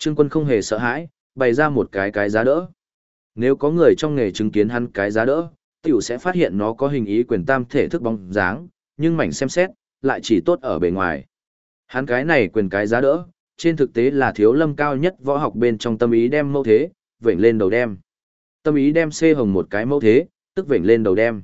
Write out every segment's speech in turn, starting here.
Trương Quân không hề sợ hãi, bày ra một cái giá đỡ. Nếu có người trong nghề chứng kiến hắn cái giá đỡ, tiểu sẽ phát hiện nó có hình ý quyền tam thể thức bóng dáng, nhưng mảnh xem xét, lại chỉ tốt ở bề ngoài. Hắn cái này quyền cái giá đỡ, trên thực tế là Thiếu Lâm cao nhất võ học bên trong tâm ý đem mâu thế, vểnh lên đầu đem. Tâm ý đem xê hồng một cái mâu thế, tức vểnh lên đầu đem.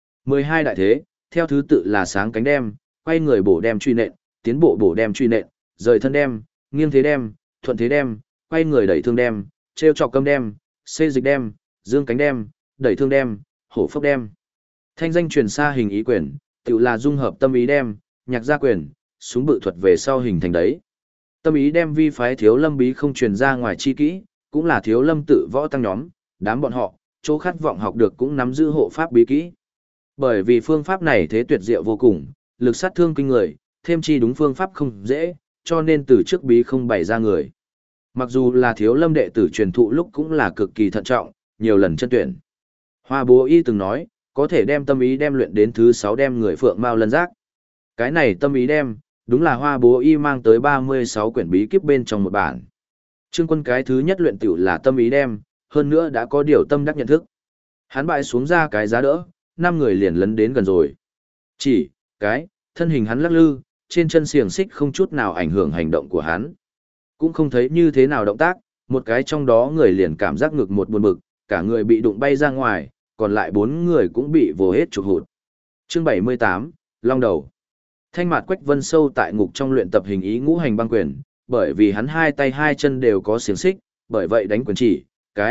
12 đại thế, theo thứ tự là sáng cánh đem, quay người bổ đem truy nện, tiến bộ bổ đem truy nện, rời thân đem, nghiêng thế đem, thuận thế đem, quay người đẩy thương đem, treo chọc câm đem, xê dịch đem, dương cánh đem, đẩy thương đem, hổ phốc đem. Thanh danh truyền xa hình ý quyền, tự là dung hợp tâm ý đem, nhạc gia quyền, súng bự thuật về sau hình thành đấy. Tâm ý đem vi phái Thiếu Lâm bí không truyền ra ngoài chi kỹ, cũng là Thiếu Lâm tự võ tăng nhóm, đám bọn họ, chỗ khát vọng học được cũng nắm giữ hộ pháp bí kỹ. Bởi vì phương pháp này thế tuyệt diệu vô cùng, lực sát thương kinh người, thêm chi đúng phương pháp không dễ, cho nên từ trước bí không bày ra người. Mặc dù là Thiếu Lâm đệ tử truyền thụ lúc cũng là cực kỳ thận trọng, nhiều lần chân tuyển. Hoa Bố Y từng nói, có thể đem tâm ý đem luyện đến thứ 6 đem người phượng mao lân giác. Cái này tâm ý đem, đúng là Hoa Bố Y mang tới 36 quyển bí kíp bên trong một bản. Trương Quân cái thứ nhất luyện tiểu là tâm ý đem, hơn nữa đã có điều tâm đắc nhận thức. Hắn bại xuống ra cái giá đỡ, 5 người liền lấn đến gần rồi. Chỉ, thân hình hắn lắc lư, trên chân xiềng xích không chút nào ảnh hưởng hành động của hắn. Cũng không thấy như thế nào động tác, một cái trong đó người liền cảm giác ngực một buồn bực, cả người bị đụng bay ra ngoài, còn lại 4 người cũng bị vồ hết trục hụt. Chương 78, Long Đầu. Thanh Mạt Quách Vân sâu tại ngục trong luyện tập hình ý ngũ hành băng quyền, bởi vì hắn hai tay hai chân đều có xiềng xích, bởi vậy đánh quyền chỉ,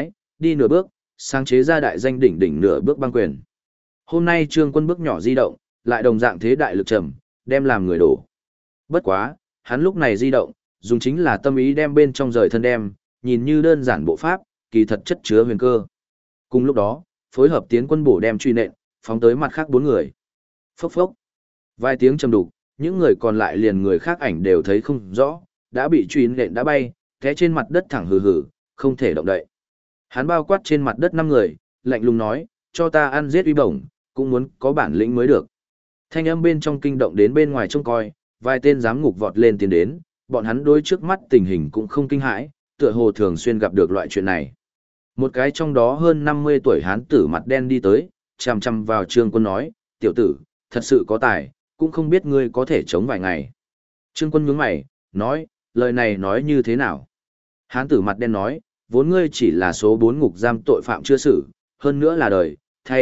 đi nửa bước, sáng chế ra đại danh đỉnh đỉnh nửa bước băng quyền. Hôm nay Trương Quân bước nhỏ di động, lại đồng dạng thế đại lực trầm, đem làm người đổ. Bất quá, hắn lúc này di động, dùng chính là tâm ý đem bên trong rời thân đem, nhìn như đơn giản bộ pháp, kỳ thật chất chứa huyền cơ. Cùng lúc đó, phối hợp tiến quân bổ đem truy nện, phóng tới mặt khác 4 người. Phốc phốc. Vài tiếng trầm đục, những người còn lại liền người khác ảnh đều thấy không rõ, đã bị truy nện đã bay, té trên mặt đất thẳng hừ hừ, không thể động đậy. Hắn bao quát trên mặt đất 5 người, lạnh lùng nói, cho ta ăn giết uy bổng, cũng muốn có bản lĩnh mới được. Thanh âm bên trong kinh động đến bên ngoài trông coi, vài tên giám ngục vọt lên tiến đến, bọn hắn đối trước mắt tình hình cũng không kinh hãi, tựa hồ thường xuyên gặp được loại chuyện này. Một cái trong đó hơn 50 tuổi hán tử mặt đen đi tới, chằm chằm vào Trương Quân nói, tiểu tử, thật sự có tài, cũng không biết ngươi có thể chống vài ngày. Trương Quân nhướng mày, nói, lời này nói như thế nào? Hán tử mặt đen nói, vốn ngươi chỉ là số 4 ngục giam tội phạm chưa xử, hơn nữa là đời,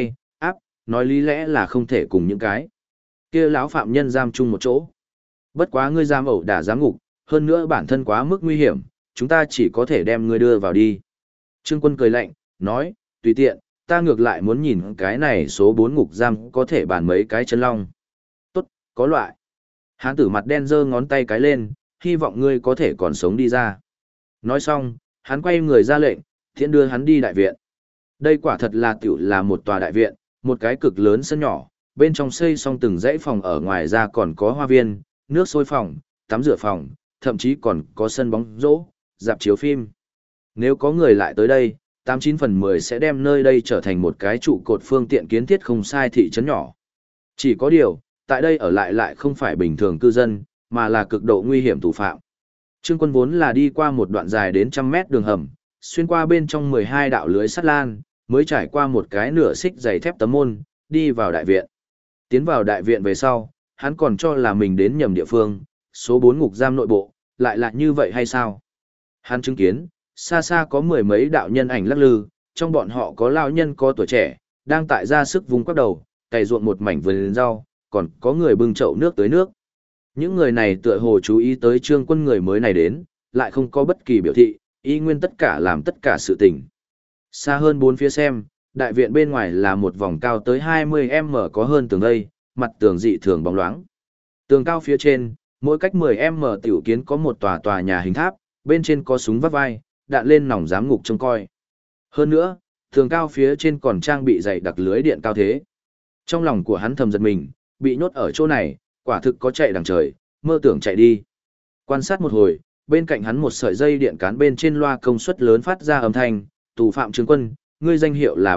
nói lý lẽ là không thể cùng những cái kia lão phạm nhân giam chung một chỗ. Bất quá ngươi giam ẩu đả giám ngục, hơn nữa bản thân quá mức nguy hiểm, chúng ta chỉ có thể đem ngươi đưa vào đi. Trương Quân cười lạnh, nói, tùy tiện, ta ngược lại muốn nhìn cái này số 4 ngục giam có thể bàn mấy cái chân long. Tốt, có loại. Hán tử mặt đen giơ ngón tay cái lên, hy vọng ngươi có thể còn sống đi ra. Nói xong, hắn quay người ra lệnh, thiện đưa hắn đi đại viện. Đây quả thật là tiểu là một tòa đại viện, một cái cực lớn sân nhỏ, bên trong xây xong từng dãy phòng, ở ngoài ra còn có hoa viên, nước sôi phòng, tắm rửa phòng, thậm chí còn có sân bóng rổ, rạp chiếu phim. Nếu có người lại tới đây, 89 phần 10 sẽ đem nơi đây trở thành một cái trụ cột phương tiện kiến thiết không sai thị trấn nhỏ. Chỉ có điều, tại đây ở lại không phải bình thường cư dân, mà là cực độ nguy hiểm thủ phạm. Trương Quân vốn là đi qua một đoạn dài đến 100 mét đường hầm, xuyên qua bên trong 12 đạo lưới sắt lan, mới trải qua một cái nửa xích dày thép tấm môn, đi vào đại viện. Tiến vào đại viện về sau, hắn còn cho là mình đến nhầm địa phương, số 4 ngục giam nội bộ, lại là như vậy hay sao? Hắn chứng kiến, xa xa có 10 mấy đạo nhân ảnh lắc lư, trong bọn họ có lão nhân có tuổi trẻ, đang tại ra sức vùng quắc đầu, cày ruộng một mảnh vườn rau, còn có người bưng chậu nước tới nước. Những người này tựa hồ chú ý tới Trương Quân người mới này đến, lại không có bất kỳ biểu thị, y nguyên tất cả làm tất cả sự tình. Xa hơn 4 phía xem, đại viện bên ngoài là một vòng cao tới 20m có hơn tường vây, mặt tường dị thường bóng loáng. Tường cao phía trên, mỗi cách 10m tiểu kiến có một tòa nhà hình tháp, bên trên có súng vắt vai, đạn lên nòng giám ngục trông coi. Hơn nữa, tường cao phía trên còn trang bị dày đặc lưới điện cao thế. Trong lòng của hắn thầm giật mình, bị nhốt ở chỗ này, quả thực có chạy đằng trời, mơ tưởng chạy đi. Quan sát một hồi, bên cạnh hắn một sợi dây điện cán bên trên loa công suất lớn phát ra âm thanh, tù phạm Trương Quân, ngươi danh hiệu là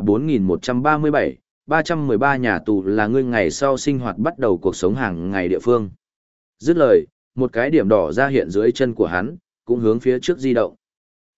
4137, 313 nhà tù là ngươi ngày sau sinh hoạt bắt đầu cuộc sống hàng ngày địa phương. Dứt lời, một cái điểm đỏ ra hiện dưới chân của hắn, cũng hướng phía trước di động.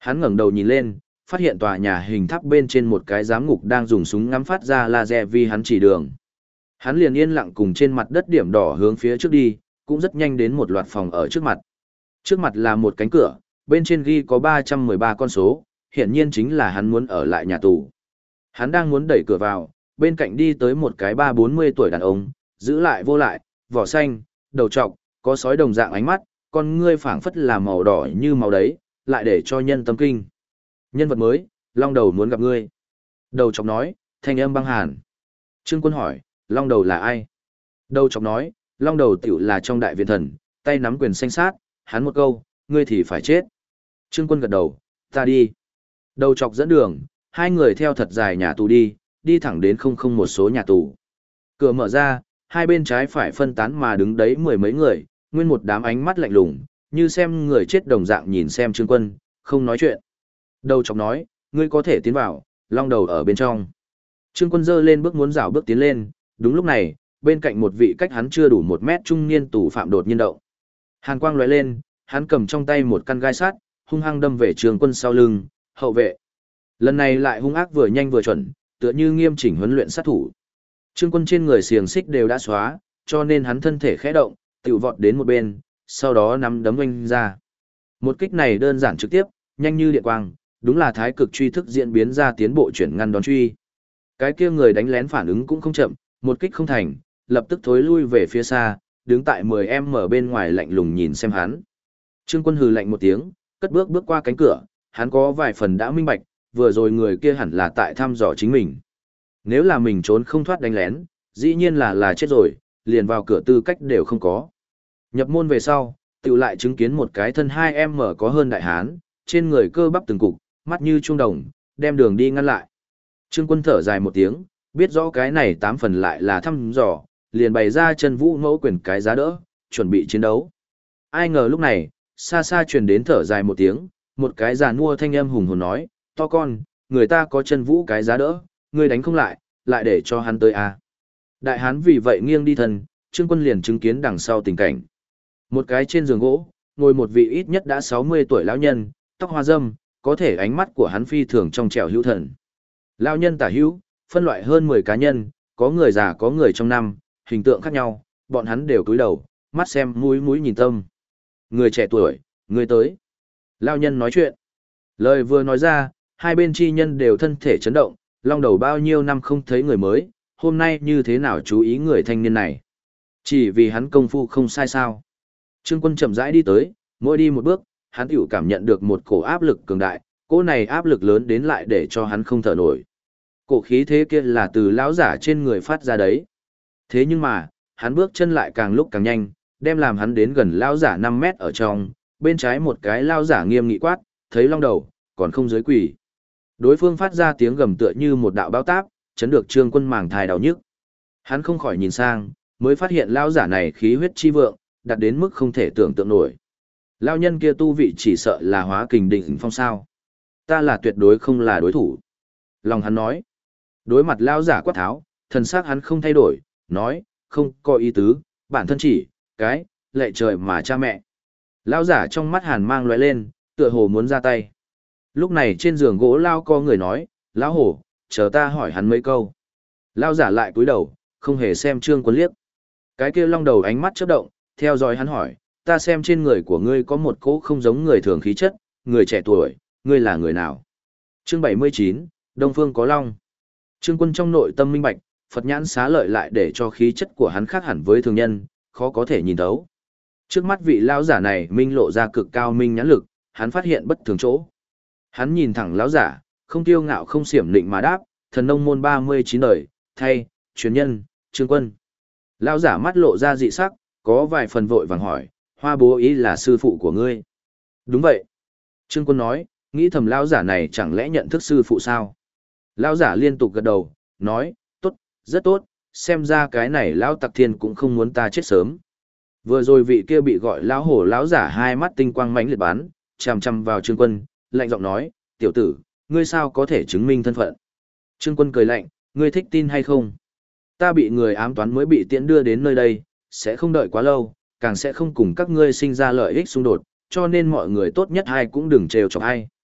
Hắn ngẩng đầu nhìn lên, phát hiện tòa nhà hình tháp bên trên một cái giám ngục đang dùng súng ngắm phát ra laser vì hắn chỉ đường. Hắn liền yên lặng cùng trên mặt đất điểm đỏ hướng phía trước đi, cũng rất nhanh đến một loạt phòng ở trước mặt. Trước mặt là một cánh cửa, bên trên ghi có 313 con số, hiển nhiên chính là hắn muốn ở lại nhà tù. Hắn đang muốn đẩy cửa vào, bên cạnh đi tới một cái 30-40 tuổi đàn ông, giữ lại vô lại, vỏ xanh, đầu trọc, có sói đồng dạng ánh mắt, con ngươi phảng phất là màu đỏ như màu đấy, lại để cho nhân tâm kinh. Nhân vật mới, Long Đầu muốn gặp ngươi. Đầu trọc nói, thanh âm băng hàn. Trương Quân hỏi, Long Đầu là ai? Đầu trọc nói, Long Đầu tiểu là trong đại viện thần, tay nắm quyền xanh sát, hắn một câu, ngươi thì phải chết. Trương Quân gật đầu, ta đi. Đầu trọc dẫn đường, hai người theo thật dài nhà tù đi thẳng đến một số nhà tù. Cửa mở ra, hai bên trái phải phân tán mà đứng đấy mười mấy người, nguyên một đám ánh mắt lạnh lùng, như xem người chết đồng dạng nhìn xem Trương Quân, không nói chuyện. Đầu chọc nói, ngươi có thể tiến vào, Long Đầu ở bên trong. Trương Quân giơ lên bước muốn rảo bước tiến lên, đúng lúc này, bên cạnh một vị cách hắn chưa đủ 1 mét trung niên tù phạm đột nhiên động. Hàn quang lóe lên, hắn cầm trong tay một căn gai sắt, hung hăng đâm về Trương Quân sau lưng, hậu vệ. Lần này lại hung ác vừa nhanh vừa chuẩn, tựa như nghiêm chỉnh huấn luyện sát thủ. Trương Quân trên người xiềng xích đều đã xóa, cho nên hắn thân thể khẽ động, tiểu vọt đến một bên, sau đó nắm đấm oanh ra. Một kích này đơn giản trực tiếp, nhanh như điện quang, đúng là thái cực truy thức diễn biến ra tiến bộ chuyển ngăn đón truy. Cái kia người đánh lén phản ứng cũng không chậm, một kích không thành, lập tức thối lui về phía xa, đứng tại 10m bên ngoài lạnh lùng nhìn xem hắn. Trương Quân hừ lạnh một tiếng, cất bước bước qua cánh cửa, hắn có vài phần đã minh bạch, vừa rồi người kia hẳn là tại thăm dò chính mình. Nếu là mình trốn không thoát đánh lén, dĩ nhiên là chết rồi, liền vào cửa tư cách đều không có. Nhập môn về sau, tự lại chứng kiến một cái thân 2m có hơn đại hán, trên người cơ bắp từng cục, mắt như trung đồng, đem đường đi ngăn lại. Trương Quân thở dài một tiếng, biết rõ cái này 8 phần lại là thăm dò, liền bày ra chân vũ mẫu quyền cái giá đỡ, chuẩn bị chiến đấu. Ai ngờ lúc này, xa xa truyền đến thở dài một tiếng, một cái giàn mua thanh âm hùng hồn nói, to con, người ta có chân vũ cái giá đỡ, ngươi đánh không lại, lại để cho hắn tới à. Đại hán vì vậy nghiêng đi thân, Trương Quân liền chứng kiến đằng sau tình cảnh. Một cái trên giường gỗ, ngồi một vị ít nhất đã 60 tuổi lão nhân, tóc hoa râm, có thể ánh mắt của hắn phi thường trong trẻo hữu thần. Lão nhân tả hữu, phân loại hơn 10 cá nhân, có người già có người trong năm, hình tượng khác nhau, bọn hắn đều cúi đầu, mắt xem mũi mũi nhìn tâm. Người trẻ tuổi, người tới. Lão nhân nói chuyện. Lời vừa nói ra, hai bên chi nhân đều thân thể chấn động, Long Đầu bao nhiêu năm không thấy người mới, hôm nay như thế nào chú ý người thanh niên này. Chỉ vì hắn công phu không sai sao. Trương Quân chậm rãi đi tới, mỗi đi một bước, hắn tiểu cảm nhận được một cổ áp lực cường đại, cỗ này áp lực lớn đến lại để cho hắn không thở nổi. Cổ khí thế kia là từ lão giả trên người phát ra đấy. Thế nhưng mà, hắn bước chân lại càng lúc càng nhanh, đem làm hắn đến gần lão giả 5 mét ở trong, bên trái một cái lão giả nghiêm nghị quát, thấy Long Đầu, còn không dưới quỷ. Đối phương phát ra tiếng gầm tựa như một đạo báo táp, chấn được Trương Quân màng thai đau nhức. Hắn không khỏi nhìn sang, mới phát hiện lão giả này khí huyết chi vượng, đạt đến mức không thể tưởng tượng nổi. Lão nhân kia tu vị chỉ sợ là hóa kình đỉnh phong sao. Ta là tuyệt đối không là đối thủ. Lòng hắn nói. Đối mặt lão giả quát tháo, thần sắc hắn không thay đổi, nói, không có ý tứ, bản thân chỉ, cái, lệ trời mà cha mẹ. Lão giả trong mắt hàn mang lóe lên, tựa hồ muốn ra tay. Lúc này trên giường gỗ lao có người nói, lão hổ, chờ ta hỏi hắn mấy câu. Lão giả lại cúi đầu, không hề xem Trương Quân liếc. Cái kia Long Đầu ánh mắt chớp động, theo dõi hắn hỏi, ta xem trên người của ngươi có một cỗ không giống người thường khí chất, người trẻ tuổi, ngươi là người nào? Chương 79, Đông Phương có Long. Trương Quân trong nội tâm minh bạch, Phật nhãn xá lợi lại để cho khí chất của hắn khác hẳn với thường nhân, khó có thể nhìn thấu. Trước mắt vị lão giả này minh lộ ra cực cao minh nhãn lực, hắn phát hiện bất thường chỗ. Hắn nhìn thẳng lão giả, không tiêu ngạo không xiểm lịnh mà đáp, thần nông môn 39 đời, thay, truyền nhân, Trương Quân. Lão giả mắt lộ ra dị sắc, có vài phần vội vàng hỏi, Hoa bố ý là sư phụ của ngươi. Đúng vậy. Trương Quân nói, nghĩ thầm lão giả này chẳng lẽ nhận thức sư phụ sao? Lão giả liên tục gật đầu, nói, tốt, rất tốt, xem ra cái này lão tặc thiên cũng không muốn ta chết sớm. Vừa rồi vị kia bị gọi lão hổ lão giả hai mắt tinh quang mãnh liệt bắn, chằm chằm vào Trương Quân, lạnh giọng nói, tiểu tử, ngươi sao có thể chứng minh thân phận? Trương Quân cười lạnh, ngươi thích tin hay không? Ta bị người ám toán mới bị tiễn đưa đến nơi đây, sẽ không đợi quá lâu, càng sẽ không cùng các ngươi sinh ra lợi ích xung đột, cho nên mọi người tốt nhất ai cũng đừng trêu chọc ai.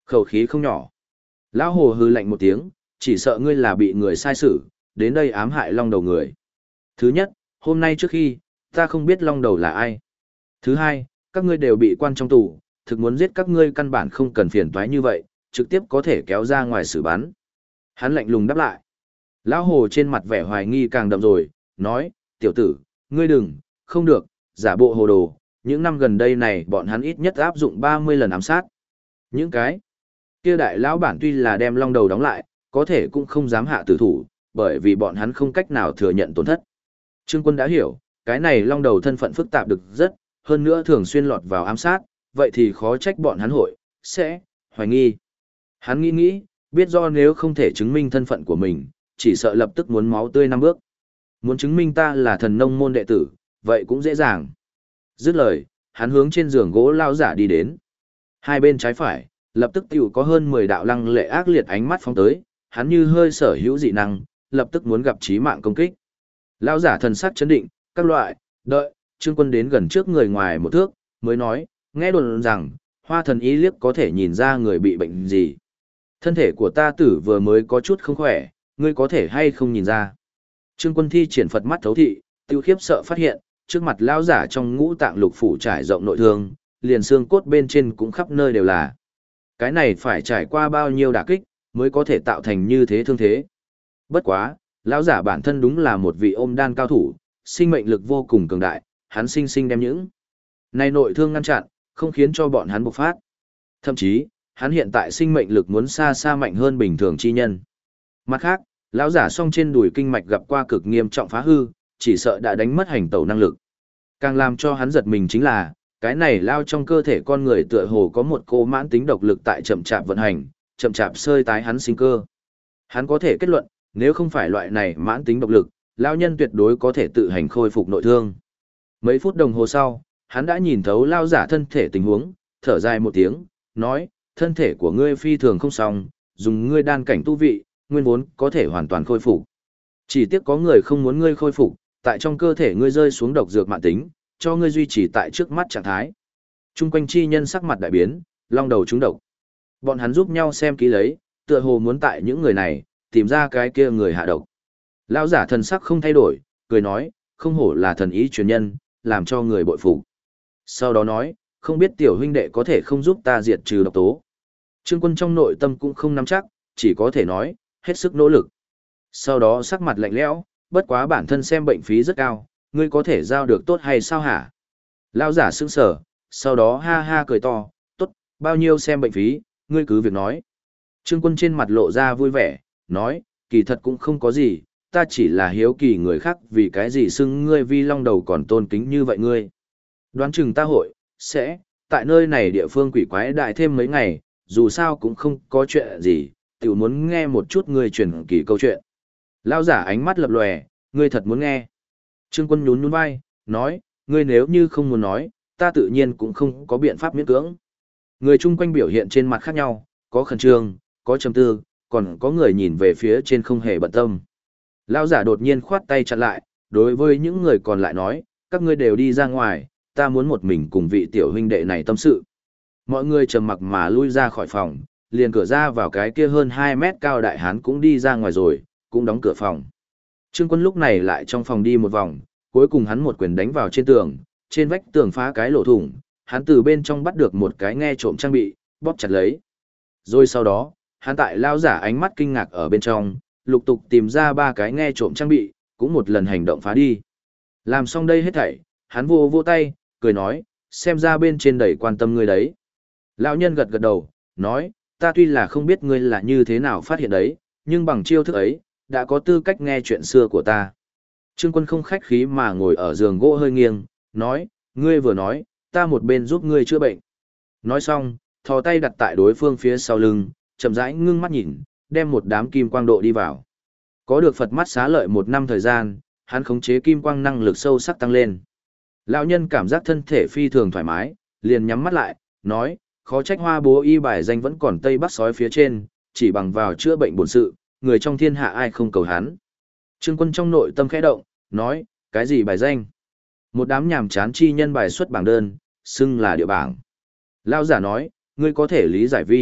Khẩu khí không nhỏ. Lão Hồ hừ lạnh một tiếng, chỉ sợ ngươi là bị người sai xử, đến đây ám hại long đầu người. Thứ nhất, hôm nay trước khi, ta không biết long đầu là ai. Thứ hai, các ngươi đều bị quan trong tù, thực muốn giết các ngươi căn bản không cần phiền toái như vậy, trực tiếp có thể kéo ra ngoài xử bắn. Hắn lạnh lùng đáp lại. Lão Hồ trên mặt vẻ hoài nghi càng đậm rồi, nói, tiểu tử, ngươi đừng, không được, giả bộ hồ đồ, những năm gần đây này bọn hắn ít nhất áp dụng 30 lần ám sát. Những cái kia đại lão bản tuy là đem long đầu đóng lại, có thể cũng không dám hạ tử thủ, bởi vì bọn hắn không cách nào thừa nhận tổn thất. Trương Quân đã hiểu, cái này long đầu thân phận phức tạp được rất, hơn nữa thường xuyên lọt vào ám sát, vậy thì khó trách bọn hắn sẽ hoài nghi. Hắn nghĩ, biết do nếu không thể chứng minh thân phận của mình, chỉ sợ lập tức muốn máu tươi năm bước. Muốn chứng minh ta là thần nông môn đệ tử, vậy cũng dễ dàng. Dứt lời, hắn hướng trên giường gỗ lao giả đi đến. Hai bên trái phải, lập tức tiểu có hơn 10 đạo lăng lệ ác liệt ánh mắt phóng tới, hắn như hơi sở hữu dị năng, lập tức muốn gặp chí mạng công kích. Lao giả thần sắc chấn định, các loại, đợi, Trương Quân đến gần trước người ngoài một thước, mới nói, nghe đồn rằng, hoa thần y liếc có thể nhìn ra người bị bệnh gì. Thân thể của ta tử vừa mới có chút không khỏe, ngươi có thể hay không nhìn ra. Trương Quân thi triển Phật mắt thấu thị, tiêu khiếp sợ phát hiện, trước mặt lao giả trong ngũ tạng lục phủ trải rộng nội thương, liền xương cốt bên trên cũng khắp nơi đều là. Cái này phải trải qua bao nhiêu đả kích, mới có thể tạo thành như thế thương thế. Bất quá, lão giả bản thân đúng là một vị ôm đan cao thủ, sinh mệnh lực vô cùng cường đại, hắn sinh sinh đem những này nội thương ngăn chặn, không khiến cho bọn hắn bộc phát. Thậm chí, hắn hiện tại sinh mệnh lực muốn xa xa mạnh hơn bình thường chi nhân. Mặt khác, lão giả song trên đùi kinh mạch gặp qua cực nghiêm trọng phá hư, chỉ sợ đã đánh mất hành tẩu năng lực. Càng làm cho hắn giật mình chính là, cái này lao trong cơ thể con người tựa hồ có một cô mãn tính độc lực tại chậm chạp vận hành, chậm chạp sơi tái hắn sinh cơ. Hắn có thể kết luận, nếu không phải loại này mãn tính độc lực, lao nhân tuyệt đối có thể tự hành khôi phục nội thương. Mấy phút đồng hồ sau, hắn đã nhìn thấu lao giả thân thể tình huống, thở dài một tiếng, nói, thân thể của ngươi phi thường không xong, dùng ngươi đan cảnh tu vị, nguyên vốn có thể hoàn toàn khôi phục. Chỉ tiếc có người không muốn ngươi khôi phục, tại trong cơ thể ngươi rơi xuống độc dược mạn tính, cho ngươi duy trì tại trước mắt trạng thái. Trung quanh chi nhân sắc mặt đại biến, long đầu trúng độc. Bọn hắn giúp nhau xem kỹ lấy, tựa hồ muốn tại những người này, tìm ra cái kia người hạ độc. Lão giả thần sắc không thay đổi, cười nói, không hổ là thần ý truyền nhân, làm cho người bội phục. Sau đó nói, không biết tiểu huynh đệ có thể không giúp ta diệt trừ độc tố. Trương Quân trong nội tâm cũng không nắm chắc, chỉ có thể nói, hết sức nỗ lực. Sau đó sắc mặt lạnh lẽo, bất quá bản thân xem bệnh phí rất cao, ngươi có thể giao được tốt hay sao hả? Lão giả sững sờ, sau đó ha ha cười to, tốt, bao nhiêu xem bệnh phí, ngươi cứ việc nói. Trương Quân trên mặt lộ ra vui vẻ, nói, kỳ thật cũng không có gì, ta chỉ là hiếu kỳ người khác vì cái gì xưng ngươi vi long đầu còn tôn kính như vậy ngươi. Đoán chừng ta sẽ, tại nơi này địa phương quỷ quái đại thêm mấy ngày, dù sao cũng không có chuyện gì, tiểu muốn nghe một chút ngươi truyền kỳ câu chuyện. Lão giả ánh mắt lập lòe, ngươi thật muốn nghe. Trương Quân nhún nhún vai, nói, ngươi nếu như không muốn nói, ta tự nhiên cũng không có biện pháp miễn cưỡng. Người chung quanh biểu hiện trên mặt khác nhau, có khẩn trương, có trầm tư, còn có người nhìn về phía trên không hề bận tâm. Lão giả đột nhiên khoát tay chặn lại, đối với những người còn lại nói, các ngươi đều đi ra ngoài, ta muốn một mình cùng vị tiểu huynh đệ này tâm sự. Mọi người trầm mặc mà lui ra khỏi phòng, liền cửa ra vào cái kia hơn 2 mét cao đại hán cũng đi ra ngoài rồi, cũng đóng cửa phòng. Trương Quân lúc này lại trong phòng đi một vòng, cuối cùng hắn một quyền đánh vào trên tường, trên vách tường phá cái lỗ thủng, hắn từ bên trong bắt được một cái nghe trộm trang bị, bóp chặt lấy. Rồi sau đó, hắn tại lao giả ánh mắt kinh ngạc ở bên trong, lục tục tìm ra 3 cái nghe trộm trang bị, cũng một lần hành động phá đi. Làm xong đây hết thảy, hắn vô tay, cười nói, xem ra bên trên đầy quan tâm ngươi đấy. Lão nhân gật gật đầu, nói, ta tuy là không biết ngươi là như thế nào phát hiện đấy, nhưng bằng chiêu thức ấy, đã có tư cách nghe chuyện xưa của ta. Trương Quân không khách khí mà ngồi ở giường gỗ hơi nghiêng, nói, ngươi vừa nói, ta một bên giúp ngươi chữa bệnh. Nói xong, thò tay đặt tại đối phương phía sau lưng, chậm rãi ngưng mắt nhìn, đem một đám kim quang độ đi vào. Có được Phật mắt xá lợi 1 năm thời gian, hắn khống chế kim quang năng lực sâu sắc tăng lên. Lão nhân cảm giác thân thể phi thường thoải mái, liền nhắm mắt lại, nói, khó trách Hoa Bố y bài danh vẫn còn Tây Bắc sói phía trên, chỉ bằng vào chữa bệnh bổn sự, người trong thiên hạ ai không cầu hắn. Trương Quân trong nội tâm khẽ động, nói, cái gì bài danh? Một đám nhàm chán chi nhân bài xuất bảng đơn, xưng là địa bảng. Lão giả nói, ngươi có thể lý giải vi,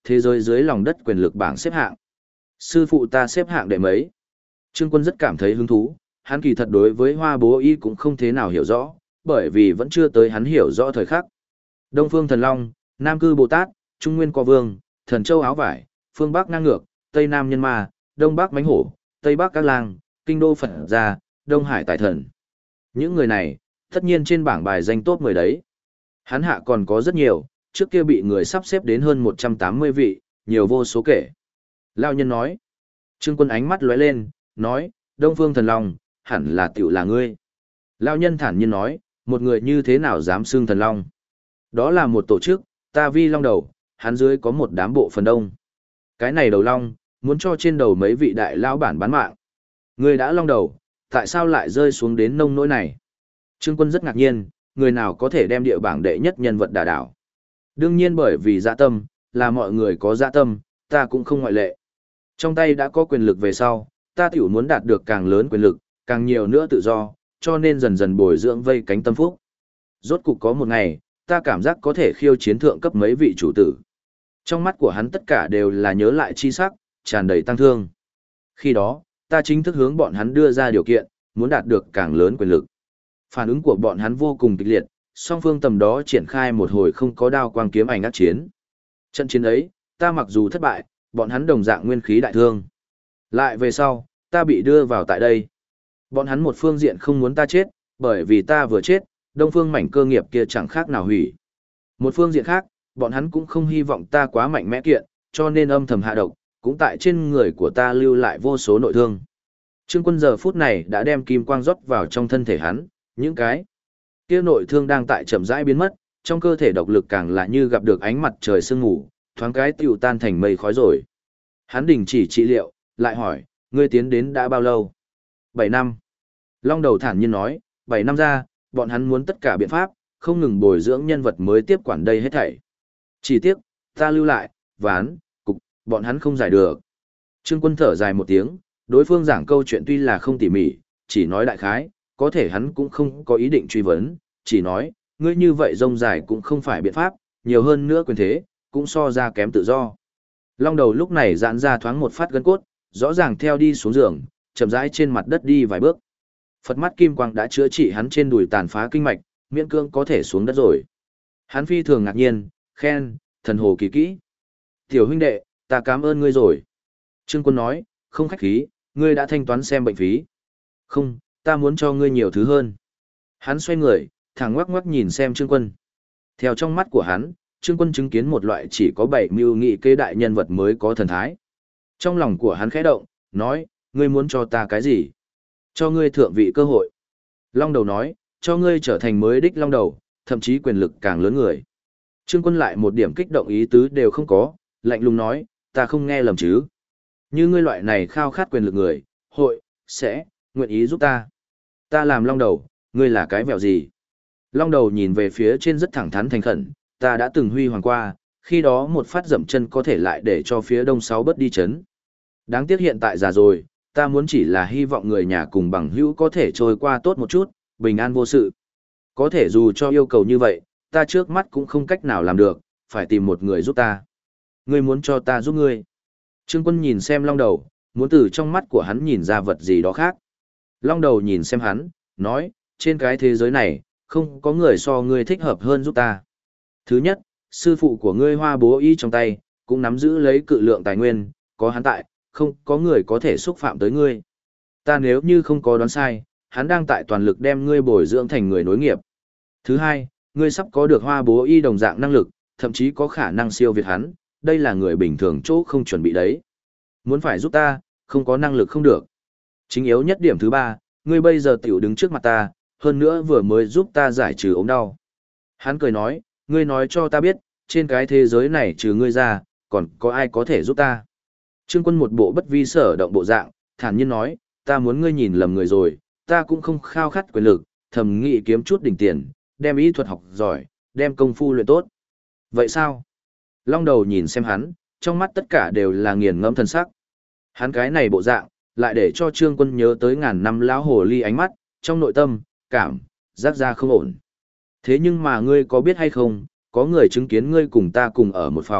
thế giới dưới lòng đất quyền lực bảng xếp hạng. Sư phụ ta xếp hạng đệ mấy? Trương Quân rất cảm thấy hứng thú, hắn kỳ thật đối với Hoa Bố Y cũng không thế nào hiểu rõ, bởi vì vẫn chưa tới hắn hiểu rõ thời khắc. Đông Phương Thần Long, Nam Cư Bồ Tát, Trung Nguyên Co Vương, Thần Châu Áo Vải, Phương Bắc Ngang Ngược, Tây Nam Nhân Ma, Đông Bắc Mánh Hổ, Tây Bắc Các Lang, Kinh Đô Phật Gia, Đông Hải Tài Thần. Những người này, tất nhiên trên bảng bài danh top 10 đấy. Hắn hạ còn có rất nhiều, trước kia bị người sắp xếp đến hơn 180 vị, nhiều vô số kể. Lão nhân nói. Trương Quân ánh mắt lóe lên, nói, Đông Phương Thần Long, hẳn là tiểu là ngươi. Lão nhân thản nhiên nói, một người như thế nào dám xưng thần long? Đó là một tổ chức, ta vi long đầu, hắn dưới có một đám bộ phần đông. Cái này đầu long, muốn cho trên đầu mấy vị đại lão bản bán mạng. Ngươi đã long đầu, tại sao lại rơi xuống đến nông nỗi này? Trương Quân rất ngạc nhiên, người nào có thể đem địa bảng đệ nhất nhân vật đả đảo. Đương nhiên bởi vì dạ tâm, là mọi người có dạ tâm, ta cũng không ngoại lệ. Trong tay đã có quyền lực về sau, ta tiểu muốn đạt được càng lớn quyền lực, càng nhiều nữa tự do, cho nên dần dần bồi dưỡng vây cánh tâm phúc. Rốt cục có một ngày, ta cảm giác có thể khiêu chiến thượng cấp mấy vị chủ tử. Trong mắt của hắn tất cả đều là nhớ lại chi sắc, tràn đầy tăng thương. Khi đó, ta chính thức hướng bọn hắn đưa ra điều kiện, muốn đạt được càng lớn quyền lực. Phản ứng của bọn hắn vô cùng kịch liệt, song phương tầm đó triển khai một hồi không có đao quang kiếm ảnh ác chiến. Trận chiến ấy, ta mặc dù thất bại, bọn hắn đồng dạng nguyên khí đại thương. Lại về sau, ta bị đưa vào tại đây. Bọn hắn một phương diện không muốn ta chết, bởi vì ta vừa chết, đông phương mảnh cơ nghiệp kia chẳng khác nào hủy. Một phương diện khác, bọn hắn cũng không hy vọng ta quá mạnh mẽ kiện, cho nên âm thầm hạ độc, cũng tại trên người của ta lưu lại vô số nội thương. Trương Quân giờ phút này đã đem kim quang rót vào trong thân thể hắn, những cái kia nội thương đang tại chậm rãi biến mất, trong cơ thể độc lực càng là như gặp được ánh mặt trời sương mù, thoáng cái tiêu tan thành mây khói rồi. Hắn đình chỉ trị liệu, lại hỏi, ngươi tiến đến đã bao lâu? 7 năm. Long đầu thản nhiên nói, 7 năm ra, bọn hắn muốn tất cả biện pháp, không ngừng bồi dưỡng nhân vật mới tiếp quản đây hết thảy. Chỉ tiếc, ta lưu lại, ván, cục, bọn hắn không giải được. Trương Quân thở dài một tiếng, đối phương giảng câu chuyện tuy là không tỉ mỉ, chỉ nói đại khái, có thể hắn cũng không có ý định truy vấn, chỉ nói, ngươi như vậy rông dài cũng không phải biện pháp, nhiều hơn nữa quyền thế, cũng so ra kém tự do. Long đầu lúc này giãn ra thoáng một phát gân cốt, rõ ràng theo đi xuống giường, chậm rãi trên mặt đất đi vài bước. Phật mắt kim quang đã chữa trị hắn trên đùi tàn phá kinh mạch, miễn cương có thể xuống đất rồi. Hắn phi thường ngạc nhiên, khen, thần hồ kỳ kỹ. Tiểu huynh đệ, ta cảm ơn ngươi rồi. Trương Quân nói, không khách khí, ngươi đã thanh toán xem bệnh phí. Không, ta muốn cho ngươi nhiều thứ hơn. Hắn xoay người, thẳng ngoắc ngoắc nhìn xem Trương Quân. Theo trong mắt của hắn, Trương Quân chứng kiến một loại chỉ có 7 mưu nghị kế đại nhân vật mới có thần thái. Trong lòng của hắn khẽ động, nói, ngươi muốn cho ta cái gì? Cho ngươi thượng vị cơ hội. Long đầu nói, cho ngươi trở thành mới đích long đầu, thậm chí quyền lực càng lớn người. Trương Quân lại một điểm kích động ý tứ đều không có, lạnh lùng nói, ta không nghe lầm chứ. Như ngươi loại này khao khát quyền lực người, hội, sẽ, nguyện ý giúp ta. Ta làm long đầu, ngươi là cái vẹo gì? Long đầu nhìn về phía trên rất thẳng thắn thành khẩn, ta đã từng huy hoàng qua, khi đó một phát dậm chân có thể lại để cho phía đông sáu bớt đi chấn. Đáng tiếc hiện tại già rồi, ta muốn chỉ là hy vọng người nhà cùng bằng hữu có thể trôi qua tốt một chút, bình an vô sự. Có thể dù cho yêu cầu như vậy, ta trước mắt cũng không cách nào làm được, phải tìm một người giúp ta. Ngươi muốn cho ta giúp ngươi. Trương Quân nhìn xem long đầu, muốn từ trong mắt của hắn nhìn ra vật gì đó khác. Long đầu nhìn xem hắn, nói, trên cái thế giới này, không có người so ngươi thích hợp hơn giúp ta. Thứ nhất, sư phụ của ngươi Hoa Bố Y trong tay, cũng nắm giữ lấy cự lượng tài nguyên, có hắn tại, không có người có thể xúc phạm tới ngươi. Ta nếu như không có đoán sai, hắn đang tại toàn lực đem ngươi bồi dưỡng thành người nối nghiệp. Thứ hai, ngươi sắp có được Hoa Bố Y đồng dạng năng lực, thậm chí có khả năng siêu việt hắn, đây là người bình thường chỗ không chuẩn bị đấy. Muốn phải giúp ta, không có năng lực không được. Chính yếu nhất điểm thứ ba, ngươi bây giờ tiểu đứng trước mặt ta, hơn nữa vừa mới giúp ta giải trừ ốm đau. Hắn cười nói, ngươi nói cho ta biết, trên cái thế giới này trừ ngươi ra, còn có ai có thể giúp ta. Trương Quân một bộ bất vi sở động bộ dạng, thản nhiên nói, ta muốn ngươi nhìn lầm người rồi, ta cũng không khao khát quyền lực, thầm nghĩ kiếm chút đỉnh tiền, đem ý thuật học giỏi, đem công phu luyện tốt. Vậy sao? Long đầu nhìn xem hắn, trong mắt tất cả đều là nghiền ngẫm thần sắc. Hắn cái này bộ dạng, lại để cho Trương Quân nhớ tới ngàn năm lão hồ ly ánh mắt, trong nội tâm, cảm, giác ra không ổn. Thế nhưng mà ngươi có biết hay không, có người chứng kiến ngươi cùng ta cùng ở một phòng,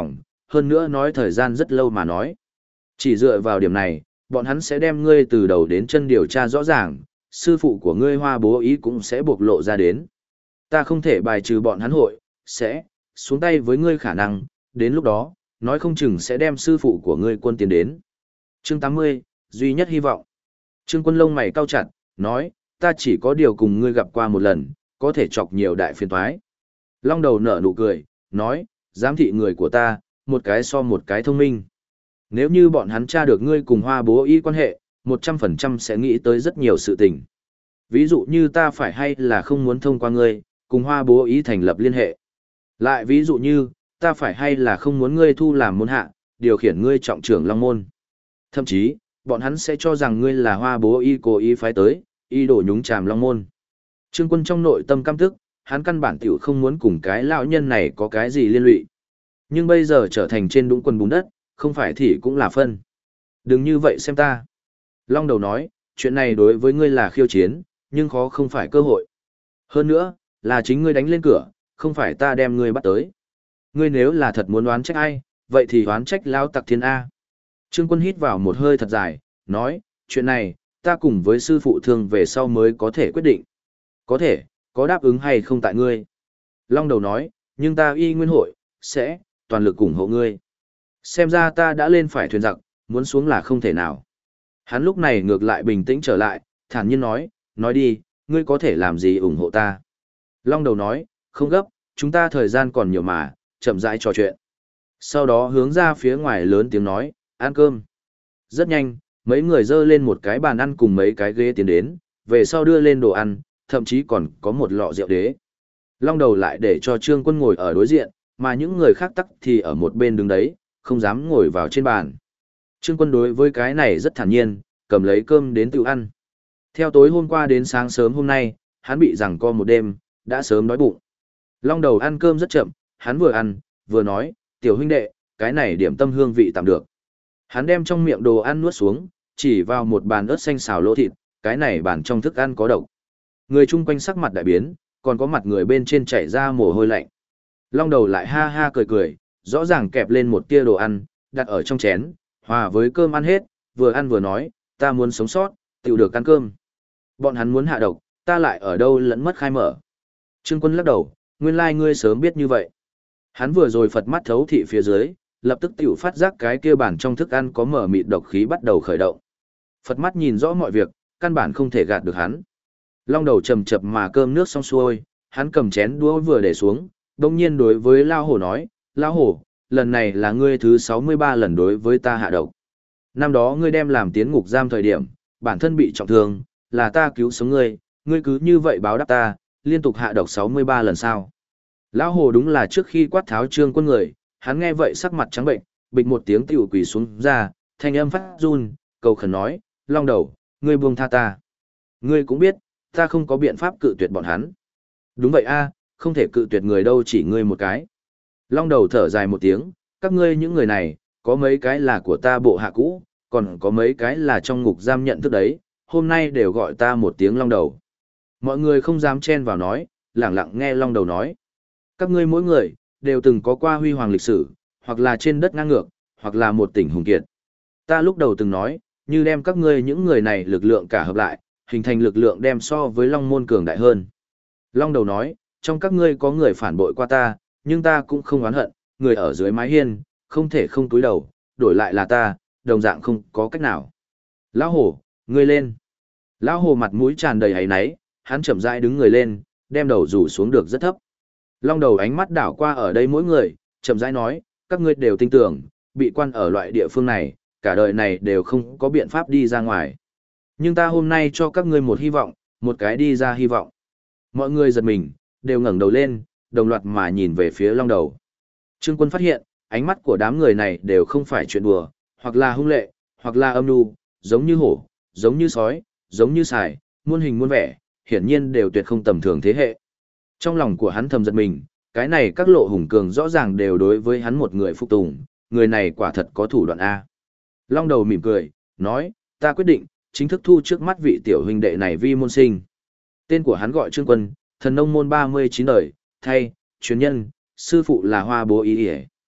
hơn nữa nói thời gian rất lâu mà nói. Chỉ dựa vào điểm này, bọn hắn sẽ đem ngươi từ đầu đến chân điều tra rõ ràng, sư phụ của ngươi Hoa Bố Ý cũng sẽ bộc lộ ra đến. Ta không thể bài trừ bọn hắn hội, sẽ xuống tay với ngươi khả năng, đến lúc đó, nói không chừng sẽ đem sư phụ của ngươi Quân tiến đến. Chương 80, duy nhất hy vọng. Trương Quân lông mày cau chặt, nói, ta chỉ có điều cùng ngươi gặp qua một lần, có thể chọc nhiều đại phiền toái. Long đầu nở nụ cười, nói, giám thị người của ta, một cái so một cái thông minh. Nếu như bọn hắn tra được ngươi cùng Hoa Bố Y quan hệ, 100% sẽ nghĩ tới rất nhiều sự tình. Ví dụ như ta phải hay là không muốn thông qua ngươi, cùng Hoa Bố Y thành lập liên hệ. Lại ví dụ như, ta phải hay là không muốn ngươi thu làm môn hạ, điều khiển ngươi trọng trưởng Long Môn. Thậm chí, bọn hắn sẽ cho rằng ngươi là Hoa Bố Y cố ý phái tới, y đổ nhúng chàm Long Môn. Trương Quân trong nội tâm căm tức, hắn căn bản tiểu không muốn cùng cái lão nhân này có cái gì liên lụy. Nhưng bây giờ trở thành trên đũng quần bùn đất, không phải thì cũng là phân. Đừng như vậy xem ta. Long đầu nói, chuyện này đối với ngươi là khiêu chiến, nhưng khó không phải cơ hội. Hơn nữa, là chính ngươi đánh lên cửa, không phải ta đem ngươi bắt tới. Ngươi nếu là thật muốn đoán trách ai, vậy thì đoán trách Lão Tặc Thiên A. Trương Quân hít vào một hơi thật dài, nói, chuyện này, ta cùng với sư phụ thương về sau mới có thể quyết định. Có thể, có đáp ứng hay không tại ngươi. Long đầu nói, nhưng ta y nguyên hội, sẽ, toàn lực ủng hộ ngươi. Xem ra ta đã lên phải thuyền giặc, muốn xuống là không thể nào. Hắn lúc này ngược lại bình tĩnh trở lại, thản nhiên nói đi, ngươi có thể làm gì ủng hộ ta. Long đầu nói, không gấp, chúng ta thời gian còn nhiều mà, chậm rãi trò chuyện. Sau đó hướng ra phía ngoài lớn tiếng nói, ăn cơm. Rất nhanh, mấy người dơ lên một cái bàn ăn cùng mấy cái ghế tiến đến, về sau đưa lên đồ ăn, thậm chí còn có một lọ rượu đế. Long đầu lại để cho Trương Quân ngồi ở đối diện, mà những người khác tắc thì ở một bên đứng đấy, không dám ngồi vào trên bàn. Trương Quân đối với cái này rất thản nhiên, cầm lấy cơm đến tự ăn. Theo tối hôm qua đến sáng sớm hôm nay, hắn bị giằng co một đêm, đã sớm đói bụng. Long đầu ăn cơm rất chậm, hắn vừa ăn, vừa nói, tiểu huynh đệ, cái này điểm tâm hương vị tạm được. Hắn đem trong miệng đồ ăn nuốt xuống, chỉ vào một bàn ớt xanh xào lỗ thịt, cái này bàn trong thức ăn có độc. Người chung quanh sắc mặt đại biến, còn có mặt người bên trên chảy ra mồ hôi lạnh. Long đầu lại ha ha cười cười, rõ ràng kẹp lên một tia đồ ăn, đặt ở trong chén, hòa với cơm ăn hết, vừa ăn vừa nói, ta muốn sống sót, tự được ăn cơm. Bọn hắn muốn hạ độc, ta lại ở đâu lẫn mất khai mở. Trương Quân lắc đầu, nguyên lai ngươi sớm biết như vậy. Hắn vừa rồi Phật mắt thấu thị phía dưới, lập tức tiểu phát giác cái kia bản trong thức ăn có mở mịt độc khí bắt đầu khởi động. Phật mắt nhìn rõ mọi việc, căn bản không thể gạt được hắn. Long đầu chầm chập mà cơm nước xong xuôi, hắn cầm chén đũa vừa để xuống, đồng nhiên đối với Lao Hổ nói, Lao Hổ, lần này là ngươi thứ 63 lần đối với ta hạ độc. Năm đó ngươi đem làm tiến ngục giam thời điểm, bản thân bị trọng thương, là ta cứu sống ngươi, ngươi cứ như vậy báo đáp ta, liên tục hạ độc 63 lần sao. Lão Hồ đúng là trước khi quát tháo Trương Quân người, hắn nghe vậy sắc mặt trắng bệnh, bịch một tiếng tiểu quỳ xuống ra, thanh âm phát run, cầu khẩn nói, Long đầu, ngươi buông tha ta. Ngươi cũng biết, ta không có biện pháp cự tuyệt bọn hắn. Đúng vậy a, không thể cự tuyệt người đâu chỉ ngươi một cái. Long đầu thở dài một tiếng, các ngươi những người này, có mấy cái là của ta bộ hạ cũ, còn có mấy cái là trong ngục giam nhận thức đấy, hôm nay đều gọi ta một tiếng Long đầu. Mọi người không dám chen vào nói, lẳng lặng nghe Long đầu nói. Các ngươi mỗi người, đều từng có qua huy hoàng lịch sử, hoặc là trên đất ngang ngược, hoặc là một tỉnh hùng kiệt. Ta lúc đầu từng nói, như đem các ngươi những người này lực lượng cả hợp lại, hình thành lực lượng đem so với Long môn cường đại hơn. Long đầu nói, trong các ngươi có người phản bội qua ta, nhưng ta cũng không oán hận, người ở dưới mái hiên, không thể không túi đầu, đổi lại là ta, đồng dạng không có cách nào. Lão Hổ, ngươi lên. Lão Hổ mặt mũi tràn đầy áy náy, hắn chậm rãi đứng người lên, đem đầu rủ xuống được rất thấp. Long đầu ánh mắt đảo qua ở đây mỗi người, chậm rãi nói, các ngươi đều tin tưởng, bị quan ở loại địa phương này, cả đời này đều không có biện pháp đi ra ngoài. Nhưng ta hôm nay cho các ngươi một hy vọng, một cái đi ra hy vọng. Mọi người giật mình, đều ngẩng đầu lên, đồng loạt mà nhìn về phía Long đầu. Trương Quân phát hiện, ánh mắt của đám người này đều không phải chuyện đùa, hoặc là hung lệ, hoặc là âm nhu, giống như hổ, giống như sói, giống như sài, muôn hình muôn vẻ, hiển nhiên đều tuyệt không tầm thường thế hệ. Trong lòng của hắn thầm giật mình, cái này các lộ hùng cường rõ ràng đều đối với hắn một người phục tùng, người này quả thật có thủ đoạn A. Long đầu mỉm cười, nói, ta quyết định, chính thức thu trước mắt vị tiểu huynh đệ này vi môn sinh. Tên của hắn gọi Trương Quân, thần nông môn 39 đời, thay, truyền nhân, sư phụ là Hoa Bố Ý.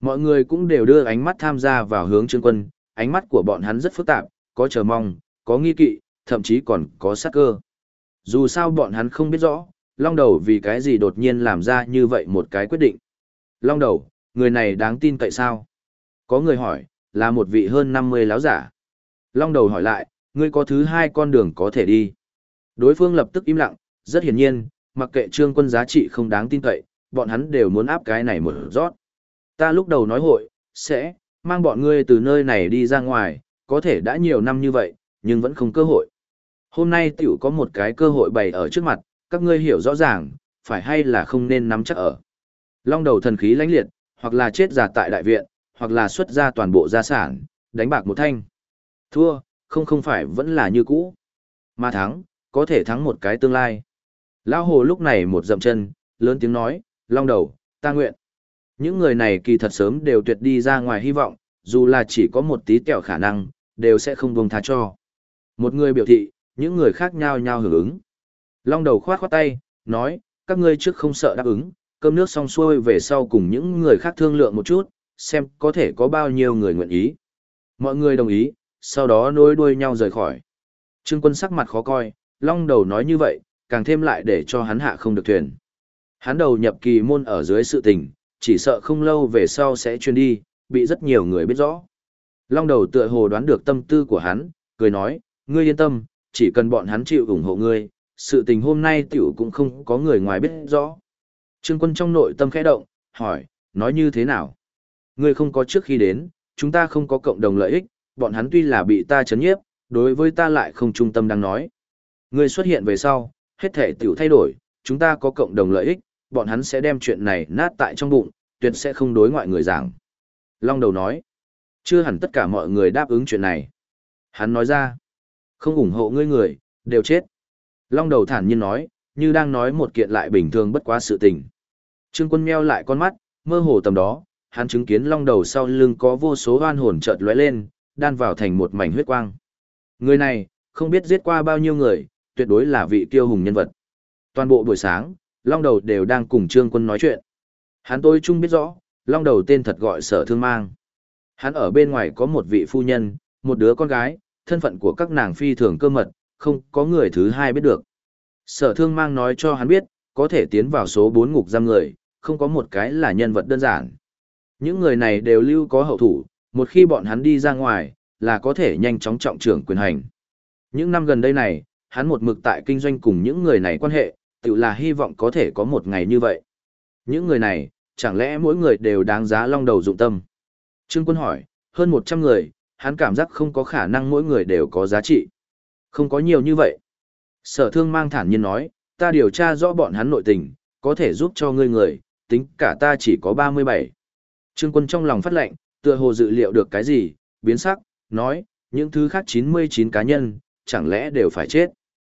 Mọi người cũng đều đưa ánh mắt tham gia vào hướng Trương Quân, ánh mắt của bọn hắn rất phức tạp, có chờ mong, có nghi kỵ, thậm chí còn có sát cơ. Dù sao bọn hắn không biết rõ, Long Đầu vì cái gì đột nhiên làm ra như vậy một cái quyết định. Long Đầu, người này đáng tin cậy sao? Có người hỏi, là một vị hơn 50 láo giả. Long Đầu hỏi lại, ngươi có thứ hai con đường có thể đi. Đối phương lập tức im lặng, rất hiển nhiên, mặc kệ Trương Quân giá trị không đáng tin cậy, bọn hắn đều muốn áp cái này một rót. Ta lúc đầu nói hội, sẽ mang bọn ngươi từ nơi này đi ra ngoài, có thể đã nhiều năm như vậy, nhưng vẫn không cơ hội. Hôm nay tiểu có một cái cơ hội bày ở trước mặt, các ngươi hiểu rõ ràng, phải hay là không nên nắm chắc ở. Long Đầu thần khí lãnh liệt, hoặc là chết già tại đại viện, hoặc là xuất ra toàn bộ gia sản, đánh bạc một thanh. Thua, không phải vẫn là như cũ. Mà thắng, có thể thắng một cái tương lai. Lão Hồ lúc này một dậm chân, lớn tiếng nói, Long Đầu, ta nguyện. Những người này kỳ thật sớm đều tuyệt đi ra ngoài hy vọng, dù là chỉ có một tí kẹo khả năng, đều sẽ không buông tha cho. Một người biểu thị, những người khác nhao nhao hưởng ứng. Long Đầu khoát khoát tay, nói, các ngươi trước không sợ đáp ứng, cơm nước xong xuôi về sau cùng những người khác thương lượng một chút, xem có thể có bao nhiêu người nguyện ý. Mọi người đồng ý, sau đó nối đuôi nhau rời khỏi. Trương Quân sắc mặt khó coi, Long Đầu nói như vậy, càng thêm lại để cho hắn hạ không được thuyền. Hắn đầu nhập kỳ môn ở dưới sự tình, chỉ sợ không lâu về sau sẽ truyền đi, bị rất nhiều người biết rõ. Long Đầu tựa hồ đoán được tâm tư của hắn, cười nói, ngươi yên tâm, chỉ cần bọn hắn chịu ủng hộ ngươi, sự tình hôm nay tiểu cũng không có người ngoài biết rõ. Trương Quân trong nội tâm khẽ động, hỏi, nói như thế nào? Ngươi không có trước khi đến, chúng ta không có cộng đồng lợi ích, bọn hắn tuy là bị ta chấn nhiếp, đối với ta lại không trung tâm đang nói. Ngươi xuất hiện về sau, hết thể tiểu thay đổi, chúng ta có cộng đồng lợi ích, bọn hắn sẽ đem chuyện này nát tại trong bụng, tuyệt sẽ không đối ngoại người giảng. Long Đầu nói, chưa hẳn tất cả mọi người đáp ứng chuyện này. Hắn nói ra, không ủng hộ ngươi người, đều chết. Long Đầu thản nhiên nói, như đang nói một kiện lại bình thường bất quá sự tình. Trương Quân meo lại con mắt, mơ hồ tầm đó, hắn chứng kiến Long Đầu sau lưng có vô số oan hồn chợt lóe lên, đan vào thành một mảnh huyết quang. Người này, không biết giết qua bao nhiêu người, tuyệt đối là vị kiêu hùng nhân vật. Toàn bộ buổi sáng, Long Đầu đều đang cùng Trương Quân nói chuyện. Hắn tôi chung biết rõ, Long Đầu tên thật gọi Sở Thương Mang. Hắn ở bên ngoài có một vị phu nhân, một đứa con gái, thân phận của các nàng phi thường cơ mật, không có người thứ hai biết được. Sở Thương Mang nói cho hắn biết, có thể tiến vào số 4 ngục giam người, không có một cái là nhân vật đơn giản. Những người này đều lưu có hậu thủ, một khi bọn hắn đi ra ngoài, là có thể nhanh chóng trọng trưởng quyền hành. Những năm gần đây này, hắn một mực tại kinh doanh cùng những người này quan hệ, tự là hy vọng có thể có một ngày như vậy. Những người này, chẳng lẽ mỗi người đều đáng giá Long Đầu dụng tâm? Trương Quân hỏi, hơn 100 người, hắn cảm giác không có khả năng mỗi người đều có giá trị. Không có nhiều như vậy. Sở Thương Mang thản nhiên nói, ta điều tra rõ bọn hắn nội tình, có thể giúp cho ngươi người, tính cả ta chỉ có 37. Trương Quân trong lòng phát lệnh, tựa hồ dự liệu được cái gì, biến sắc, nói, những thứ khác 99 cá nhân, chẳng lẽ đều phải chết.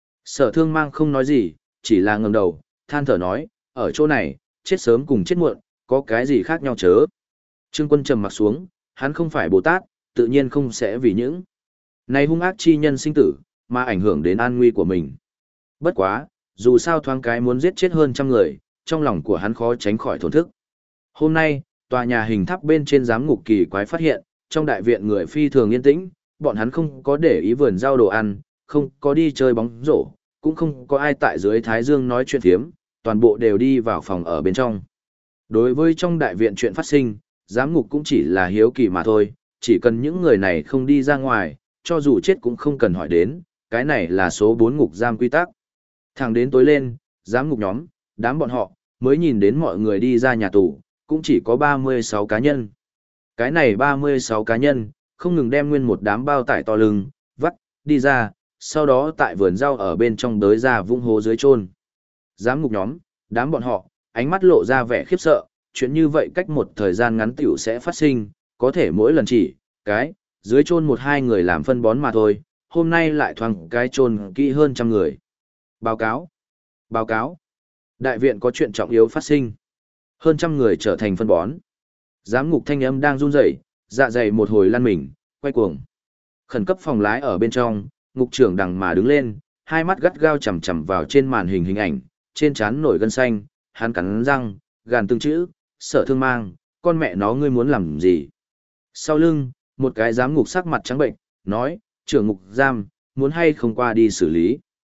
Sở Thương Mang không nói gì, chỉ là ngẩng đầu, than thở nói, ở chỗ này, chết sớm cùng chết muộn, có cái gì khác nhau chớ. Trương Quân trầm mặt xuống, hắn không phải Bồ Tát, tự nhiên không sẽ vì những này hung ác chi nhân sinh tử, mà ảnh hưởng đến an nguy của mình. Bất quá, dù sao thoáng cái muốn giết chết hơn trăm người, trong lòng của hắn khó tránh khỏi thổn thức. Hôm nay, tòa nhà hình tháp bên trên giám ngục kỳ quái phát hiện, trong đại viện người phi thường yên tĩnh, bọn hắn không có để ý vườn rau đồ ăn, không có đi chơi bóng rổ, cũng không có ai tại dưới thái dương nói chuyện thiếm, toàn bộ đều đi vào phòng ở bên trong. Đối với trong đại viện chuyện phát sinh, giám ngục cũng chỉ là hiếu kỳ mà thôi, chỉ cần những người này không đi ra ngoài, cho dù chết cũng không cần hỏi đến, cái này là số 4 ngục giam quy tắc. Thẳng đến tối lên, giám ngục nhóm, đám bọn họ, mới nhìn đến mọi người đi ra nhà tù, cũng chỉ có 36 cá nhân. Cái này 36 cá nhân, không ngừng đem nguyên một đám bao tải to lưng, vắt, đi ra, sau đó tại vườn rau ở bên trong đới ra vung hố dưới chôn. Giám ngục nhóm, đám bọn họ, ánh mắt lộ ra vẻ khiếp sợ, chuyện như vậy cách một thời gian ngắn tiểu sẽ phát sinh, có thể mỗi lần chỉ, cái, dưới chôn một hai người làm phân bón mà thôi, hôm nay lại thoáng cái chôn kỹ hơn trăm người. Báo cáo, báo cáo, đại viện có chuyện trọng yếu phát sinh. Hơn trăm người trở thành phân bón. Giám ngục thanh âm đang run rẩy, dạ dày một hồi lăn mình, quay cuồng. Khẩn cấp phòng lái ở bên trong, ngục trưởng đằng mà đứng lên, hai mắt gắt gao chằm chằm vào trên màn hình ảnh, trên trán nổi gân xanh, hắn cắn răng, gàn từng chữ, Sở Thương Mang, con mẹ nó ngươi muốn làm gì? Sau lưng, một cái giám ngục sắc mặt trắng bệnh, nói, trưởng ngục giam, muốn hay không qua đi xử lý?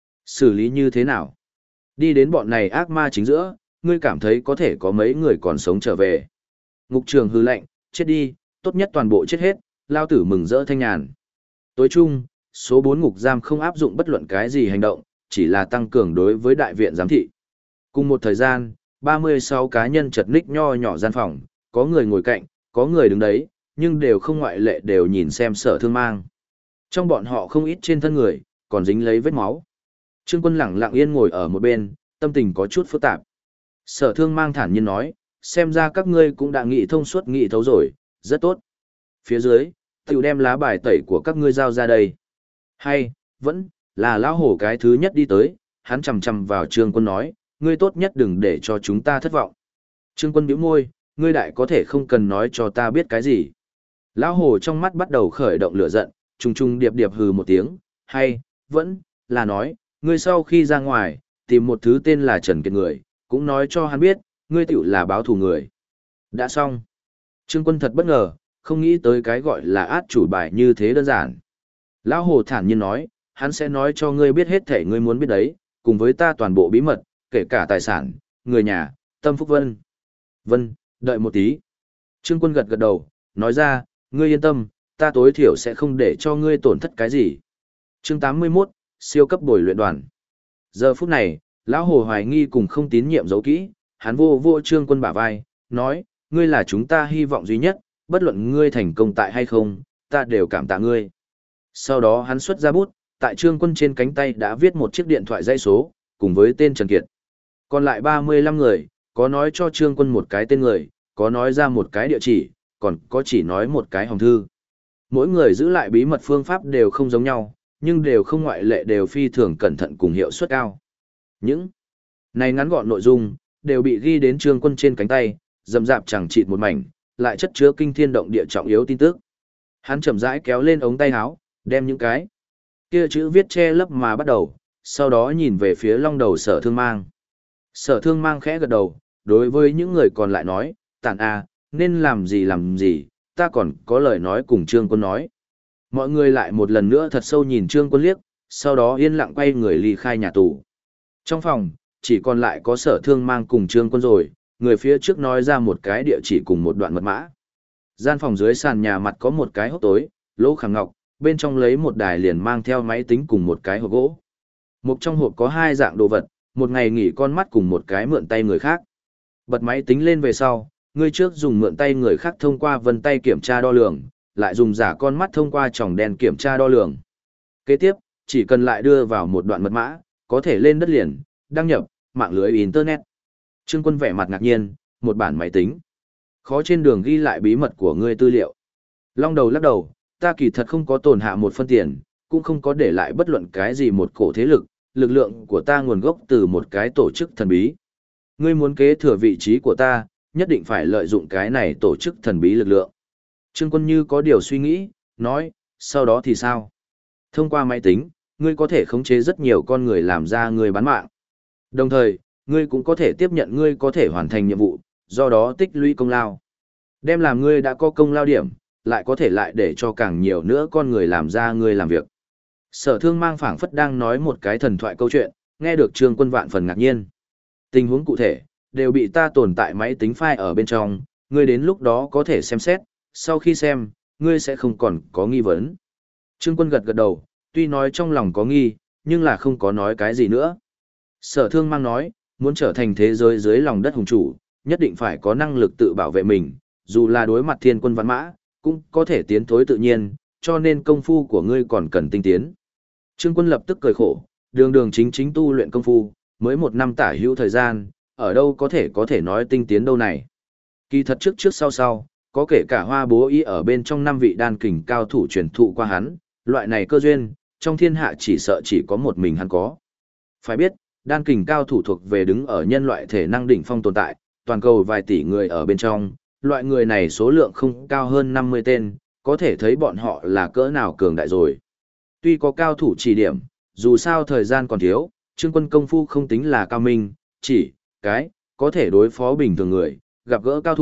Xử lý như thế nào? Đi đến bọn này ác ma chính giữa, ngươi cảm thấy có thể có mấy người còn sống trở về. Ngục trường hư lệnh, chết đi, tốt nhất toàn bộ chết hết, lao tử mừng rỡ thanh nhàn. Tối chung, số 4 ngục giam không áp dụng bất luận cái gì hành động, chỉ là tăng cường đối với đại viện giám thị. Cùng một thời gian, 36 cá nhân chật ních nho nhỏ gian phòng, có người ngồi cạnh, có người đứng đấy, nhưng đều không ngoại lệ đều nhìn xem Sở Thương Mang. Trong bọn họ không ít trên thân người, còn dính lấy vết máu. Trương Quân lặng lặng yên ngồi ở một bên, tâm tình có chút phức tạp. Sở Thương Mang thản nhiên nói, xem ra các ngươi cũng đã nghĩ thông suốt nghĩ thấu rồi, rất tốt. Phía dưới, tiểu đem lá bài tẩy của các ngươi giao ra đây. Hay, vẫn, là lão hổ cái thứ nhất đi tới, hắn chầm chầm vào Trương Quân nói, ngươi tốt nhất đừng để cho chúng ta thất vọng. Trương Quân bĩu môi, ngươi đại có thể không cần nói cho ta biết cái gì. Lão hổ trong mắt bắt đầu khởi động lửa giận, trùng trùng điệp điệp hừ một tiếng, hay, vẫn, là nói, ngươi sau khi ra ngoài, tìm một thứ tên là Trần Kiệt người, cũng nói cho hắn biết, ngươi tiểu là báo thù người. Đã xong. Trương Quân thật bất ngờ, không nghĩ tới cái gọi là át chủ bài như thế đơn giản. Lão Hồ thản nhiên nói, hắn sẽ nói cho ngươi biết hết thể ngươi muốn biết đấy, cùng với ta toàn bộ bí mật, kể cả tài sản, người nhà, Tâm Phúc Vân. Vân, đợi một tí. Trương Quân gật gật đầu, nói ra, ngươi yên tâm, ta tối thiểu sẽ không để cho ngươi tổn thất cái gì. Chương 81, siêu cấp bồi luyện đoàn. Giờ phút này, Lão Hồ hoài nghi cùng không tín nhiệm giấu kỹ, hắn vô Trương Quân bả vai, nói, ngươi là chúng ta hy vọng duy nhất, bất luận ngươi thành công tại hay không, ta đều cảm tạ ngươi. Sau đó hắn xuất ra bút, tại Trương Quân trên cánh tay đã viết một chiếc điện thoại dây số, cùng với tên Trần Kiệt. Còn lại 35 người, có nói cho Trương Quân một cái tên người, có nói ra một cái địa chỉ, còn có chỉ nói một cái hòm thư. Mỗi người giữ lại bí mật phương pháp đều không giống nhau, nhưng đều không ngoại lệ đều phi thường cẩn thận cùng hiệu suất cao. Những này ngắn gọn nội dung, đều bị ghi đến Trương Quân trên cánh tay, rậm rạp chẳng chịt một mảnh, lại chất chứa kinh thiên động địa trọng yếu tin tức. Hắn chậm rãi kéo lên ống tay áo, đem những cái kia chữ viết che lấp mà bắt đầu, sau đó nhìn về phía long đầu Sở Thương Mang. Sở Thương Mang khẽ gật đầu, đối với những người còn lại nói, tản a, nên làm gì, ta còn có lời nói cùng Trương Quân nói. Mọi người lại một lần nữa thật sâu nhìn Trương Quân liếc, sau đó yên lặng quay người ly khai nhà tù. Trong phòng, chỉ còn lại có Sở Thương Mang cùng Trương Quân rồi, người phía trước nói ra một cái địa chỉ cùng một đoạn mật mã. Gian phòng dưới sàn nhà mặt có một cái hốc tối, lỗ khảm ngọc, bên trong lấy một đài liền mang theo máy tính cùng một cái hộp gỗ. Một trong hộp có hai dạng đồ vật, một ngày nghỉ con mắt cùng một cái mượn tay người khác. Bật máy tính lên về sau, người trước dùng mượn tay người khác thông qua vân tay kiểm tra đo lường, lại dùng giả con mắt thông qua tròng đèn kiểm tra đo lường. Kế tiếp, chỉ cần lại đưa vào một đoạn mật mã, có thể lên đất liền, đăng nhập, mạng lưới Internet. Trương Quân vẻ mặt ngạc nhiên, một bản máy tính. Khó trên đường ghi lại bí mật của ngươi tư liệu. Long đầu lắc đầu, ta kỳ thật không có tổn hạ một phân tiền, cũng không có để lại bất luận cái gì một cổ thế lực, lực lượng của ta nguồn gốc từ một cái tổ chức thần bí. Ngươi muốn kế thừa vị trí của ta, nhất định phải lợi dụng cái này tổ chức thần bí lực lượng. Trương Quân như có điều suy nghĩ, nói, sau đó thì sao? Thông qua máy tính, ngươi có thể khống chế rất nhiều con người làm ra người bán mạng. Đồng thời, ngươi cũng có thể tiếp nhận ngươi có thể hoàn thành nhiệm vụ, do đó tích lũy công lao. Đem làm ngươi đã có công lao điểm, lại có thể lại để cho càng nhiều nữa con người làm ra ngươi làm việc. Sở Thương Mang phảng phất đang nói một cái thần thoại câu chuyện, nghe được Trương Quân vạn phần ngạc nhiên. Tình huống cụ thể, đều bị ta tồn tại máy tính file ở bên trong, ngươi đến lúc đó có thể xem xét, sau khi xem, ngươi sẽ không còn có nghi vấn. Trương Quân gật gật đầu, tuy nói trong lòng có nghi, nhưng là không có nói cái gì nữa. Sở Thương Mang nói, muốn trở thành thế giới dưới lòng đất hùng chủ, nhất định phải có năng lực tự bảo vệ mình, dù là đối mặt thiên quân văn mã, cũng có thể tiến thối tự nhiên, cho nên công phu của ngươi còn cần tinh tiến. Trương Quân lập tức cười khổ, đường chính tu luyện công phu, mới 1 năm tả hữu thời gian, ở đâu có thể nói tinh tiến đâu này. Kỳ thật trước sau, có kể cả Hoa Bố Y ở bên trong 5 vị đan kình cao thủ truyền thụ qua hắn, loại này cơ duyên, trong thiên hạ chỉ sợ chỉ có một mình hắn có. Phải biết, đan kình cao thủ thuộc về đứng ở nhân loại thể năng đỉnh phong tồn tại, toàn cầu vài tỷ người ở bên trong, loại người này số lượng không cao hơn 50 tên, có thể thấy bọn họ là cỡ nào cường đại rồi. Tuy có cao thủ chỉ điểm, dù sao thời gian còn thiếu, Trương Quân công phu không tính là cao minh, chỉ cái có thể đối phó bình thường người, gặp gỡ cao thủ,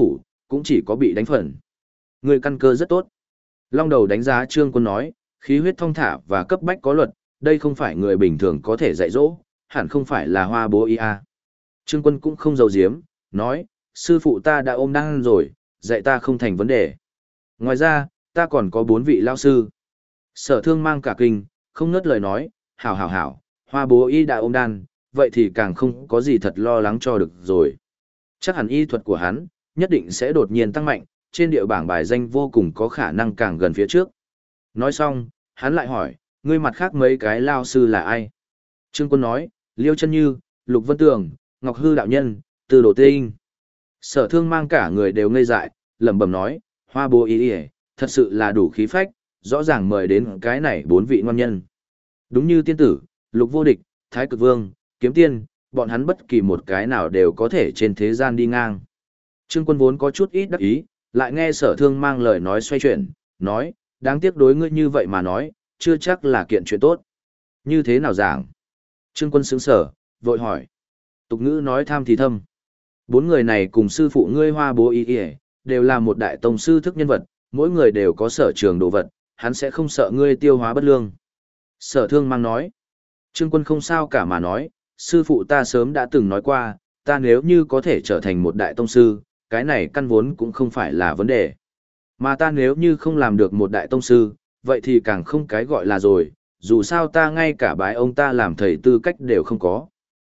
cũng chỉ có bị đánh phần. Người căn cơ rất tốt. Long đầu đánh giá Trương Quân nói, khí huyết thông thả và cấp bách có luật, đây không phải người bình thường có thể dạy dỗ, hẳn không phải là hoa bố y a. Trương Quân cũng không giấu giếm, nói, sư phụ ta đã ôm đan rồi, dạy ta không thành vấn đề. Ngoài ra, ta còn có 4 vị lao sư. Sở Thương mang cả kinh, không ngớt lời nói, hảo, hoa bố y đã ôm đan, vậy thì càng không có gì thật lo lắng cho được rồi. Chắc hẳn y thuật của hắn, nhất định sẽ đột nhiên tăng mạnh, trên địa bảng bài danh vô cùng có khả năng càng gần phía trước. Nói xong, hắn lại hỏi, ngươi mặt khác mấy cái lao sư là ai? Trương Quân nói, Liêu Chân Như, Lục Vân Tường, Ngọc Hư Đạo Nhân, Từ Đồ Tinh. Sở Thương mang cả người đều ngây dại, lẩm bẩm nói, hoa bố y thật sự là đủ khí phách, rõ ràng mời đến cái này 4 vị ngon nhân. Đúng như tiên tử, Lục Vô Địch, Thái Cực Vương, Kiếm Tiên, bọn hắn bất kỳ một cái nào đều có thể trên thế gian đi ngang. Trương Quân vốn có chút ít đắc ý, lại nghe Sở Thương mang lời nói xoay chuyển, nói, đáng tiếc đối ngươi như vậy mà nói, chưa chắc là kiện chuyện tốt. Như thế nào giảng? Trương Quân sững sờ, vội hỏi. Tục ngữ nói tham thì thâm. 4 người này cùng sư phụ ngươi hoa bố y đều là một đại tông sư thức nhân vật, mỗi người đều có sở trường đồ vật, hắn sẽ không sợ ngươi tiêu hóa bất lương. Sở Thương mang nói. Trương Quân không sao cả mà nói, sư phụ ta sớm đã từng nói qua, ta nếu như có thể trở thành một đại tông sư, cái này căn vốn cũng không phải là vấn đề. Mà ta nếu như không làm được một đại tông sư, vậy thì càng không cái gọi là rồi, dù sao ta ngay cả bái ông ta làm thầy tư cách đều không có.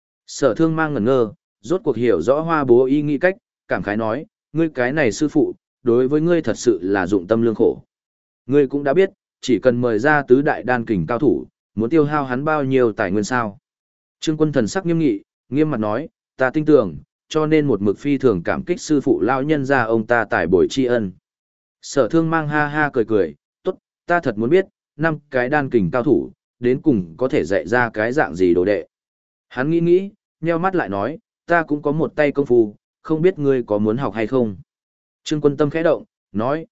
Sở Thương mang ngẩn ngơ, rốt cuộc hiểu rõ hoa bố y nghĩ cách, cảm khái nói, ngươi cái này sư phụ, đối với ngươi thật sự là dụng tâm lương khổ. Ngươi cũng đã biết, chỉ cần mời ra tứ đại đan kình cao thủ, muốn tiêu hao hắn bao nhiêu tài nguyên sao. Trương Quân thần sắc nghiêm nghị, nghiêm mặt nói, ta tin tưởng, cho nên một mực phi thường cảm kích sư phụ lão nhân ra ông ta tài bồi tri ân. Sở Thương mang ha ha cười, tốt, ta thật muốn biết, 5 cái đan kình cao thủ, đến cùng có thể dạy ra cái dạng gì đồ đệ. Hắn nghĩ, nheo mắt lại nói, ta cũng có một tay công phu, không biết ngươi có muốn học hay không. Trương Quân tâm khẽ động, nói,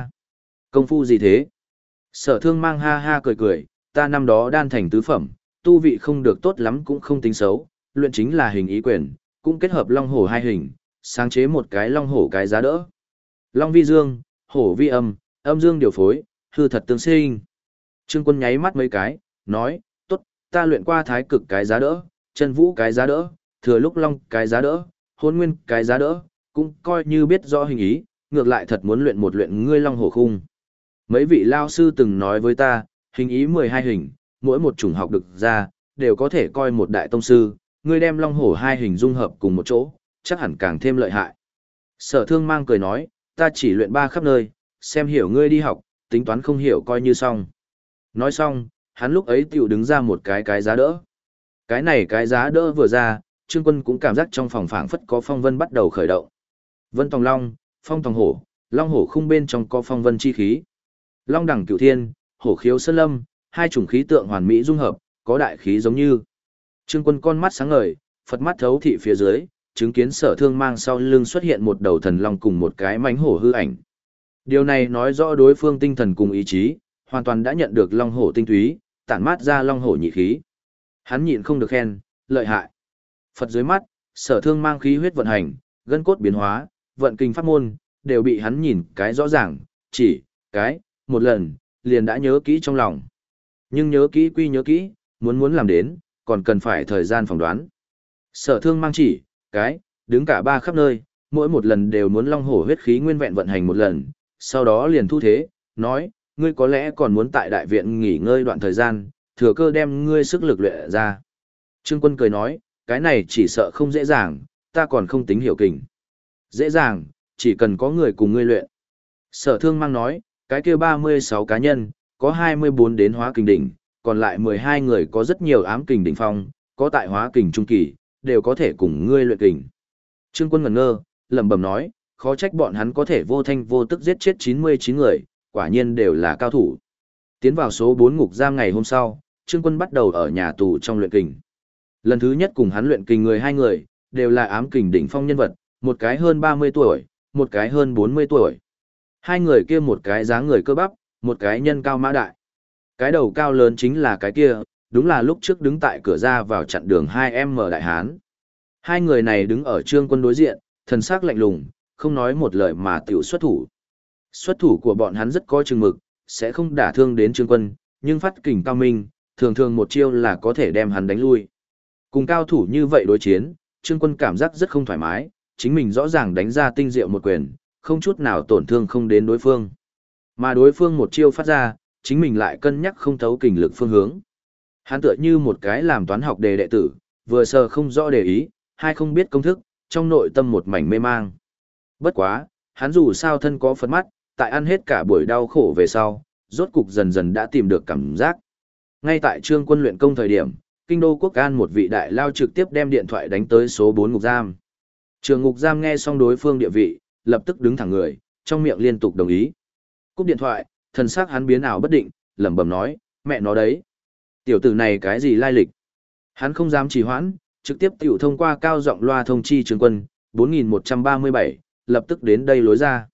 công phu gì thế? Sở Thương mang ha ha cười, ta năm đó đan thành tứ phẩm, tu vị không được tốt lắm cũng không tính xấu, luyện chính là hình ý quyền, cũng kết hợp long hổ hai hình, sáng chế một cái long hổ cái giá đỡ. Long vi dương, hổ vi âm, âm dương điều phối, hư thật tương sinh. Trương Quân nháy mắt mấy cái, nói, tốt, ta luyện qua thái cực cái giá đỡ, chân vũ cái giá đỡ, thừa lúc long cái giá đỡ, hôn nguyên cái giá đỡ, cũng coi như biết rõ hình ý, ngược lại thật muốn luyện một luyện ngươi long hổ khung. Mấy vị lao sư từng nói với ta, hình ý 12 hình, mỗi một chủng học được ra, đều có thể coi một đại tông sư, ngươi đem long hổ hai hình dung hợp cùng một chỗ, chắc hẳn càng thêm lợi hại. Sở Thương mang cười nói, ta chỉ luyện 3 khắp nơi, xem hiểu ngươi đi học, tính toán không hiểu coi như xong. Nói xong, hắn lúc ấy tiểu đứng ra một cái giá đỡ. Cái này cái giá đỡ vừa ra, Trương Quân cũng cảm giác trong phòng phảng phất có phong vân bắt đầu khởi động. Vân tòng long, phong tòng hổ, long hổ khung bên trong có phong vân chi khí. Long đẳng cửu thiên, hổ khiếu sơn lâm, hai chủng khí tượng hoàn mỹ dung hợp, có đại khí giống như. Trương Quân con mắt sáng ngời, Phật mắt thấu thị phía dưới, chứng kiến Sở Thương mang sau lưng xuất hiện một đầu thần long cùng một cái mãnh hổ hư ảnh. Điều này nói rõ đối phương tinh thần cùng ý chí, hoàn toàn đã nhận được long hổ tinh túy, tản mát ra long hổ nhị khí. Hắn nhịn không được khen, lợi hại. Phật dưới mắt, Sở Thương mang khí huyết vận hành, gân cốt biến hóa, vận kinh pháp môn, đều bị hắn nhìn cái rõ ràng, chỉ cái một lần, liền đã nhớ kỹ trong lòng. Nhưng nhớ kỹ quy nhớ kỹ, muốn làm đến, còn cần phải thời gian phỏng đoán. Sở Thương mang chỉ cái đứng cả 3 khắp nơi, mỗi một lần đều muốn long hổ huyết khí nguyên vẹn vận hành một lần, sau đó liền thu thế, nói, ngươi có lẽ còn muốn tại đại viện nghỉ ngơi đoạn thời gian, thừa cơ đem ngươi sức lực luyện ra. Trương Quân cười nói, cái này chỉ sợ không dễ dàng, ta còn không tính hiểu kình. Dễ dàng, chỉ cần có người cùng ngươi luyện. Sở Thương mang nói, cái kia 36 cá nhân, có 24 đến hóa kình đỉnh, còn lại 12 người có rất nhiều ám kình đỉnh phong, có tại hóa kình trung kỳ, đều có thể cùng ngươi luyện kình. Trương Quân ngẩn ngơ, lẩm bẩm nói, khó trách bọn hắn có thể vô thanh vô tức giết chết 99 người, quả nhiên đều là cao thủ. Tiến vào số 4 ngục giam ngày hôm sau, Trương Quân bắt đầu ở nhà tù trong luyện kình. Lần thứ nhất cùng hắn luyện kình người 2 người, đều là ám kình đỉnh phong nhân vật, một cái hơn 30 tuổi, một cái hơn 40 tuổi. 2 người kia một cái dáng người cơ bắp, một cái nhân cao mã đại. Cái đầu cao lớn chính là cái kia, đúng là lúc trước đứng tại cửa ra vào chặn đường 2M đại hán. 2 người này đứng ở Trương Quân đối diện, thần sắc lạnh lùng, không nói một lời mà tiểu xuất thủ. Xuất thủ của bọn hắn rất có chừng mực, sẽ không đả thương đến Trương Quân, nhưng phát kình cao minh, thường thường một chiêu là có thể đem hắn đánh lui. Cùng cao thủ như vậy đối chiến, Trương Quân cảm giác rất không thoải mái, chính mình rõ ràng đánh ra tinh diệu một quyền, không chút nào tổn thương không đến đối phương. Mà đối phương một chiêu phát ra, chính mình lại cân nhắc không thấu kình lực phương hướng. Hắn tựa như một cái làm toán học đề đệ tử, vừa sờ không rõ đề ý, hai không biết công thức, trong nội tâm một mảnh mê mang. Bất quá, hắn dù sao thân có phấn mắt, tại ăn hết cả buổi đau khổ về sau, rốt cục dần dần đã tìm được cảm giác. Ngay tại Trương Quân luyện công thời điểm, kinh đô quốc an một vị đại lao trực tiếp đem điện thoại đánh tới số 4 ngục giam. Trường ngục giam nghe xong đối phương địa vị, lập tức đứng thẳng người, trong miệng liên tục đồng ý. Cúp điện thoại, thần sắc hắn biến ảo bất định, lẩm bẩm nói, mẹ nó đấy. Tiểu tử này cái gì lai lịch? Hắn không dám trì hoãn, trực tiếp tiểu thông qua cao giọng loa thông chi Trương Quân, 4137, lập tức đến đây lối ra.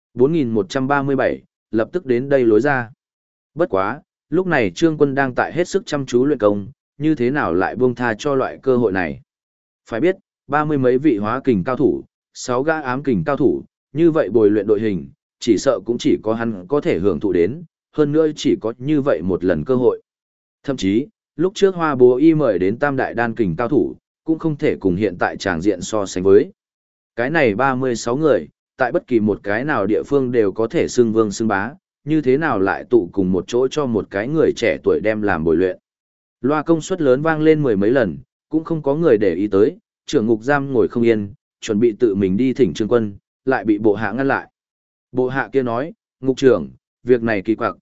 4137, lập tức đến đây lối ra. Bất quá, lúc này Trương Quân đang tại hết sức chăm chú luyện công, như thế nào lại buông tha cho loại cơ hội này. Phải biết, 30 mấy vị hóa kình cao thủ, 6 gã ám kình cao thủ, như vậy bồi luyện đội hình, chỉ sợ cũng chỉ có hắn có thể hưởng thụ đến, hơn nữa chỉ có như vậy một lần cơ hội. Thậm chí, lúc trước Hoa Bố Y mời đến tam đại đan kình cao thủ, cũng không thể cùng hiện tại tràng diện so sánh với. Cái này 36 người, tại bất kỳ một cái nào địa phương đều có thể xưng vương xưng bá, như thế nào lại tụ cùng một chỗ cho một cái người trẻ tuổi đem làm bồi luyện. Loa công suất lớn vang lên mười mấy lần, cũng không có người để ý tới, trưởng ngục giam ngồi không yên, chuẩn bị tự mình đi thỉnh Trương Quân, lại bị bộ hạ ngăn lại. Bộ hạ kia nói, ngục trưởng, việc này kỳ quặc,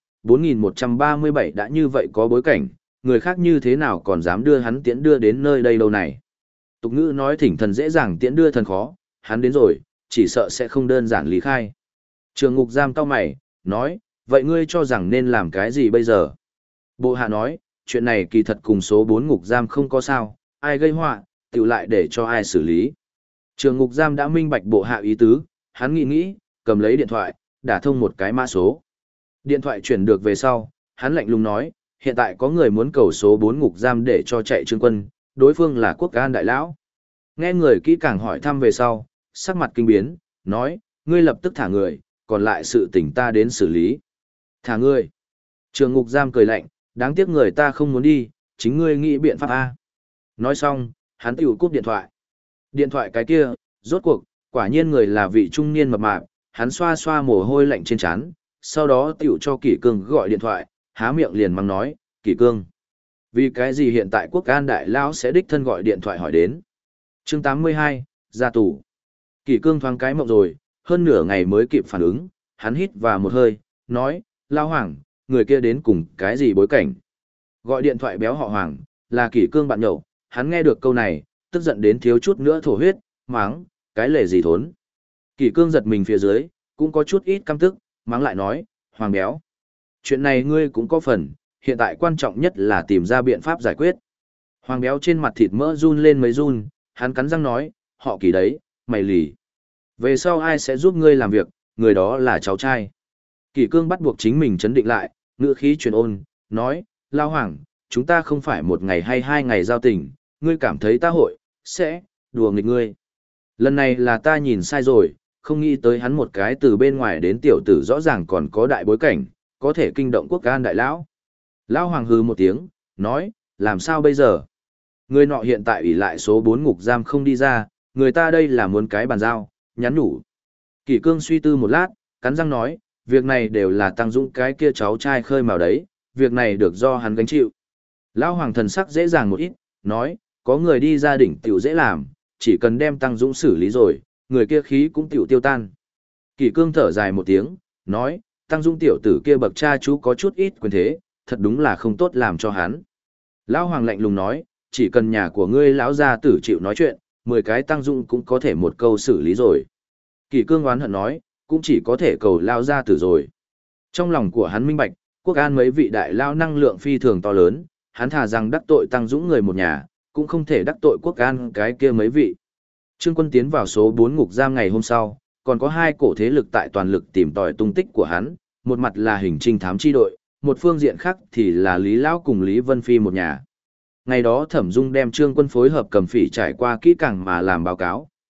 4137 đã như vậy có bối cảnh, người khác như thế nào còn dám đưa hắn tiễn đưa đến nơi đây đâu này. Tục ngữ nói thỉnh thần dễ dàng tiễn đưa thần khó, hắn đến rồi, chỉ sợ sẽ không đơn giản lý khai. Trường ngục giam cao mày, nói, vậy ngươi cho rằng nên làm cái gì bây giờ? Bộ hạ nói, chuyện này kỳ thật cùng số 4 ngục giam không có sao, ai gây họa, tự lại để cho ai xử lý. Trường ngục giam đã minh bạch bộ hạ ý tứ, hắn nghĩ, cầm lấy điện thoại, đả thông một cái mã số. Điện thoại chuyển được về sau, hắn lạnh lùng nói, hiện tại có người muốn cầu số 4 ngục giam để cho chạy Trương Quân, đối phương là quốc an đại lão. Nghe người kỹ càng hỏi thăm về sau, sắc mặt kinh biến, nói, ngươi lập tức thả người, còn lại sự tình ta đến xử lý. Thả ngươi. Trường ngục giam cười lạnh, đáng tiếc người ta không muốn đi, chính ngươi nghĩ biện pháp A. Nói xong, hắn tiểu cúp điện thoại. Điện thoại cái kia, rốt cuộc, quả nhiên người là vị trung niên mập mạp, hắn xoa xoa mồ hôi lạnh trên trán, sau đó tiểu cho Kỷ Cương gọi điện thoại, há miệng liền mắng nói, Kỷ Cương. Vì cái gì hiện tại quốc an đại lão sẽ đích thân gọi điện thoại hỏi đến. Chương 82, ra tù. Kỷ Cương thoáng cái mộng rồi, hơn nửa ngày mới kịp phản ứng, hắn hít vào một hơi, nói, Lao Hoàng, người kia đến cùng cái gì bối cảnh. Gọi điện thoại béo họ Hoàng, là Kỷ Cương bạn nhậu, hắn nghe được câu này, tức giận đến thiếu chút nữa thổ huyết, mắng, cái lề gì thốn. Kỷ Cương giật mình phía dưới, cũng có chút ít căm tức, mắng lại nói, Hoàng béo. Chuyện này ngươi cũng có phần, hiện tại quan trọng nhất là tìm ra biện pháp giải quyết. Hoàng béo trên mặt thịt mỡ run lên mấy run, hắn cắn răng nói, họ Kỷ đấy, mày lì. Về sau ai sẽ giúp ngươi làm việc, người đó là cháu trai. Kỷ Cương bắt buộc chính mình chấn định lại, ngữ khí truyền ôn, nói, Lao Hoàng, chúng ta không phải một ngày hay 2 ngày giao tình, ngươi cảm thấy ta hội, sẽ, đùa nghịch ngươi. Lần này là ta nhìn sai rồi, không nghĩ tới hắn một cái từ bên ngoài đến tiểu tử rõ ràng còn có đại bối cảnh, có thể kinh động quốc an đại lão. Lão Hoàng hừ một tiếng, nói, làm sao bây giờ? Người nọ hiện tại ủy lại số 4 ngục giam không đi ra, người ta đây là muốn cái bàn giao, nhắn nhủ. Kỷ Cương suy tư một lát, cắn răng nói, việc này đều là Tăng Dũng cái kia cháu trai khơi mào đấy, việc này được do hắn gánh chịu. Lão Hoàng thần sắc dễ dàng một ít, nói, có người đi ra đỉnh tiểu dễ làm, chỉ cần đem Tăng Dũng xử lý rồi, người kia khí cũng tiểu tiêu tan. Kỷ Cương thở dài một tiếng, nói, Tăng Dũng tiểu tử kia bậc cha chú có chút ít quyền thế, thật đúng là không tốt làm cho hắn. Lão Hoàng lạnh lùng nói, chỉ cần nhà của ngươi lão gia tử chịu nói chuyện, 10 cái Tăng Dũng cũng có thể một câu xử lý rồi. Kỷ Cương oán hận nói, cũng chỉ có thể cầu lão gia tử rồi. Trong lòng của hắn minh bạch, quốc an mấy vị đại lao năng lượng phi thường to lớn, hắn thà rằng đắc tội Tăng Dũng người một nhà, cũng không thể đắc tội quốc an cái kia mấy vị. Trương Quân tiến vào số 4 ngục giam ngày hôm sau, còn có 2 cổ thế lực tại toàn lực tìm tòi tung tích của hắn, một mặt là hình trinh thám chi đội, một phương diện khác thì là Lý Lão cùng Lý Vân Phi một nhà. Ngày đó Thẩm Dung đem Trương Quân phối hợp cầm phỉ trải qua kỹ càng mà làm báo cáo,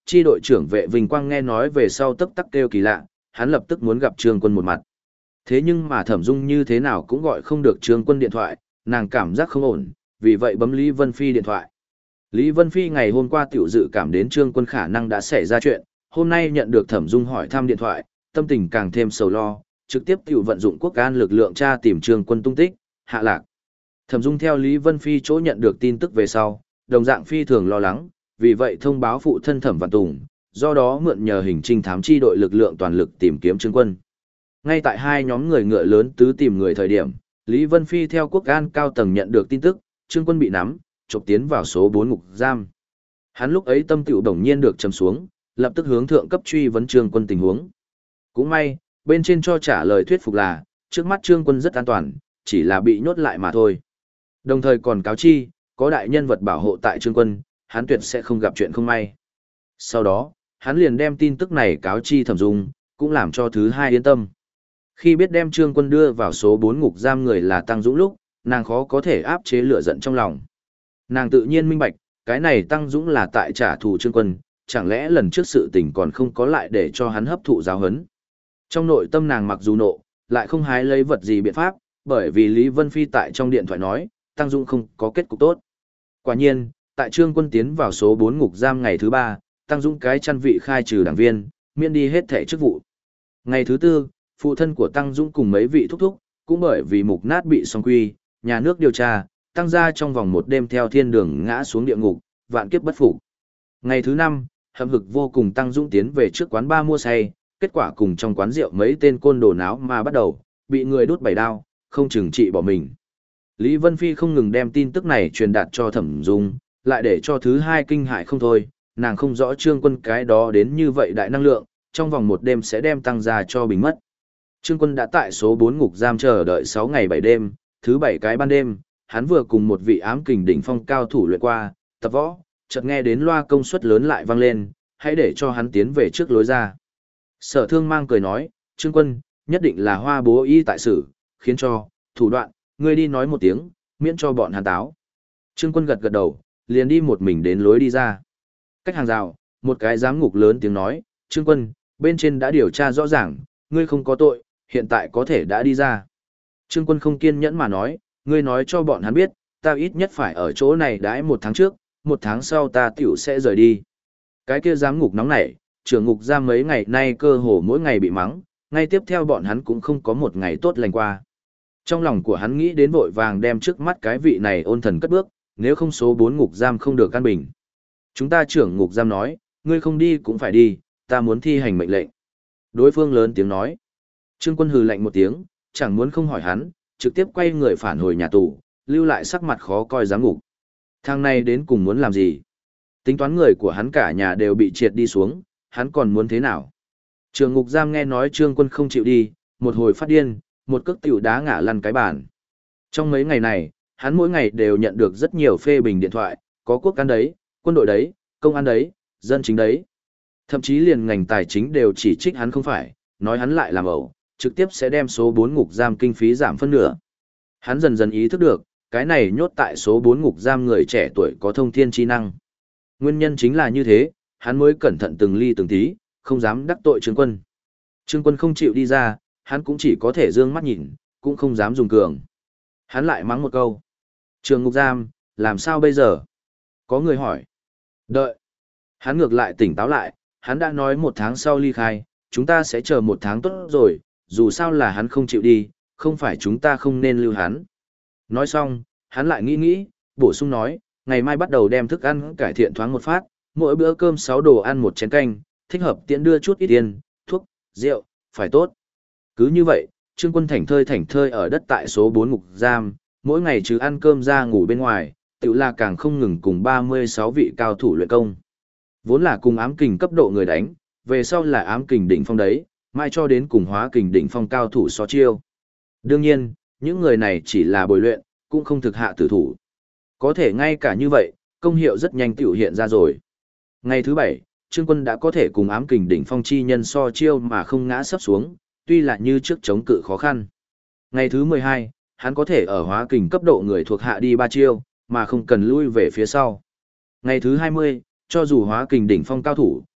Chi đội trưởng Vệ Vinh Quang nghe nói về sau tức tắc kêu kỳ lạ, hắn lập tức muốn gặp Trương Quân một mặt. Thế nhưng mà Thẩm Dung như thế nào cũng gọi không được Trương Quân điện thoại, nàng cảm giác không ổn, vì vậy bấm Lý Vân Phi điện thoại. Lý Vân Phi ngày hôm qua tiểu dự cảm đến Trương Quân khả năng đã xảy ra chuyện, hôm nay nhận được Thẩm Dung hỏi thăm điện thoại, tâm tình càng thêm sầu lo, trực tiếp tiểu vận dụng quốc an lực lượng tra tìm Trương Quân tung tích, hạ lạc. Thẩm Dung theo Lý Vân Phi chỗ nhận được tin tức về sau, đồng dạng phi thường lo lắng, vì vậy thông báo phụ thân Thẩm Văn Tùng, do đó mượn nhờ hình trinh thám chi đội lực lượng toàn lực tìm kiếm Trương Quân. Ngay tại hai nhóm người ngựa lớn tứ tìm người thời điểm, Lý Vân Phi theo quốc an cao tầng nhận được tin tức, Trương Quân bị nắm, chộp tiến vào số 4 ngục giam. Hắn lúc ấy tâm tiểu đồng nhiên được trầm xuống, lập tức hướng thượng cấp truy vấn Trương Quân tình huống. Cũng may, bên trên cho trả lời thuyết phục là, trước mắt Trương Quân rất an toàn, chỉ là bị nhốt lại mà thôi. Đồng thời còn cáo chi, có đại nhân vật bảo hộ tại Trương Quân, hắn tuyệt sẽ không gặp chuyện không may. Sau đó, hắn liền đem tin tức này cáo chi Thẩm Dung, cũng làm cho thứ hai yên tâm. Khi biết đem Trương Quân đưa vào số 4 ngục giam người là Tăng Dũng lúc, nàng khó có thể áp chế lửa giận trong lòng. Nàng tự nhiên minh bạch, cái này Tăng Dũng là tại trả thù Trương Quân, chẳng lẽ lần trước sự tình còn không có lại để cho hắn hấp thụ giáo hấn. Trong nội tâm nàng mặc dù nộ, lại không hái lấy vật gì biện pháp, bởi vì Lý Vân Phi tại trong điện thoại nói, Tăng Dũng không có kết cục tốt. Quả nhiên, tại Trương Quân tiến vào số 4 ngục giam ngày thứ 3, Tăng Dũng cái chăn vị khai trừ đảng viên, miễn đi hết thẻ chức vụ. Ngày thứ 4, phụ thân của Tăng Dũng cùng mấy vị thúc thúc, cũng bởi vì mục nát bị song quy, nhà nước điều tra, Tăng gia trong vòng một đêm theo thiên đường ngã xuống địa ngục, vạn kiếp bất phục. Ngày thứ 5, hậm hực vô cùng Tăng Dũng tiến về trước quán bar mua say, kết quả cùng trong quán rượu mấy tên côn đồ náo mà bắt đầu, bị người đốt 7 đao, không chừng trị bỏ mình. Lý Vân Phi không ngừng đem tin tức này truyền đạt cho Thẩm Dung, lại để cho thứ hai kinh hại không thôi, nàng không rõ Trương Quân cái đó đến như vậy đại năng lượng, trong vòng một đêm sẽ đem Tăng gia cho bình mất. Trương Quân đã tại số 4 ngục giam chờ đợi 6 ngày 7 đêm, thứ 7 cái ban đêm, hắn vừa cùng một vị ám kình đỉnh phong cao thủ luyện qua, tập võ, chợt nghe đến loa công suất lớn lại vang lên, hãy để cho hắn tiến về trước lối ra. Sở Thương mang cười nói, Trương Quân, nhất định là Hoa bố y tại sự, khiến cho, thủ đoạn, ngươi đi nói một tiếng, miễn cho bọn hắn táo. Trương Quân gật gật đầu, liền đi một mình đến lối đi ra. Cách hàng rào, một cái giám ngục lớn tiếng nói, Trương Quân, bên trên đã điều tra rõ ràng, ngươi không có tội, hiện tại có thể đã đi ra. Trương Quân không kiên nhẫn mà nói, ngươi nói cho bọn hắn biết, ta ít nhất phải ở chỗ này đãi 1 tháng trước, 1 tháng sau ta tiểu sẽ rời đi. Cái kia giám ngục nóng nảy, trưởng ngục giam mấy ngày nay cơ hồ mỗi ngày bị mắng, ngay tiếp theo bọn hắn cũng không có một ngày tốt lành qua. Trong lòng của hắn nghĩ đến vội vàng đem trước mắt cái vị này ôn thần cất bước, nếu không số 4 ngục giam không được căn bình. Chúng ta trưởng ngục giam nói, ngươi không đi cũng phải đi, ta muốn thi hành mệnh lệnh. Đối phương lớn tiếng nói. Trương Quân hừ lạnh một tiếng, chẳng muốn không hỏi hắn, trực tiếp quay người phản hồi nhà tù, lưu lại sắc mặt khó coi giám ngục. Thằng này đến cùng muốn làm gì? Tính toán người của hắn cả nhà đều bị triệt đi xuống, hắn còn muốn thế nào? Trường ngục giam nghe nói Trương Quân không chịu đi, một hồi phát điên, một cước tiểu đá ngã lăn cái bàn. Trong mấy ngày này, hắn mỗi ngày đều nhận được rất nhiều phê bình điện thoại, có quốc an đấy, quân đội đấy, công an đấy, dân chính đấy. Thậm chí liền ngành tài chính đều chỉ trích hắn không phải, nói hắn lại làm ẩu, trực tiếp sẽ đem số 4 ngục giam kinh phí giảm phân nửa. Hắn dần dần ý thức được, cái này nhốt tại số 4 ngục giam người trẻ tuổi có thông thiên chi năng. Nguyên nhân chính là như thế, hắn mới cẩn thận từng ly từng tí, không dám đắc tội Trương Quân. Trương Quân không chịu đi ra, hắn cũng chỉ có thể dương mắt nhìn, cũng không dám dùng cường. Hắn lại mắng một câu. Trường ngục giam, làm sao bây giờ? Có người hỏi. Đợi. Hắn ngược lại tỉnh táo lại, hắn đã nói 1 tháng sau ly khai, chúng ta sẽ chờ 1 tháng tốt rồi, dù sao là hắn không chịu đi, không phải chúng ta không nên lưu hắn. Nói xong, hắn lại nghĩ, bổ sung nói, ngày mai bắt đầu đem thức ăn cải thiện thoáng một phát, mỗi bữa cơm 6 đồ ăn 1 chén canh, thích hợp tiện đưa chút ít tiền, thuốc, rượu, phải tốt. Cứ như vậy, Trương Quân thảnh thơi ở đất tại số 4 ngục giam, mỗi ngày trừ ăn cơm ra ngủ bên ngoài, tự là càng không ngừng cùng 36 vị cao thủ luyện công. Vốn là cùng ám kình cấp độ người đánh, về sau là ám kình đỉnh phong đấy, mai cho đến cùng hóa kình đỉnh phong cao thủ so chiêu. Đương nhiên, những người này chỉ là bồi luyện, cũng không thực hạ tử thủ. Có thể ngay cả như vậy, công hiệu rất nhanh tiểu hiện ra rồi. Ngày thứ 7, Trương Quân đã có thể cùng ám kình đỉnh phong chi nhân so chiêu mà không ngã sấp xuống, tuy là như trước chống cự khó khăn. Ngày thứ 12, hắn có thể ở hóa kình cấp độ người thuộc hạ đi 3 chiêu, mà không cần lui về phía sau. Ngày thứ 20, cho dù hóa kình đỉnh phong cao thủ,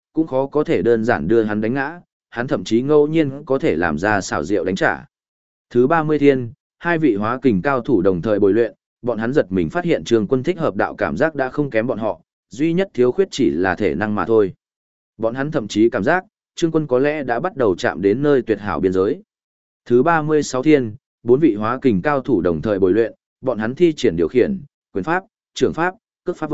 cũng khó có thể đơn giản đưa hắn đánh ngã, hắn thậm chí ngẫu nhiên có thể làm ra xảo diệu đánh trả. Thứ 30 thiên, hai vị hóa kình cao thủ đồng thời bồi luyện, bọn hắn giật mình phát hiện Trương Quân thích hợp đạo cảm giác đã không kém bọn họ, duy nhất thiếu khuyết chỉ là thể năng mà thôi. Bọn hắn thậm chí cảm giác, Trương Quân có lẽ đã bắt đầu chạm đến nơi tuyệt hảo biên giới. Thứ 36 thiên, bốn vị hóa kình cao thủ đồng thời bồi luyện, bọn hắn thi triển điều khiển, quyền pháp, trưởng pháp, cước pháp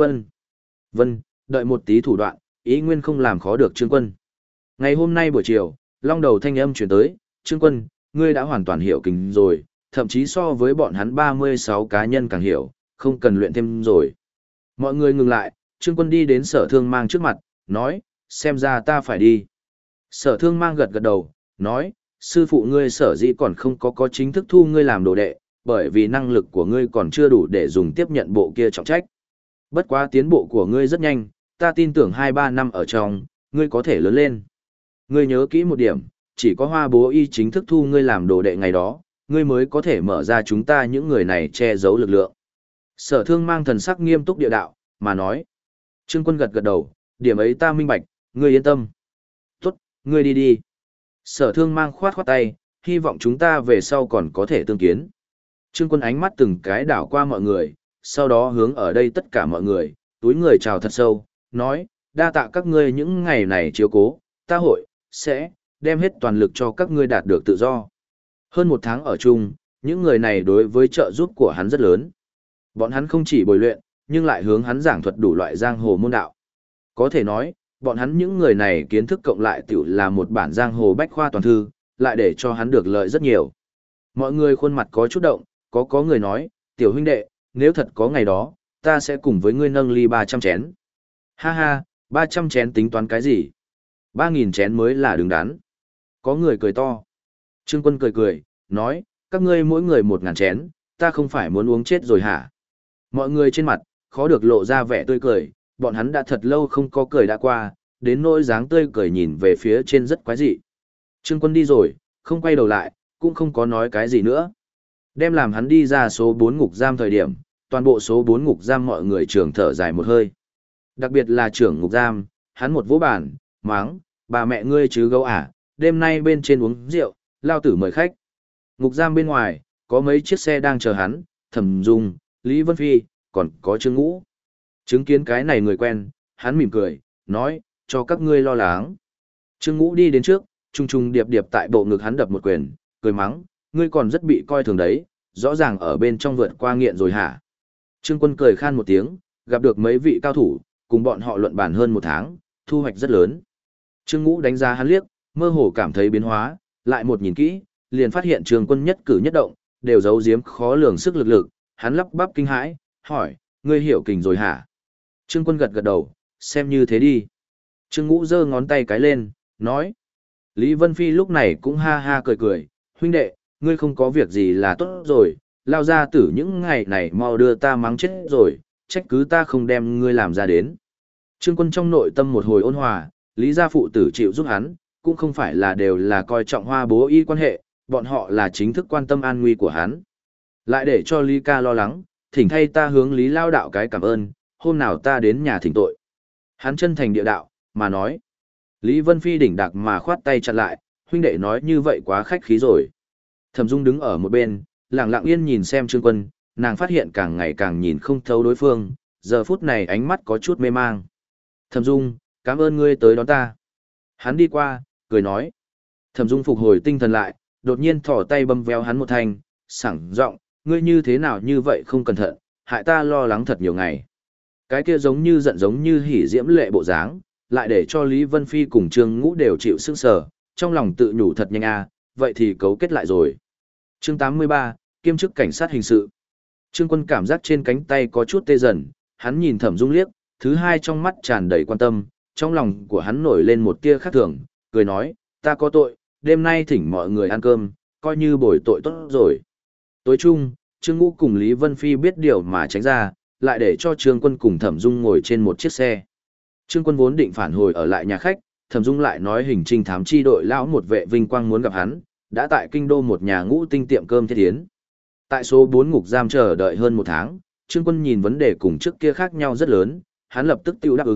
vân, đợi một tí thủ đoạn, ý nguyên không làm khó được Trương Quân. Ngày hôm nay buổi chiều, long đầu thanh âm truyền tới, Trương Quân, ngươi đã hoàn toàn hiểu kình rồi, thậm chí so với bọn hắn 36 cá nhân càng hiểu, không cần luyện thêm rồi. Mọi người ngừng lại, Trương Quân đi đến Sở Thương Mang trước mặt, nói, xem ra ta phải đi. Sở Thương Mang gật gật đầu, nói, sư phụ ngươi Sở dĩ còn không có chính thức thu ngươi làm đồ đệ, bởi vì năng lực của ngươi còn chưa đủ để dùng tiếp nhận bộ kia trọng trách. Bất quá tiến bộ của ngươi rất nhanh, ta tin tưởng 2-3 năm ở trong, ngươi có thể lớn lên. Ngươi nhớ kỹ một điểm, chỉ có Hoa Bố Y chính thức thu ngươi làm đồ đệ ngày đó, ngươi mới có thể mở ra chúng ta những người này che giấu lực lượng. Sở Thương Mang thần sắc nghiêm túc địa đạo, mà nói. Trương Quân gật gật đầu, điểm ấy ta minh bạch, ngươi yên tâm. Tốt, ngươi đi đi. Sở Thương Mang khoát khoát tay, hy vọng chúng ta về sau còn có thể tương kiến. Trương Quân ánh mắt từng cái đảo qua mọi người, sau đó hướng ở đây tất cả mọi người, túi người chào thật sâu, nói, đa tạ các ngươi những ngày này chiếu cố, ta sẽ đem hết toàn lực cho các ngươi đạt được tự do. Hơn một tháng ở chung, những người này đối với trợ giúp của hắn rất lớn. Bọn hắn không chỉ bồi luyện, nhưng lại hướng hắn giảng thuật đủ loại giang hồ môn đạo. Có thể nói, bọn hắn những người này kiến thức cộng lại tiểu là một bản giang hồ bách khoa toàn thư, lại để cho hắn được lợi rất nhiều. Mọi người khuôn mặt có chút động, có người nói, tiểu huynh đệ, nếu thật có ngày đó, ta sẽ cùng với ngươi nâng ly 300 chén. Ha ha, 300 chén tính toán cái gì? 3.000 chén mới là đứng đắn. Có người cười to. Trương Quân cười, nói, các ngươi mỗi người 1.000 chén, ta không phải muốn uống chết rồi hả? Mọi người trên mặt, khó được lộ ra vẻ tươi cười, bọn hắn đã thật lâu không có cười đã qua, đến nỗi dáng tươi cười nhìn về phía trên rất quái dị. Trương Quân đi rồi, không quay đầu lại, cũng không có nói cái gì nữa. Đem làm hắn đi ra số 4 ngục giam thời điểm, toàn bộ số 4 ngục giam mọi người trường thở dài một hơi. Đặc biệt là trưởng ngục giam, hắn một vỗ bàn, máng, bà mẹ ngươi chứ gấu à, đêm nay bên trên uống rượu, lao tử mời khách. Ngục giam bên ngoài, có mấy chiếc xe đang chờ hắn, Thẩm Dung, Lý Vân Phi, còn có Trương Ngũ. Chứng kiến cái này người quen, hắn mỉm cười, nói, cho các ngươi lo lắng. Trương Ngũ đi đến trước, trung trung điệp điệp tại bộ ngực hắn đập một quyền, cười mắng, ngươi còn rất bị coi thường đấy, rõ ràng ở bên trong vượt qua nghiện rồi hả? Trương Quân cười khan một tiếng, gặp được mấy vị cao thủ, cùng bọn họ luận bàn hơn một tháng, thu hoạch rất lớn. Trương Ngũ đánh giá hắn liếc, mơ hồ cảm thấy biến hóa, lại một nhìn kỹ, liền phát hiện Trương Quân nhất cử nhất động, đều giấu giếm khó lường sức lực, hắn lắp bắp kinh hãi, hỏi, ngươi hiểu kình rồi hả? Trương Quân gật gật đầu, xem như thế đi. Trương Ngũ giơ ngón tay cái lên, nói. Lý Vân Phi lúc này cũng ha ha cười, huynh đệ, ngươi không có việc gì là tốt rồi, lao ra tử những ngày này mau đưa ta mắng chết rồi, trách cứ ta không đem ngươi làm ra đến. Trương Quân trong nội tâm một hồi ôn hòa, Lý gia phụ tử chịu giúp hắn, cũng không phải là đều là coi trọng Hoa Bố Y quan hệ, bọn họ là chính thức quan tâm an nguy của hắn. Lại để cho Lý ca lo lắng, thỉnh thay ta hướng Lý lao đạo cái cảm ơn, hôm nào ta đến nhà thỉnh tội. Hắn chân thành địa đạo, mà nói. Lý Vân Phi đỉnh đạc mà khoát tay chặn lại, huynh đệ nói như vậy quá khách khí rồi. Thẩm Dung đứng ở một bên, lặng lặng yên nhìn xem Trương Quân, nàng phát hiện càng ngày càng nhìn không thấu đối phương, giờ phút này ánh mắt có chút mê mang. Thẩm Dung, cảm ơn ngươi tới đón ta. Hắn đi qua, cười nói. Thẩm Dung phục hồi tinh thần lại, đột nhiên thỏ tay bấm véo hắn một thanh, sảng giọng, ngươi như thế nào như vậy không cẩn thận, hại ta lo lắng thật nhiều ngày. Cái kia giống như giận giống như hỉ diễm lệ bộ dáng, lại để cho Lý Vân Phi cùng Trương Ngũ đều chịu sững sờ, trong lòng tự nhủ thật nhanh a, vậy thì cấu kết lại rồi. Chương 83, kiêm chức cảnh sát hình sự. Trương Quân cảm giác trên cánh tay có chút tê dần, hắn nhìn Thẩm Dung liếc, thứ hai trong mắt tràn đầy quan tâm, trong lòng của hắn nổi lên một tia khác thường, cười nói, ta có tội, đêm nay thỉnh mọi người ăn cơm, coi như bồi tội tốt rồi. Tối chung, Trương Ngũ cùng Lý Vân Phi biết điều mà tránh ra, lại để cho Trương Quân cùng Thẩm Dung ngồi trên một chiếc xe. Trương Quân vốn định phản hồi ở lại nhà khách, Thẩm Dung lại nói hình trinh thám chi đội lão một vệ vinh quang muốn gặp hắn, đã tại kinh đô một nhà ngũ tinh tiệm cơm thiết tiến. Tại số 4 ngục giam chờ đợi hơn một tháng, Trương Quân nhìn vấn đề cùng trước kia khác nhau rất lớn, hắn lập tức tiêu đáp ứng,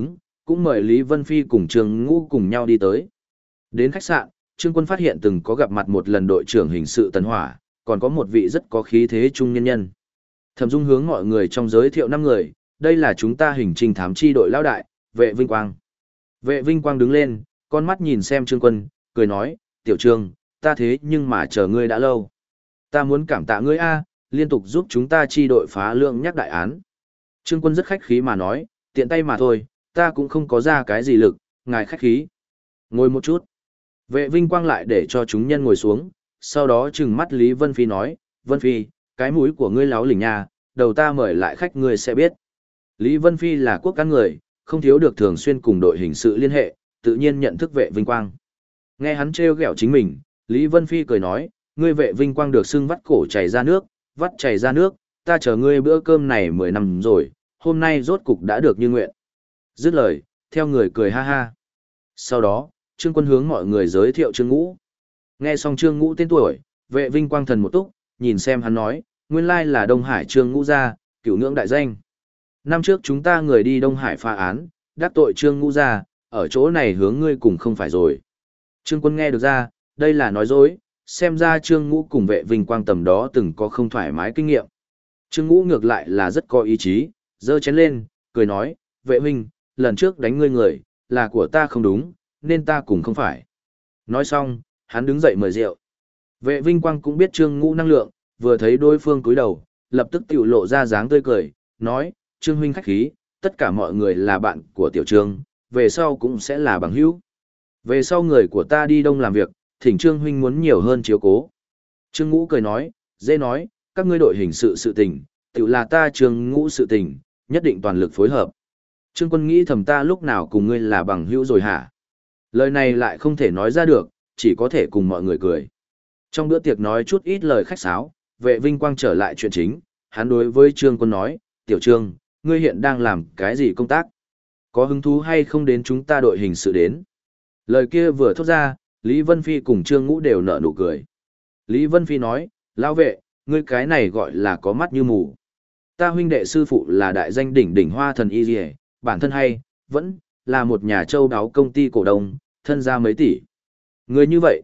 cũng mời Lý Vân Phi cùng Trương Ngũ cùng nhau đi tới. Đến khách sạn, Trương Quân phát hiện từng có gặp mặt một lần đội trưởng hình sự Tần Hỏa, còn có một vị rất có khí thế trung nhân nhân. Thẩm Dung hướng mọi người trong giới thiệu 5 người, đây là chúng ta hình trinh thám chi đội lão đại, Vệ Vinh Quang. Vệ Vinh Quang đứng lên, con mắt nhìn xem Trương Quân, cười nói, tiểu Trương, ta thế nhưng mà chờ ngươi đã lâu. Ta muốn cảm tạ ngươi a, liên tục giúp chúng ta chi đội phá lượng nhắc đại án. Trương Quân rất khách khí mà nói, tiện tay mà thôi, ta cũng không có ra cái gì lực, ngài khách khí. Ngồi một chút. Vệ Vinh Quang lại để cho chúng nhân ngồi xuống, sau đó trừng mắt Lý Vân Phi nói, Vân Phi, cái mũi của ngươi láo lỉnh nha, đầu ta mời lại khách ngươi sẽ biết. Lý Vân Phi là quốc cán người, không thiếu được thường xuyên cùng đội hình sự liên hệ, tự nhiên nhận thức Vệ Vinh Quang. Nghe hắn trêu ghẹo chính mình, Lý Vân Phi cười nói, ngươi Vệ Vinh Quang được xưng vắt cổ chảy ra nước, vắt chảy ra nước, ta chờ ngươi bữa cơm này 10 năm rồi, hôm nay rốt cục đã được như nguyện. Dứt lời, theo người cười ha ha. Sau đó, Trương Quân hướng mọi người giới thiệu Trương Ngũ. Nghe xong Trương Ngũ tên tuổi, Vệ Vinh Quang thần một túc, nhìn xem hắn nói, nguyên lai là Đông Hải Trương Ngũ gia, cửu ngưỡng đại danh. Năm trước chúng ta người đi Đông Hải phá án, đắc tội Trương Ngũ gia, ở chỗ này hướng ngươi cùng không phải rồi. Trương Quân nghe được ra, đây là nói dối, xem ra Trương Ngũ cùng Vệ Vinh Quang tầm đó từng có không thoải mái kinh nghiệm. Trương Ngũ ngược lại là rất có ý chí, giơ chén lên, cười nói, Vệ huynh, lần trước đánh ngươi người, là của ta không đúng, nên ta cùng không phải. Nói xong, hắn đứng dậy mời rượu. Vệ Vinh Quang cũng biết Trương Ngũ năng lượng, vừa thấy đối phương cúi đầu, lập tức tiểu lộ ra dáng tươi cười, nói, Trương huynh khách khí, tất cả mọi người là bạn của tiểu Trương, về sau cũng sẽ là bằng hữu. Về sau người của ta đi đông làm việc, thỉnh Trương huynh muốn nhiều hơn chiếu cố. Trương Ngũ cười nói, dễ nói, các ngươi đội hình sự tình, tự là ta Trương Ngũ sự tình, nhất định toàn lực phối hợp. Trương Quân nghĩ thầm ta lúc nào cùng ngươi là bằng hữu rồi hả? Lời này lại không thể nói ra được, chỉ có thể cùng mọi người cười. Trong bữa tiệc nói chút ít lời khách sáo, Vệ Vinh Quang trở lại chuyện chính, hắn đối với Trương Quân nói, tiểu Trương, ngươi hiện đang làm cái gì công tác? Có hứng thú hay không đến chúng ta đội hình sự đến? Lời kia vừa thốt ra, Lý Vân Phi cùng Trương Ngũ đều nở nụ cười. Lý Vân Phi nói, lão vệ, ngươi cái này gọi là có mắt như mù. Ta huynh đệ sư phụ là đại danh đỉnh đỉnh hoa thần y dì, bản thân hay, vẫn là một nhà châu đáo công ty cổ đông, thân gia mấy tỷ. Người như vậy,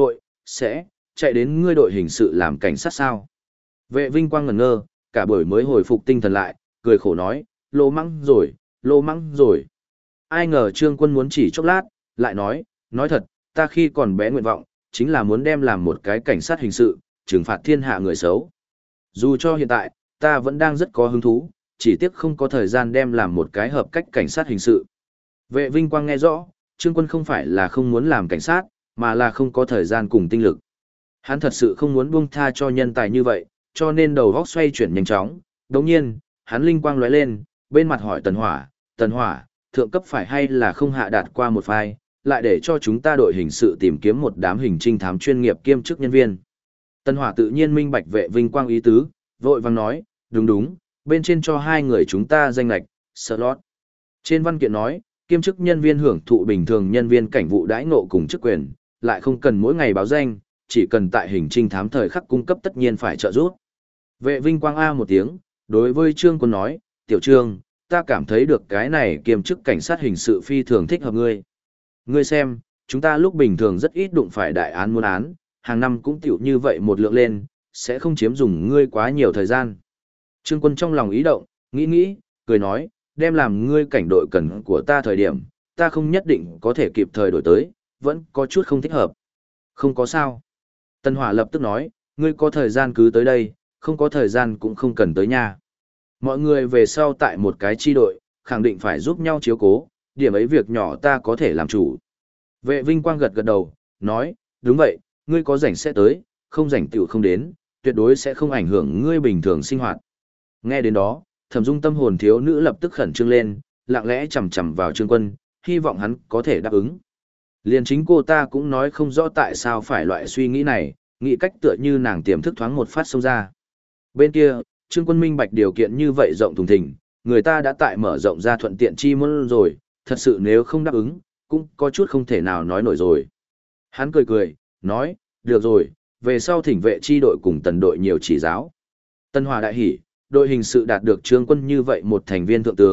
sẽ chạy đến ngươi đội hình sự làm cảnh sát sao? Vệ Vinh Quang ngẩn ngơ, cả buổi mới hồi phục tinh thần lại, cười khổ nói, lô mắng rồi. Ai ngờ Trương Quân muốn chỉ chốc lát, lại nói thật, ta khi còn bé nguyện vọng, chính là muốn đem làm một cái cảnh sát hình sự, trừng phạt thiên hạ người xấu. Dù cho hiện tại, ta vẫn đang rất có hứng thú, chỉ tiếc không có thời gian đem làm một cái hợp cách cảnh sát hình sự. Vệ Vinh Quang nghe rõ, Trương Quân không phải là không muốn làm cảnh sát, mà là không có thời gian cùng tinh lực. Hắn thật sự không muốn buông tha cho nhân tài như vậy, cho nên đầu óc xoay chuyển nhanh chóng. Đồng nhiên, hắn linh quang lóe lên, bên mặt hỏi Tần Hỏa, thượng cấp phải hay là không hạ đạt qua một file, lại để cho chúng ta đội hình sự tìm kiếm một đám hình trinh thám chuyên nghiệp kiêm chức nhân viên. Tần Hỏa tự nhiên minh bạch Vệ Vinh Quang ý tứ, vội vàng nói, đúng, bên trên cho 2 người chúng ta danh lạch, slot. Trên văn kiện nói, kiêm chức nhân viên hưởng thụ bình thường nhân viên cảnh vụ đãi ngộ cùng chức quyền, lại không cần mỗi ngày báo danh, chỉ cần tại hình trinh thám thời khắc cung cấp tất nhiên phải trợ giúp. Vệ Vinh Quang A một tiếng, đối với Trương Quân nói, tiểu Trương, ta cảm thấy được cái này kiêm chức cảnh sát hình sự phi thường thích hợp ngươi. Ngươi xem, chúng ta lúc bình thường rất ít đụng phải đại án muôn án, hàng năm cũng tiểu như vậy một lượng lên, sẽ không chiếm dùng ngươi quá nhiều thời gian. Trương Quân trong lòng ý động, nghĩ, cười nói, đem làm ngươi cảnh đội cần của ta thời điểm, ta không nhất định có thể kịp thời đổi tới, vẫn có chút không thích hợp. Không có sao. Tân Hỏa lập tức nói, ngươi có thời gian cứ tới đây, không có thời gian cũng không cần tới nhà. Mọi người về sau tại một cái chi đội, khẳng định phải giúp nhau chiếu cố, điểm ấy việc nhỏ ta có thể làm chủ. Vệ Vinh Quang gật đầu, nói, đúng vậy, ngươi có rảnh sẽ tới, không rảnh tiểu không đến, tuyệt đối sẽ không ảnh hưởng ngươi bình thường sinh hoạt. Nghe đến đó, Thẩm Dung tâm hồn thiếu nữ lập tức khẩn trương lên, lặng lẽ chằm chằm vào Trương Quân, hy vọng hắn có thể đáp ứng. Liền chính cô ta cũng nói không rõ tại sao phải loại suy nghĩ này, nghĩ cách tựa như nàng tiềm thức thoáng một phát xông ra. Bên kia, Trương Quân minh bạch điều kiện như vậy rộng thùng thình, người ta đã tại mở rộng ra thuận tiện chi môn rồi, thật sự nếu không đáp ứng, cũng có chút không thể nào nói nổi rồi. Hắn cười, nói, được rồi, về sau thỉnh vệ chi đội cùng Tần đội nhiều chỉ giáo. Tân Hòa đại hỉ, đội hình sự đạt được Trương Quân như vậy một thành viên thượng tướng,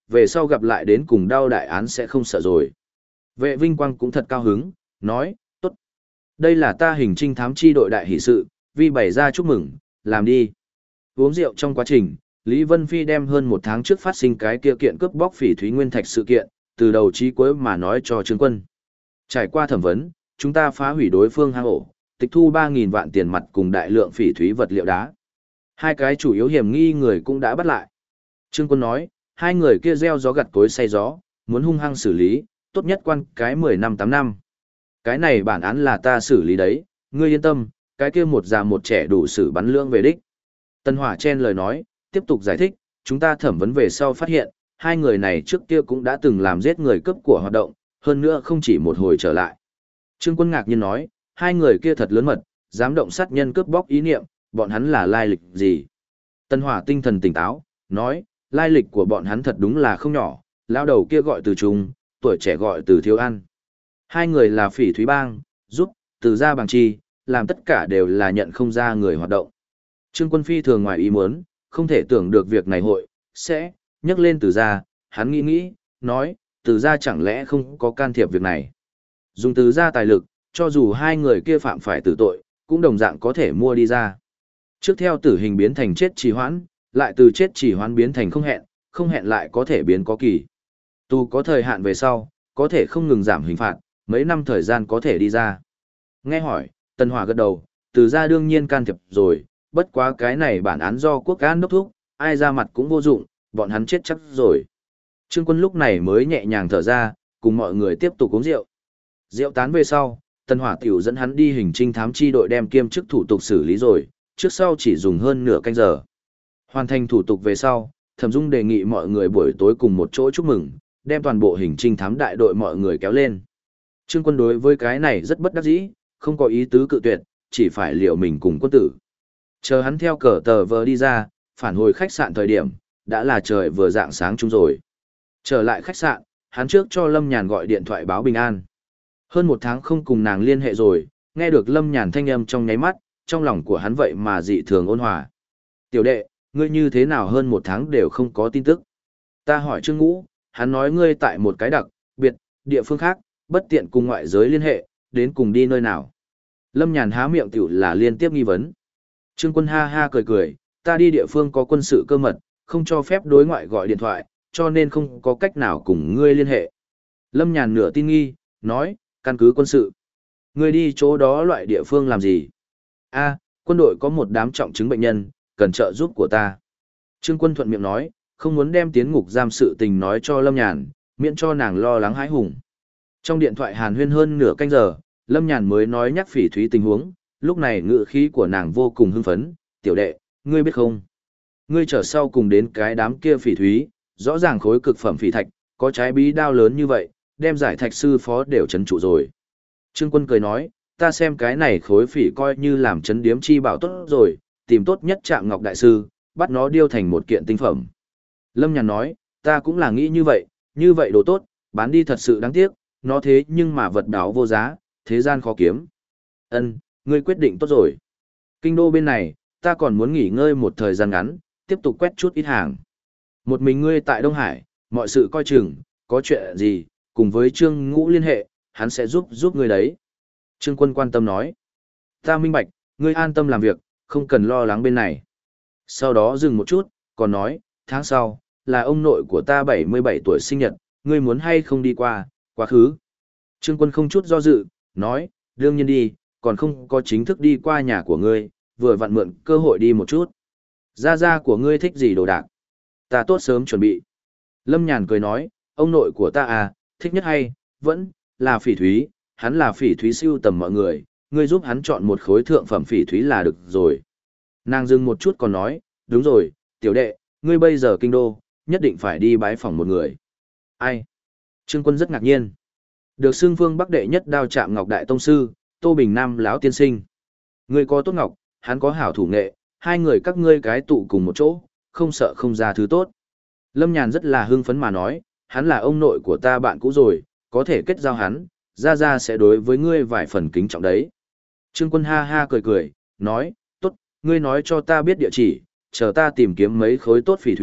về sau gặp lại đến cùng đau đại án sẽ không sợ rồi. Vệ Vinh Quang cũng thật cao hứng, nói, tốt. Đây là ta hình trinh thám chi đội đại hỷ sự, vi bày ra chúc mừng, làm đi. Uống rượu trong quá trình, Lý Vân Phi đem hơn một tháng trước phát sinh cái kia kiện cướp bóc phỉ thúy nguyên thạch sự kiện, từ đầu chí cuối mà nói cho Trương Quân. Trải qua thẩm vấn, chúng ta phá hủy đối phương hang ổ, tịch thu 3.000 vạn tiền mặt cùng đại lượng phỉ thúy vật liệu đá. Hai cái chủ yếu hiểm nghi người cũng đã bắt lại. Trương Quân nói, hai người kia gieo gió gặt cối say gió, muốn hung hăng xử lý, tốt nhất quan cái 10 năm 8 năm. Cái này bản án là ta xử lý đấy, ngươi yên tâm, cái kia một già một trẻ đủ xử bắn lưỡng về đích. Tân Hỏa chen lời nói, tiếp tục giải thích, chúng ta thẩm vấn về sau phát hiện, hai người này trước kia cũng đã từng làm giết người cướp của hoạt động, hơn nữa không chỉ một hồi trở lại. Trương Quân ngạc nhiên nói, hai người kia thật lớn mật, dám động sát nhân cướp bóc ý niệm, bọn hắn là lai lịch gì? Tân Hỏa tinh thần tỉnh táo, nói, lai lịch của bọn hắn thật đúng là không nhỏ, lão đầu kia gọi Từ Trung, tuổi trẻ gọi Từ Thiếu Ăn. Hai người là phỉ thúy bang, giúp, từ gia bằng chi, làm tất cả đều là nhận không ra người hoạt động. Trương Quân phi thường ngoài ý muốn, không thể tưởng được việc này sẽ nhắc lên từ gia, hắn nghĩ, nói, từ gia chẳng lẽ không có can thiệp việc này. Dùng từ gia tài lực, cho dù hai người kia phạm phải tử tội, cũng đồng dạng có thể mua đi ra. Trước theo tử hình biến thành chết trì hoãn, lại từ chết trì hoãn biến thành không hẹn lại có thể biến có kỳ. Tù có thời hạn về sau, có thể không ngừng giảm hình phạt, mấy năm thời gian có thể đi ra. Nghe hỏi, Tân Hỏa gật đầu, từ gia đương nhiên can thiệp rồi, bất quá cái này bản án do quốc an đốc thúc, ai ra mặt cũng vô dụng, bọn hắn chết chắc rồi. Trương Quân lúc này mới nhẹ nhàng thở ra, cùng mọi người tiếp tục uống rượu. Rượu tán về sau, Tân Hỏa tiểu dẫn hắn đi hình trinh thám chi đội đem kiêm chức thủ tục xử lý rồi, trước sau chỉ dùng hơn nửa canh giờ. Hoàn thành thủ tục về sau, Thẩm Dung đề nghị mọi người buổi tối cùng một chỗ chúc mừng, đem toàn bộ hình trinh thám đại đội mọi người kéo lên. Trương Quân đối với cái này rất bất đắc dĩ, không có ý tứ cự tuyệt, chỉ phải liệu mình cùng quân tử. Chờ hắn theo cờ tờ vờ đi ra, phản hồi khách sạn thời điểm, đã là trời vừa rạng sáng chung rồi. Trở lại khách sạn, hắn trước cho Lâm Nhàn gọi điện thoại báo bình an. Hơn một tháng không cùng nàng liên hệ rồi, nghe được Lâm Nhàn thanh âm trong nháy mắt, trong lòng của hắn vậy mà dị thường ôn hòa. Tiểu đệ, ngươi như thế nào hơn một tháng đều không có tin tức? Ta hỏi Trương Ngũ, hắn nói ngươi tại một cái đặc biệt địa phương khác, bất tiện cùng ngoại giới liên hệ, đến cùng đi nơi nào. Lâm Nhàn há miệng tiểu là liên tiếp nghi vấn. Trương Quân ha ha cười cười, ta đi địa phương có quân sự cơ mật, không cho phép đối ngoại gọi điện thoại, cho nên không có cách nào cùng ngươi liên hệ. Lâm Nhàn nửa tin nghi, nói, căn cứ quân sự. Ngươi đi chỗ đó loại địa phương làm gì? A, quân đội có một đám trọng chứng bệnh nhân, cần trợ giúp của ta. Trương Quân thuận miệng nói, không muốn đem tiến ngục giam sự tình nói cho Lâm Nhàn, miễn cho nàng lo lắng hãi hùng. Trong điện thoại hàn huyên hơn nửa canh giờ, Lâm Nhàn mới nói nhắc Phỉ Thúy tình huống, lúc này ngữ khí của nàng vô cùng hưng phấn, tiểu đệ, ngươi biết không? Ngươi trở sau cùng đến cái đám kia phỉ thúy, rõ ràng khối cực phẩm phỉ thạch, có trái bí đao lớn như vậy, đem giải thạch sư phó đều chấn trụ rồi. Trương Quân cười nói, ta xem cái này khối phỉ coi như làm chấn điếm chi bảo tốt rồi, tìm tốt nhất Trạm Ngọc Đại Sư, bắt nó điêu thành một kiện tinh phẩm. Lâm Nhàn nói, ta cũng là nghĩ như vậy đồ tốt, bán đi thật sự đáng tiếc, nó thế nhưng mà vật đáo vô giá, thế gian khó kiếm. Ân, ngươi quyết định tốt rồi. Kinh đô bên này, ta còn muốn nghỉ ngơi một thời gian ngắn, tiếp tục quét chút ít hàng. Một mình ngươi tại Đông Hải, mọi sự coi chừng, có chuyện gì, cùng với Trương Ngũ liên hệ, hắn sẽ giúp ngươi đấy. Trương Quân quan tâm nói. Ta minh bạch, ngươi an tâm làm việc, không cần lo lắng bên này. Sau đó dừng một chút, còn nói, tháng sau, là ông nội của ta 77 tuổi sinh nhật, ngươi muốn hay không đi qua, quá khứ. Trương Quân không chút do dự, nói, đương nhiên đi, còn không có chính thức đi qua nhà của ngươi, vừa vặn mượn cơ hội đi một chút. Gia của ngươi thích gì đồ đạc? Ta tốt sớm chuẩn bị. Lâm Nhàn cười nói, ông nội của ta à, thích nhất hay, vẫn là phỉ thúy, hắn là phỉ thúy siêu tầm mọi người, ngươi giúp hắn chọn một khối thượng phẩm phỉ thúy là được rồi. Nàng dừng một chút còn nói, đúng rồi, tiểu đệ, ngươi bây giờ kinh đô, nhất định phải đi bái phỏng một người. Ai? Trương Quân rất ngạc nhiên. Được xưng phương Bắc đệ nhất đao Trạm Ngọc Đại Tông Sư, Tô Bình Nam lão tiên sinh. Ngươi có tốt ngọc, hắn có hảo thủ nghệ, hai người các ngươi cái tụ cùng một chỗ, không sợ không ra thứ tốt. Lâm Nhàn rất là hưng phấn mà nói, hắn là ông nội của ta bạn cũ rồi, có thể kết giao hắn, ra sẽ đối với ngươi vài phần kính trọng đấy. Trương Quân ha ha cười cười, nói, tốt, ngươi nói cho ta biết địa chỉ, chờ ta tìm kiếm mấy khối tốt phỉ thúy,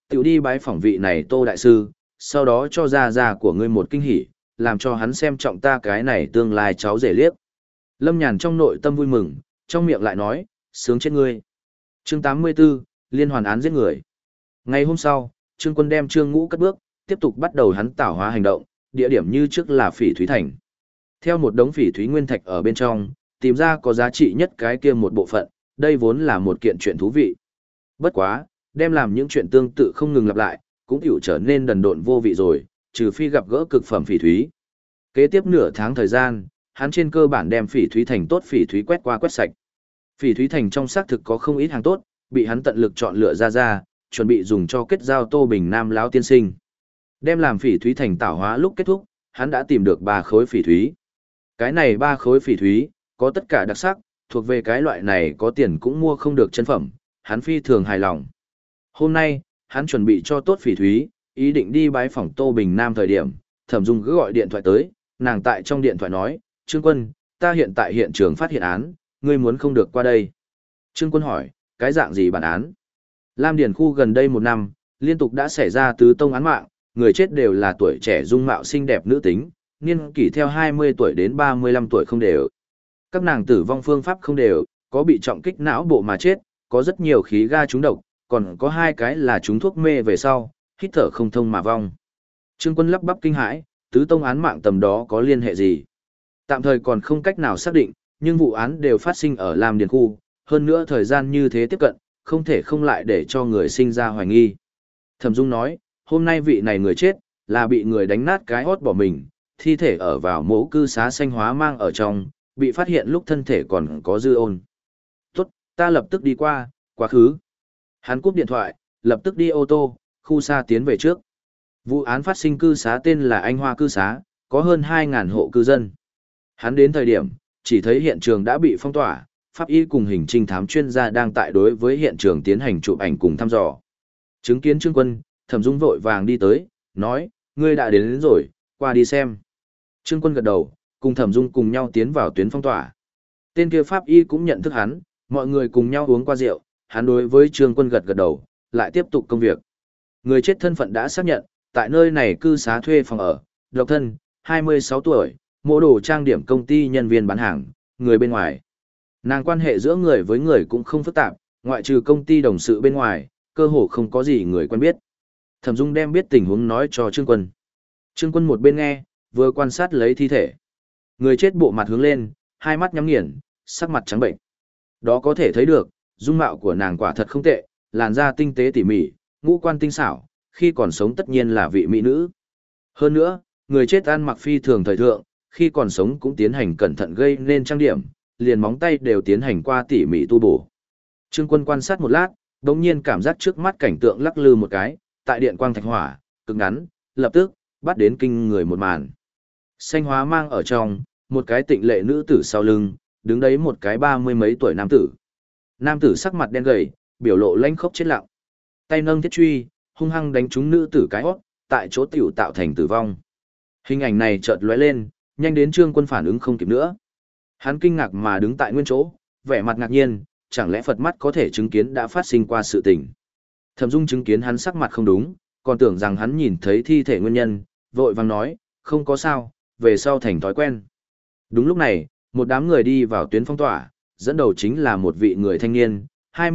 tiểu đi bái phỏng vị này Tô đại sư, sau đó cho gia của ngươi một kinh hỉ, làm cho hắn xem trọng ta cái này tương lai cháu rể liếc. Lâm Nhàn trong nội tâm vui mừng, trong miệng lại nói, sướng chết ngươi. Chương 84, liên hoàn án giết người. Ngày hôm sau, Trương Quân đem Trương Ngũ cất bước, tiếp tục bắt đầu hắn tảo hóa hành động, địa điểm như trước là Phỉ Thúy Thành. Theo một đống phỉ thúy nguyên thạch ở bên trong, tìm ra có giá trị nhất cái kia một bộ phận, đây vốn là một kiện chuyện thú vị. Bất quá, đem làm những chuyện tương tự không ngừng lặp lại, cũng hiểu trở nên đần độn vô vị rồi, trừ phi gặp gỡ cực phẩm phỉ thúy. Kế tiếp nửa tháng thời gian, hắn trên cơ bản đem Phỉ Thúy Thành tốt phỉ thúy quét qua quét sạch. Phỉ Thúy Thành trong xác thực có không ít hàng tốt, bị hắn tận lực chọn lựa ra, chuẩn bị dùng cho kết giao Tô Bình Nam lão tiên sinh. Đem làm Phỉ Thúy Thành tảo hóa lúc kết thúc, hắn đã tìm được 3 khối phỉ thúy. Cái này 3 khối phỉ thúy, có tất cả đặc sắc, thuộc về cái loại này có tiền cũng mua không được chân phẩm, hắn phi thường hài lòng. Hôm nay, hắn chuẩn bị cho tốt phỉ thúy, ý định đi bái phỏng Tô Bình Nam thời điểm, Thẩm Dung cứ gọi điện thoại tới, nàng tại trong điện thoại nói, Trương Quân, ta hiện tại hiện trường phát hiện án, ngươi muốn không được qua đây. Trương Quân hỏi, cái dạng gì bản án? Lam Điền khu gần đây 1 năm, liên tục đã xảy ra tứ tông án mạng, người chết đều là tuổi trẻ dung mạo xinh đẹp nữ tính, niên kỷ theo 20 tuổi đến 35 tuổi không đều. Các nàng tử vong phương pháp không đều, có bị trọng kích não bộ mà chết, có rất nhiều khí ga trúng độc, còn có 2 cái là trúng thuốc mê về sau, hít thở không thông mà vong. Trương Quân lắp bắp kinh hãi, tứ tông án mạng tầm đó có liên hệ gì? Tạm thời còn không cách nào xác định, nhưng vụ án đều phát sinh ở Lam Điền khu, hơn nữa thời gian như thế tiếp cận, không thể không lại để cho người sinh ra hoài nghi. Thẩm Dung nói, hôm nay vị này người chết, là bị người đánh nát cái hót bỏ mình, thi thể ở vào mố cư xá xanh hóa mang ở trong, bị phát hiện lúc thân thể còn có dư ôn. Tốt, ta lập tức đi qua, quá khứ. Hắn cúp điện thoại, lập tức đi ô tô, khu xa tiến về trước. Vụ án phát sinh cư xá tên là Anh Hoa cư xá, có hơn 2.000 hộ cư dân. Hắn đến thời điểm, chỉ thấy hiện trường đã bị phong tỏa, pháp y cùng hình trinh thám chuyên gia đang tại đối với hiện trường tiến hành chụp ảnh cùng thăm dò. Chứng kiến Trương Quân, Thẩm Dung vội vàng đi tới, nói, ngươi đã đến rồi, qua đi xem. Trương Quân gật đầu, cùng Thẩm Dung cùng nhau tiến vào tuyến phong tỏa. Tên kia pháp y cũng nhận thức hắn, mọi người cùng nhau uống qua rượu, hắn đối với Trương Quân gật gật đầu, lại tiếp tục công việc. Người chết thân phận đã xác nhận, tại nơi này cư xá thuê phòng ở, độc thân, 26 tuổi, mô đồ trang điểm công ty nhân viên bán hàng, người bên ngoài. Nàng quan hệ giữa người với người cũng không phức tạp, ngoại trừ công ty đồng sự bên ngoài, cơ hồ không có gì người quen biết. Thẩm Dung đem biết tình huống nói cho Trương Quân. Trương Quân một bên nghe, vừa quan sát lấy thi thể. Người chết bộ mặt hướng lên, 2 mắt nhắm nghiền, sắc mặt trắng bệnh. Đó có thể thấy được, dung mạo của nàng quả thật không tệ, làn da tinh tế tỉ mỉ, ngũ quan tinh xảo, khi còn sống tất nhiên là vị mỹ nữ. Hơn nữa, người chết ăn mặc phi thường thời thượng, khi còn sống cũng tiến hành cẩn thận gây nên trang điểm, liền móng tay đều tiến hành qua tỉ mỉ tu bổ. Trương Quân quan sát một lát, đột nhiên cảm giác trước mắt cảnh tượng lắc lư một cái, tại điện quang thạch hỏa, cực ngắn, lập tức bắt đến kinh người một màn. Xanh hóa mang ở trong, một cái tịnh lệ nữ tử sau lưng, đứng đấy một cái 30 mấy tuổi nam tử. Nam tử sắc mặt đen gầy, biểu lộ lanh khốc chết lặng. Tay nâng thiết truy, hung hăng đánh trúng nữ tử cái hót, tại chỗ tiểu tạo thành tử vong. Hình ảnh này chợt lóe lên, nhanh đến Trương Quân phản ứng không kịp nữa. Hắn kinh ngạc mà đứng tại nguyên chỗ, vẻ mặt ngạc nhiên, chẳng lẽ Phật mắt có thể chứng kiến đã phát sinh qua sự tình. Thẩm Dung chứng kiến hắn sắc mặt không đúng, còn tưởng rằng hắn nhìn thấy thi thể nguyên nhân, vội vàng nói, không có sao, về sau thành thói quen. Đúng lúc này, một đám người đi vào tuyến phong tỏa, dẫn đầu chính là một vị người thanh niên,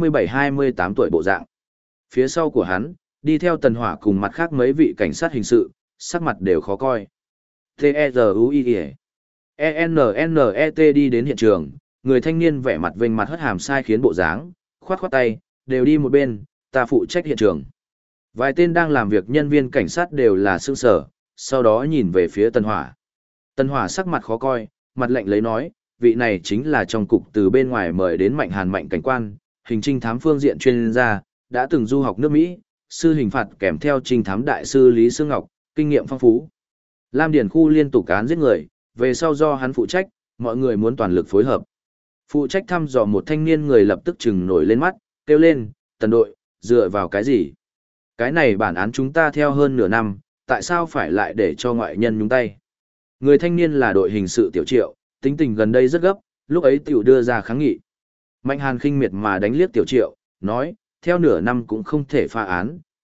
27-28 tuổi bộ dạng. Phía sau của hắn, đi theo Tần Hỏa cùng mặt khác mấy vị cảnh sát hình sự, sắc mặt đều khó coi. T-E-Z-U-I-E E-N-N-E-T đi đến hiện trường, người thanh niên vẻ mặt vênh mặt hất hàm sai khiến bộ dáng, khoát khoát tay, đều đi một bên, ta phụ trách hiện trường. Vài tên đang làm việc nhân viên cảnh sát đều là sững sờ, sau đó nhìn về phía Tần Hỏa. Tần Hỏa sắc mặt khó coi, mặt lạnh lấy nói, vị này chính là trong cục từ bên ngoài mời đến Mạnh Hàn Mạnh cảnh quan, hình trinh thám phương diện chuyên gia, đã từng du học nước Mỹ, sư hình phạt kèm theo trinh thám đại sư Lý Sương Ngọc, kinh nghiệm phong phú. Lam Điền khu liên tục án giết người, về sau do hắn phụ trách, mọi người muốn toàn lực phối hợp. Phụ trách thăm dò một thanh niên người lập tức chừng nổi lên mắt, kêu lên, Tần đội, dựa vào cái gì? Cái này bản án chúng ta theo hơn nửa năm, tại sao phải lại để cho ngoại nhân nhúng tay? Người thanh niên là đội hình sự Tiểu Triệu, tính tình gần đây rất gấp, lúc ấy Tiểu đưa ra kháng nghị. Mạnh Hàn khinh miệt mà đánh liếc Tiểu Triệu, nói, theo nửa năm cũng không thể phá án,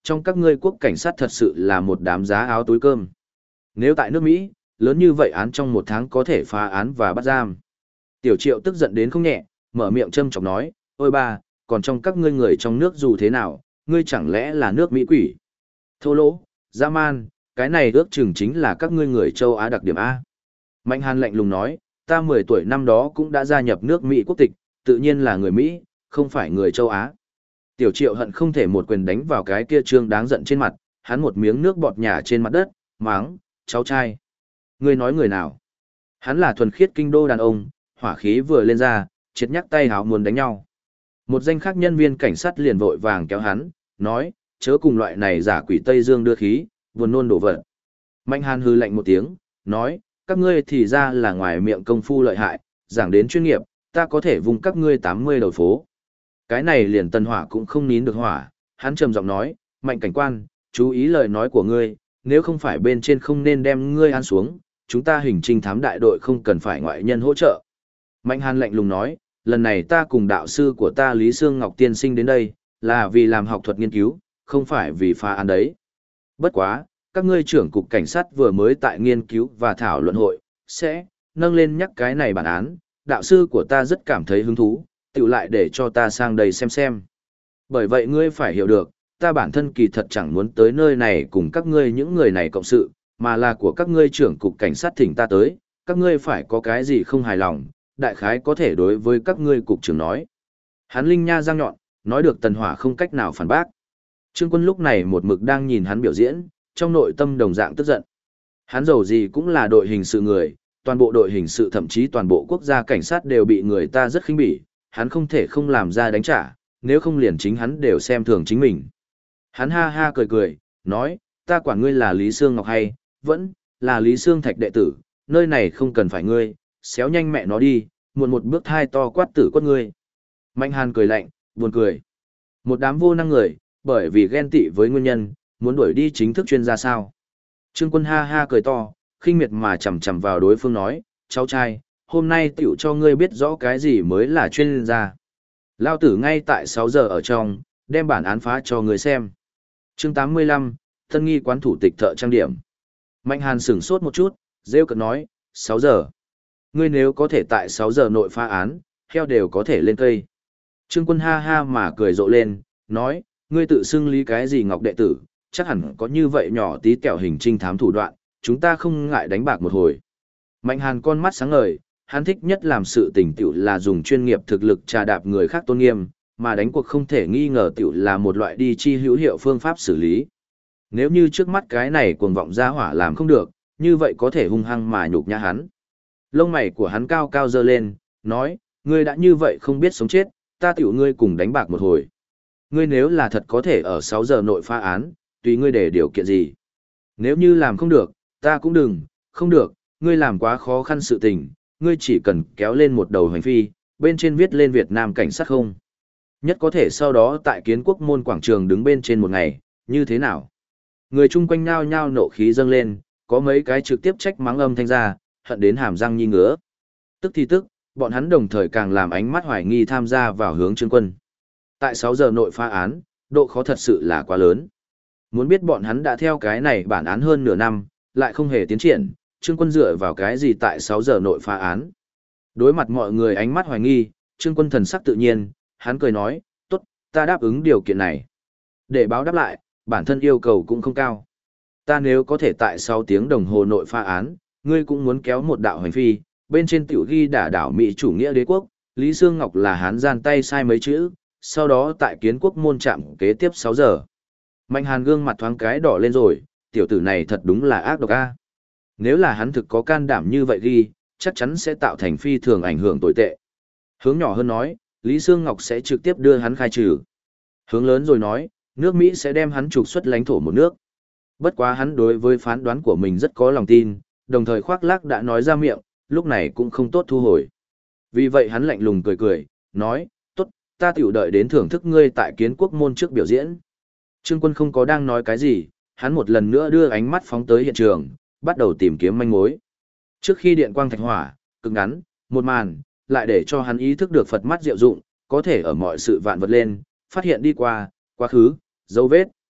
trong các ngươi quốc cảnh sát thật sự là một đám giá áo túi cơm. Nếu tại nước Mỹ, lớn như vậy án trong một tháng có thể phá án và bắt giam. Tiểu Triệu tức giận đến không nhẹ, mở miệng châm chọc nói, ôi ba, còn trong các ngươi người trong nước dù thế nào, ngươi chẳng lẽ là nước Mỹ quỷ? Thô lỗ, dã man, cái này ước chừng chính là các ngươi người châu Á đặc điểm A. Mạnh Hàn lạnh lùng nói, ta 10 tuổi năm đó cũng đã gia nhập nước Mỹ quốc tịch, tự nhiên là người Mỹ, không phải người châu Á. Tiểu Triệu hận không thể một quyền đánh vào cái kia trương đáng giận trên mặt, hắn một miếng nước bọt nhả trên mặt đất, máng, cháu trai. Ngươi nói người nào? Hắn là thuần khiết kinh đô đàn ông, hỏa khí vừa lên ra, triệt nhắc tay háo muốn đánh nhau. Một danh khác nhân viên cảnh sát liền vội vàng kéo hắn, nói, chớ cùng loại này giả quỷ Tây Dương đưa khí, buồn nôn đổ vật. Mạnh Hàn hư lạnh một tiếng, nói, các ngươi thì ra là ngoài miệng công phu lợi hại, giảng đến chuyên nghiệp, ta có thể vùng các ngươi 80 đầu phố. Cái này liền Tân Hỏa cũng không nín được hỏa, hắn trầm giọng nói, Mạnh cảnh quan, chú ý lời nói của ngươi, nếu không phải bên trên không nên đem ngươi ăn xuống, chúng ta hình trinh thám đại đội không cần phải ngoại nhân hỗ trợ. Mạnh Hàn lạnh lùng nói, lần này ta cùng đạo sư của ta Lý Sương Ngọc tiên sinh đến đây, là vì làm học thuật nghiên cứu, không phải vì phá án đấy. Bất quá, các ngươi trưởng cục cảnh sát vừa mới tại nghiên cứu và thảo luận hội, sẽ nâng lên nhắc cái này bản án, đạo sư của ta rất cảm thấy hứng thú, tự lại để cho ta sang đây xem. Bởi vậy ngươi phải hiểu được, ta bản thân kỳ thật chẳng muốn tới nơi này cùng các ngươi những người này cộng sự, mà là của các ngươi trưởng cục cảnh sát thỉnh ta tới, các ngươi phải có cái gì không hài lòng, đại khái có thể đối với các ngươi cục trưởng nói. Hắn linh nha răng nhọn, nói được Tần Hỏa không cách nào phản bác. Trương Quân lúc này một mực đang nhìn hắn biểu diễn, trong nội tâm đồng dạng tức giận. Hắn dầu gì cũng là đội hình sự người, toàn bộ đội hình sự thậm chí toàn bộ quốc gia cảnh sát đều bị người ta rất khinh bỉ, hắn không thể không làm ra đánh trả, nếu không liền chính hắn đều xem thường chính mình. Hắn ha ha cười, nói, ta quản ngươi là Lý Sương Ngọc hay, vẫn là Lý Sương Thạch đệ tử, nơi này không cần phải ngươi, xéo nhanh mẹ nó đi, muộn một bước hai to quát tử quất ngươi. Mạnh Hàn cười lạnh, buồn cười. Một đám vô năng người, bởi vì ghen tị với nguyên nhân, muốn đuổi đi chính thức chuyên gia sao. Trương Quân ha ha cười to, khinh miệt mà chầm chầm vào đối phương nói, cháu trai, hôm nay tiểu cho ngươi biết rõ cái gì mới là chuyên gia. Lao tử ngay tại 6 giờ ở trong, đem bản án phá cho ngươi xem. Chương 85, Tân nghi quán thủ tịch thợ trang điểm. Mạnh Hàn sửng sốt một chút, rêu cợt nói, 6 giờ. Ngươi nếu có thể tại 6 giờ nội phá án, heo đều có thể lên cây. Trương Quân ha ha mà cười rộ lên, nói, ngươi tự xưng lý cái gì Ngọc đệ tử, chắc hẳn có như vậy nhỏ tí kẹo hình trinh thám thủ đoạn, chúng ta không ngại đánh bạc một hồi. Mạnh Hàn con mắt sáng ngời, hắn thích nhất làm sự tình tiểu là dùng chuyên nghiệp thực lực trà đạp người khác tôn nghiêm, mà đánh cuộc không thể nghi ngờ tiểu là một loại đi chi hữu hiệu phương pháp xử lý. Nếu như trước mắt cái này cuồng vọng ra hỏa làm không được, như vậy có thể hung hăng mà nhục nhã hắn. Lông mày của hắn cao cao giơ lên, nói, ngươi đã như vậy không biết sống chết, ta tiểu ngươi cùng đánh bạc một hồi. Ngươi nếu là thật có thể ở 6 giờ nội phá án, tùy ngươi để điều kiện gì. Nếu như làm không được, ta cũng đừng, không được, ngươi làm quá khó khăn sự tình, ngươi chỉ cần kéo lên một đầu hành phi, bên trên viết lên Việt Nam cảnh sát không. Nhất có thể sau đó tại Kiến Quốc môn quảng trường đứng bên trên một ngày, như thế nào? Người chung quanh nhao nhao nộ khí dâng lên, có mấy cái trực tiếp trách mắng âm thanh ra, hận đến hàm răng nhi ngứa. Tức thì tức, bọn hắn đồng thời càng làm ánh mắt hoài nghi tham gia vào hướng Trương Quân. Tại 6 giờ nội phá án, độ khó thật sự là quá lớn. Muốn biết bọn hắn đã theo cái này bản án hơn nửa năm, lại không hề tiến triển, Trương Quân dựa vào cái gì tại 6 giờ nội phá án. Đối mặt mọi người ánh mắt hoài nghi, Trương Quân thần sắc tự nhiên, hắn cười nói, tốt, ta đáp ứng điều kiện này. Để báo đáp lại, bản thân yêu cầu cũng không cao. Ta nếu có thể tại 6 tiếng đồng hồ nội phá án, ngươi cũng muốn kéo một đạo hành phi, bên trên tiểu ghi đả đảo Mỹ chủ nghĩa đế quốc, Lý Sương Ngọc là hán gian tay sai mấy chữ, sau đó tại Kiến Quốc môn trạm kế tiếp 6 giờ. Mạnh Hàn gương mặt thoáng cái đỏ lên rồi, tiểu tử này thật đúng là ác độc a. Nếu là hắn thực có can đảm như vậy ghi, chắc chắn sẽ tạo thành phi thường ảnh hưởng tồi tệ. Hướng nhỏ hơn nói, Lý Sương Ngọc sẽ trực tiếp đưa hắn khai trừ. Hướng lớn rồi nói, nước Mỹ sẽ đem hắn trục xuất lãnh thổ một nước. Bất quá hắn đối với phán đoán của mình rất có lòng tin, đồng thời khoác lác đã nói ra miệng, lúc này cũng không tốt thu hồi. Vì vậy hắn lạnh lùng cười, nói, tốt, ta tiểu đợi đến thưởng thức ngươi tại Kiến Quốc môn trước biểu diễn. Trương Quân không có đang nói cái gì, hắn một lần nữa đưa ánh mắt phóng tới hiện trường, bắt đầu tìm kiếm manh mối. Trước khi điện quang thạch hỏa, cực ngắn, một màn, lại để cho hắn ý thức được Phật mắt diệu dụng, có thể ở mọi sự vạn vật lên, phát hiện đi qua, quá khứ, dấu vết.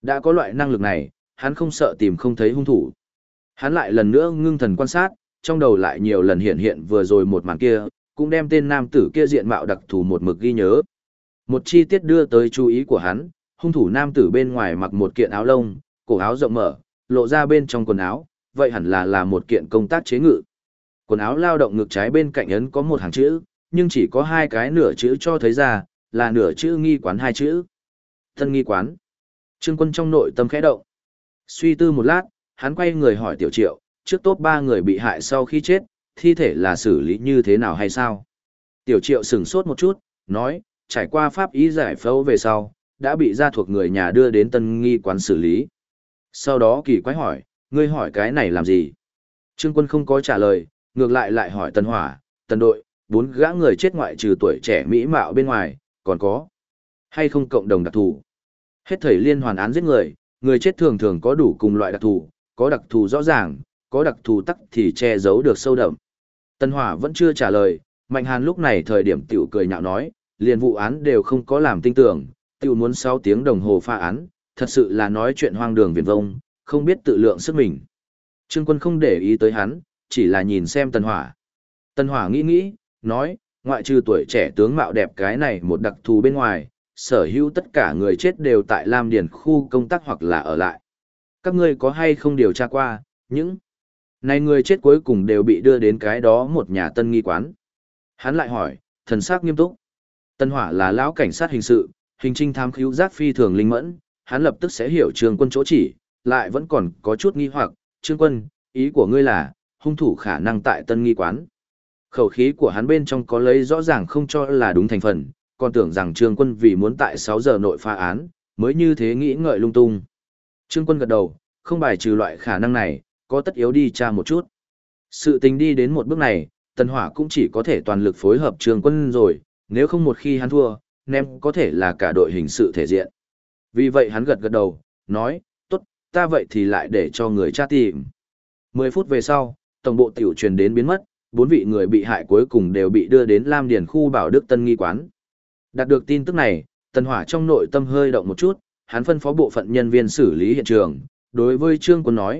Đã có loại năng lực này, hắn không sợ tìm không thấy hung thủ. Hắn lại lần nữa ngưng thần quan sát, trong đầu lại nhiều lần hiện hiện vừa rồi một màn kia, cũng đem tên nam tử kia diện mạo đặc thù một mực ghi nhớ. Một chi tiết đưa tới chú ý của hắn, hung thủ nam tử bên ngoài mặc một kiện áo lông, cổ áo rộng mở, lộ ra bên trong quần áo, vậy hẳn là một kiện công tác chế ngự. Quần áo lao động ngực trái bên cạnh ấn có một hàng chữ, nhưng chỉ có hai cái nửa chữ cho thấy ra, là nửa chữ nghi quán hai chữ. Tân nghi quán. Trương Quân trong nội tâm khẽ động. Suy tư một lát, hắn quay người hỏi Tiểu Triệu, trước top 3 người bị hại sau khi chết, thi thể là xử lý như thế nào hay sao? Tiểu Triệu sửng sốt một chút, nói, trải qua pháp y giải phẫu về sau, đã bị gia thuộc người nhà đưa đến tân nghi quán xử lý. Sau đó kỳ quái hỏi, ngươi hỏi cái này làm gì? Trương Quân không có trả lời, ngược lại hỏi Tần Hỏa, Tần đội, 4 gã người chết ngoại trừ tuổi trẻ mỹ mạo bên ngoài, còn có hay không cộng đồng đặc thù? Hết thảy liên hoàn án giết người, người chết thường thường có đủ cùng loại đặc thù, có đặc thù rõ ràng, có đặc thù tắc thì che giấu được sâu đậm. Tần Hỏa vẫn chưa trả lời, Mạnh Hàn lúc này thời điểm tiểu cười nhạo nói, liền vụ án đều không có làm tinh tưởng, tiểu muốn 6 tiếng đồng hồ pha án, thật sự là nói chuyện hoang đường viển vông, không biết tự lượng sức mình. Trương Quân không để ý tới hắn, chỉ là nhìn xem Tần Hỏa. Tần Hỏa nghĩ, nói, ngoại trừ tuổi trẻ tướng mạo đẹp cái này một đặc thù bên ngoài, sở hữu tất cả người chết đều tại Lam Điền khu công tác hoặc là ở lại. Các ngươi có hay không điều tra qua, những này người chết cuối cùng đều bị đưa đến cái đó một nhà tân nghi quán. Hắn lại hỏi, thần sắc nghiêm túc. Tần Hỏa là lão cảnh sát hình sự, hình trinh thám khíu giác phi thường linh mẫn, hắn lập tức sẽ hiểu Trương Quân chỗ chỉ, lại vẫn còn có chút nghi hoặc, Trương Quân, ý của ngươi là, hung thủ khả năng tại tân nghi quán. Khẩu khí của hắn bên trong có lấy rõ ràng không cho là đúng thành phần, còn tưởng rằng Trương Quân vì muốn tại 6 giờ nội phá án, mới như thế nghĩ ngợi lung tung. Trương Quân gật đầu, không bài trừ loại khả năng này, có tất yếu đi tra một chút. Sự tình đi đến một bước này, Tần Hỏa cũng chỉ có thể toàn lực phối hợp Trương Quân rồi, nếu không một khi hắn thua, nem có thể là cả đội hình sự thể diện. Vì vậy hắn gật đầu, nói, tốt, ta vậy thì lại để cho người tra tìm. 10 phút về sau, tổng bộ tiểu truyền đến biến mất, 4 vị người bị hại cuối cùng đều bị đưa đến Lam Điền khu Bảo Đức Tân nghi quán. Đạt được tin tức này, Tần Hỏa trong nội tâm hơi động một chút, hắn phân phó bộ phận nhân viên xử lý hiện trường, đối với Trương Quân nói,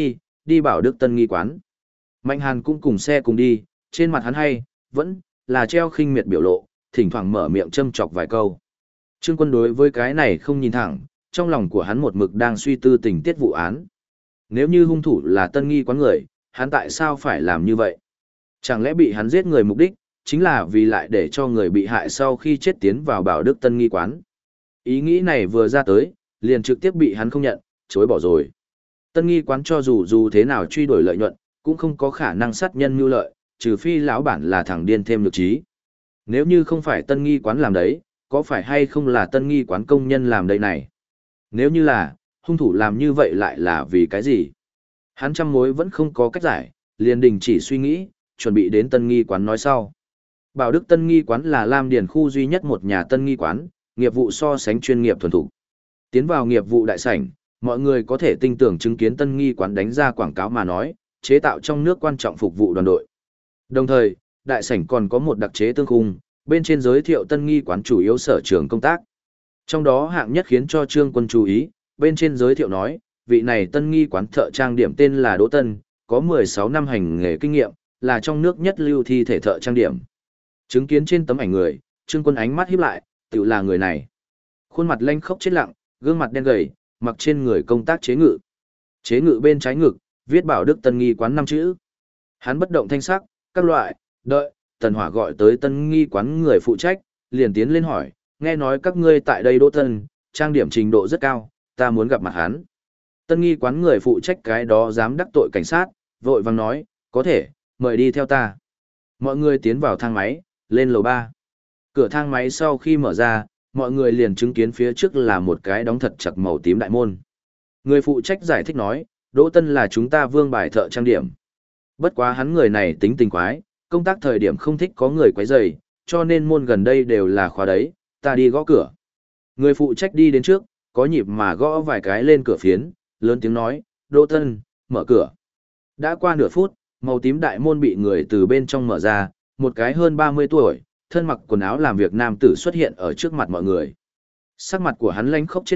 đi Bảo Đức Tân nghi quán. Mạnh Hàn cũng cùng xe cùng đi, trên mặt hắn vẫn là treo khinh miệt biểu lộ, thỉnh thoảng mở miệng châm chọc vài câu. Trương Quân đối với cái này không nhìn thẳng, trong lòng của hắn một mực đang suy tư tình tiết vụ án. Nếu như hung thủ là tân nghi quán người, hắn tại sao phải làm như vậy? Chẳng lẽ bị hắn giết người mục đích, chính là vì lại để cho người bị hại sau khi chết tiến vào Bảo Đức Tân nghi quán. Ý nghĩ này vừa ra tới, liền trực tiếp bị hắn không nhận, chối bỏ rồi. Tân nghi quán cho dù thế nào truy đuổi lợi nhuận, cũng không có khả năng sát nhân mưu lợi, trừ phi lão bản là thằng điên thêm lực trí. Nếu như không phải tân nghi quán làm đấy, có phải hay không là tân nghi quán công nhân làm đây này? Nếu như là, hung thủ làm như vậy lại là vì cái gì? Hắn trăm mối vẫn không có cách giải, liền đình chỉ suy nghĩ, chuẩn bị đến tân nghi quán nói sau. Bảo Đức Tân nghi quán là Lam Điền khu duy nhất một nhà tân nghi quán, nghiệp vụ so sánh chuyên nghiệp thuần thục. Tiến vào nghiệp vụ đại sảnh, mọi người có thể tinh tưởng chứng kiến tân nghi quán đánh ra quảng cáo mà nói, chế tạo trong nước quan trọng phục vụ đoàn đội. Đồng thời, đại sảnh còn có một đặc chế tương khung, bên trên giới thiệu tân nghi quán chủ yếu sở trường công tác. Trong đó hạng nhất khiến cho Trương Quân chú ý, bên trên giới thiệu nói, vị này tân nghi quán thợ trang điểm tên là Đỗ Tân, có 16 năm hành nghề kinh nghiệm, là trong nước nhất lưu thi thể thợ trang điểm. Chứng kiến trên tấm ảnh người, Trương Quân ánh mắt híp lại, tự là người này. Khuôn mặt lanh khốc chết lặng, gương mặt đen gầy, mặc trên người công tác chế ngự. Chế ngự bên trái ngực, viết Bảo Đức Tân nghi quán 5 chữ. Hắn bất động thanh sắc, các loại, đợi, Tần Hỏa gọi tới tân nghi quán người phụ trách, liền tiến lên hỏi, nghe nói các ngươi tại đây Đỗ Tân, trang điểm trình độ rất cao, ta muốn gặp mặt hắn. Tân nghi quán người phụ trách cái đó dám đắc tội cảnh sát, vội vàng nói, có thể, mời đi theo ta. Mọi người tiến vào thang máy, lên lầu 3. Cửa thang máy sau khi mở ra, mọi người liền chứng kiến phía trước là một cái đóng thật chặt màu tím đại môn. Người phụ trách giải thích nói, Đỗ Tân là chúng ta vương bài thợ trang điểm. Bất quá hắn người này tính tình quái, công tác thời điểm không thích có người quấy rầy, cho nên môn gần đây đều là khóa đấy, ta đi gõ cửa. Người phụ trách đi đến trước, có nhịp mà gõ vài cái lên cửa phiến, lớn tiếng nói, Đỗ Tân, mở cửa. Đã qua nửa phút, màu tím đại môn bị người từ bên trong mở ra, một cái hơn 30 tuổi, thân mặc quần áo làm việc nam tử xuất hiện ở trước mặt mọi người. Sắc mặt của hắn lanh khốc chết lặng,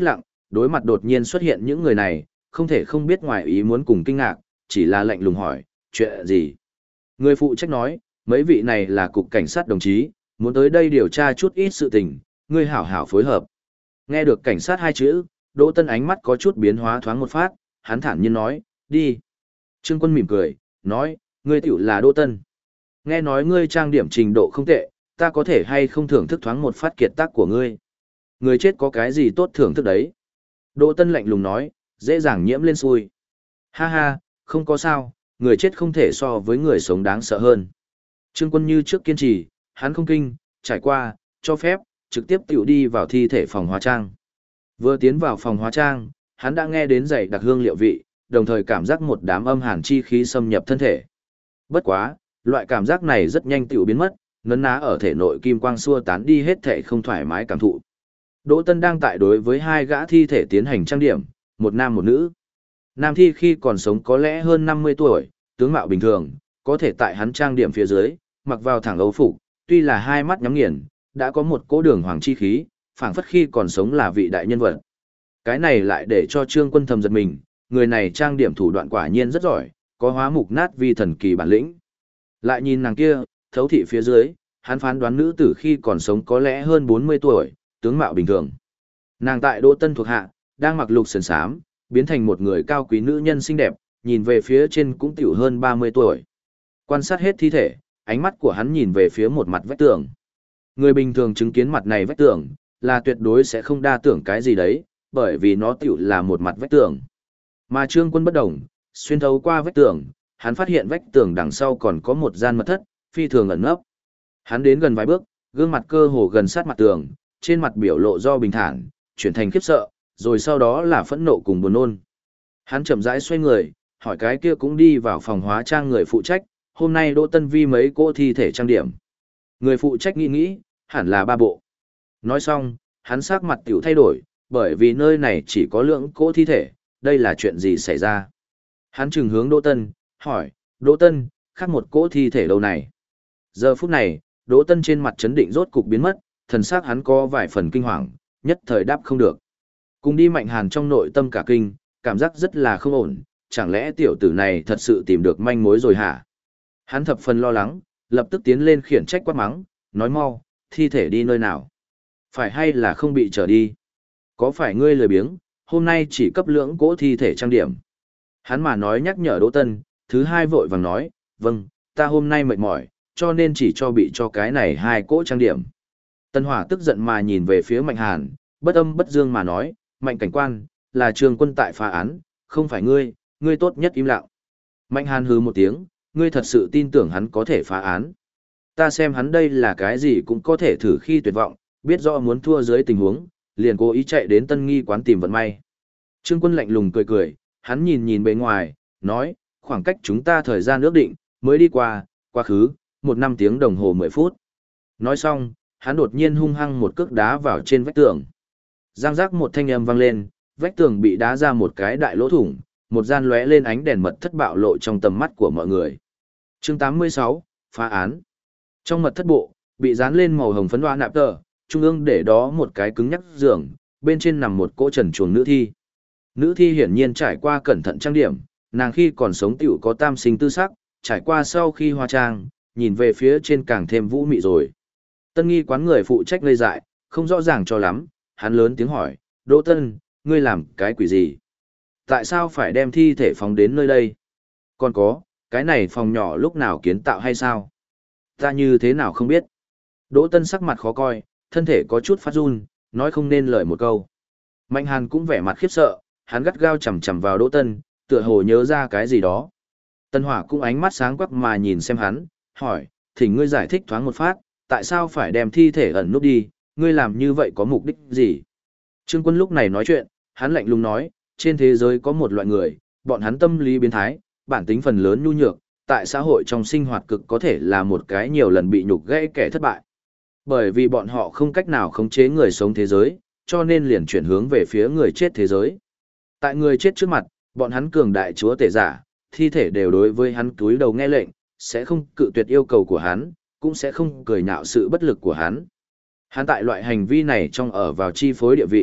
đối mặt đột nhiên xuất hiện những người này, không thể không biết ngoài ý muốn cùng kinh ngạc, chỉ là lạnh lùng hỏi, chuyện gì? Người phụ trách nói, mấy vị này là cục cảnh sát đồng chí, muốn tới đây điều tra chút ít sự tình, ngươi hảo hảo phối hợp. Nghe được cảnh sát hai chữ, Đỗ Tân ánh mắt có chút biến hóa thoáng một phát, hắn thản nhiên nói, đi. Trương Quân mỉm cười, nói, ngươi tiểu là Đỗ Tân. Nghe nói ngươi trang điểm trình độ không tệ, ta có thể hay không thưởng thức thoáng một phát kiệt tác của ngươi. Người chết có cái gì tốt thưởng thức đấy? Đỗ Tân lạnh lùng nói, dễ dàng nhiễm lên xui. Ha ha, không có sao, người chết không thể so với người sống đáng sợ hơn. Trương Quân như trước kiên trì, hắn không kinh, trải qua, cho phép, trực tiếp tiểu đi vào thi thể phòng hóa trang. Vừa tiến vào phòng hóa trang, hắn đã nghe đến dày đặc hương liệu vị, đồng thời cảm giác một đám âm hàn chi khí xâm nhập thân thể. Bất quá, loại cảm giác này rất nhanh tiểu biến mất, nấn ná ở thể nội kim quang xua tán đi hết thể không thoải mái cảm thụ. Đỗ Tân đang tại đối với hai gã thi thể tiến hành trang điểm, một nam một nữ. Nam thi khi còn sống có lẽ hơn 50 tuổi, tướng mạo bình thường, có thể tại hắn trang điểm phía dưới, mặc vào thẳng âu phục, tuy là hai mắt nhắm nghiền, đã có một cỗ đường hoàng chi khí, phảng phất khi còn sống là vị đại nhân vật. Cái này lại để cho Trương Quân thầm giật mình, người này trang điểm thủ đoạn quả nhiên rất giỏi, có hóa mục nát vi thần kỳ bản lĩnh. Lại nhìn nàng kia, thấu thị phía dưới, hắn phán đoán nữ tử khi còn sống có lẽ hơn 40 tuổi, tướng mạo bình thường. Nàng tại Đỗ Tân thuộc hạ, đang mặc lục sườn xám, biến thành một người cao quý nữ nhân xinh đẹp, nhìn về phía trên cũng tiểu hơn 30 tuổi. Quan sát hết thi thể, ánh mắt của hắn nhìn về phía một mặt vách tường. Người bình thường chứng kiến mặt này vách tường, là tuyệt đối sẽ không đa tưởng cái gì đấy, bởi vì nó tiểu là một mặt vách tường. Mà Trương Quân bất đồng, xuyên thấu qua vách tường, hắn phát hiện vách tường đằng sau còn có một gian mật thất, phi thường ẩn nấp. Hắn đến gần vài bước, gương mặt cơ hồ gần sát mặt tường, trên mặt biểu lộ do bình thản, chuyển thành khiếp sợ, rồi sau đó là phẫn nộ cùng buồn nôn. Hắn chậm rãi xoay người, hỏi cái kia cũng đi vào phòng hóa trang người phụ trách, hôm nay Đỗ Tân vi mấy cỗ thi thể trang điểm. Người phụ trách nghĩ, hẳn là 3 bộ. Nói xong, hắn sắc mặt tiểu thay đổi, bởi vì nơi này chỉ có lượng cỗ thi thể, đây là chuyện gì xảy ra. Hắn trừng hướng Đỗ Tân, hỏi, Đỗ Tân, khác một cỗ thi thể đâu này. Giờ phút này, Đỗ Tân trên mặt chấn định rốt cục biến mất, thần sắc hắn có vài phần kinh hoàng, nhất thời đáp không được. Cùng đi Mạnh Hàn trong nội tâm cả kinh, cảm giác rất là không ổn, chẳng lẽ tiểu tử này thật sự tìm được manh mối rồi hả? Hắn thập phần lo lắng, lập tức tiến lên khiển trách quát mắng, nói mau, thi thể đi nơi nào? Phải hay là không bị trở đi? Có phải ngươi lười biếng, hôm nay chỉ cấp lưỡng cỗ thi thể trang điểm? Hắn mà nói nhắc nhở Đỗ Tân, thứ hai vội vàng nói, vâng, ta hôm nay mệt mỏi, cho nên chỉ cho bị cho cái này 2 cỗ trang điểm. Tân Hỏa tức giận mà nhìn về phía Mạnh Hàn, bất âm bất dương mà nói, Mạnh cảnh quan, là Trương Quân tại phá án, không phải ngươi, ngươi tốt nhất im lặng. Mạnh Hàn hừ một tiếng, ngươi thật sự tin tưởng hắn có thể phá án. Ta xem hắn đây là cái gì cũng có thể thử khi tuyệt vọng, biết rõ muốn thua dưới tình huống, liền cố ý chạy đến Tân Nghi quán tìm vận may. Trương Quân lạnh lùng cười cười, hắn nhìn nhìn bên ngoài, nói, khoảng cách chúng ta thời gian ước định, mới đi qua, quá khứ, 1 tiếng đồng hồ 10 phút. Nói xong, hắn đột nhiên hung hăng một cước đá vào trên vách tường. Giang giác một thanh âm vang lên, vách tường bị đá ra một cái đại lỗ thủng, một gian lóe lên ánh đèn mật thất bạo lộ trong tầm mắt của mọi người. Chương 86, phá án. Trong mật thất bộ, bị dán lên màu hồng phấn hoa nạp tờ, trung ương để đó một cái cứng nhắc giường, bên trên nằm một cỗ trần truồng nữ thi. Nữ thi hiển nhiên trải qua cẩn thận trang điểm, nàng khi còn sống tiểu có tam sinh tư sắc, trải qua sau khi hóa trang, nhìn về phía trên càng thêm vũ mị rồi. Tân Nghi quán người phụ trách ngây dại, không rõ ràng cho lắm, hắn lớn tiếng hỏi, Đỗ Tân, ngươi làm cái quỷ gì? Tại sao phải đem thi thể phóng đến nơi đây? Còn có, cái này phòng nhỏ lúc nào kiến tạo hay sao? Ta như thế nào không biết? Đỗ Tân sắc mặt khó coi, thân thể có chút phát run, nói không nên lời một câu. Mạnh Hàn cũng vẻ mặt khiếp sợ, hắn gắt gao chằm chằm vào Đỗ Tân, tựa hồ nhớ ra cái gì đó. Tân Hỏa cũng ánh mắt sáng quắc mà nhìn xem hắn, hỏi, thỉnh ngươi giải thích thoáng một phát, tại sao phải đem thi thể ẩn núp đi, ngươi làm như vậy có mục đích gì? Trương Quân lúc này nói chuyện, hắn lạnh lùng nói, trên thế giới có một loại người, bọn hắn tâm lý biến thái, bản tính phần lớn nhu nhược, tại xã hội trong sinh hoạt cực có thể là một cái nhiều lần bị nhục gãy kẻ thất bại. Bởi vì bọn họ không cách nào khống chế người sống thế giới, cho nên liền chuyển hướng về phía người chết thế giới. Tại người chết trước mặt, bọn hắn cường đại chúa tể giả, thi thể đều đối với hắn cúi đầu nghe lệnh, sẽ không cự tuyệt yêu cầu của hắn, cũng sẽ không cười nhạo sự bất lực của hắn. Hắn tại loại hành vi này trong ở vào chi phối địa vị,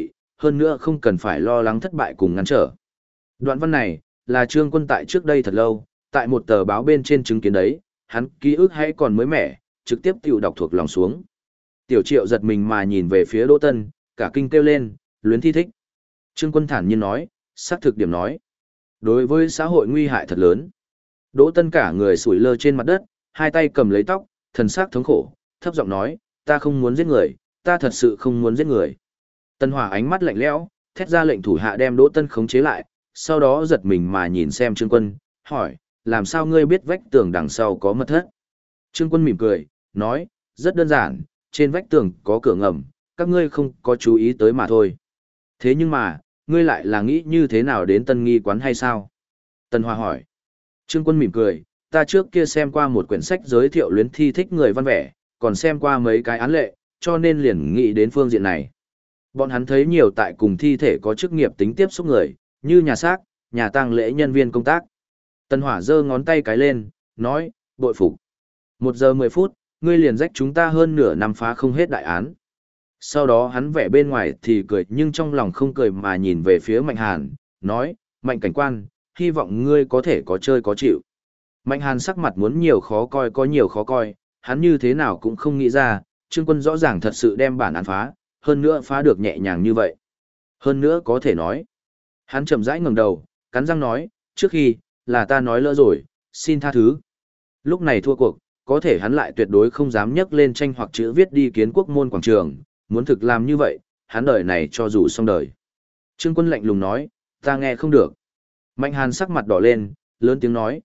hơn nữa không cần phải lo lắng thất bại cùng ngăn trở. Đoạn văn này, là Trương Quân tại trước đây thật lâu, tại một tờ báo bên trên chứng kiến đấy, hắn ký ức hay còn mới mẻ, trực tiếp tiểu đọc thuộc lòng xuống. Tiểu Triệu giật mình mà nhìn về phía Đỗ Tân, cả kinh kêu lên, luyến thi thích. Trương Quân thản nhiên nói, xác thực điểm nói. Đối với xã hội nguy hại thật lớn. Đỗ Tân cả người sủi lơ trên mặt đất, hai tay cầm lấy tóc, thần sắc thống khổ, thấp giọng nói, ta không muốn giết người, ta thật sự không muốn giết người. Tân Hỏa ánh mắt lạnh lẽo, thét ra lệnh thủ hạ đem Đỗ Tân khống chế lại, sau đó giật mình mà nhìn xem Trương Quân, hỏi, làm sao ngươi biết vách tường đằng sau có mật thất? Trương Quân mỉm cười, nói, rất đơn giản, trên vách tường có cửa ngầm, các ngươi không có chú ý tới mà thôi. Thế nhưng mà, ngươi lại là nghĩ như thế nào đến Tân Nghi quán hay sao? Tân Hoa hỏi. Trương Quân mỉm cười, ta trước kia xem qua một quyển sách giới thiệu luyến thi thích người văn vẻ, còn xem qua mấy cái án lệ, cho nên liền nghĩ đến phương diện này. Bọn hắn thấy nhiều tại cùng thi thể có chức nghiệp tính tiếp xúc người, như nhà xác, nhà tang lễ nhân viên công tác. Tân Hỏa giơ ngón tay cái lên, nói, bội phục. 1 giờ 10 phút, ngươi liền rách chúng ta hơn nửa năm phá không hết đại án. Sau đó hắn vẻ bên ngoài thì cười nhưng trong lòng không cười mà nhìn về phía Mạnh Hàn, nói, Mạnh cảnh quan, hy vọng ngươi có thể có chơi có chịu. Mạnh Hàn sắc mặt muốn nhiều khó coi có nhiều khó coi, hắn như thế nào cũng không nghĩ ra, Trương Quân rõ ràng thật sự đem bản án phá, hơn nữa phá được nhẹ nhàng như vậy. Hơn nữa có thể nói. Hắn chậm rãi ngẩng đầu, cắn răng nói, trước khi, là ta nói lỡ rồi, xin tha thứ. Lúc này thua cuộc, có thể hắn lại tuyệt đối không dám nhấc lên tranh hoặc chữ viết đi kiến quốc môn quảng trường, muốn thực làm như vậy, hắn đời này cho dù xong đời. Trương Quân lạnh lùng nói, ta nghe không được. Mạnh Hàn sắc mặt đỏ lên, lớn tiếng nói,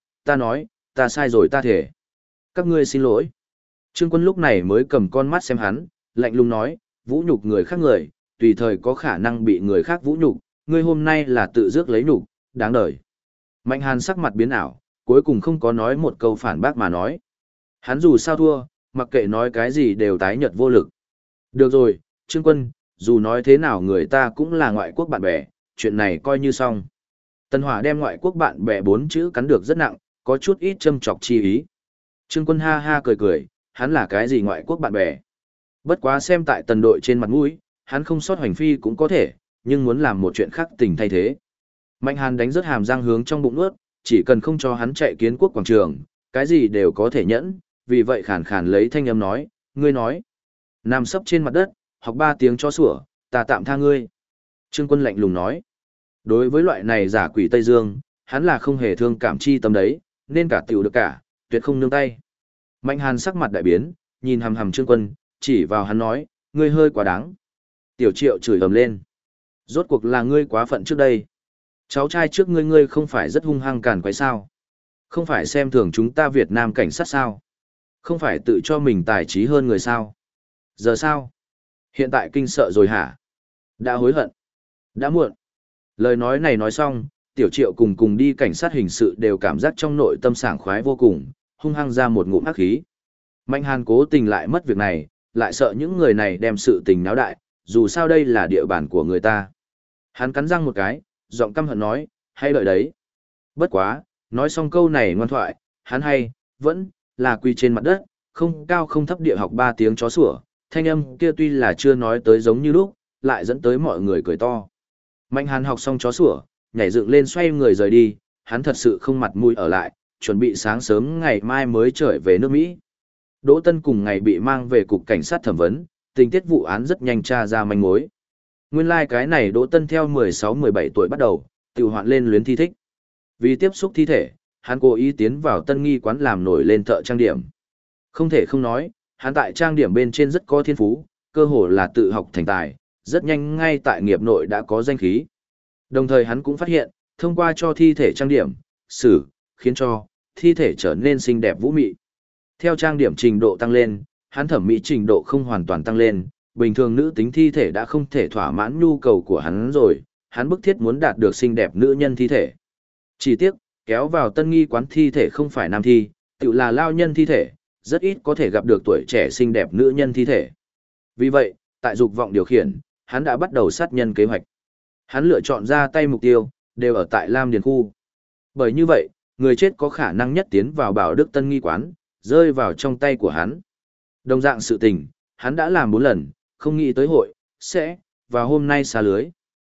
ta sai rồi ta thể. Các ngươi xin lỗi. Trương Quân lúc này mới cầm con mắt xem hắn, lạnh lùng nói, vũ nhục người khác người, tùy thời có khả năng bị người khác vũ nhục, ngươi hôm nay là tự dước lấy nhục, đáng đời. Mạnh Hàn sắc mặt biến ảo, cuối cùng không có nói một câu phản bác mà nói. Hắn dù sao thua, mặc kệ nói cái gì đều tái nhợt vô lực. Được rồi, Trương Quân, dù nói thế nào người ta cũng là ngoại quốc bạn bè, chuyện này coi như xong. Tân Hỏa đem ngoại quốc bạn bè 4 chữ cắn được rất nặng, có chút ít châm chọc chi ý. Trương Quân ha ha cười cười, hắn là cái gì ngoại quốc bạn bè. Bất quá xem tại tần đội trên mặt mũi, hắn không sót hoành phi cũng có thể, nhưng muốn làm một chuyện khác tình thay thế. Mạnh Hàn đánh rớt hàm răng hướng trong bụng nuốt, chỉ cần không cho hắn chạy kiến quốc quảng trường, cái gì đều có thể nhẫn, vì vậy khàn khàn lấy thanh âm nói, ngươi nói. Nằm sấp trên mặt đất, học 3 tiếng cho sủa, ta tạm tha ngươi. Trương Quân lạnh lùng nói. Đối với loại này giả quỷ Tây Dương, hắn là không hề thương cảm chi tâm đấy, nên cả tiểu được cả, tuyệt không nương tay. Mạnh Hàn sắc mặt đại biến, nhìn hằm hằm Trương Quân, chỉ vào hắn nói, ngươi hơi quá đáng. Tiểu Triệu chửi ầm lên. Rốt cuộc là ngươi quá phận trước đây. Cháu trai trước ngươi không phải rất hung hăng càn quấy sao? Không phải xem thường chúng ta Việt Nam cảnh sát sao? Không phải tự cho mình tài trí hơn người sao? Giờ sao? Hiện tại kinh sợ rồi hả? Đã hối hận? Đã muộn. Lời nói này nói xong, Tiểu Triệu cùng đi cảnh sát hình sự đều cảm giác trong nội tâm sảng khoái vô cùng, hung hăng ra một ngụm ác khí. Mạnh Hàn cố tình lại mất việc này, lại sợ những người này đem sự tình náo đại, dù sao đây là địa bàn của người ta. Hắn cắn răng một cái, giọng căm hận nói, hay đợi đấy. Bất quá, nói xong câu này ngoan thoại, hắn vẫn là quỳ trên mặt đất, không cao không thấp địa học 3 tiếng chó sủa, thanh âm kia tuy là chưa nói tới giống như lúc, lại dẫn tới mọi người cười to. Mạnh Hàn học xong chó sủa, nhảy dựng lên xoay người rời đi, hắn thật sự không mặt mũi ở lại, chuẩn bị sáng sớm ngày mai mới trở về nước Mỹ. Đỗ Tân cùng ngày bị mang về cục cảnh sát thẩm vấn, tình tiết vụ án rất nhanh tra ra manh mối. Nguyên lai cái này Đỗ Tân theo 16-17 tuổi bắt đầu, tiểu hoạn lên luyến thi thích. Vì tiếp xúc thi thể, hắn cố ý tiến vào Tân Nghi quán làm nổi lên thợ trang điểm. Không thể không nói, hắn tại trang điểm bên trên rất có thiên phú, cơ hồ là tự học thành tài, rất nhanh ngay tại nghiệp nội đã có danh khí. Đồng thời hắn cũng phát hiện, thông qua cho thi thể trang điểm, khiến cho thi thể trở nên xinh đẹp vũ mị. Theo trang điểm trình độ tăng lên, hắn thẩm mỹ trình độ không hoàn toàn tăng lên, bình thường nữ tính thi thể đã không thể thỏa mãn nhu cầu của hắn rồi, hắn bức thiết muốn đạt được xinh đẹp nữ nhân thi thể. Chỉ tiếc, kéo vào Tân Nghi quán thi thể không phải nam thi, tự là lao nhân thi thể, rất ít có thể gặp được tuổi trẻ xinh đẹp nữ nhân thi thể. Vì vậy, tại dục vọng điều khiển, hắn đã bắt đầu sát nhân kế hoạch. Hắn lựa chọn ra tay mục tiêu, đều ở tại Lam Điền khu. Bởi như vậy, người chết có khả năng nhất tiến vào Bảo Đức Tân Nghi quán, rơi vào trong tay của hắn. Đồng dạng sự tình, hắn đã làm 4 lần, không nghĩ tới hội, vào hôm nay xa lưới.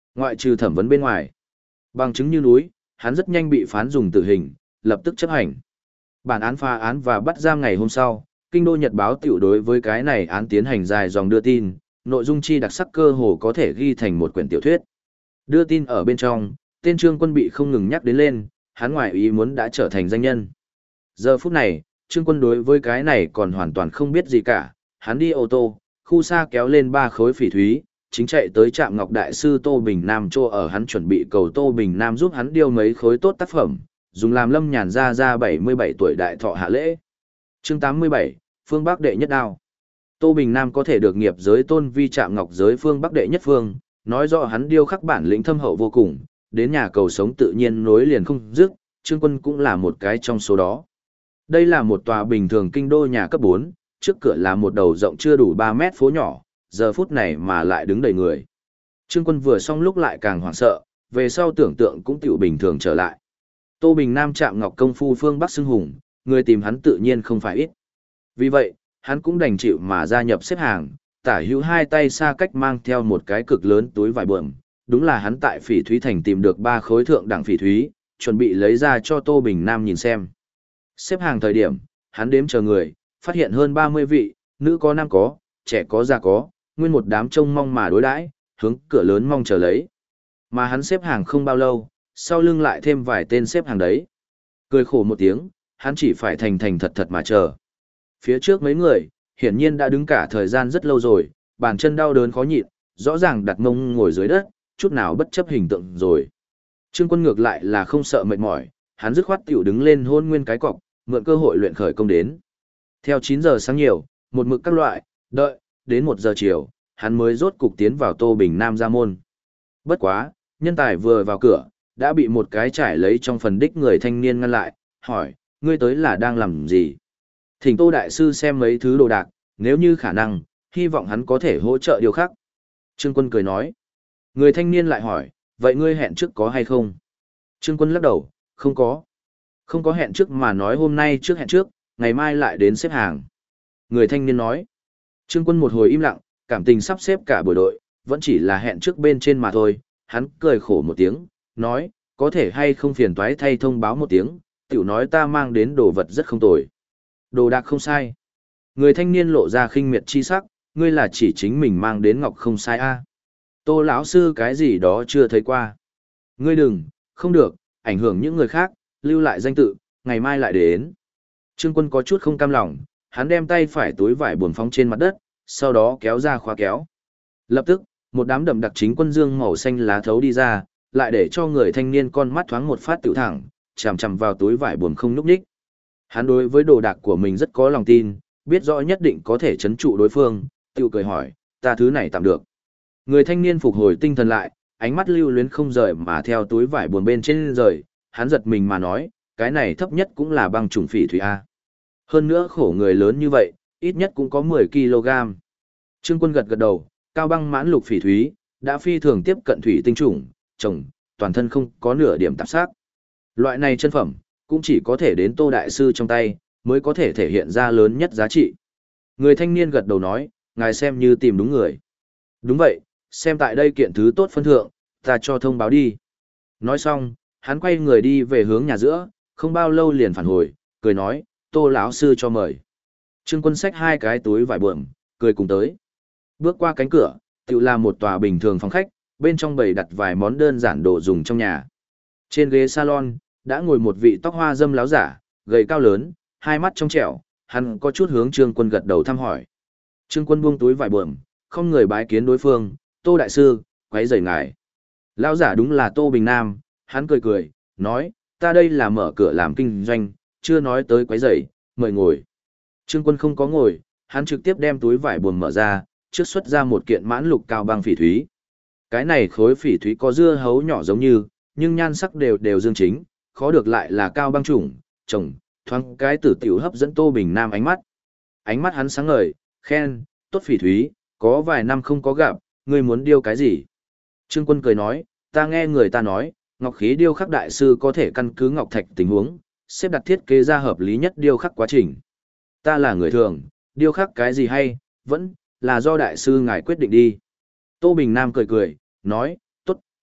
Ngoại trừ thẩm vấn bên ngoài, bằng chứng như núi, hắn rất nhanh bị phán dùng tử hình, lập tức chấp hành. Bản án phá án và bắt giam ngày hôm sau, Kinh đô Nhật báo tiểu đối với cái này án tiến hành dài dòng đưa tin, nội dung chi đặc sắc cơ hồ có thể ghi thành một quyển tiểu thuyết. Đưa tin ở bên trong, tên Trương Quân bị không ngừng nhắc đến lên, hắn ngoài ý muốn đã trở thành danh nhân. Giờ phút này, Trương Quân đối với cái này còn hoàn toàn không biết gì cả, hắn đi ô tô, khu xa kéo lên 3 khối phỉ thúy, chính chạy tới trạm Ngọc Đại sư Tô Bình Nam chỗ ở hắn chuẩn bị cầu Tô Bình Nam giúp hắn điêu mấy khối tốt tác phẩm, dùng làm Lâm Nhàn ra 77 tuổi đại thọ hạ lễ. Chương 87, Phương Bắc đệ nhất đao. Tô Bình Nam có thể được nghiệp giới tôn vi trạm ngọc giới phương Bắc đệ nhất phương, nói rõ hắn điêu khắc bản lĩnh thâm hậu vô cùng, đến nhà cầu sống tự nhiên nối liền không dứt, Trương Quân cũng là một cái trong số đó. Đây là một tòa bình thường kinh đô nhà cấp 4, trước cửa là một đầu rộng chưa đủ 3 mét phố nhỏ, giờ phút này mà lại đứng đầy người. Trương Quân vừa xong lúc lại càng hoảng sợ, về sau tưởng tượng cũng tiểu bình thường trở lại. Tô Bình Nam trạm ngọc công phu phương Bắc xưng hùng, người tìm hắn tự nhiên không phải ít. Vì vậy, hắn cũng đành chịu mà gia nhập xếp hàng, tả hữu hai tay xa cách mang theo một cái cực lớn túi vải bượm. Đúng là hắn tại Phỉ Thúy Thành tìm được 3 khối thượng đẳng phỉ thúy, chuẩn bị lấy ra cho Tô Bình Nam nhìn xem. Xếp hàng thời điểm, hắn đếm chờ người, phát hiện hơn 30 vị, nữ có nam có, trẻ có già có, nguyên một đám trông mong mà đối đãi, hướng cửa lớn mong chờ lấy. Mà hắn xếp hàng không bao lâu, sau lưng lại thêm vài tên xếp hàng đấy. Cười khổ một tiếng, hắn chỉ phải thành thành thật thật mà chờ. Phía trước mấy người, hiển nhiên đã đứng cả thời gian rất lâu rồi, bàn chân đau đớn khó nhịn, rõ ràng đặt mông ngồi dưới đất, chút nào bất chấp hình tượng rồi. Trương Quân ngược lại là không sợ mệt mỏi, hắn dứt khoát tiểu đứng lên hôn nguyên cái cọc, mượn cơ hội luyện khởi công đến. Theo 9 giờ sáng nhiều, một mực các loại, đợi, đến 1 giờ chiều, hắn mới rốt cục tiến vào Tô Bình Nam gia môn. Bất quá, nhân tài vừa vào cửa, đã bị một cái trải lấy trong phần đích người thanh niên ngăn lại, hỏi, ngươi tới là đang làm gì? Thỉnh Tô Đại Sư xem mấy thứ đồ đạc, nếu như khả năng, hy vọng hắn có thể hỗ trợ điều khác. Trương Quân cười nói. Người thanh niên lại hỏi, vậy ngươi hẹn trước có hay không? Trương Quân lắc đầu, không có. Không có hẹn trước mà nói hôm nay trước hẹn trước, ngày mai lại đến xếp hàng. Người thanh niên nói. Trương Quân một hồi im lặng, cảm tình sắp xếp cả buổi đội, vẫn chỉ là hẹn trước bên trên mà thôi. Hắn cười khổ một tiếng, nói, có thể hay không phiền toái thay thông báo một tiếng, tiểu nói ta mang đến đồ vật rất không tồi. Đồ đạc không sai. Người thanh niên lộ ra khinh miệt chi sắc, ngươi là chỉ chính mình mang đến ngọc không sai a? Tô lão sư cái gì đó chưa thấy qua. Ngươi đừng, không được, ảnh hưởng những người khác, lưu lại danh tự, ngày mai lại đến. Trương Quân có chút không cam lòng, hắn đem tay phải túi vải buồn phóng trên mặt đất, sau đó kéo ra khóa kéo. Lập tức, một đám đậm đặc chính quân dương màu xanh lá thấu đi ra, lại để cho người thanh niên con mắt thoáng một phát tiểu thẳng, chằm chằm vào túi vải buồn không nhúc nhích. Hắn đối với đồ đạc của mình rất có lòng tin, biết rõ nhất định có thể trấn trụ đối phương, tiểu cười hỏi, ta thứ này tạm được. Người thanh niên phục hồi tinh thần lại, ánh mắt lưu luyến không rời mà theo túi vải buồn bên trên rời, hắn giật mình mà nói, cái này thấp nhất cũng là băng trùng phỉ thủy A. Hơn nữa khổ người lớn như vậy, ít nhất cũng có 10 kg. Trương Quân gật gật đầu, cao băng mãn lục phỉ thúy, đã phi thường tiếp cận thủy tinh trùng, trồng, toàn thân không có nửa điểm tạp sắc. Loại này chân phẩm, cũng chỉ có thể đến Tô Đại Sư trong tay, mới có thể thể hiện ra lớn nhất giá trị. Người thanh niên gật đầu nói, ngài xem như tìm đúng người. Đúng vậy, xem tại đây kiện thứ tốt phân thượng, ta cho thông báo đi. Nói xong, hắn quay người đi về hướng nhà giữa, không bao lâu liền phản hồi, cười nói, Tô lão sư cho mời. Trương Quân xách 2 cái túi vải buồm, cười cùng tới. Bước qua cánh cửa, tự là một tòa bình thường phòng khách, bên trong bày đặt vài món đơn giản đồ dùng trong nhà. Trên ghế salon, đã ngồi một vị tóc hoa dâm láo giả, gầy cao lớn, hai mắt trong trẻo, hắn có chút hướng Trương Quân gật đầu thăm hỏi. Trương Quân buông túi vải buồm, không người bái kiến đối phương, Tô Đại Sư, quấy rầy ngài. Lão giả đúng là Tô Bình Nam, hắn cười cười, nói, ta đây là mở cửa làm kinh doanh, chưa nói tới quấy rầy, mời ngồi. Trương Quân không có ngồi, hắn trực tiếp đem túi vải buồm mở ra, trước xuất ra một kiện mãn lục cao băng phỉ thúy. Cái này khối phỉ thúy có dưa hấu nhỏ giống như, nhưng nhan sắc đều đều dương chính, khó được lại là cao băng chủng, trồng, thoáng cái tử tiểu hấp dẫn Tô Bình Nam ánh mắt. Ánh mắt hắn sáng ngời, khen, tốt phỉ thúy, có vài năm không có gặp, ngươi muốn điêu cái gì? Trương Quân cười nói, ta nghe người ta nói, ngọc khí điêu khắc đại sư có thể căn cứ ngọc thạch tình huống, xếp đặt thiết kế ra hợp lý nhất điêu khắc quá trình. Ta là người thường, điêu khắc cái gì hay, vẫn là do đại sư ngài quyết định đi. Tô Bình Nam cười cười, nói, tốt,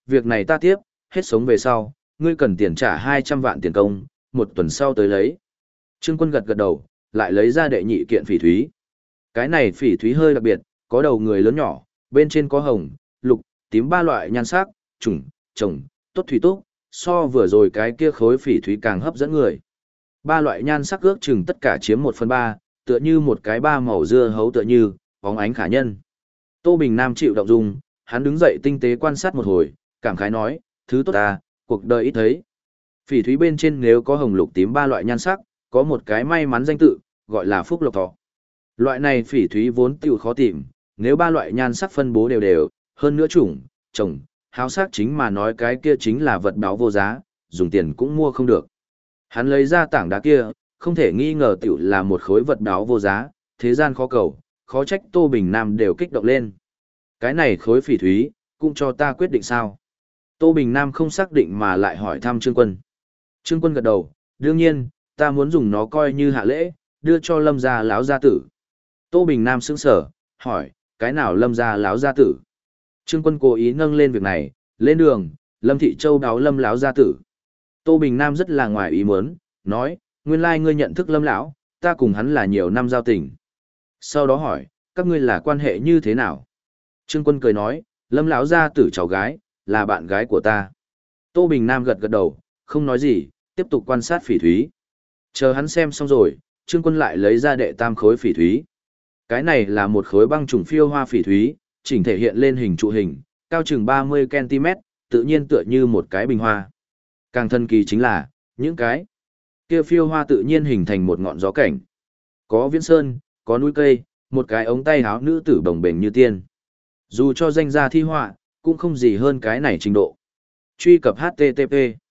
việc này ta tiếp, hết sống về sau, ngươi cần tiền trả 200 vạn tiền công, một tuần sau tới lấy. Trương Quân gật gật đầu, lại lấy ra đệ nhị kiện phỉ thúy. Cái này phỉ thúy hơi đặc biệt, có đầu người lớn nhỏ, bên trên có hồng, lục, tím ba loại nhan sắc, trùng, trồng, tốt thủy túc, so vừa rồi cái kia khối phỉ thúy càng hấp dẫn người. Ba loại nhan sắc ước chừng tất cả chiếm 1/3, tựa như một cái ba màu dưa hấu tựa như, bóng ánh khả nhân. Tô Bình Nam chịu động dung, hắn đứng dậy tinh tế quan sát một hồi, cảm khái nói, thứ tốt ta, cuộc đời ít thấy. Phỉ thúy bên trên nếu có hồng lục tím ba loại nhan sắc, có một cái may mắn danh tự, gọi là phúc lộc thọ. Loại này phỉ thúy vốn tiêu khó tìm, nếu ba loại nhan sắc phân bố đều đều, hơn nữa chủng, trồng, háo sắc chính mà nói cái kia chính là vật báo vô giá, dùng tiền cũng mua không được. Hắn lấy ra tảng đá kia, không thể nghi ngờ tiểu là một khối vật báo vô giá, thế gian khó cầu, khó trách Tô Bình Nam đều kích động lên. Cái này khối phỉ thúy, cũng cho ta quyết định sao? Tô Bình Nam không xác định mà lại hỏi thăm Trương Quân. Trương Quân gật đầu, đương nhiên, ta muốn dùng nó coi như hạ lễ, đưa cho Lâm gia láo gia tử. Tô Bình Nam sững sở, hỏi, cái nào Lâm gia láo gia tử? Trương Quân cố ý nâng lên việc này, lên đường, Lâm Thị Châu đáo Lâm láo gia tử. Tô Bình Nam rất là ngoài ý muốn, nói, nguyên lai ngươi nhận thức Lâm lão, ta cùng hắn là nhiều năm giao tình. Sau đó hỏi, các ngươi là quan hệ như thế nào? Trương Quân cười nói, Lâm lão gia tử cháu gái, là bạn gái của ta. Tô Bình Nam gật gật đầu, không nói gì, tiếp tục quan sát phỉ thúy. Chờ hắn xem xong rồi, Trương Quân lại lấy ra đệ tam khối phỉ thúy. Cái này là một khối băng trùng phiêu hoa phỉ thúy, chỉnh thể hiện lên hình trụ hình, cao chừng 30 cm, tự nhiên tựa như một cái bình hoa. Càng thần kỳ chính là, những cái kia phiêu hoa tự nhiên hình thành một ngọn gió cảnh. Có viễn sơn, có núi cây, một cái ống tay háo nữ tử bồng bềnh như tiên. Dù cho danh gia thi họa, cũng không gì hơn cái này trình độ. Truy cập HTTP.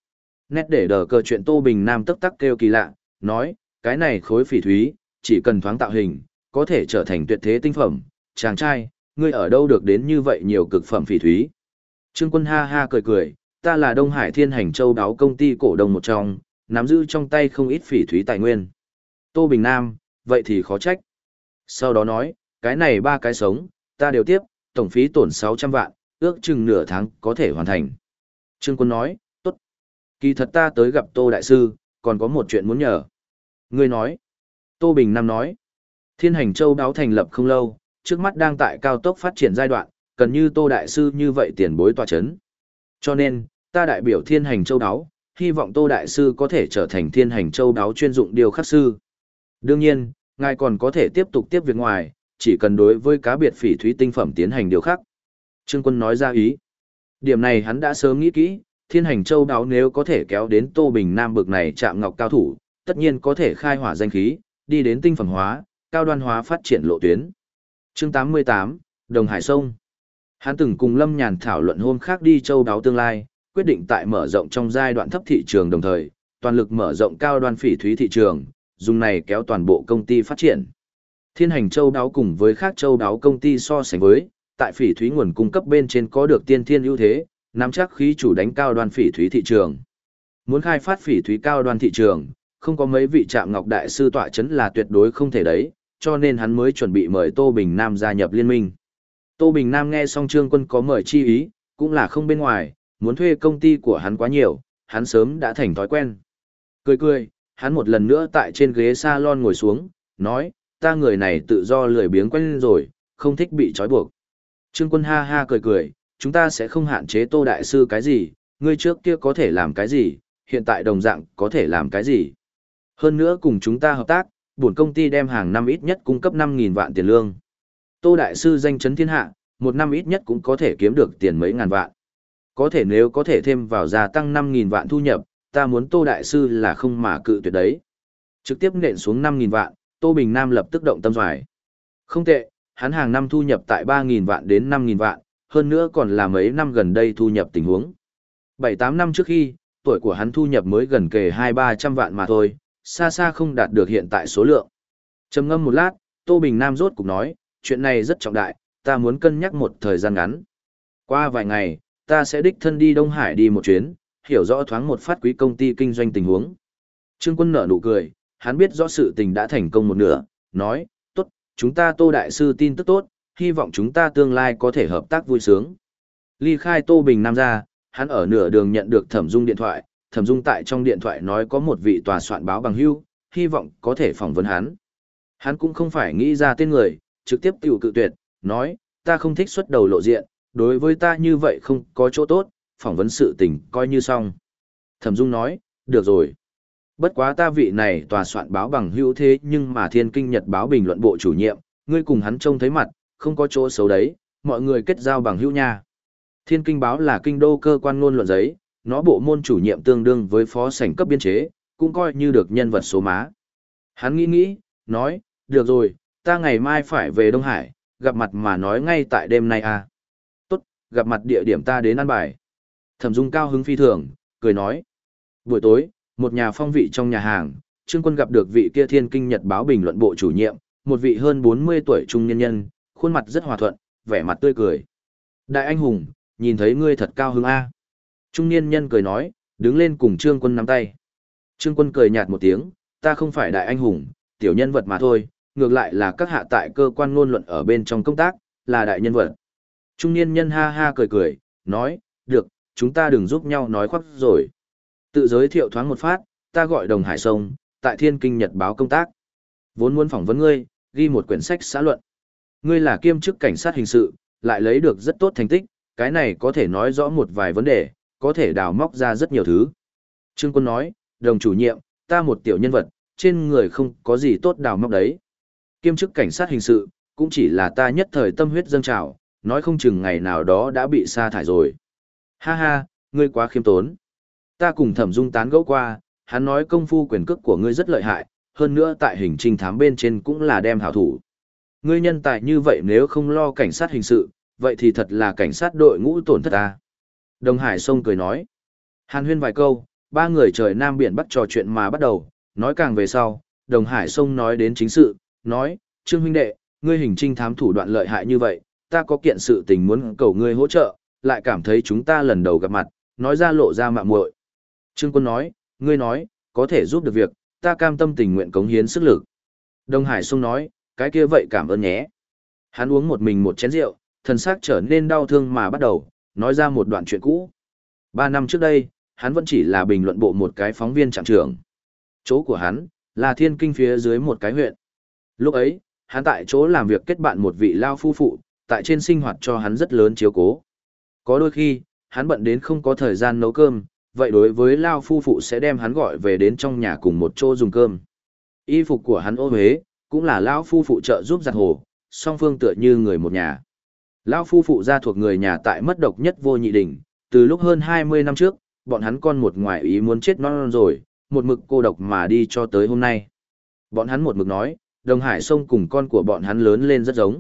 Nét để đờ cờ chuyện Tô Bình Nam tức tắc kêu kỳ lạ, nói, cái này khối phỉ thúy, chỉ cần thoáng tạo hình, có thể trở thành tuyệt thế tinh phẩm. Chàng trai, ngươi ở đâu được đến như vậy nhiều cực phẩm phỉ thúy? Trương Quân ha ha cười cười, ta là Đông Hải Thiên Hành Châu đáo công ty cổ đông một trong, nắm giữ trong tay không ít phỉ thúy tài nguyên. Tô Bình Nam, vậy thì khó trách. Sau đó nói, cái này ba cái sống, ta đều tiếp, tổng phí tổn 600 vạn, ước chừng nửa tháng có thể hoàn thành. Trương Quân nói, tốt. Kỳ thật ta tới gặp Tô Đại Sư, còn có một chuyện muốn nhờ. Ngươi nói. Tô Bình Nam nói, Thiên Hành Châu đáo thành lập không lâu, trước mắt đang tại cao tốc phát triển giai đoạn, cần như Tô Đại Sư như vậy tiền bối tọa chấn. Cho nên, ta đại biểu Thiên Hành Châu đáo, hy vọng Tô Đại Sư có thể trở thành Thiên Hành Châu đáo chuyên dụng điêu khắc sư. Đương nhiên, ngài còn có thể tiếp tục tiếp việc ngoài, chỉ cần đối với cá biệt phỉ thúy tinh phẩm tiến hành điêu khắc. Trương Quân nói ra ý. Điểm này hắn đã sớm nghĩ kỹ, Thiên Hành Châu đáo nếu có thể kéo đến Tô Bình Nam bực này chạm ngọc cao thủ, tất nhiên có thể khai hỏa danh khí, đi đến tinh phẩm hóa, cao đoan hóa phát triển lộ tuyến. Chương 88, Đồng Hải Sông. Hắn từng cùng Lâm Nhàn thảo luận hôm khác đi châu đáo tương lai, quyết định tại mở rộng trong giai đoạn thấp thị trường đồng thời, toàn lực mở rộng cao đoan phỉ thúy thị trường, dùng này kéo toàn bộ công ty phát triển. Thiên Hành Châu đáo cùng với các châu đáo công ty so sánh với, tại phỉ thúy nguồn cung cấp bên trên có được tiên thiên ưu thế, nắm chắc khí chủ đánh cao đoan phỉ thúy thị trường. Muốn khai phát phỉ thúy cao đoan thị trường, không có mấy vị Trạm Ngọc đại sư tọa chấn là tuyệt đối không thể đấy, cho nên hắn mới chuẩn bị mời Tô Bình Nam gia nhập liên minh. Tô Bình Nam nghe xong Trương Quân có mời chi ý, cũng là không bên ngoài, muốn thuê công ty của hắn quá nhiều, hắn sớm đã thành thói quen. Cười cười, hắn một lần nữa tại trên ghế salon ngồi xuống, nói, ta người này tự do lười biếng quen lên rồi, không thích bị trói buộc. Trương Quân ha ha cười cười, chúng ta sẽ không hạn chế Tô Đại Sư cái gì, ngươi trước kia có thể làm cái gì, hiện tại đồng dạng có thể làm cái gì. Hơn nữa cùng chúng ta hợp tác, bổn công ty đem hàng năm ít nhất cung cấp 5.000 vạn tiền lương. Tô Đại Sư danh chấn thiên hạ, một năm ít nhất cũng có thể kiếm được tiền mấy ngàn vạn. Có thể nếu có thể thêm vào gia tăng 5.000 vạn thu nhập, ta muốn Tô Đại Sư là không mà cự tuyệt đấy. Trực tiếp nện xuống 5.000 vạn, Tô Bình Nam lập tức động tâm doài. Không tệ, hắn hàng năm thu nhập tại 3.000 vạn đến 5.000 vạn, hơn nữa còn là mấy năm gần đây thu nhập tình huống. 7-8 năm trước khi, tuổi của hắn thu nhập mới gần kề 200-300 vạn mà thôi, xa xa không đạt được hiện tại số lượng. Trầm ngâm một lát, Tô Bình Nam rốt cục nói, chuyện này rất trọng đại, ta muốn cân nhắc một thời gian ngắn. Qua vài ngày, ta sẽ đích thân đi Đông Hải đi một chuyến, hiểu rõ thoáng một phát quý công ty kinh doanh tình huống. Trương Quân nở nụ cười, hắn biết rõ sự tình đã thành công một nửa, nói, tốt, chúng ta Tô Đại Sư tin tức tốt, hy vọng chúng ta tương lai có thể hợp tác vui sướng. Ly khai Tô Bình Nam ra, hắn ở nửa đường nhận được Thẩm Dung điện thoại, Thẩm Dung tại trong điện thoại nói có một vị tòa soạn báo bằng hữu, hy vọng có thể phỏng vấn hắn. Hắn cũng không phải nghĩ ra tên người, trực tiếp tiểu cự tuyệt, nói, ta không thích xuất đầu lộ diện, đối với ta như vậy không có chỗ tốt, phỏng vấn sự tình coi như xong. Thẩm Dung nói, được rồi. Bất quá ta vị này tòa soạn báo bằng hữu thế nhưng mà Thiên Kinh Nhật báo bình luận bộ chủ nhiệm, ngươi cùng hắn trông thấy mặt, không có chỗ xấu đấy, mọi người kết giao bằng hữu nha. Thiên Kinh báo là kinh đô cơ quan ngôn luận giấy, nó bộ môn chủ nhiệm tương đương với phó sảnh cấp biên chế, cũng coi như được nhân vật số má. Hắn nghĩ, nói, được rồi, ta ngày mai phải về Đông Hải, gặp mặt mà nói ngay tại đêm nay à. Tốt, gặp mặt địa điểm ta đến ăn bài. Thẩm Dung cao hứng phi thường, cười nói. Buổi tối, một nhà phong vị trong nhà hàng, Trương Quân gặp được vị kia Thiên Kinh Nhật báo bình luận bộ chủ nhiệm, một vị hơn 40 tuổi trung niên nhân, khuôn mặt rất hòa thuận, vẻ mặt tươi cười. Đại anh hùng, nhìn thấy ngươi thật cao hứng a. Trung niên nhân cười nói, đứng lên cùng Trương Quân nắm tay. Trương Quân cười nhạt một tiếng, ta không phải đại anh hùng, tiểu nhân vật mà thôi, ngược lại là các hạ tại cơ quan ngôn luận ở bên trong công tác, là đại nhân vật. Trung niên nhân ha ha cười cười, nói, được, chúng ta đừng giúp nhau nói khoác rồi. Tự giới thiệu thoáng một phát, ta gọi Đồng Hải Sông, tại Thiên Kinh Nhật báo công tác. Vốn muốn phỏng vấn ngươi, ghi một quyển sách xã luận. Ngươi là kiêm chức cảnh sát hình sự, lại lấy được rất tốt thành tích, cái này có thể nói rõ một vài vấn đề, có thể đào móc ra rất nhiều thứ. Trương Quân nói, Đồng chủ nhiệm, ta một tiểu nhân vật, trên người không có gì tốt đào móc đấy. Kiêm chức cảnh sát hình sự, cũng chỉ là ta nhất thời tâm huyết dâng trào, nói không chừng ngày nào đó đã bị sa thải rồi. Ha ha, ngươi quá khiêm tốn. Ta cùng Thẩm Dung tán gẫu qua, hắn nói công phu quyền cước của ngươi rất lợi hại, hơn nữa tại hình trinh thám bên trên cũng là đem hảo thủ. Ngươi nhân tài như vậy nếu không lo cảnh sát hình sự, vậy thì thật là cảnh sát đội ngũ tổn thất ta. Đồng Hải Sông cười nói. Hàn huyên vài câu, ba người trời Nam Biển Bắc trò chuyện mà bắt đầu, nói càng về sau, Đồng Hải Sông nói đến chính sự, nói, Trương huynh đệ, ngươi hình trinh thám thủ đoạn lợi hại như vậy, ta có kiện sự tình muốn cầu ngươi hỗ trợ, lại cảm thấy chúng ta lần đầu gặp mặt, nói ra lộ ra mạo muội. Trương Quân nói, ngươi nói, có thể giúp được việc, ta cam tâm tình nguyện cống hiến sức lực. Đông Hải Sông nói, cái kia vậy cảm ơn nhé. Hắn uống một mình một chén rượu, thần sắc trở nên đau thương mà bắt đầu, nói ra một đoạn chuyện cũ. 3 năm trước đây, hắn vẫn chỉ là bình luận bộ một cái phóng viên trạm trưởng. Chỗ của hắn, là Thiên Kinh phía dưới một cái huyện. Lúc ấy, hắn tại chỗ làm việc kết bạn một vị lao phu phụ, tại trên sinh hoạt cho hắn rất lớn chiếu cố. Có đôi khi, hắn bận đến không có thời gian nấu cơm, vậy đối với lao phu phụ sẽ đem hắn gọi về đến trong nhà cùng một chỗ dùng cơm. Y phục của hắn ô huế, cũng là lão phu phụ trợ giúp giặt hồ, song phương tựa như người một nhà. Lão phu phụ gia thuộc người nhà tại mất độc nhất vô nhị đỉnh, từ lúc hơn 20 năm trước, bọn hắn con một ngoài ý muốn chết non rồi, một mực cô độc mà đi cho tới hôm nay. Bọn hắn một mực nói, Đồng Hải Sông cùng con của bọn hắn lớn lên rất giống.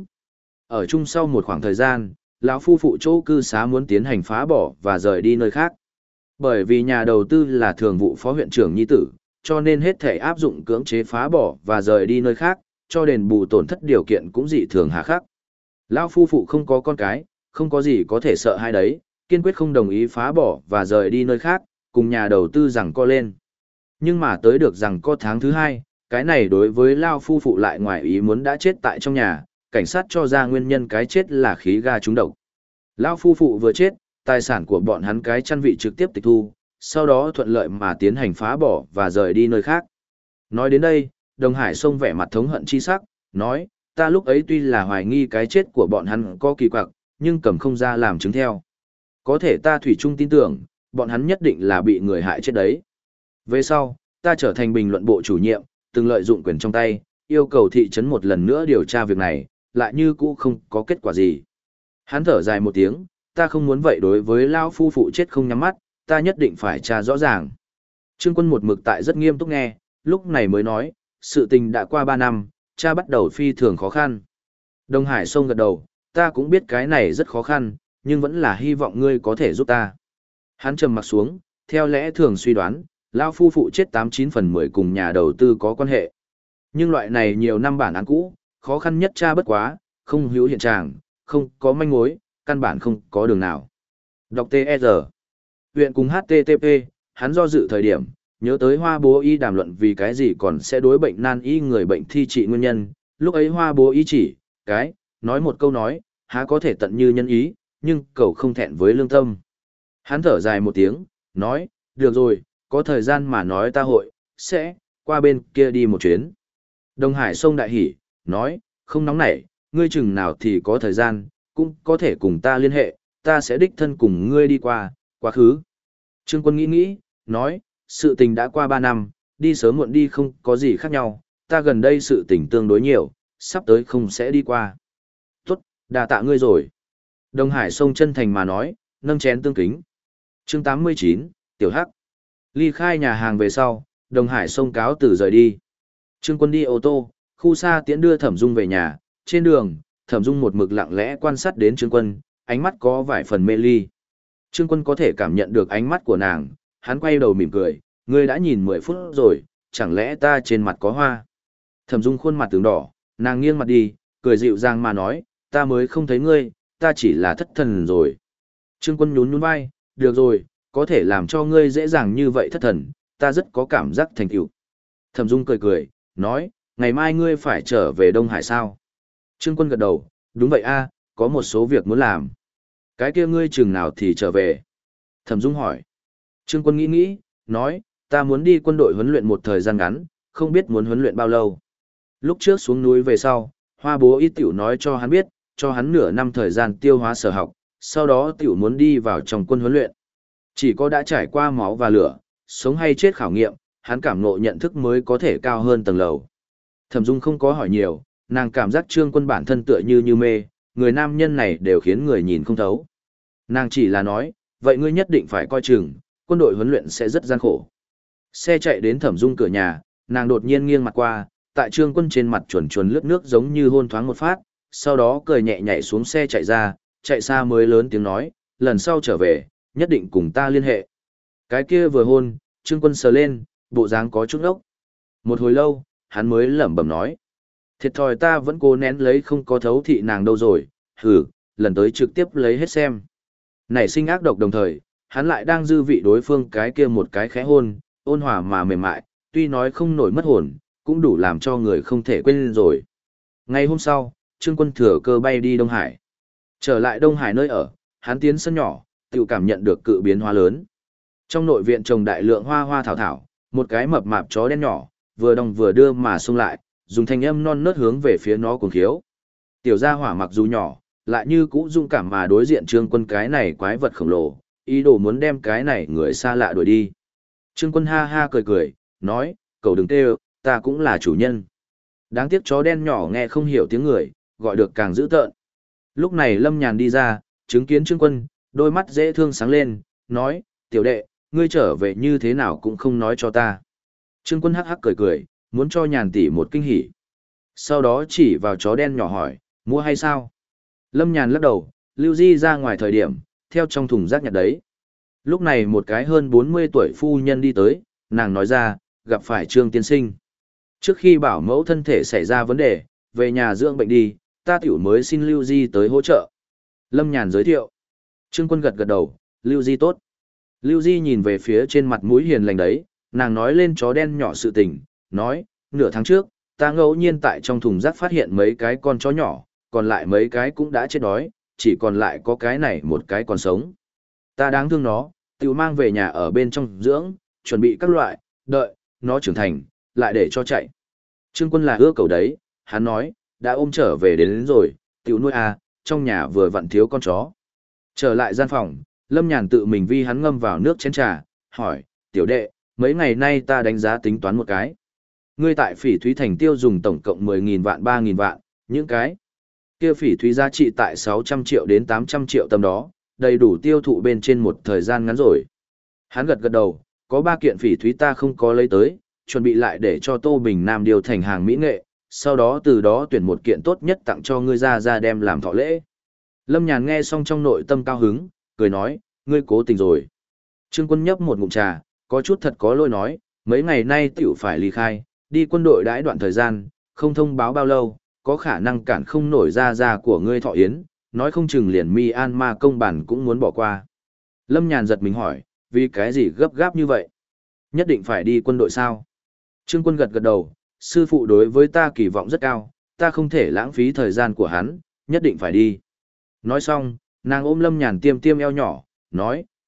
Ở chung sau một khoảng thời gian, lão phu phụ chỗ cư xá muốn tiến hành phá bỏ và rời đi nơi khác. Bởi vì nhà đầu tư là thường vụ phó huyện trưởng nhi tử, cho nên hết thể áp dụng cưỡng chế phá bỏ và rời đi nơi khác, cho đền bù tổn thất điều kiện cũng dị thường hà khắc. Lão phu phụ không có con cái, không có gì có thể sợ hai đấy, kiên quyết không đồng ý phá bỏ và rời đi nơi khác, cùng nhà đầu tư rằng co lên. Nhưng mà tới được rằng co tháng thứ 2, cái này đối với Lão phu phụ lại ngoài ý muốn đã chết tại trong nhà, cảnh sát cho ra nguyên nhân cái chết là khí ga trúng độc. Lão phu phụ vừa chết, tài sản của bọn hắn cái chăn vị trực tiếp tịch thu, sau đó thuận lợi mà tiến hành phá bỏ và rời đi nơi khác. Nói đến đây, Đồng Hải Sông vẻ mặt thống hận chi sắc, nói, ta lúc ấy tuy là hoài nghi cái chết của bọn hắn có kỳ quặc, nhưng cầm không ra làm chứng theo. Có thể ta thủy chung tin tưởng, bọn hắn nhất định là bị người hại chết đấy. Về sau, ta trở thành bình luận bộ chủ nhiệm, từng lợi dụng quyền trong tay, yêu cầu thị trấn một lần nữa điều tra việc này, lại như cũ không có kết quả gì. Hắn thở dài một tiếng, ta không muốn vậy đối với Lao phu phụ chết không nhắm mắt, ta nhất định phải tra rõ ràng. Trương Quân một mực tại rất nghiêm túc nghe, lúc này mới nói, sự tình đã qua 3 năm, cha bắt đầu phi thường khó khăn. Đông Hải Sông gật đầu, ta cũng biết cái này rất khó khăn, nhưng vẫn là hy vọng ngươi có thể giúp ta. Hắn trầm mặt xuống, theo lẽ thường suy đoán, Lao phu phụ chết 89 phần 10 cùng nhà đầu tư có quan hệ. Nhưng loại này nhiều năm bản án cũ, khó khăn nhất cha bất quá, không hữu hiện trạng, không có manh mối, căn bản không có đường nào. Đọc T.E.R. Huyện cùng HTTP, hắn do dự thời điểm, nhớ tới Hoa Bố Y đàm luận vì cái gì còn sẽ đối bệnh nan y người bệnh thi trị nguyên nhân, lúc ấy Hoa Bố Y chỉ, nói một câu nói, há có thể tận như nhân ý, nhưng cầu không thẹn với lương tâm. Hắn thở dài một tiếng, nói, được rồi, có thời gian mà nói ta sẽ qua bên kia đi một chuyến. Đông Hải Sông đại hỉ, nói, không nóng nảy, ngươi chừng nào thì có thời gian, cũng có thể cùng ta liên hệ, ta sẽ đích thân cùng ngươi đi qua, quá khứ. Trương Quân nghĩ, nói, sự tình đã qua 3 năm, đi sớm muộn đi không có gì khác nhau, ta gần đây sự tình tương đối nhiều, sắp tới không sẽ đi qua. Tốt, đà tạ ngươi rồi. Đông Hải Sông chân thành mà nói, nâng chén tương kính. Chương 89, Tiểu Hắc. Ly khai nhà hàng về sau, Đông Hải Sông cáo từ rời đi. Trương Quân đi ô tô, khu xa tiễn đưa Thẩm Dung về nhà, trên đường, Thẩm Dung một mực lặng lẽ quan sát đến Trương Quân, ánh mắt có vài phần mê ly. Trương Quân có thể cảm nhận được ánh mắt của nàng, hắn quay đầu mỉm cười, ngươi đã nhìn 10 phút rồi, chẳng lẽ ta trên mặt có hoa? Thẩm Dung khuôn mặt tướng đỏ, nàng nghiêng mặt đi, cười dịu dàng mà nói, ta mới không thấy ngươi, ta chỉ là thất thần rồi. Trương Quân nhún nhún vai, được rồi, có thể làm cho ngươi dễ dàng như vậy thất thần, ta rất có cảm giác thành tựu. Thẩm Dung cười cười, nói, ngày mai ngươi phải trở về Đông Hải sao? Trương Quân gật đầu, đúng vậy a, có một số việc muốn làm. Cái kia ngươi chừng nào thì trở về? Thẩm Dung hỏi. Trương Quân nghĩ, nói, ta muốn đi quân đội huấn luyện một thời gian ngắn, không biết muốn huấn luyện bao lâu. Lúc trước xuống núi về sau, Hoa bố ít tiểu nói cho hắn biết, cho hắn nửa năm thời gian tiêu hóa sở học, sau đó tiểu muốn đi vào trong quân huấn luyện. Chỉ có đã trải qua máu và lửa, sống hay chết khảo nghiệm, hắn cảm ngộ nhận thức mới có thể cao hơn tầng lầu. Thẩm Dung không có hỏi nhiều, nàng cảm giác Trương Quân bản thân tựa như mê, người nam nhân này đều khiến người nhìn không thấu. Nàng chỉ là nói, vậy ngươi nhất định phải coi chừng, quân đội huấn luyện sẽ rất gian khổ. Xe chạy đến Thẩm Dung cửa nhà, nàng đột nhiên nghiêng mặt qua, tại Trương Quân trên mặt chuồn chuồn lướt nước giống như hôn thoáng một phát, sau đó cười nhẹ nhảy xuống xe chạy ra, chạy xa mới lớn tiếng nói, lần sau trở về, nhất định cùng ta liên hệ. Cái kia vừa hôn, Trương Quân sờ lên, bộ dáng có chút ốc. Một hồi lâu, hắn mới lẩm bẩm nói, thiệt thòi ta vẫn cố nén lấy không có thấu thị nàng đâu rồi, lần tới trực tiếp lấy hết xem. Nảy sinh ác độc đồng thời, hắn lại đang dư vị đối phương cái kia một cái khẽ hôn, ôn hòa mà mềm mại, tuy nói không nổi mất hồn, cũng đủ làm cho người không thể quên rồi. Ngày hôm sau, Trương Quân thừa cơ bay đi Đông Hải. Trở lại Đông Hải nơi ở, hắn tiến sân nhỏ, tự cảm nhận được cự biến hóa lớn. Trong nội viện trồng đại lượng hoa hoa thảo thảo, một cái mập mạp chó đen nhỏ, vừa đong vừa đưa mà xông lại, dùng thanh âm non nớt hướng về phía nó cuồng khiếu. Tiểu gia hỏa mặc dù nhỏ, lại như cũ dung cảm mà đối diện Trương Quân cái này quái vật khổng lồ, ý đồ muốn đem cái này người xa lạ đuổi đi. Trương Quân ha ha cười cười, nói, cậu đừng tê, ta cũng là chủ nhân. Đáng tiếc chó đen nhỏ nghe không hiểu tiếng người, gọi được càng dữ tợn. Lúc này Lâm Nhàn đi ra, chứng kiến Trương Quân, đôi mắt dễ thương sáng lên, nói, tiểu đệ, ngươi trở về như thế nào cũng không nói cho ta. Trương Quân hắc hắc cười cười, muốn cho Nhàn tỷ một kinh hỉ. Sau đó chỉ vào chó đen nhỏ hỏi, mua hay sao? Lâm Nhàn lắc đầu, Lưu Di ra ngoài thời điểm, theo trong thùng rác nhặt đấy. Lúc này một cái hơn 40 tuổi phu nhân đi tới, nàng nói ra, gặp phải Trương tiên sinh. Trước khi bảo mẫu thân thể xảy ra vấn đề, về nhà dưỡng bệnh đi, ta tiểu mới xin Lưu Di tới hỗ trợ. Lâm Nhàn giới thiệu. Trương Quân gật gật đầu, Lưu Di tốt. Lưu Di nhìn về phía trên mặt mũi hiền lành đấy, nàng nói lên chó đen nhỏ sự tình, nói, nửa tháng trước, ta ngẫu nhiên tại trong thùng rác phát hiện mấy cái con chó nhỏ, còn lại mấy cái cũng đã chết đói, chỉ còn lại có cái này một cái còn sống. Ta đáng thương nó, tiểu mang về nhà ở bên trong dưỡng, chuẩn bị các loại, đợi, nó trưởng thành, lại để cho chạy. Trương Quân là ưa cầu đấy, hắn nói, đã ôm trở về đến rồi, tiểu nuôi à, trong nhà vừa vặn thiếu con chó. Trở lại gian phòng, Lâm Nhàn tự mình vi hắn ngâm vào nước chén trà, hỏi, tiểu đệ, mấy ngày nay ta đánh giá tính toán một cái. Ngươi tại Phỉ Thúy Thành tiêu dùng tổng cộng 10.000 vạn 3.000 vạn, những cái kia phỉ thúy giá trị tại 600 triệu đến 800 triệu tầm đó, đầy đủ tiêu thụ bên trên một thời gian ngắn rồi. Hắn gật gật đầu, có 3 kiện phỉ thúy ta không có lấy tới, chuẩn bị lại để cho Tô Bình Nam điều thành hàng mỹ nghệ, sau đó từ đó tuyển một kiện tốt nhất tặng cho ngươi ra đem làm thọ lễ. Lâm Nhàn nghe xong trong nội tâm cao hứng, cười nói, ngươi cố tình rồi. Trương Quân nhấp một ngụm trà, có chút thật có lỗi nói, mấy ngày nay tiểu phải ly khai, đi quân đội đãi đoạn thời gian, không thông báo bao lâu, có khả năng cản không nổi ra của ngươi thọ yến, nói không chừng liền Myanmar công bản cũng muốn bỏ qua. Lâm Nhàn giật mình hỏi, vì cái gì gấp gáp như vậy? Nhất định phải đi quân đội sao? Trương Quân gật gật đầu, sư phụ đối với ta kỳ vọng rất cao, ta không thể lãng phí thời gian của hắn, nhất định phải đi. Nói xong, nàng ôm Lâm Nhàn tiêm eo nhỏ, nói,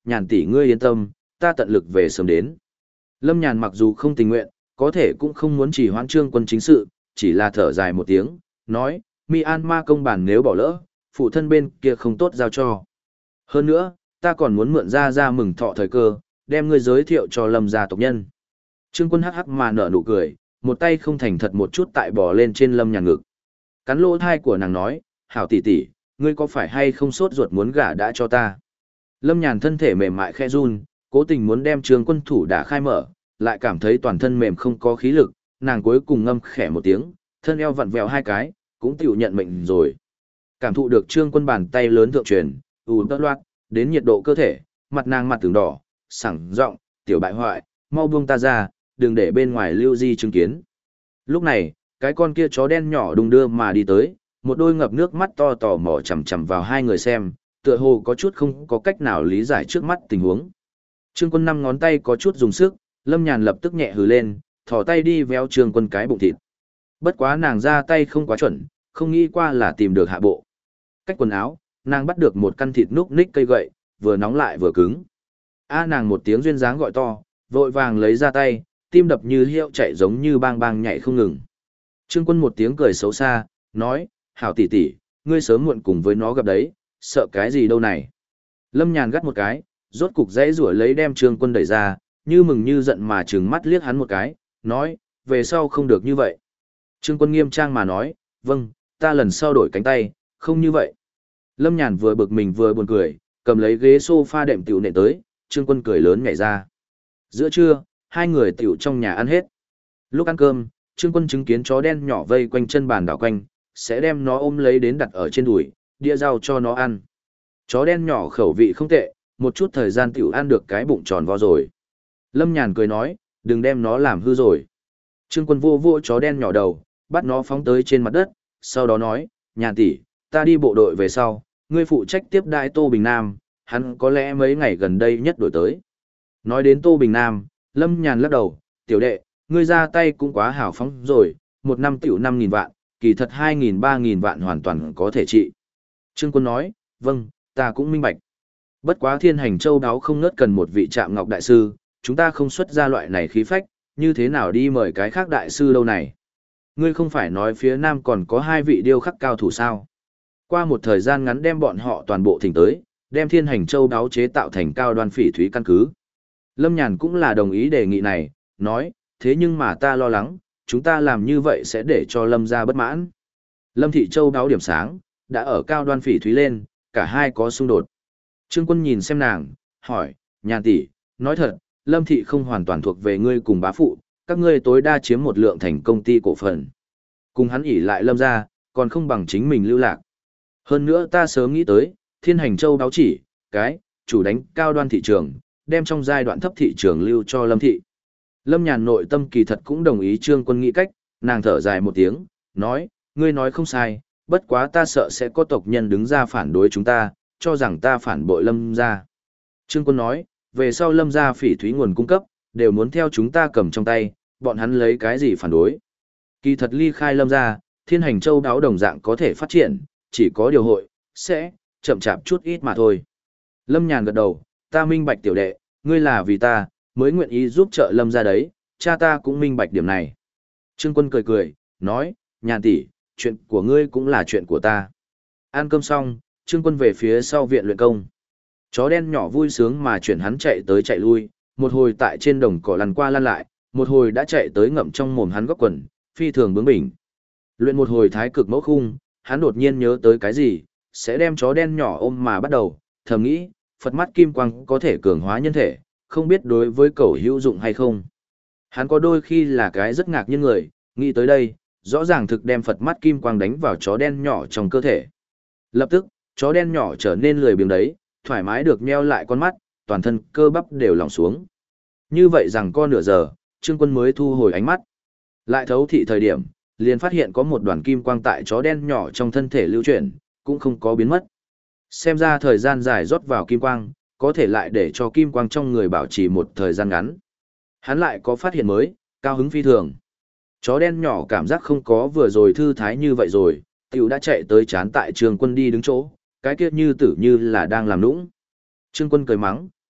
Nhàn tỷ ngươi yên tâm, ta tận lực về sớm đến. Lâm Nhàn mặc dù không tình nguyện, có thể cũng không muốn chỉ hoãn Trương Quân chính sự, chỉ là thở dài một tiếng, nói, Myanmar công bản nếu bỏ lỡ, phụ thân bên kia không tốt giao cho. Hơn nữa, ta còn muốn mượn ra mừng thọ thời cơ, đem ngươi giới thiệu cho Lâm gia tộc nhân. Trương Quân hắc hắc mà nở nụ cười, một tay không thành thật một chút tại bỏ lên trên Lâm Nhàn ngực. Cắn lỗ thai của nàng nói, hảo tỷ tỷ, ngươi có phải hay không sốt ruột muốn gả đã cho ta? Lâm Nhàn thân thể mềm mại khe run, cố tình muốn đem Trương Quân thủ đã khai mở, lại cảm thấy toàn thân mềm không có khí lực, nàng cuối cùng ngâm khẽ một tiếng, thân eo vặn vẹo hai cái, cũng tiểu nhận mệnh rồi. Cảm thụ được Trương Quân bàn tay lớn thượng truyền, tớt loát, đến nhiệt độ cơ thể, mặt nàng mặt tưởng đỏ, sảng giọng, tiểu bại hoại, mau buông ta ra, đừng để bên ngoài lưu di chứng kiến. Lúc này, cái con kia chó đen nhỏ đung đưa mà đi tới, một đôi ngập nước mắt to tò mò chằm chằm vào hai người xem, tựa hồ có chút không có cách nào lý giải trước mắt tình huống. Trương Quân năm ngón tay có chút dùng sức, Lâm Nhàn lập tức nhẹ hừ lên, thò tay đi véo Trương Quân cái bụng thịt. Bất quá nàng ra tay không quá chuẩn, không nghĩ qua là tìm được hạ bộ. Cách quần áo, nàng bắt được một căn thịt núc ních cây gậy, vừa nóng lại vừa cứng. Nàng một tiếng duyên dáng gọi to, vội vàng lấy ra tay, tim đập như hiệu chạy giống như bang bang nhảy không ngừng. Trương Quân một tiếng cười xấu xa, nói, hảo tỷ tỷ, ngươi sớm muộn cùng với nó gặp đấy, sợ cái gì đâu này. Lâm Nhàn gắt một cái, rốt cục dãy rủa lấy đem Trương Quân đẩy ra, như mừng như giận mà trừng mắt liếc hắn một cái, nói, về sau không được như vậy. Trương Quân nghiêm trang mà nói, vâng, ta lần sau đổi cánh tay, không như vậy. Lâm Nhàn vừa bực mình vừa buồn cười, cầm lấy ghế sofa đệm tiểu nệ tới, Trương Quân cười lớn nhảy ra. Giữa trưa, hai người tiểu trong nhà ăn hết. Lúc ăn cơm, Trương Quân chứng kiến chó đen nhỏ vây quanh chân bàn đảo quanh, sẽ đem nó ôm lấy đến đặt ở trên đùi, đĩa rau cho nó ăn. Chó đen nhỏ khẩu vị không tệ, một chút thời gian tiểu ăn được cái bụng tròn vo rồi. Lâm Nhàn cười nói, đừng đem nó làm hư rồi. Trương Quân vô vô chó đen nhỏ đầu, bắt nó phóng tới trên mặt đất, sau đó nói, Nhàn tỷ, ta đi bộ đội về sau, ngươi phụ trách tiếp đãi Tô Bình Nam, hắn có lẽ mấy ngày gần đây nhất đổi tới. Nói đến Tô Bình Nam, Lâm Nhàn lắc đầu, tiểu đệ, ngươi ra tay cũng quá hào phóng rồi, một năm tiểu 5.000 vạn, kỳ thật 2.000-3.000 vạn hoàn toàn có thể trị. Trương Quân nói, vâng, ta cũng minh bạch. Bất quá Thiên Hành Châu đáo không ngớt cần một vị Trạm Ngọc đại sư, chúng ta không xuất ra loại này khí phách, như thế nào đi mời cái khác đại sư đâu này. Ngươi không phải nói phía Nam còn có 2 vị điêu khắc cao thủ sao? Qua một thời gian ngắn đem bọn họ toàn bộ thỉnh tới, đem Thiên Hành Châu đáo chế tạo thành cao đoan phỉ thúy căn cứ. Lâm Nhàn cũng là đồng ý đề nghị này, nói, thế nhưng mà ta lo lắng, chúng ta làm như vậy sẽ để cho Lâm gia bất mãn. Lâm Thị Châu đáo điểm sáng, đã ở cao đoan phỉ thúy lên, cả hai có xung đột. Trương Quân nhìn xem nàng, hỏi, Nhàn tỷ, nói thật, Lâm Thị không hoàn toàn thuộc về ngươi cùng bá phụ, các ngươi tối đa chiếm một lượng thành công ty cổ phần. Cùng hắn ỉ lại Lâm gia, còn không bằng chính mình lưu lạc. Hơn nữa ta sớm nghĩ tới, Thiên Hành Châu đáo chỉ, cái, chủ đánh cao đoan thị trường, đem trong giai đoạn thấp thị trường lưu cho Lâm Thị. Lâm Nhàn nội tâm kỳ thật cũng đồng ý Trương Quân nghĩ cách, nàng thở dài một tiếng, nói, ngươi nói không sai, bất quá ta sợ sẽ có tộc nhân đứng ra phản đối chúng ta, cho rằng ta phản bội Lâm gia. Trương Quân nói, về sau Lâm gia phỉ thúy nguồn cung cấp, đều muốn theo chúng ta cầm trong tay, bọn hắn lấy cái gì phản đối. Kỳ thật ly khai Lâm gia, Thiên Hành Châu đáo đồng dạng có thể phát triển, chỉ có điều hội, sẽ, chậm chạp chút ít mà thôi. Lâm Nhàn gật đầu, ta minh bạch tiểu đệ, ngươi là vì ta, mới nguyện ý giúp trợ Lâm gia đấy, cha ta cũng minh bạch điểm này. Trương Quân cười cười, nói, Nhàn tỷ, chuyện của ngươi cũng là chuyện của ta. Ăn cơm xong, Trương Quân về phía sau viện luyện công. Chó đen nhỏ vui sướng mà chuyển hắn chạy tới chạy lui, một hồi tại trên đồng cỏ lăn qua lăn lại, một hồi đã chạy tới ngậm trong mồm hắn góc quần, phi thường bướng bỉnh. Luyện một hồi thái cực mẫu khung, hắn đột nhiên nhớ tới cái gì, sẽ đem chó đen nhỏ ôm mà bắt đầu, thầm nghĩ, Phật mắt kim quang có thể cường hóa nhân thể, không biết đối với cẩu hữu dụng hay không. Hắn có đôi khi là cái rất ngạc nhiên người, nghĩ tới đây, rõ ràng thực đem Phật mắt kim quang đánh vào chó đen nhỏ trong cơ thể. Lập tức, chó đen nhỏ trở nên lười biếng đấy, thoải mái được nheo lại con mắt, toàn thân cơ bắp đều lỏng xuống. Như vậy rằng co nửa giờ, Trương Quân mới thu hồi ánh mắt. Lại thấu thị thời điểm, liền phát hiện có một đoàn kim quang tại chó đen nhỏ trong thân thể lưu chuyển, cũng không có biến mất. Xem ra thời gian dài rót vào kim quang, có thể lại để cho kim quang trong người bảo trì một thời gian ngắn. Hắn lại có phát hiện mới, cao hứng phi thường. Chó đen nhỏ cảm giác không có vừa rồi thư thái như vậy rồi, tiểu đã chạy tới chán tại Trương Quân đi đứng chỗ, cái kia như tử như là đang làm nũng. Trương Quân cười mắng,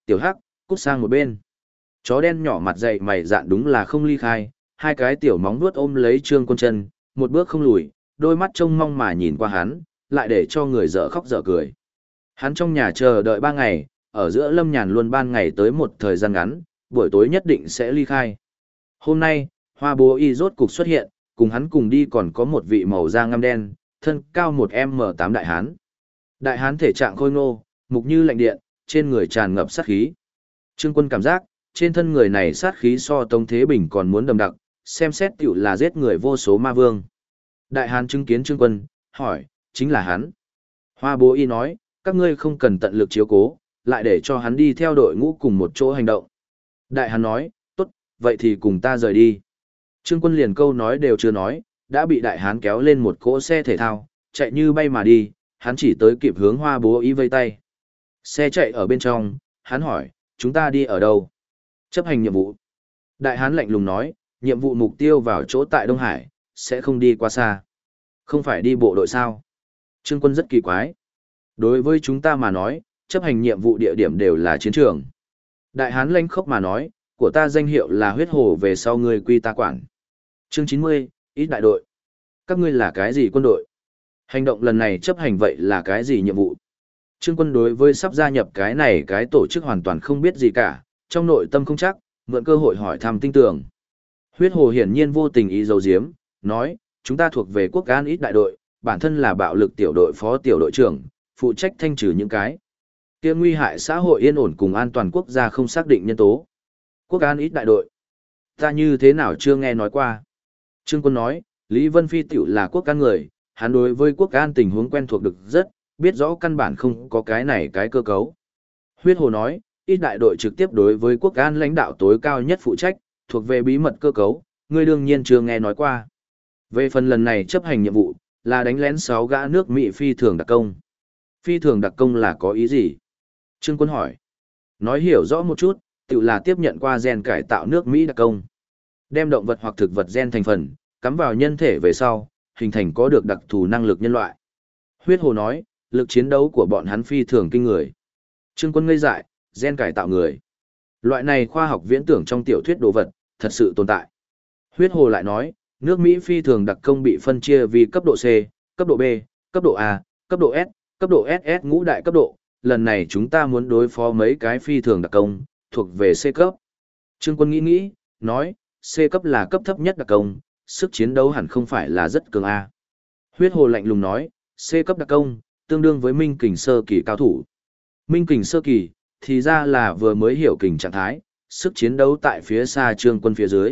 Tiểu Hắc, cút sang một bên. Chó đen nhỏ mặt dày mày dạn đúng là không ly khai, hai cái tiểu móng vuốt ôm lấy Trương Quân chân, một bước không lùi, đôi mắt trông mong mà nhìn qua hắn, lại để cho người dở khóc dở cười. Hắn trong nhà chờ đợi 3 ngày, ở giữa Lâm Nhàn luôn ban ngày tới một thời gian ngắn, buổi tối nhất định sẽ ly khai. Hôm nay, Hoa Bố Y rốt cục xuất hiện, cùng hắn cùng đi còn có một vị màu da ngăm đen, thân cao 1m8 đại hán. Đại hán thể trạng khôi ngô, mục như lạnh điện, trên người tràn ngập sát khí. Trương Quân cảm giác, trên thân người này sát khí so Tống Thế Bình còn muốn đậm đặc, xem xét tiểu là giết người vô số ma vương. Đại hán chứng kiến Trương Quân, hỏi, chính là hắn. Hoa Bố Y nói, các ngươi không cần tận lực chiếu cố, lại để cho hắn đi theo đội ngũ cùng một chỗ hành động. Đại hán nói, tốt, vậy thì cùng ta rời đi. Trương Quân liền câu nói đều chưa nói, đã bị đại hán kéo lên một cỗ xe thể thao, chạy như bay mà đi, hắn chỉ tới kịp hướng Hoa Bố Y vây tay. Xe chạy ở bên trong, hắn hỏi, chúng ta đi ở đâu? Chấp hành nhiệm vụ. Đại hán lạnh lùng nói, nhiệm vụ mục tiêu vào chỗ tại Đông Hải, sẽ không đi quá xa. Không phải đi bộ đội sao? Trương Quân rất kỳ quái. Đối với chúng ta mà nói, chấp hành nhiệm vụ địa điểm đều là chiến trường. Đại hán lanh khốc mà nói, của ta danh hiệu là huyết hồ về sau người quy ta quản. Chương 90, ít đại đội. Các ngươi là cái gì quân đội? Hành động lần này chấp hành vậy là cái gì nhiệm vụ? Trương Quân đối với sắp gia nhập cái này cái tổ chức hoàn toàn không biết gì cả, trong nội tâm không chắc, mượn cơ hội hỏi thăm tinh tường. Huyết hồ hiển nhiên vô tình ý giấu giếm, nói, chúng ta thuộc về quốc an ít đại đội, bản thân là bạo lực tiểu đội phó tiểu đội trưởng, phụ trách thanh trừ những cái kia nguy hại xã hội yên ổn cùng an toàn quốc gia không xác định nhân tố. Quốc an ít đại đội. Ta như thế nào chưa nghe nói qua. Trương Quân nói, Lý Vân Phi tiểu là quốc an người, hắn đối với quốc an tình huống quen thuộc được rất, biết rõ căn bản không có cái này cái cơ cấu. Huyết hồ nói, ít đại đội trực tiếp đối với quốc an lãnh đạo tối cao nhất phụ trách, thuộc về bí mật cơ cấu, ngươi đương nhiên chưa nghe nói qua. Về phần lần này chấp hành nhiệm vụ, là đánh lén 6 gã nước Mỹ phi thường đặc công. Phi thường đặc công là có ý gì? Trương Quân hỏi. Nói hiểu rõ một chút, tự là tiếp nhận qua gen cải tạo nước Mỹ đặc công. Đem động vật hoặc thực vật gen thành phần, cắm vào nhân thể về sau, hình thành có được đặc thù năng lực nhân loại. Huyết hồ nói, lực chiến đấu của bọn hắn phi thường kinh người. Trương Quân ngây dại, gen cải tạo người. Loại này khoa học viễn tưởng trong tiểu thuyết đồ vật, thật sự tồn tại. Huyết hồ lại nói, nước Mỹ phi thường đặc công bị phân chia vì cấp độ C, cấp độ B, cấp độ A, cấp độ S, cấp độ SS ngũ đại cấp độ. Lần này chúng ta muốn đối phó mấy cái phi thường đặc công, thuộc về C cấp. Trương Quân nghĩ, nói, C cấp là cấp thấp nhất đặc công, sức chiến đấu hẳn không phải là rất cường A. Huyết hồ lạnh lùng nói, C cấp đặc công, tương đương với minh kình sơ kỳ cao thủ. Minh kình sơ kỳ, thì ra là vừa mới hiểu kình trạng thái, sức chiến đấu tại phía xa Trương Quân phía dưới.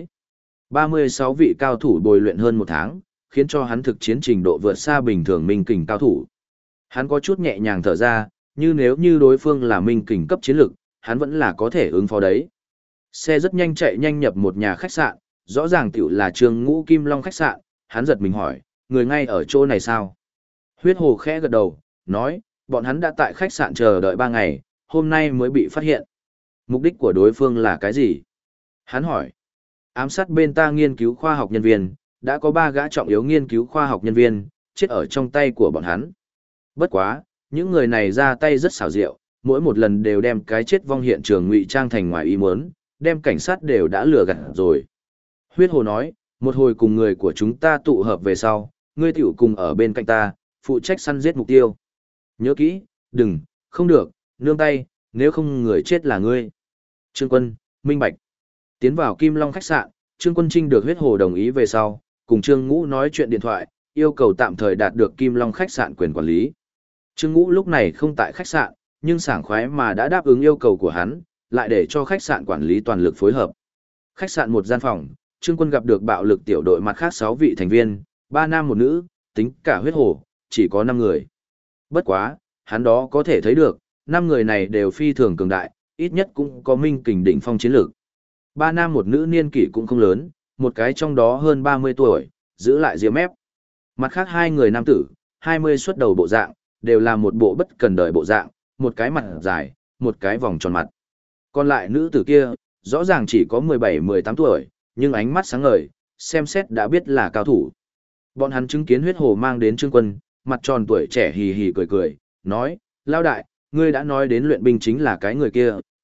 36 vị cao thủ bồi luyện hơn 1 tháng, khiến cho hắn thực chiến trình độ vượt xa bình thường minh kình cao thủ. Hắn có chút nhẹ nhàng thở ra, như nếu như đối phương là minh kình cấp chiến lực, hắn vẫn là có thể ứng phó đấy. Xe rất nhanh chạy nhanh nhập một nhà khách sạn, rõ ràng tiểu là Trương Ngũ Kim Long khách sạn, hắn giật mình hỏi, người ngay ở chỗ này sao? Huyết hồ khẽ gật đầu, nói, bọn hắn đã tại khách sạn chờ đợi 3 ngày, hôm nay mới bị phát hiện. Mục đích của đối phương là cái gì? Hắn hỏi, ám sát bên ta nghiên cứu khoa học nhân viên, đã có 3 gã trọng yếu nghiên cứu khoa học nhân viên, chết ở trong tay của bọn hắn. Bất quá, những người này ra tay rất xảo diệu, mỗi một lần đều đem cái chết vong hiện trường ngụy trang thành ngoài ý muốn, đem cảnh sát đều đã lừa gạt rồi. Huyết hồ nói, một hồi cùng người của chúng ta tụ hợp về sau, ngươi tiểu cùng ở bên cạnh ta, phụ trách săn giết mục tiêu. Nhớ kỹ, đừng, không được, nương tay, nếu không người chết là ngươi. Trương Quân, minh bạch. Tiến vào Kim Long khách sạn, Trương Quân Trinh được huyết hồ đồng ý về sau, cùng Trương Ngũ nói chuyện điện thoại, yêu cầu tạm thời đạt được Kim Long khách sạn quyền quản lý. Trương Ngũ lúc này không tại khách sạn, nhưng sảng khoái mà đã đáp ứng yêu cầu của hắn, lại để cho khách sạn quản lý toàn lực phối hợp. Khách sạn một gian phòng, Trương Quân gặp được bạo lực tiểu đội mặt khác 6 vị thành viên, 3 nam 1 nữ, tính cả huyết hồ, chỉ có 5 người. Bất quá, hắn đó có thể thấy được, 5 người này đều phi thường cường đại, ít nhất cũng có minh kình đỉnh phong chiến lược. 3 nam 1 nữ niên kỷ cũng không lớn, một cái trong đó hơn 30 tuổi, giữ lại ria mép. Mặt khác 2 người nam tử, 20 xuất đầu bộ dạng, đều là một bộ bất cần đời bộ dạng, một cái mặt dài, một cái vòng tròn mặt. Còn lại nữ tử kia, rõ ràng chỉ có 17-18 tuổi, nhưng ánh mắt sáng ngời, xem xét đã biết là cao thủ. Bọn hắn chứng kiến huyết hồ mang đến Trương Quân, mặt tròn tuổi trẻ hì hì cười cười, nói, lao đại, ngươi đã nói đến luyện binh chính là cái người kia,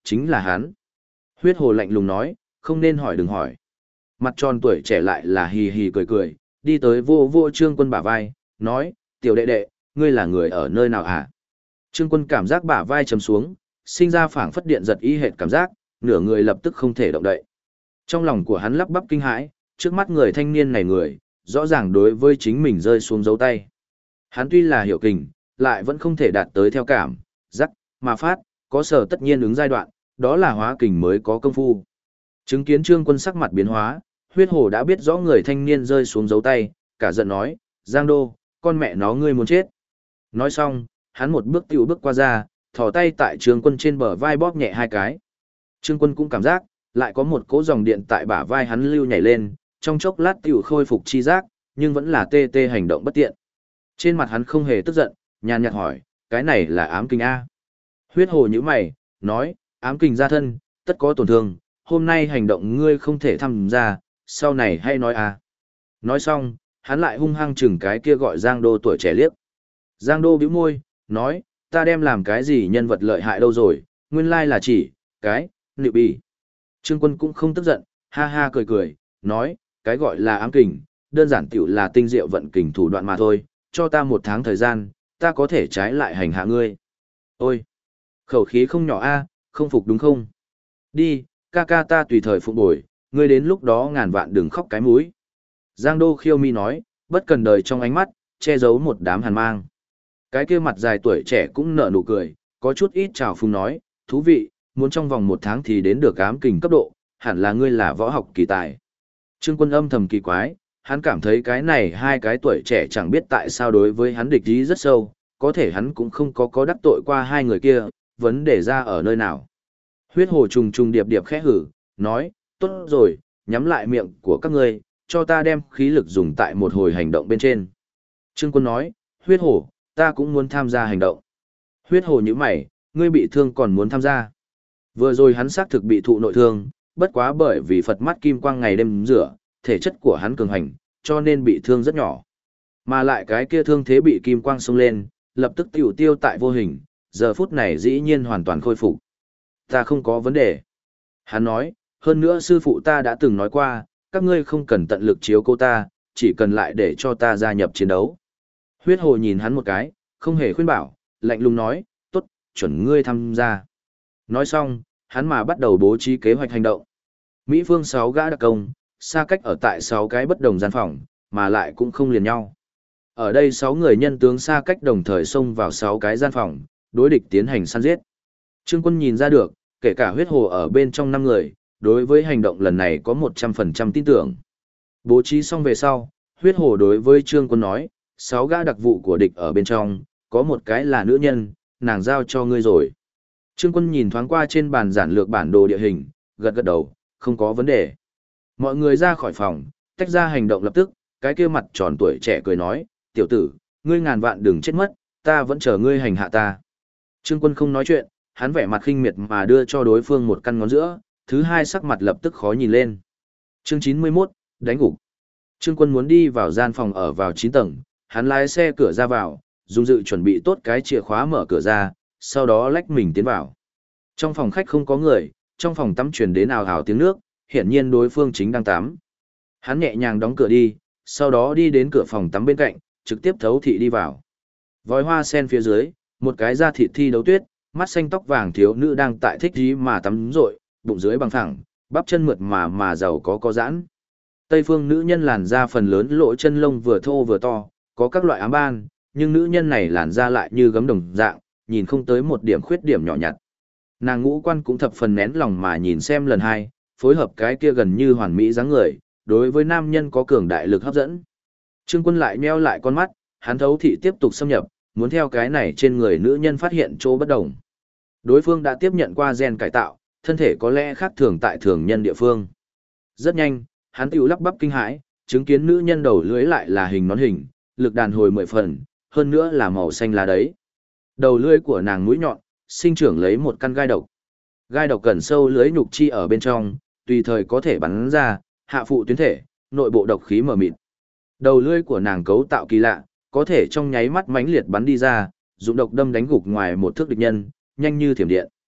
chính là hắn. Huyết hồ lạnh lùng nói, không nên hỏi đừng hỏi. Mặt tròn tuổi trẻ lại là hì hì cười cười, đi tới vô vô Trương Quân bả vai, nói, tiểu đệ đệ, ngươi là người ở nơi nào hả? Trương Quân cảm giác bả vai chầm xuống, sinh ra phảng phất điện giật y hệt cảm giác, nửa người lập tức không thể động đậy. Trong lòng của hắn lắp bắp kinh hãi, trước mắt người thanh niên này người, rõ ràng đối với chính mình rơi xuống dấu tay. Hắn tuy là hiểu kình, lại vẫn không thể đạt tới theo cảm, giác, mà phát, có sở tất nhiên ứng giai đoạn, đó là hóa kình mới có công phu. Chứng kiến Trương Quân sắc mặt biến hóa, huyết hồ đã biết rõ người thanh niên rơi xuống dấu tay, cả giận nói, Giang Đô, con mẹ nó ngươi muốn chết. Nói xong, hắn một bước tiểu bước qua ra, thò tay tại Trương Quân trên bờ vai bóp nhẹ hai cái. Trương Quân cũng cảm giác, lại có một cỗ dòng điện tại bả vai hắn lưu nhảy lên, trong chốc lát tiểu khôi phục chi giác, nhưng vẫn là tê tê hành động bất tiện. Trên mặt hắn không hề tức giận, nhàn nhạt hỏi, cái này là ám kình A. Huyết hồ như mày, nói, ám kình ra thân, tất có tổn thương, hôm nay hành động ngươi không thể tham gia, sau này hay nói A. Nói xong, hắn lại hung hăng chừng cái kia gọi Giang Đô tuổi trẻ liếc. Giang Đô bĩu môi, nói, ta đem làm cái gì nhân vật lợi hại đâu rồi, nguyên lai là chỉ, cái, nịu bì. Trương Quân cũng không tức giận, ha ha cười cười, nói, cái gọi là ám kình, đơn giản tiểu là tinh diệu vận kình thủ đoạn mà thôi, cho ta 1 tháng thời gian, ta có thể trái lại hành hạ ngươi. Ôi, khẩu khí không nhỏ a, không phục đúng không? Đi, ca ca ta tùy thời phụng bồi, ngươi đến lúc đó ngàn vạn đừng khóc cái múi. Giang Đô khiêu mi nói, bất cần đời trong ánh mắt, che giấu một đám hàn mang. Cái kia mặt dài tuổi trẻ cũng nở nụ cười, có chút ít trào phúng nói, thú vị, muốn trong vòng 1 tháng thì đến được ám kình cấp độ, hẳn là ngươi là võ học kỳ tài. Trương Quân âm thầm kỳ quái, hắn cảm thấy cái này hai cái tuổi trẻ chẳng biết tại sao đối với hắn địch ý rất sâu, có thể hắn cũng không có đắc tội qua hai người kia, vấn đề ra ở nơi nào. Huyết hồ trùng trùng điệp điệp khẽ hử, nói, tốt rồi, nhắm lại miệng của các ngươi, cho ta đem khí lực dùng tại một hồi hành động bên trên. Trương Quân nói, huyết hồ, ta cũng muốn tham gia hành động. Huyết hồ như mày, ngươi bị thương còn muốn tham gia. Vừa rồi hắn xác thực bị thụ nội thương, bất quá bởi vì Phật mắt kim quang ngày đêm rửa, thể chất của hắn cường hành, cho nên bị thương rất nhỏ. Mà lại cái kia thương thế bị kim quang xông lên, lập tức tiểu tiêu tại vô hình, giờ phút này dĩ nhiên hoàn toàn khôi phục. Ta không có vấn đề. Hắn nói, hơn nữa sư phụ ta đã từng nói qua, các ngươi không cần tận lực chiếu cô ta, chỉ cần lại để cho ta gia nhập chiến đấu. Huyết hồ nhìn hắn một cái, không hề khuyên bảo, lạnh lùng nói, tốt, chuẩn ngươi tham gia. Nói xong, hắn mà bắt đầu bố trí kế hoạch hành động. Mỹ phương 6 gã đặc công, xa cách ở tại 6 cái bất đồng gian phòng, mà lại cũng không liền nhau. Ở đây 6 người nhân tướng xa cách đồng thời xông vào 6 cái gian phòng, đối địch tiến hành săn giết. Trương Quân nhìn ra được, kể cả huyết hồ ở bên trong 5 người, đối với hành động lần này có 100% tin tưởng. Bố trí xong về sau, huyết hồ đối với Trương Quân nói, 6 gã đặc vụ của địch ở bên trong, có một cái là nữ nhân, nàng giao cho ngươi rồi. Trương Quân nhìn thoáng qua trên bàn giản lược bản đồ địa hình, gật gật đầu, không có vấn đề. Mọi người ra khỏi phòng, tách ra hành động lập tức, cái kia mặt tròn tuổi trẻ cười nói, tiểu tử, ngươi ngàn vạn đừng chết mất, ta vẫn chờ ngươi hành hạ ta. Trương Quân không nói chuyện, hắn vẻ mặt khinh miệt mà đưa cho đối phương một căn ngón giữa, thứ hai sắc mặt lập tức khó nhìn lên. Chương 91, đánh gục. Trương Quân muốn đi vào gian phòng ở vào 9 tầng, hắn lái xe cửa ra vào, dùng dự chuẩn bị tốt cái chìa khóa mở cửa ra, sau đó lách mình tiến vào. Trong phòng khách không có người, trong phòng tắm truyền đến ào ào tiếng nước, hiển nhiên đối phương chính đang tắm. Hắn nhẹ nhàng đóng cửa đi, sau đó đi đến cửa phòng tắm bên cạnh, trực tiếp thấu thị đi vào. Vòi hoa sen phía dưới, một cái da thịt thi đấu tuyết, mắt xanh tóc vàng thiếu nữ đang tại thích dí mà tắm rội, bụng dưới bằng thẳng, bắp chân mượt mà giàu có giãn. Tây phương nữ nhân làn da phần lớn lỗ chân lông vừa thô vừa to, có các loại ám ban, nhưng nữ nhân này làn da lại như gấm đồng dạng, nhìn không tới một điểm khuyết điểm nhỏ nhặt. Nàng ngũ quan cũng thập phần nén lòng mà nhìn xem lần hai, phối hợp cái kia gần như hoàn mỹ dáng người, đối với nam nhân có cường đại lực hấp dẫn. Trương Quân lại meo lại con mắt, hắn thấu thị tiếp tục xâm nhập, muốn theo cái này trên người nữ nhân phát hiện chỗ bất đồng. Đối phương đã tiếp nhận qua gen cải tạo, thân thể có lẽ khác thường tại thường nhân địa phương. Rất nhanh, hắn tiểu lắp bắp kinh hãi, chứng kiến nữ nhân đầu lưỡi lại là hình nón hình, lực đàn hồi 10 phần, hơn nữa là màu xanh lá đấy. Đầu lưỡi của nàng mũi nhọn, sinh trưởng lấy một căn gai độc. Gai độc gần sâu lưới nhục chi ở bên trong, tùy thời có thể bắn ra, hạ phụ tuyến thể, nội bộ độc khí mờ mịt. Đầu lưỡi của nàng cấu tạo kỳ lạ, có thể trong nháy mắt mãnh liệt bắn đi ra, dụng độc đâm đánh gục ngoài một thước địch nhân, nhanh như thiểm điện.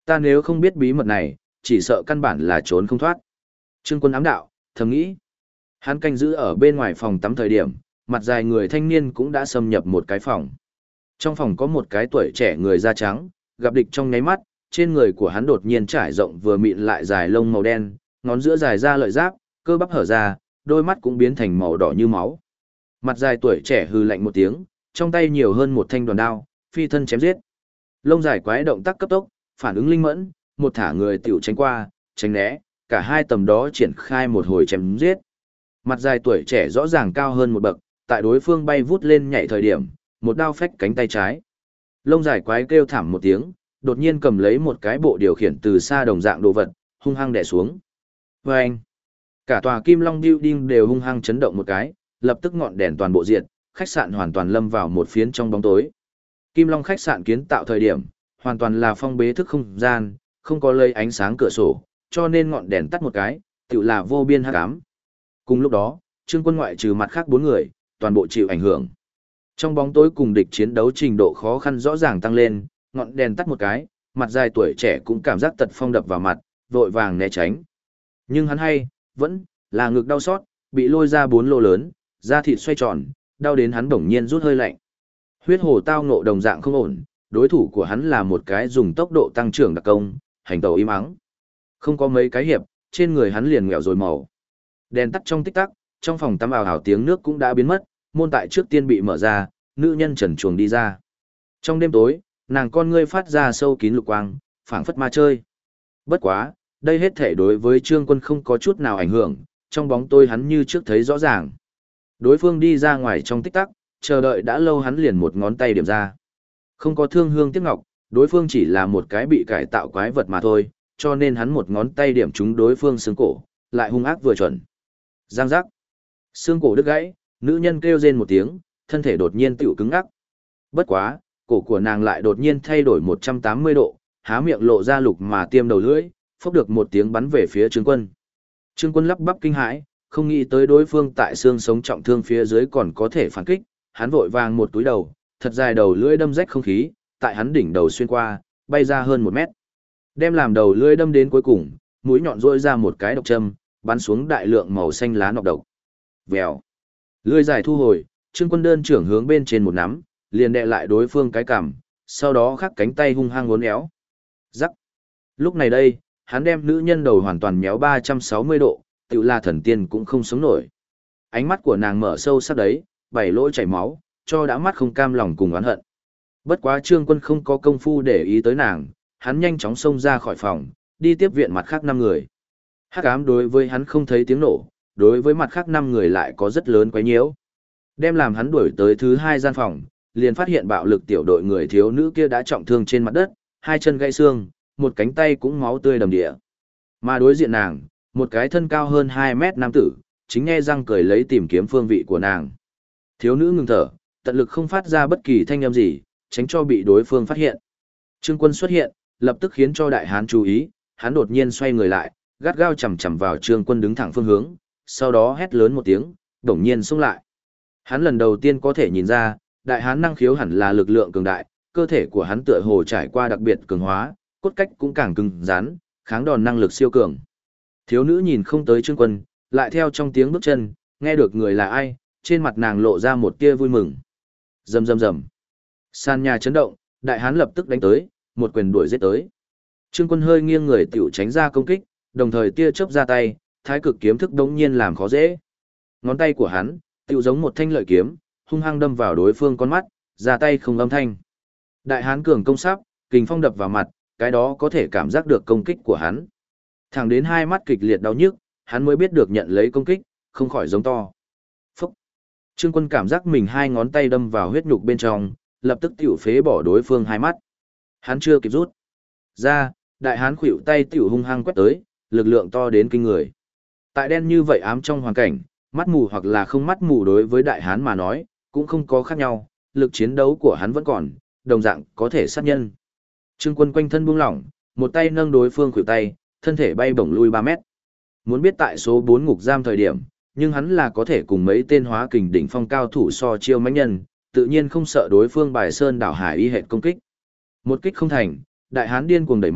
Ta nếu không biết bí mật này, chỉ sợ căn bản là trốn không thoát. Trương Quân ám đạo, thầm nghĩ. Hắn canh giữ ở bên ngoài phòng tắm thời điểm, mặt dài người thanh niên cũng đã xâm nhập một cái phòng. Trong phòng có một cái tuổi trẻ người da trắng, gặp địch trong nháy mắt, trên người của hắn đột nhiên trải rộng vừa mịn lại dài lông màu đen, ngón giữa dài ra lợi giáp, cơ bắp hở ra, đôi mắt cũng biến thành màu đỏ như máu. Mặt dài tuổi trẻ hừ lạnh một tiếng, trong tay nhiều hơn một thanh đoàn đao, phi thân chém giết. Lông dài quái động tác cấp tốc, phản ứng linh mẫn, một thả người tiểu tránh qua, tránh né, cả hai tầm đó triển khai một hồi chém giết. Mặt dài tuổi trẻ rõ ràng cao hơn một bậc, tại đối phương bay vút lên nhảy thời điểm, một đao phách cánh tay trái. Lông dài quái kêu thảm một tiếng, đột nhiên cầm lấy một cái bộ điều khiển từ xa đồng dạng đồ vật, hung hăng đè xuống. Vâng! Cả tòa Kim Long Building đều hung hăng chấn động một cái, lập tức ngọn đèn toàn bộ diệt, khách sạn hoàn toàn lâm vào một phiến trong bóng tối. Kim Long khách sạn kiến tạo thời điểm, hoàn toàn là phong bế thức không gian, không có lấy ánh sáng cửa sổ, cho nên ngọn đèn tắt một cái, tự là vô biên hắc ám. Cùng lúc đó, Trương Quân ngoại trừ mặt khác 4 người, toàn bộ chịu ảnh hưởng. Trong bóng tối cùng địch chiến đấu trình độ khó khăn rõ ràng tăng lên, ngọn đèn tắt một cái, mặt dài tuổi trẻ cũng cảm giác tật phong đập vào mặt, vội vàng né tránh. Nhưng hắn vẫn là ngực đau xót, bị lôi ra 4 lỗ lớn, da thịt xoay tròn, đau đến hắn bỗng nhiên rút hơi lạnh. Huyết hồ tao ngộ đồng dạng không ổn, đối thủ của hắn là một cái dùng tốc độ tăng trưởng đặc công, hành tẩu im ắng. Không có mấy cái hiệp, trên người hắn liền nghẹo rồi màu. Đèn tắt trong tích tắc, trong phòng tắm ào ào tiếng nước cũng đã biến mất, môn tại trước tiên bị mở ra, nữ nhân trần truồng đi ra. Trong đêm tối, nàng con ngươi phát ra sâu kín lục quang, phảng phất ma chơi. Bất quá, đây hết thể đối với Trương Quân không có chút nào ảnh hưởng, trong bóng tối hắn như trước thấy rõ ràng. Đối phương đi ra ngoài trong tích tắc, chờ đợi đã lâu hắn liền một ngón tay điểm ra. Không có thương hương tiếc ngọc, đối phương chỉ là một cái bị cải tạo quái vật mà thôi, cho nên hắn một ngón tay điểm trúng đối phương xương cổ, lại hung ác vừa chuẩn. Giang giác. Xương cổ đứt gãy, nữ nhân kêu rên một tiếng, thân thể đột nhiên tiểu cứng ngắc. Bất quá, cổ của nàng lại đột nhiên thay đổi 180 độ, há miệng lộ ra lục mà tiêm đầu lưỡi, phốc được một tiếng bắn về phía Trương Quân. Trương Quân lắp bắp kinh hãi, không nghĩ tới đối phương tại xương sống trọng thương phía dưới còn có thể phản kích, hắn vội vàng một túi đầu, thật dài đầu lưỡi đâm rách không khí, tại hắn đỉnh đầu xuyên qua, bay ra hơn 1 mét. Đem làm đầu lưỡi đâm đến cuối cùng, mũi nhọn rỗi ra một cái độc châm, bắn xuống đại lượng màu xanh lá nọc độc. Vèo. Lưỡi dài thu hồi, Trương Quân đơn trưởng hướng bên trên một nắm, liền đè lại đối phương cái cằm, sau đó khắc cánh tay hung hăng uốn éo. Rắc. Lúc này đây, hắn đem nữ nhân đầu hoàn toàn méo 360 độ, tự là thần tiên cũng không sống nổi. Ánh mắt của nàng mở sâu sắc đấy, 7 lỗ chảy máu, cho đã mắt không cam lòng cùng oán hận. Bất quá Trương Quân không có công phu để ý tới nàng, hắn nhanh chóng xông ra khỏi phòng, đi tiếp viện mặt khác 5 người. Hắc ám đối với hắn không thấy tiếng nổ, đối với mặt khác 5 người lại có rất lớn quấy nhiễu. Đem làm hắn đuổi tới thứ 2 gian phòng, liền phát hiện bạo lực tiểu đội người thiếu nữ kia đã trọng thương trên mặt đất, 2 chân gãy xương, một cánh tay cũng máu tươi đầm địa. Mà đối diện nàng, một cái thân cao hơn 2 mét nam tử, chính nghe răng cười lấy tìm kiếm phương vị của nàng. Thiếu nữ ngừng thở, tận lực không phát ra bất kỳ thanh âm gì, tránh cho bị đối phương phát hiện. Trương Quân xuất hiện, lập tức khiến cho đại hán chú ý, hắn đột nhiên xoay người lại, gắt gao chằm chằm vào Trương Quân đứng thẳng phương hướng, sau đó hét lớn một tiếng, đột nhiên xông lại. Hắn lần đầu tiên có thể nhìn ra, đại hán năng khiếu hẳn là lực lượng cường đại, cơ thể của hắn tựa hồ trải qua đặc biệt cường hóa, cốt cách cũng càng cứng rắn, kháng đòn năng lực siêu cường. Thiếu nữ nhìn không tới Trương Quân, lại theo trong tiếng bước chân, nghe được người là ai, trên mặt nàng lộ ra một tia vui mừng. Rầm rầm rầm. Sàn nhà chấn động, đại hán lập tức đánh tới, một quyền đuổi giết tới. Trương Quân hơi nghiêng người tiểu tránh ra công kích, đồng thời tia chớp ra tay, thái cực kiếm thức đống nhiên làm khó dễ. Ngón tay của hắn, tiểu giống một thanh lợi kiếm, hung hăng đâm vào đối phương con mắt, ra tay không âm thanh. Đại hán cường công sắp, kình phong đập vào mặt, cái đó có thể cảm giác được công kích của hắn. Thẳng đến hai mắt kịch liệt đau nhức, hắn mới biết được nhận lấy công kích, không khỏi giống to. Phúc! Trương Quân cảm giác mình 2 ngón tay đâm vào huyết nhục bên trong, lập tức tiểu phế bỏ đối phương 2 mắt. Hắn chưa kịp rút ra, đại hán khuỷu tay tiểu hung hăng quét tới, lực lượng to đến kinh người. Tại đen như vậy ám trong hoàn cảnh, mắt mù hoặc là không mắt mù đối với đại hán mà nói, cũng không có khác nhau, lực chiến đấu của hắn vẫn còn, đồng dạng có thể sát nhân. Trương Quân quanh thân buông lỏng, một tay nâng đối phương khuỷu tay, thân thể bay bổng lui 3 mét. Muốn biết tại số 4 ngục giam thời điểm, nhưng hắn là có thể cùng mấy tên hóa kình đỉnh phong cao thủ so chiêu mãnh nhân, tự nhiên không sợ đối phương bài sơn đảo hải y hệt công kích. Một kích không thành, đại hán điên cuồng đẩy mạnh,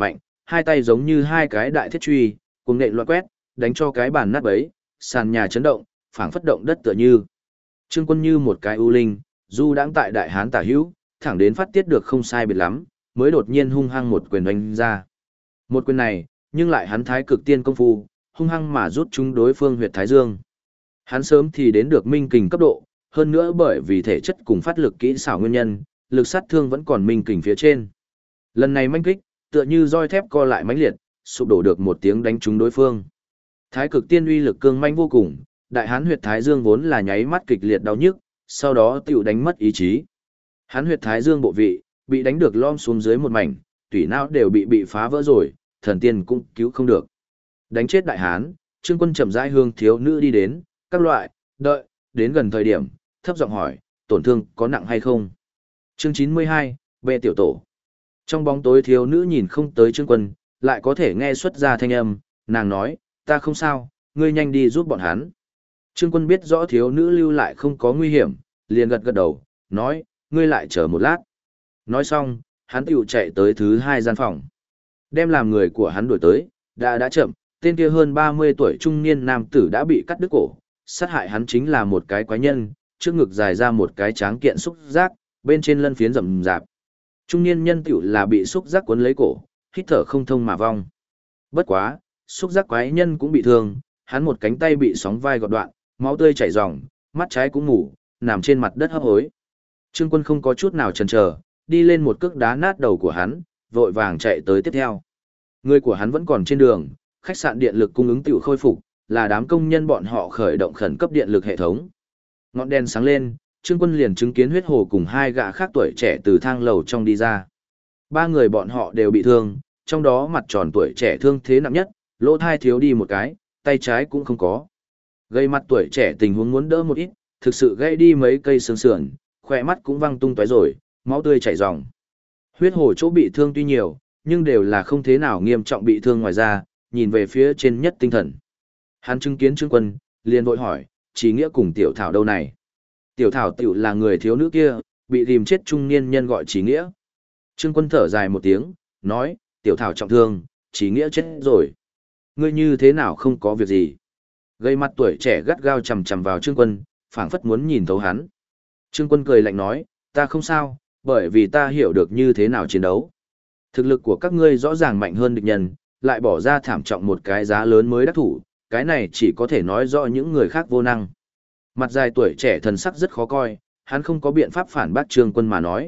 hai tay giống như hai cái đại thiết truy, cùng nện loạn quét, đánh cho cái bàn nát bấy, sàn nhà chấn động, phảng phất động đất tựa như. Trương Quân như một cái ưu linh, du đãng tại đại hán tả hữu, thẳng đến phát tiết được không sai biệt lắm, mới đột nhiên hung hăng một quyền đánh ra. Một quyền này, nhưng lại hắn thái cực tiên công phu, hung hăng mà rút chúng đối phương huyệt thái dương. Hắn sớm thì đến được minh kình cấp độ, hơn nữa bởi vì thể chất cùng phát lực kỹ xảo nguyên nhân, lực sát thương vẫn còn minh kình phía trên. Lần này manh kích, tựa như roi thép co lại mãnh liệt, sụp đổ được một tiếng đánh trúng đối phương. Thái cực tiên uy lực cương manh vô cùng, đại hán huyệt thái dương vốn là nháy mắt kịch liệt đau nhức, sau đó tiểu đánh mất ý chí. Hán huyệt thái dương bộ vị, bị đánh được lom xuống dưới một mảnh, tủy não đều bị phá vỡ rồi, thần tiên cũng cứu không được. Đánh chết đại hán, Trương Quân chậm rãi hướng thiếu nữ đi đến, các loại, đợi, đến gần thời điểm, thấp giọng hỏi, tổn thương có nặng hay không? Chương 92, Bệ tiểu tổ. Trong bóng tối thiếu nữ nhìn không tới Trương Quân, lại có thể nghe xuất ra thanh âm, nàng nói, ta không sao, ngươi nhanh đi giúp bọn hắn. Trương Quân biết rõ thiếu nữ lưu lại không có nguy hiểm, liền gật gật đầu, nói, ngươi lại chờ một lát. Nói xong, hắn tiểu chạy tới thứ hai gian phòng. Đem làm người của hắn đuổi tới, đã chậm, tên kia hơn 30 tuổi trung niên nam tử đã bị cắt đứt cổ, sát hại hắn chính là một cái quái nhân, trước ngực dài ra một cái tráng kiện xúc giác, bên trên lân phiến rậm rạp. Trung niên nhân tiểu là bị xúc giác cuốn lấy cổ, hít thở không thông mà vong. Bất quá, xúc giác quái nhân cũng bị thương, hắn một cánh tay bị sóng vai gọt đoạn, máu tươi chảy ròng, mắt trái cũng mù, nằm trên mặt đất hấp hối. Trương Quân không có chút nào chần chờ, đi lên một cước đá nát đầu của hắn, vội vàng chạy tới tiếp theo. Người của hắn vẫn còn trên đường, khách sạn điện lực cung ứng tiểu khôi phục, là đám công nhân bọn họ khởi động khẩn cấp điện lực hệ thống. Ngọn đèn sáng lên, Trương Quân liền chứng kiến huyết hồ cùng hai gã khác tuổi trẻ từ thang lầu trong đi ra. Ba người bọn họ đều bị thương, trong đó mặt tròn tuổi trẻ thương thế nặng nhất, lỗ thai thiếu đi một cái, tay trái cũng không có. Gây mặt tuổi trẻ tình huống muốn đỡ một ít, thực sự gãy đi mấy cây xương sườn, khỏe mắt cũng văng tung tóe rồi, máu tươi chảy ròng. Huyết hồ chỗ bị thương tuy nhiều, nhưng đều là không thế nào nghiêm trọng bị thương ngoài ra, nhìn về phía trên nhất tinh thần. Hắn chứng kiến Trương Quân, liền vội hỏi, Chí Nghĩa cùng Tiểu Thảo đâu này? Tiểu Thảo tiểu là người thiếu nữ kia, bị ghim chết trung niên nhân gọi Chí Nghĩa. Trương Quân thở dài một tiếng, nói, Tiểu Thảo trọng thương, Chí Nghĩa chết rồi. Ngươi như thế nào không có việc gì? Gây mặt tuổi trẻ gắt gao chằm chằm vào Trương Quân, phảng phất muốn nhìn thấu hắn. Trương Quân cười lạnh nói, ta không sao, bởi vì ta hiểu được như thế nào chiến đấu. Thực lực của các ngươi rõ ràng mạnh hơn địch nhân, lại bỏ ra thảm trọng một cái giá lớn mới đắc thủ, cái này chỉ có thể nói rõ những người khác vô năng. Mặt dài tuổi trẻ thần sắc rất khó coi, hắn không có biện pháp phản bác Trương Quân mà nói.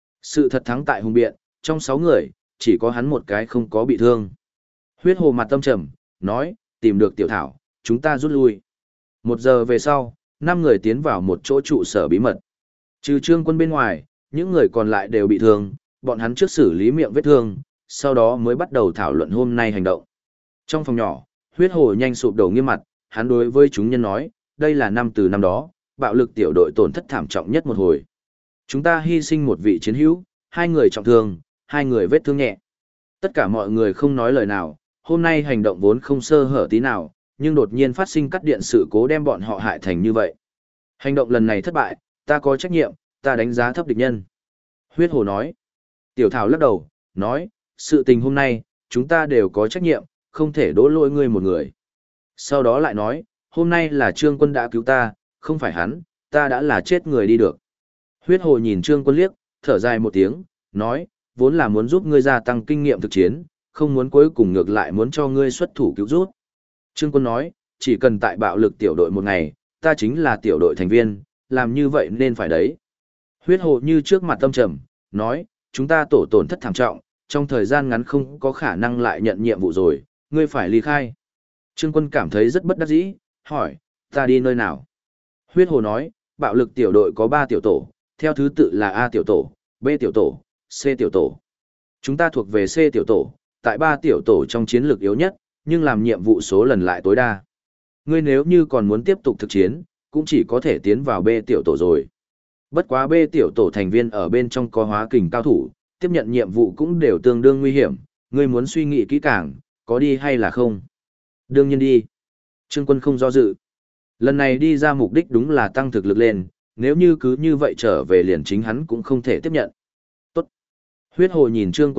Sự thật thắng tại hùng biện, trong 6 người, chỉ có hắn một cái không có bị thương. Huyết hồ mặt tâm trầm, nói, tìm được Tiểu Thảo, chúng ta rút lui. 1 giờ về sau, 5 người tiến vào một chỗ trụ sở bí mật. Trừ Trương Quân bên ngoài, những người còn lại đều bị thương, bọn hắn trước xử lý miệng vết thương, sau đó mới bắt đầu thảo luận hôm nay hành động. Trong phòng nhỏ, huyết hồ nhanh sụp đổ nghiêm mặt, hắn đối với chúng nhân nói, đây là năm từ năm đó, bạo lực tiểu đội tổn thất thảm trọng nhất một hồi. Chúng ta hy sinh một vị chiến hữu, 2 người trọng thương, 2 người vết thương nhẹ. Tất cả mọi người không nói lời nào, hôm nay hành động vốn không sơ hở tí nào, nhưng đột nhiên phát sinh cắt điện sự cố đem bọn họ hại thành như vậy. Hành động lần này thất bại, ta có trách nhiệm, ta đánh giá thấp địch nhân. Huyết hồ nói. Tiểu Thảo lắc đầu, nói, sự tình hôm nay, chúng ta đều có trách nhiệm, không thể đổ lỗi ngươi một người. Sau đó lại nói, hôm nay là Trương Quân đã cứu ta, không phải hắn, ta đã là chết người đi được. Huyết hồ nhìn Trương Quân liếc, thở dài một tiếng, nói, vốn là muốn giúp ngươi gia tăng kinh nghiệm thực chiến, không muốn cuối cùng ngược lại muốn cho ngươi xuất thủ cứu rút. Trương Quân nói, chỉ cần tại bạo lực tiểu đội một ngày, ta chính là tiểu đội thành viên, làm như vậy nên phải đấy. Huyết hồ như trước mặt tâm trầm, nói, chúng ta tổ tổn thất thảm trọng, trong thời gian ngắn không có khả năng lại nhận nhiệm vụ rồi, ngươi phải ly khai. Trương Quân cảm thấy rất bất đắc dĩ, hỏi, ta đi nơi nào? Huyết hồ nói, bạo lực tiểu đội có 3 tiểu tổ, theo thứ tự là A tiểu tổ, B tiểu tổ, C tiểu tổ. Chúng ta thuộc về C tiểu tổ, tại 3 tiểu tổ trong chiến lược yếu nhất, nhưng làm nhiệm vụ số lần lại tối đa. Ngươi nếu như còn muốn tiếp tục thực chiến, cũng chỉ có thể tiến vào B tiểu tổ rồi. Bất quá B tiểu tổ thành viên ở bên trong có hóa kình cao thủ, tiếp nhận nhiệm vụ cũng đều tương đương nguy hiểm, ngươi muốn suy nghĩ kỹ càng, có đi hay là không? Đương nhiên đi. Trương Quân không do dự. Lần này đi ra mục đích đúng là tăng thực lực lên, nếu như cứ như vậy trở về liền chính hắn cũng không thể tiếp nhận. Tốt. Huyết hồ nhìn Trương Quân liếc,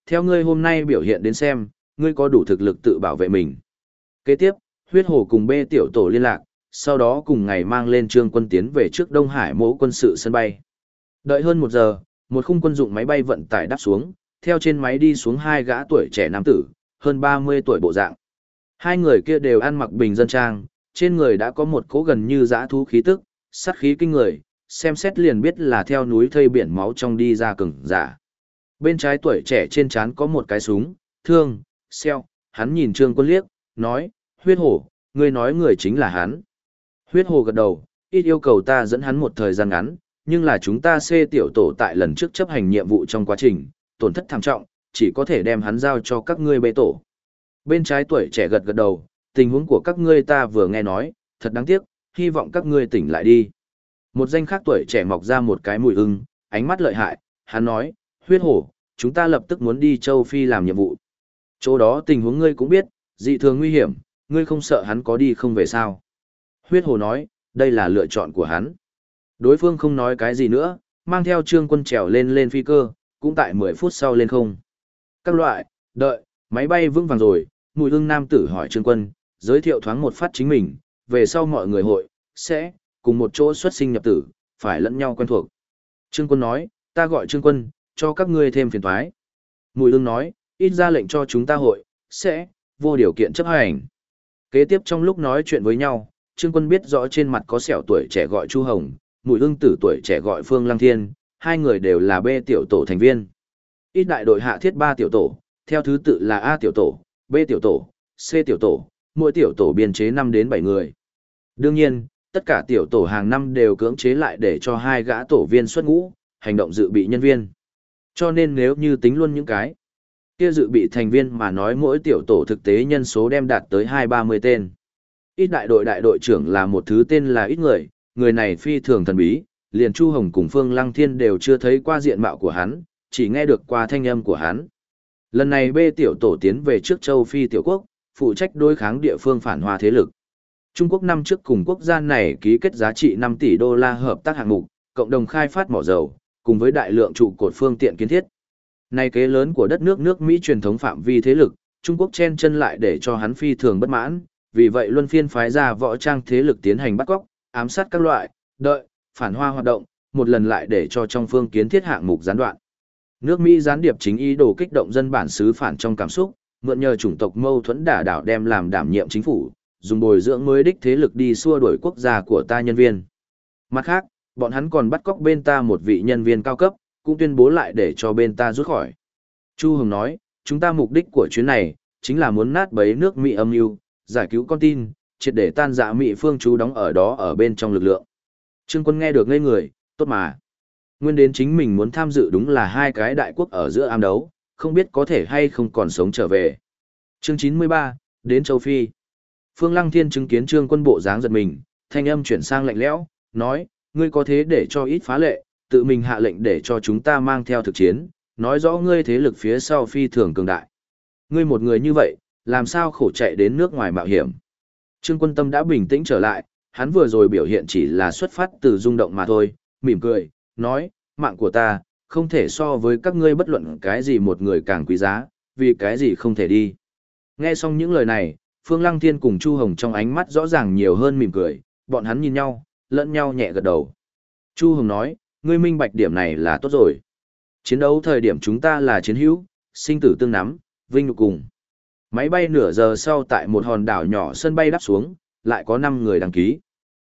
theo ngươi hôm nay biểu hiện đến xem, ngươi có đủ thực lực tự bảo vệ mình. Kế tiếp, huyết hồ cùng bê tiểu tổ liên lạc, sau đó cùng ngày mang lên Trương Quân tiến về trước Đông Hải mỗ quân sự sân bay. Đợi hơn 1 giờ, một khung quân dụng máy bay vận tải đáp xuống, theo trên máy đi xuống 2 gã tuổi trẻ nam tử, hơn 30 tuổi bộ dạng. Hai người kia đều ăn mặc bình dân trang, trên người đã có một cỗ gần như dã thú khí tức, sát khí kinh người, xem xét liền biết là theo núi thây biển máu trong đi ra cường giả. Bên trái tuổi trẻ trên trán có một cái súng, thương, xeo, hắn nhìn Trương Quân liếc, nói, huyết hổ, ngươi nói người chính là hắn. Huyết hổ gật đầu, ít yêu cầu ta dẫn hắn một thời gian ngắn, nhưng là chúng ta C tiểu tổ tại lần trước chấp hành nhiệm vụ trong quá trình, tổn thất thảm trọng, chỉ có thể đem hắn giao cho các ngươi bê tổ. Bên trái tuổi trẻ gật gật đầu, tình huống của các ngươi ta vừa nghe nói, thật đáng tiếc, hy vọng các ngươi tỉnh lại đi. Một danh khác tuổi trẻ mọc ra một cái mùi ưng, ánh mắt lợi hại, hắn nói, huyết hổ, chúng ta lập tức muốn đi châu Phi làm nhiệm vụ. Chỗ đó tình huống ngươi cũng biết, dị thường nguy hiểm, ngươi không sợ hắn có đi không về sao. Huyết hổ nói, đây là lựa chọn của hắn. Đối phương không nói cái gì nữa, mang theo Trương Quân trèo lên phi cơ, cũng tại 10 phút sau lên không. Các loại, đợi, máy bay vững vàng rồi, mùi ưng nam tử hỏi Trương Quân, giới thiệu thoáng một phát chính mình, về sau mọi người hội, sẽ, cùng một chỗ xuất sinh nhập tử, phải lẫn nhau quen thuộc. Trương Quân nói, ta gọi Trương Quân, cho các ngươi thêm phiền toái. Mùi ưng nói, ít ra lệnh cho chúng ta hội, sẽ, vô điều kiện chấp hành. Kế tiếp trong lúc nói chuyện với nhau, Trương Quân biết rõ trên mặt có sẹo tuổi trẻ gọi Chu Hồng, mùi ưng tử tuổi trẻ gọi Phương Lăng Thiên, hai người đều là B tiểu tổ thành viên. Ít đại đội hạ thiết 3 tiểu tổ, theo thứ tự là A tiểu tổ, B tiểu tổ, C tiểu tổ, mỗi tiểu tổ biên chế 5 đến 7 người. Đương nhiên, tất cả tiểu tổ hàng năm đều cưỡng chế lại để cho 2 gã tổ viên xuất ngũ, hành động dự bị nhân viên. Cho nên nếu như tính luôn những cái kia dự bị thành viên mà nói mỗi tiểu tổ thực tế nhân số đem đạt tới 2-30 tên. Ít đại đội trưởng là một thứ tên là ít người này phi thường thần bí, liền Chu Hồng cùng Phương Lăng Thiên đều chưa thấy qua diện mạo của hắn, chỉ nghe được qua thanh âm của hắn. Lần này B tiểu tổ tiến về trước châu Phi tiểu quốc, phụ trách đối kháng địa phương phản hoa thế lực. Trung Quốc năm trước cùng quốc gia này ký kết giá trị 5 tỷ đô la hợp tác hạng mục, cộng đồng khai phát mỏ dầu, cùng với đại lượng trụ cột phương tiện kiến thiết. Này kế lớn của đất nước Mỹ truyền thống phạm vi thế lực, Trung Quốc chen chân lại để cho hắn phi thường bất mãn, vì vậy luân phiên phái ra võ trang thế lực tiến hành bắt cóc, ám sát các loại, đợi, phản hoa hoạt động, một lần lại để cho trong phương kiến thiết hạng mục gián đoạn. Nước Mỹ gián điệp chính ý đồ kích động dân bản xứ phản trong cảm xúc, mượn nhờ chủng tộc mâu thuẫn đả đảo đem làm đảm nhiệm chính phủ, dùng bồi dưỡng mới đích thế lực đi xua đuổi quốc gia của ta nhân viên. Mặt khác, bọn hắn còn bắt cóc bên ta một vị nhân viên cao cấp, cũng tuyên bố lại để cho bên ta rút khỏi. Chu Hồng nói, chúng ta mục đích của chuyến này, chính là muốn nát bấy nước Mỹ âm mưu, giải cứu con tin, triệt để tan rã Mỹ phương trú đóng ở đó ở bên trong lực lượng. Trương Quân nghe được ngây người, tốt mà. Nguyên đến chính mình muốn tham dự đúng là 2 cái đại quốc ở giữa ám đấu, không biết có thể hay không còn sống trở về. Chương 93, đến châu Phi. Phương Lăng Thiên chứng kiến Trương Quân bộ dáng giật mình, thanh âm chuyển sang lạnh lẽo, nói, ngươi có thế để cho ít phá lệ, tự mình hạ lệnh để cho chúng ta mang theo thực chiến, nói rõ ngươi thế lực phía sau phi thường cường đại. Ngươi một người như vậy, làm sao khổ chạy đến nước ngoài mạo hiểm. Trương Quân tâm đã bình tĩnh trở lại, hắn vừa rồi biểu hiện chỉ là xuất phát từ rung động mà thôi, mỉm cười, nói, mạng của ta, không thể so với các ngươi bất luận cái gì một người càng quý giá, vì cái gì không thể đi. Nghe xong những lời này, Phương Lăng Thiên cùng Chu Hồng trong ánh mắt rõ ràng nhiều hơn mỉm cười, bọn hắn nhìn nhau, lẫn nhau nhẹ gật đầu. Chu Hồng nói, ngươi minh bạch điểm này là tốt rồi. Chiến đấu thời điểm chúng ta là chiến hữu, sinh tử tương nắm, vinh nhục cùng. Máy bay nửa giờ sau tại một hòn đảo nhỏ sân bay đáp xuống, lại có 5 người đăng ký.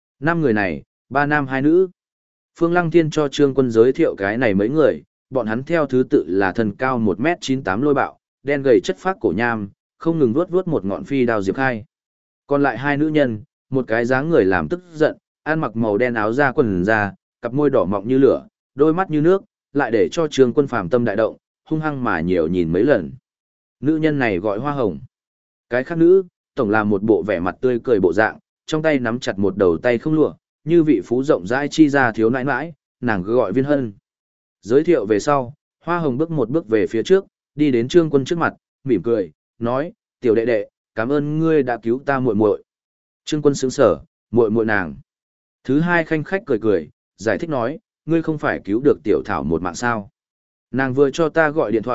5 người này, 3 nam 2 nữ. Phương Lăng Thiên cho Trương Quân giới thiệu cái này mấy người, bọn hắn theo thứ tự là thần cao 1m98 lôi bạo, đen gầy chất phác cổ nham, không ngừng vuốt một ngọn phi đao diệp khai. Còn lại 2 nữ nhân, một cái dáng người làm tức giận, ăn mặc màu đen áo da quần da, cặp môi đỏ mọng như lửa, đôi mắt như nước, lại để cho Trương Quân phàm tâm đại động, hung hăng mà nhiều nhìn mấy lần. Nữ nhân này gọi Hoa Hồng. Cái khác nữ, tổng là một bộ vẻ mặt tươi cười bộ dạng, trong tay nắm chặt một đầu tay không lụa, như vị phú rộng rãi chi ra thiếu nãi nãi, nàng gọi Viên Hân. Giới thiệu về sau, Hoa Hồng bước một bước về phía trước, đi đến Trương Quân trước mặt, mỉm cười, nói, tiểu đệ đệ, cảm ơn ngươi đã cứu ta muội muội. Trương Quân sững sờ, muội muội nàng. Thứ hai khanh khách cười cười, giải thích nói, ngươi không phải cứu được tiểu thảo một mạng sao. Nàng vừa cho ta gọi điện thoại,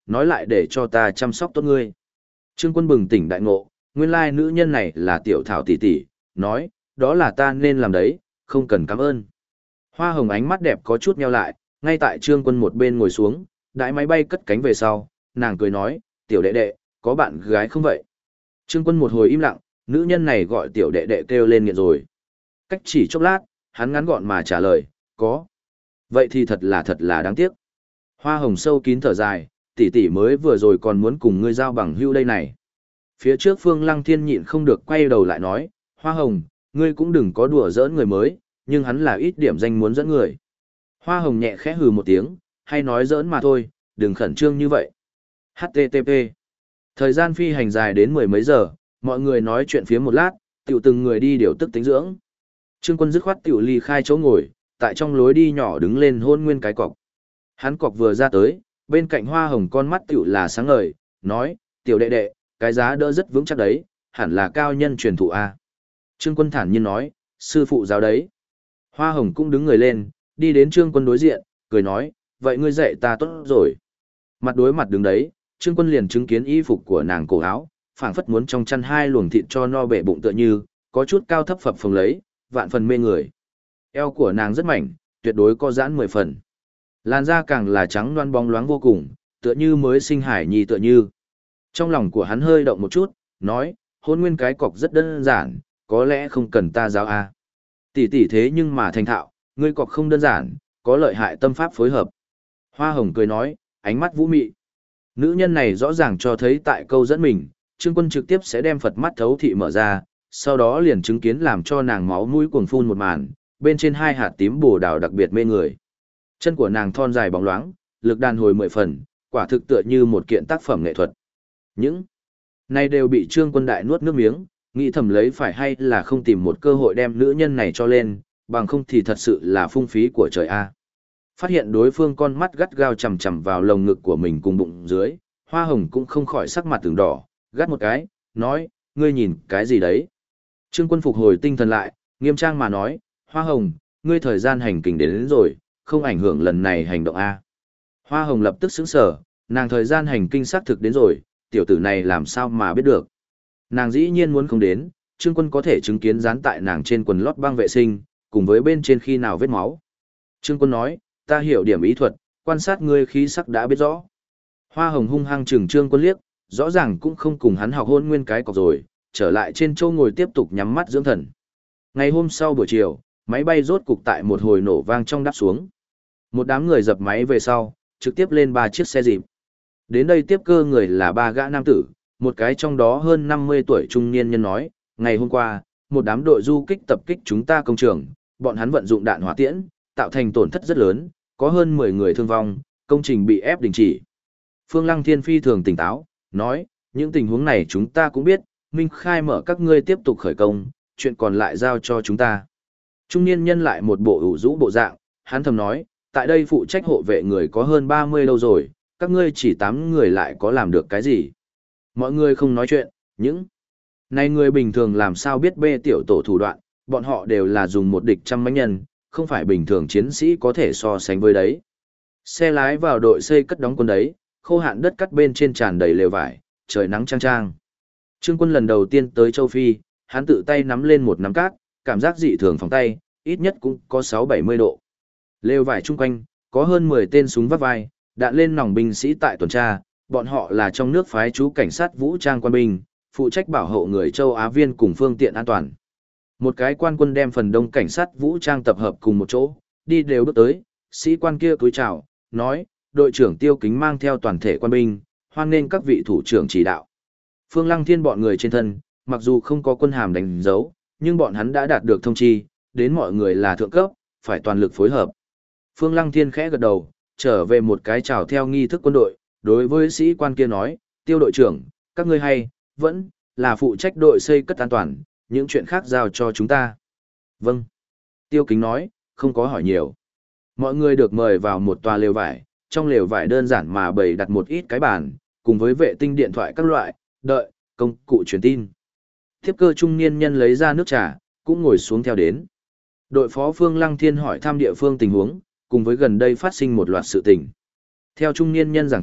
nói lại để cho ta chăm sóc tốt ngươi. Trương Quân bừng tỉnh đại ngộ, nguyên lai nữ nhân này là tiểu thảo tỷ tỷ, nói, đó là ta nên làm đấy, không cần cảm ơn. Hoa hồng ánh mắt đẹp có chút nheo lại, ngay tại Trương Quân một bên ngồi xuống, đãi máy bay cất cánh về sau, nàng cười nói, tiểu đệ đệ, có bạn gái không vậy? Trương Quân một hồi im lặng, nữ nhân này gọi tiểu đệ đệ kêu lên nghiện rồi. Cách chỉ chốc lát, hắn ngắn gọn mà trả lời, có. Vậy thì thật là đáng tiếc. Hoa hồng sâu kín thở dài, tỷ tỷ mới vừa rồi còn muốn cùng ngươi giao bằng hữu đây này. Phía trước Phương Lăng Thiên nhịn không được quay đầu lại nói, Hoa hồng, ngươi cũng đừng có đùa giỡn người mới, nhưng hắn là ít điểm danh muốn dẫn người. Hoa hồng nhẹ khẽ hừ một tiếng, hay nói giỡn mà thôi, đừng khẩn trương như vậy. HTTP. Thời gian phi hành dài đến mười mấy giờ, mọi người nói chuyện phía một lát, tiểu từng người đi điều tức tính dưỡng. Trương Quân dứt khoát tiểu ly khai chỗ ngồi, tại trong lối đi nhỏ đứng lên hôn nguyên cái cọc. Hắn cọc vừa ra tới, bên cạnh Hoa hồng con mắt tiểu là sáng ngời, nói, tiểu đệ đệ, cái giá đỡ rất vững chắc đấy, hẳn là cao nhân truyền thụ A. Trương Quân thản nhiên nói, sư phụ giáo đấy. Hoa hồng cũng đứng người lên, đi đến Trương Quân đối diện, cười nói, vậy ngươi dạy ta tốt rồi. Mặt đối mặt đứng đấy, Trương Quân liền chứng kiến y phục của nàng cổ áo, phảng phất muốn trong chăn hai luồng thịt cho no bể bụng tựa như, có chút cao thấp phập phồng lấy, vạn phần mê người. Eo của nàng rất mảnh, tuyệt đối có giãn 10 phần. Làn da càng là trắng loáng bóng loáng vô cùng, tựa như mới sinh hải nhi tựa như. Trong lòng của hắn hơi động một chút, nói, hôn nguyên cái cọc rất đơn giản, có lẽ không cần ta giáo a. Tỷ tỷ thế nhưng mà thành thạo, ngươi cọc không đơn giản, có lợi hại tâm pháp phối hợp. Hoa hồng cười nói, ánh mắt vũ mị. Nữ nhân này rõ ràng cho thấy tại câu dẫn mình, Trương Quân trực tiếp sẽ đem Phật mắt thấu thị mở ra, sau đó liền chứng kiến làm cho nàng máu mũi cuồng phun một màn, bên trên hai hạt tím bồ đào đặc biệt mê người. Chân của nàng thon dài bóng loáng, lực đàn hồi 10 phần, quả thực tựa như một kiện tác phẩm nghệ thuật. Những này đều bị Trương Quân đại nuốt nước miếng, nghĩ thầm lấy phải hay là không tìm một cơ hội đem nữ nhân này cho lên, bằng không thì thật sự là phung phí của trời a. Phát hiện đối phương con mắt gắt gao chằm chằm vào lồng ngực của mình cùng bụng dưới, Hoa hồng cũng không khỏi sắc mặt từng đỏ, gắt một cái, nói, ngươi nhìn cái gì đấy? Trương Quân phục hồi tinh thần lại, nghiêm trang mà nói, Hoa hồng, ngươi thời gian hành trình đến rồi, không ảnh hưởng lần này hành động a. Hoa hồng lập tức sững sờ, nàng thời gian hành kinh xác thực đến rồi, tiểu tử này làm sao mà biết được. Nàng dĩ nhiên muốn không đến, Trương Quân có thể chứng kiến dán tại nàng trên quần lót băng vệ sinh, cùng với bên trên khi nào vết máu. Trương Quân nói, ta hiểu điểm ý thuật, quan sát ngươi khí sắc đã biết rõ. Hoa hồng hung hăng chừng Trương Quân liếc, rõ ràng cũng không cùng hắn học hôn nguyên cái cọc rồi, trở lại trên châu ngồi tiếp tục nhắm mắt dưỡng thần. Ngày hôm sau buổi chiều, máy bay rốt cục tại một hồi nổ vang trong đáp xuống. Một đám người dập máy về sau, trực tiếp lên 3 chiếc xe dịp. Đến đây tiếp cơ người là 3 gã nam tử, một cái trong đó hơn 50 tuổi trung niên nhân nói, ngày hôm qua, một đám đội du kích tập kích chúng ta công trường, bọn hắn vận dụng đạn hỏa tiễn, tạo thành tổn thất rất lớn, có hơn 10 người thương vong, công trình bị ép đình chỉ. Phương Lăng Thiên phi thường tỉnh táo, nói, những tình huống này chúng ta cũng biết, Minh Khai mở các ngươi tiếp tục khởi công, chuyện còn lại giao cho chúng ta. Trung niên nhân lại một bộ ủ rũ bộ dạng, hắn thầm nói, tại đây phụ trách hộ vệ người có hơn 30 lâu rồi, các ngươi chỉ 8 người lại có làm được cái gì. Mọi người không nói chuyện, những này người bình thường làm sao biết bê tiểu tổ thủ đoạn, bọn họ đều là dùng một địch trăm mãnh nhân, không phải bình thường chiến sĩ có thể so sánh với đấy. Xe lái vào đội xây cất đóng quân đấy, khô hạn đất cắt bên trên tràn đầy lều vải, trời nắng chang chang. Trương Quân lần đầu tiên tới châu Phi, hắn tự tay nắm lên một nắm cát, cảm giác dị thường phòng tay, ít nhất cũng có 6-70 độ. Lều vải chung quanh, có hơn 10 tên súng vắt vai, đạn lên nòng binh sĩ tại tuần tra, bọn họ là trong nước phái chú cảnh sát vũ trang quan binh, phụ trách bảo hộ người châu Á viên cùng phương tiện an toàn. Một cái quan quân đem phần đông cảnh sát vũ trang tập hợp cùng một chỗ, đi đều bước tới, sĩ quan kia cúi chào, nói, đội trưởng Tiêu Kính mang theo toàn thể quan binh, hoan nghênh các vị thủ trưởng chỉ đạo. Phương Lăng Thiên bọn người trên thân, mặc dù không có quân hàm đánh dấu, nhưng bọn hắn đã đạt được thông chi, đến mọi người là thượng cấp, phải toàn lực phối hợp. Phương Lăng Thiên khẽ gật đầu, trở về một cái chào theo nghi thức quân đội, đối với sĩ quan kia nói, Tiêu đội trưởng, các ngươi hay, vẫn là phụ trách đội xây cất an toàn, những chuyện khác giao cho chúng ta. Vâng. Tiêu Kính nói, không có hỏi nhiều. Mọi người được mời vào một tòa lều vải, trong lều vải đơn giản mà bày đặt một ít cái bàn, cùng với vệ tinh điện thoại các loại, đợi, công cụ truyền tin. Tiếp cơ trung niên nhân lấy ra nước trà, cũng ngồi xuống theo đến. Đội phó Phương Lăng Thiên hỏi thăm địa phương tình huống, cùng với gần đây phát sinh một loạt sự tình. Theo trung niên nhân giảng thuật,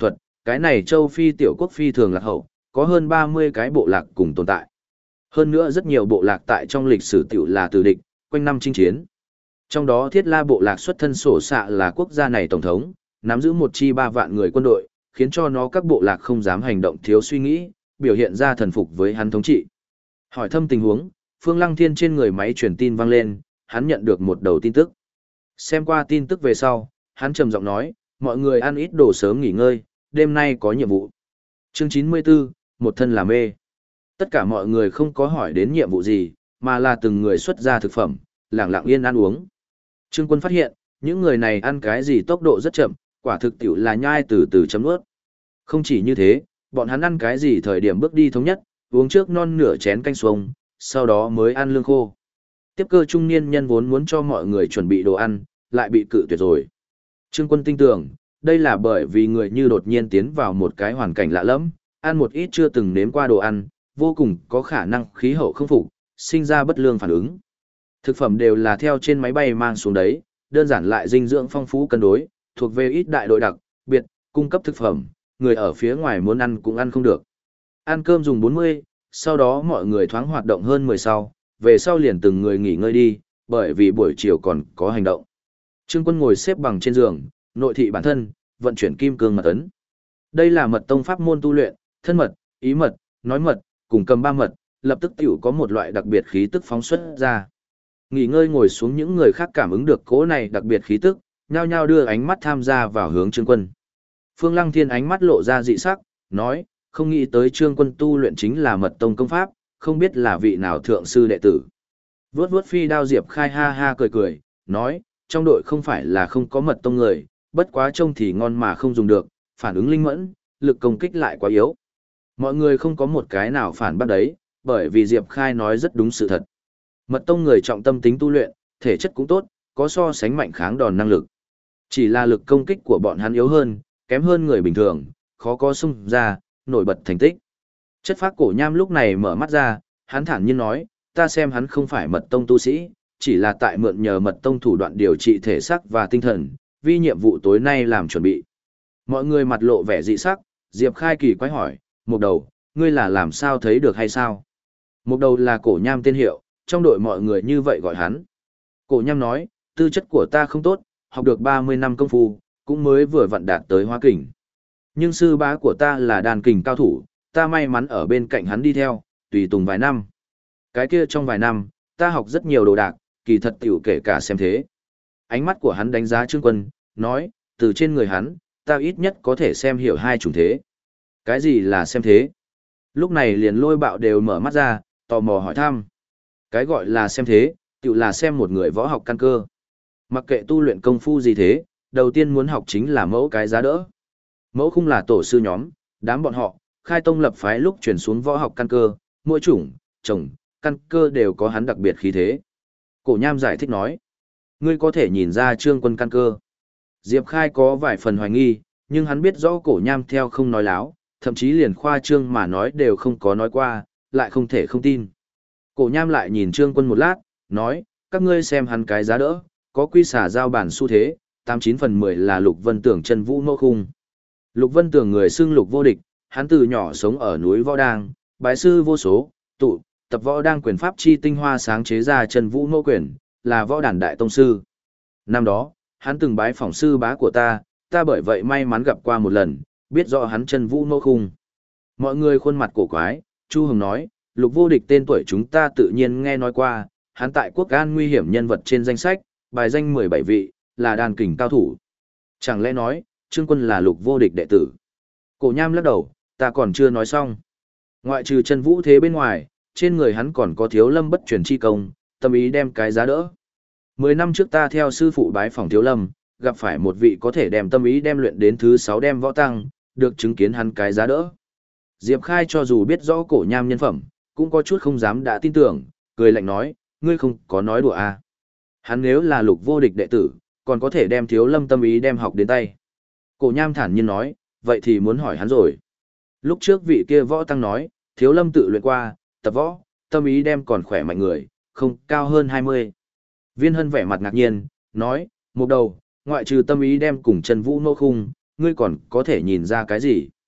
Cái này châu Phi tiểu quốc phi thường lạc hậu, có hơn 30 cái bộ lạc cùng tồn tại. Hơn nữa rất nhiều bộ lạc tại trong lịch sử tiểu là từ địch, quanh năm chinh chiến. Trong đó Thiết La bộ lạc xuất thân sổ xạ là quốc gia này tổng thống, nắm giữ một chi 3 vạn người quân đội, khiến cho nó các bộ lạc không dám hành động thiếu suy nghĩ, biểu hiện ra thần phục với hắn thống trị. Hỏi thăm tình huống, Phương Lăng Thiên trên người máy truyền tin vang lên, hắn nhận được một đầu tin tức. Xem qua tin tức về sau, hắn trầm giọng nói, mọi người ăn ít đồ sớm nghỉ ngơi, đêm nay có nhiệm vụ. Chương 94, một thân làm mê. Tất cả mọi người không có hỏi đến nhiệm vụ gì, mà là từng người xuất ra thực phẩm, lặng lặng yên ăn uống. Trương Quân phát hiện, những người này ăn cái gì tốc độ rất chậm, quả thực tiểu là nhai từ từ chấm nuốt. Không chỉ như thế, bọn hắn ăn cái gì thời điểm bước đi thống nhất, uống trước non nửa chén canh xuông, sau đó mới ăn lương khô. Tiếp cơ trung niên nhân vốn muốn cho mọi người chuẩn bị đồ ăn, lại bị cự tuyệt rồi. Trương Quân tin tưởng, đây là bởi vì người như đột nhiên tiến vào một cái hoàn cảnh lạ lẫm, ăn một ít chưa từng nếm qua đồ ăn, vô cùng có khả năng khí hậu không phục, sinh ra bất lương phản ứng. Thực phẩm đều là theo trên máy bay mang xuống đấy, đơn giản lại dinh dưỡng phong phú cân đối, thuộc về ít đại đội đặc biệt, cung cấp thực phẩm, người ở phía ngoài muốn ăn cũng ăn không được. Ăn cơm dùng 40, sau đó mọi người thoáng hoạt động hơn 10 sau, về sau liền từng người nghỉ ngơi đi, bởi vì buổi chiều còn có hành động. Trương Quân ngồi xếp bằng trên giường, nội thị bản thân, vận chuyển kim cương mật ấn. Đây là mật tông pháp môn tu luyện, thân mật, ý mật, nói mật, cùng cầm ba mật, lập tức tiểu có một loại đặc biệt khí tức phóng xuất ra. Nghỉ ngơi ngồi xuống những người khác cảm ứng được cỗ này đặc biệt khí tức, nhao nhao đưa ánh mắt tham gia vào hướng Trương Quân. Phương Lăng Thiên ánh mắt lộ ra dị sắc, nói, không nghĩ tới Trương Quân tu luyện chính là mật tông công pháp, không biết là vị nào thượng sư đệ tử. Vuốt vuốt phi đao Diệp Khai ha ha cười cười, nói, trong đội không phải là không có mật tông người, bất quá trông thì ngon mà không dùng được, phản ứng linh mẫn, lực công kích lại quá yếu. Mọi người không có một cái nào phản bác đấy, bởi vì Diệp Khai nói rất đúng sự thật. Mật tông người trọng tâm tính tu luyện, thể chất cũng tốt, có so sánh mạnh kháng đòn năng lực. Chỉ là lực công kích của bọn hắn yếu hơn, kém hơn người bình thường, khó có xung ra, nổi bật thành tích. Chất phác cổ nham lúc này mở mắt ra, hắn thản nhiên nói, ta xem hắn không phải mật tông tu sĩ, chỉ là tại mượn nhờ mật tông thủ đoạn điều trị thể xác và tinh thần, vì nhiệm vụ tối nay làm chuẩn bị. Mọi người mặt lộ vẻ dị sắc, Diệp Khai kỳ quái hỏi, Mục Đầu, ngươi là làm sao thấy được hay sao? Mục Đầu là cổ nham tên hiệu, trong đội mọi người như vậy gọi hắn. Cổ nham nói, tư chất của ta không tốt, học được 30 năm công phu, cũng mới vừa vặn đạt tới hóa kình. Nhưng sư bá của ta là đàn kình cao thủ, ta may mắn ở bên cạnh hắn đi theo, tùy tùng vài năm. Cái kia trong vài năm, ta học rất nhiều đồ đạc, kỳ thật tiểu kể cả xem thế. Ánh mắt của hắn đánh giá Trương Quân, nói, từ trên người hắn, ta ít nhất có thể xem hiểu hai chủng thế. Cái gì là xem thế? Lúc này liền Lôi Bạo đều mở mắt ra, tò mò hỏi thăm. Cái gọi là xem thế, tiểu là xem một người võ học căn cơ. Mặc kệ tu luyện công phu gì thế, đầu tiên muốn học chính là mẫu cái giá đỡ. Mẫu khung là tổ sư nhóm, đám bọn họ, khai tông lập phái lúc chuyển xuống võ học căn cơ, mỗi chủng, chồng, căn cơ đều có hắn đặc biệt khí thế. Cổ Nham giải thích nói, ngươi có thể nhìn ra Trương Quân căn cơ. Diệp Khai có vài phần hoài nghi, nhưng hắn biết rõ Cổ Nham theo không nói láo, thậm chí liền khoa trương mà nói đều không có nói qua, lại không thể không tin. Cổ Nham lại nhìn Trương Quân một lát, nói, các ngươi xem hắn cái giá đỡ, có quy xả giao bản xu thế, 89/10 là Lục Vân Tưởng chân vũ mẫu khung. Lục Vân Tưởng người xưng Lục vô địch, hắn từ nhỏ sống ở núi Võ Đang, bái sư vô số, tụ, tập võ đang quyền pháp chi tinh hoa sáng chế ra chân vũ mẫu quyền, là võ đàn đại tông sư. Năm đó, hắn từng bái phỏng sư bá của ta bởi vậy may mắn gặp qua một lần, biết rõ hắn chân vũ mẫu khung. Mọi người khuôn mặt cổ quái, Chu Hồng nói, Lục vô địch tên tuổi chúng ta tự nhiên nghe nói qua, hắn tại quốc an nguy hiểm nhân vật trên danh sách, bài danh 17 vị, là đàn kình cao thủ. Chẳng lẽ nói, Trương Quân là Lục vô địch đệ tử? Cổ Nham lắc đầu, ta còn chưa nói xong. Ngoại trừ chân vũ thế bên ngoài, trên người hắn còn có Thiếu Lâm bất truyền chi công, tâm ý đem cái giá đỡ. 10 năm trước ta theo sư phụ bái phỏng Thiếu Lâm, gặp phải một vị có thể đem tâm ý đem luyện đến thứ 6 đem võ tăng, được chứng kiến hắn cái giá đỡ. Diệp Khai cho dù biết rõ Cổ Nham nhân phẩm, cũng có chút không dám đã tin tưởng, cười lạnh nói, ngươi không có nói đùa à. Hắn nếu là Lục vô địch đệ tử, còn có thể đem Thiếu Lâm tâm ý đem học đến tay. Cổ Nham thản nhiên nói, vậy thì muốn hỏi hắn rồi. Lúc trước vị kia võ tăng nói, Thiếu Lâm tự luyện qua, tập võ, tâm ý đem còn khỏe mạnh người, không cao hơn 20. Viên Hân vẻ mặt ngạc nhiên, nói, Mục Đầu, ngoại trừ tâm ý đem cùng chân vũ nô khung, ngươi còn có thể nhìn ra cái gì?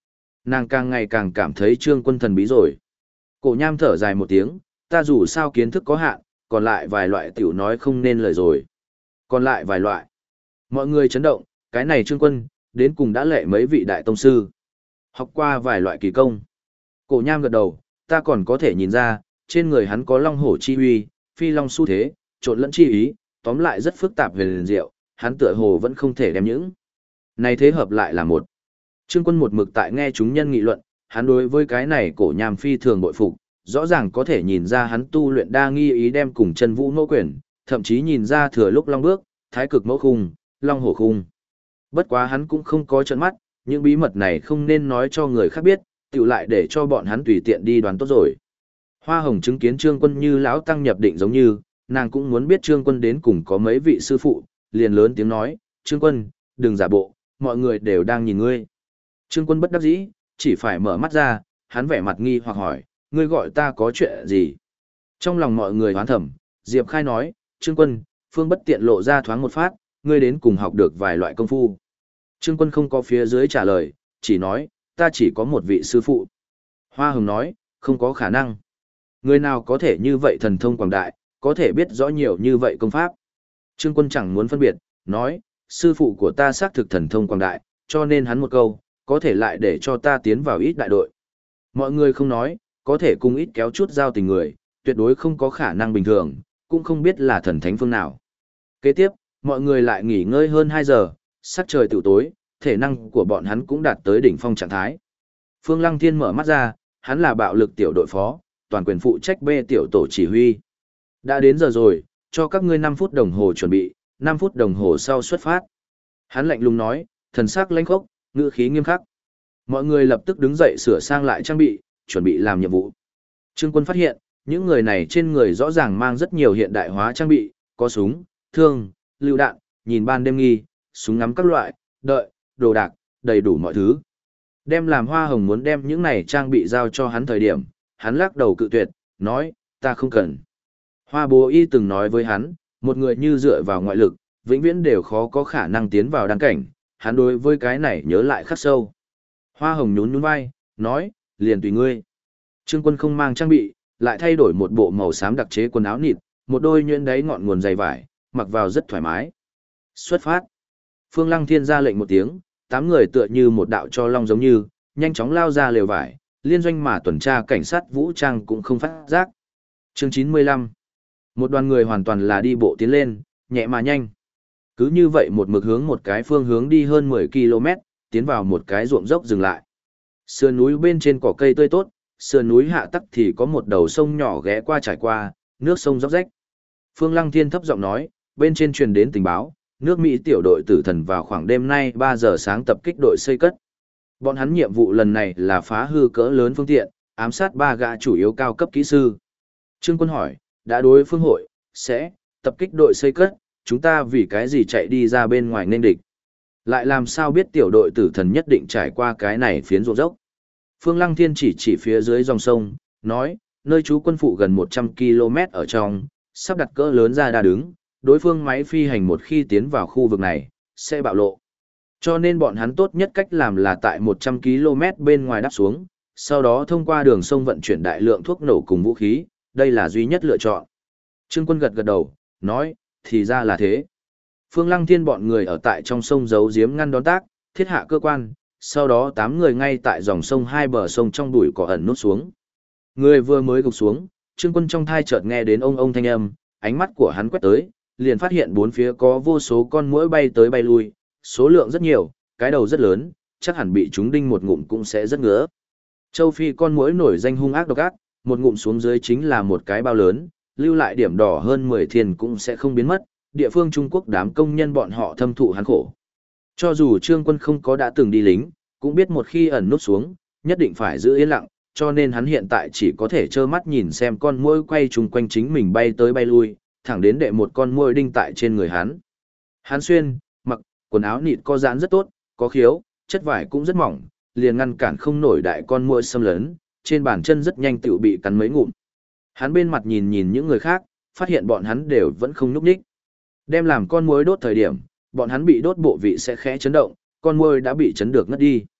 Nàng càng ngày càng cảm thấy Trương Quân thần bí rồi. Cổ nham thở dài một tiếng, ta dù sao kiến thức có hạn, còn lại vài loại tiểu nói không nên lời rồi. Còn lại vài loại. Mọi người chấn động, cái này Trương Quân, đến cùng đã lệ mấy vị đại tông sư. Học qua vài loại kỳ công. Cổ nham gật đầu, ta còn có thể nhìn ra, trên người hắn có long hổ chi uy, phi long xu thế, trộn lẫn chi ý, tóm lại rất phức tạp về liền diệu, hắn tựa hồ vẫn không thể đem những. Này thế hợp lại là một. Trương Quân một mực tại nghe chúng nhân nghị luận, hắn đối với cái này cổ nham phi thường bội phục, rõ ràng có thể nhìn ra hắn tu luyện đa nghi ý đem cùng chân vũ mẫu quyền, thậm chí nhìn ra thừa lúc long bước, thái cực mẫu khung, long hổ khung. Bất quá hắn cũng không có trợn mắt, những bí mật này không nên nói cho người khác biết, tự lại để cho bọn hắn tùy tiện đi đoán tốt rồi. Hoa Hồng chứng kiến Trương Quân như lão tăng nhập định giống như, nàng cũng muốn biết Trương Quân đến cùng có mấy vị sư phụ, liền lớn tiếng nói, Trương Quân, đừng giả bộ, mọi người đều đang nhìn ngươi. Trương Quân bất đắc dĩ, chỉ phải mở mắt ra, hắn vẻ mặt nghi hoặc hỏi, ngươi gọi ta có chuyện gì? Trong lòng mọi người hoán thầm, Diệp Khai nói, Trương Quân, Phương Bất Tiện lộ ra thoáng một phát, ngươi đến cùng học được vài loại công phu. Trương Quân không có phía dưới trả lời, chỉ nói, ta chỉ có một vị sư phụ. Hoa Hồng nói, không có khả năng. Người nào có thể như vậy thần thông quảng đại, có thể biết rõ nhiều như vậy công pháp. Trương Quân chẳng muốn phân biệt, nói, sư phụ của ta xác thực thần thông quảng đại, cho nên hắn một câu, có thể lại để cho ta tiến vào ít đại đội. Mọi người không nói, có thể cùng ít kéo chút giao tình người, tuyệt đối không có khả năng bình thường, cũng không biết là thần thánh phương nào. Kế tiếp, mọi người lại nghỉ ngơi hơn 2 giờ, sắc trời tiểu tối, thể năng của bọn hắn cũng đạt tới đỉnh phong trạng thái. Phương Lăng Thiên mở mắt ra, hắn là bạo lực tiểu đội phó, toàn quyền phụ trách B tiểu tổ chỉ huy. Đã đến giờ rồi, cho các ngươi 5 phút đồng hồ chuẩn bị, 5 phút đồng hồ sau xuất phát. Hắn lạnh lùng nói, thần sắc lãnh khốc, ngữ khí nghiêm khắc. Mọi người lập tức đứng dậy sửa sang lại trang bị, chuẩn bị làm nhiệm vụ. Trương Quân phát hiện, những người này trên người rõ ràng mang rất nhiều hiện đại hóa trang bị, có súng, thương, lựu đạn, nhìn ban đêm nghi, súng ngắm các loại, đợi, đồ đạc, đầy đủ mọi thứ. Đem làm Hoa Hồng muốn đem những này trang bị giao cho hắn thời điểm, hắn lắc đầu cự tuyệt, nói, ta không cần. Hoa Bố Y từng nói với hắn, một người như dựa vào ngoại lực, vĩnh viễn đều khó có khả năng tiến vào đăng cảnh, hắn đối với cái này nhớ lại khắc sâu. Hoa Hồng nhún nhún vai, nói, liền tùy ngươi. Trương Quân không mang trang bị, lại thay đổi một bộ màu xám đặc chế quần áo nịt, một đôi nhuyễn đáy ngọn nguồn dày vải, mặc vào rất thoải mái. Xuất phát. Phương Lăng Thiên ra lệnh một tiếng, 8 người tựa như một đạo cho long giống như, nhanh chóng lao ra lều vải, liên doanh mà tuần tra cảnh sát vũ trang cũng không phát giác. Chương 95. Một đoàn người hoàn toàn là đi bộ tiến lên, nhẹ mà nhanh. Cứ như vậy một mực hướng một cái phương hướng đi hơn 10 km, tiến vào một cái ruộng dốc dừng lại. Sườn núi bên trên cỏ cây tươi tốt, sườn núi hạ tắc thì có một đầu sông nhỏ ghé qua trải qua, nước sông róc rách. Phương Lăng Thiên thấp giọng nói, bên trên truyền đến tình báo, nước Mỹ tiểu đội tử thần vào khoảng đêm nay 3 giờ sáng tập kích đội xây cất. Bọn hắn nhiệm vụ lần này là phá hư cỡ lớn phương tiện, ám sát 3 gã chủ yếu cao cấp kỹ sư. Trương Quân hỏi, đã đối phương hội, sẽ, tập kích đội xây cất, chúng ta vì cái gì chạy đi ra bên ngoài nên địch. Lại làm sao biết tiểu đội tử thần nhất định trải qua cái này phiến ruộng dốc. Phương Lăng Thiên chỉ phía dưới dòng sông, nói, nơi trú quân phụ gần 100 km ở trong, sắp đặt cỡ lớn ra đa đứng, đối phương máy phi hành một khi tiến vào khu vực này, sẽ bạo lộ. Cho nên bọn hắn tốt nhất cách làm là tại 100 km bên ngoài đáp xuống, sau đó thông qua đường sông vận chuyển đại lượng thuốc nổ cùng vũ khí, đây là duy nhất lựa chọn. Trương Quân gật đầu, nói, thì ra là thế. Phương Lăng Thiên bọn người ở tại trong sông giấu giếm ngăn đón tác, thiết hạ cơ quan, sau đó 8 người ngay tại dòng sông hai bờ sông trong bụi cỏ ẩn nút xuống. Người vừa mới gục xuống, Trương Quân trong thai chợt nghe đến ông thanh âm, ánh mắt của hắn quét tới, liền phát hiện bốn phía có vô số con muỗi bay tới bay lui, số lượng rất nhiều, cái đầu rất lớn, chắc hẳn bị chúng đinh một ngụm cũng sẽ rất ngứa. Châu Phi con muỗi nổi danh hung ác độc ác, một ngụm xuống dưới chính là một cái bao lớn, lưu lại điểm đỏ hơn 10 thiên cũng sẽ không biến mất, địa phương Trung Quốc đám công nhân bọn họ thâm thụ hắn khổ. Cho dù Trương Quân không có đã từng đi lính, cũng biết một khi ẩn nút xuống, nhất định phải giữ yên lặng, cho nên hắn hiện tại chỉ có thể trơ mắt nhìn xem con muỗi quay chung quanh chính mình bay tới bay lui, thẳng đến đệ một con muỗi đinh tại trên người hắn. Hắn xuyên, mặc, quần áo nịt có dán rất tốt, có khiếu, chất vải cũng rất mỏng, liền ngăn cản không nổi đại con muỗi xâm lấn, trên bàn chân rất nhanh tự bị cắn mấy ngụm. Hắn bên mặt nhìn những người khác, phát hiện bọn hắn đều vẫn không nhúc nhích. Đem làm con muỗi đốt thời điểm, bọn hắn bị đốt bộ vị sẽ khẽ chấn động, con muỗi đã bị chấn được ngất đi.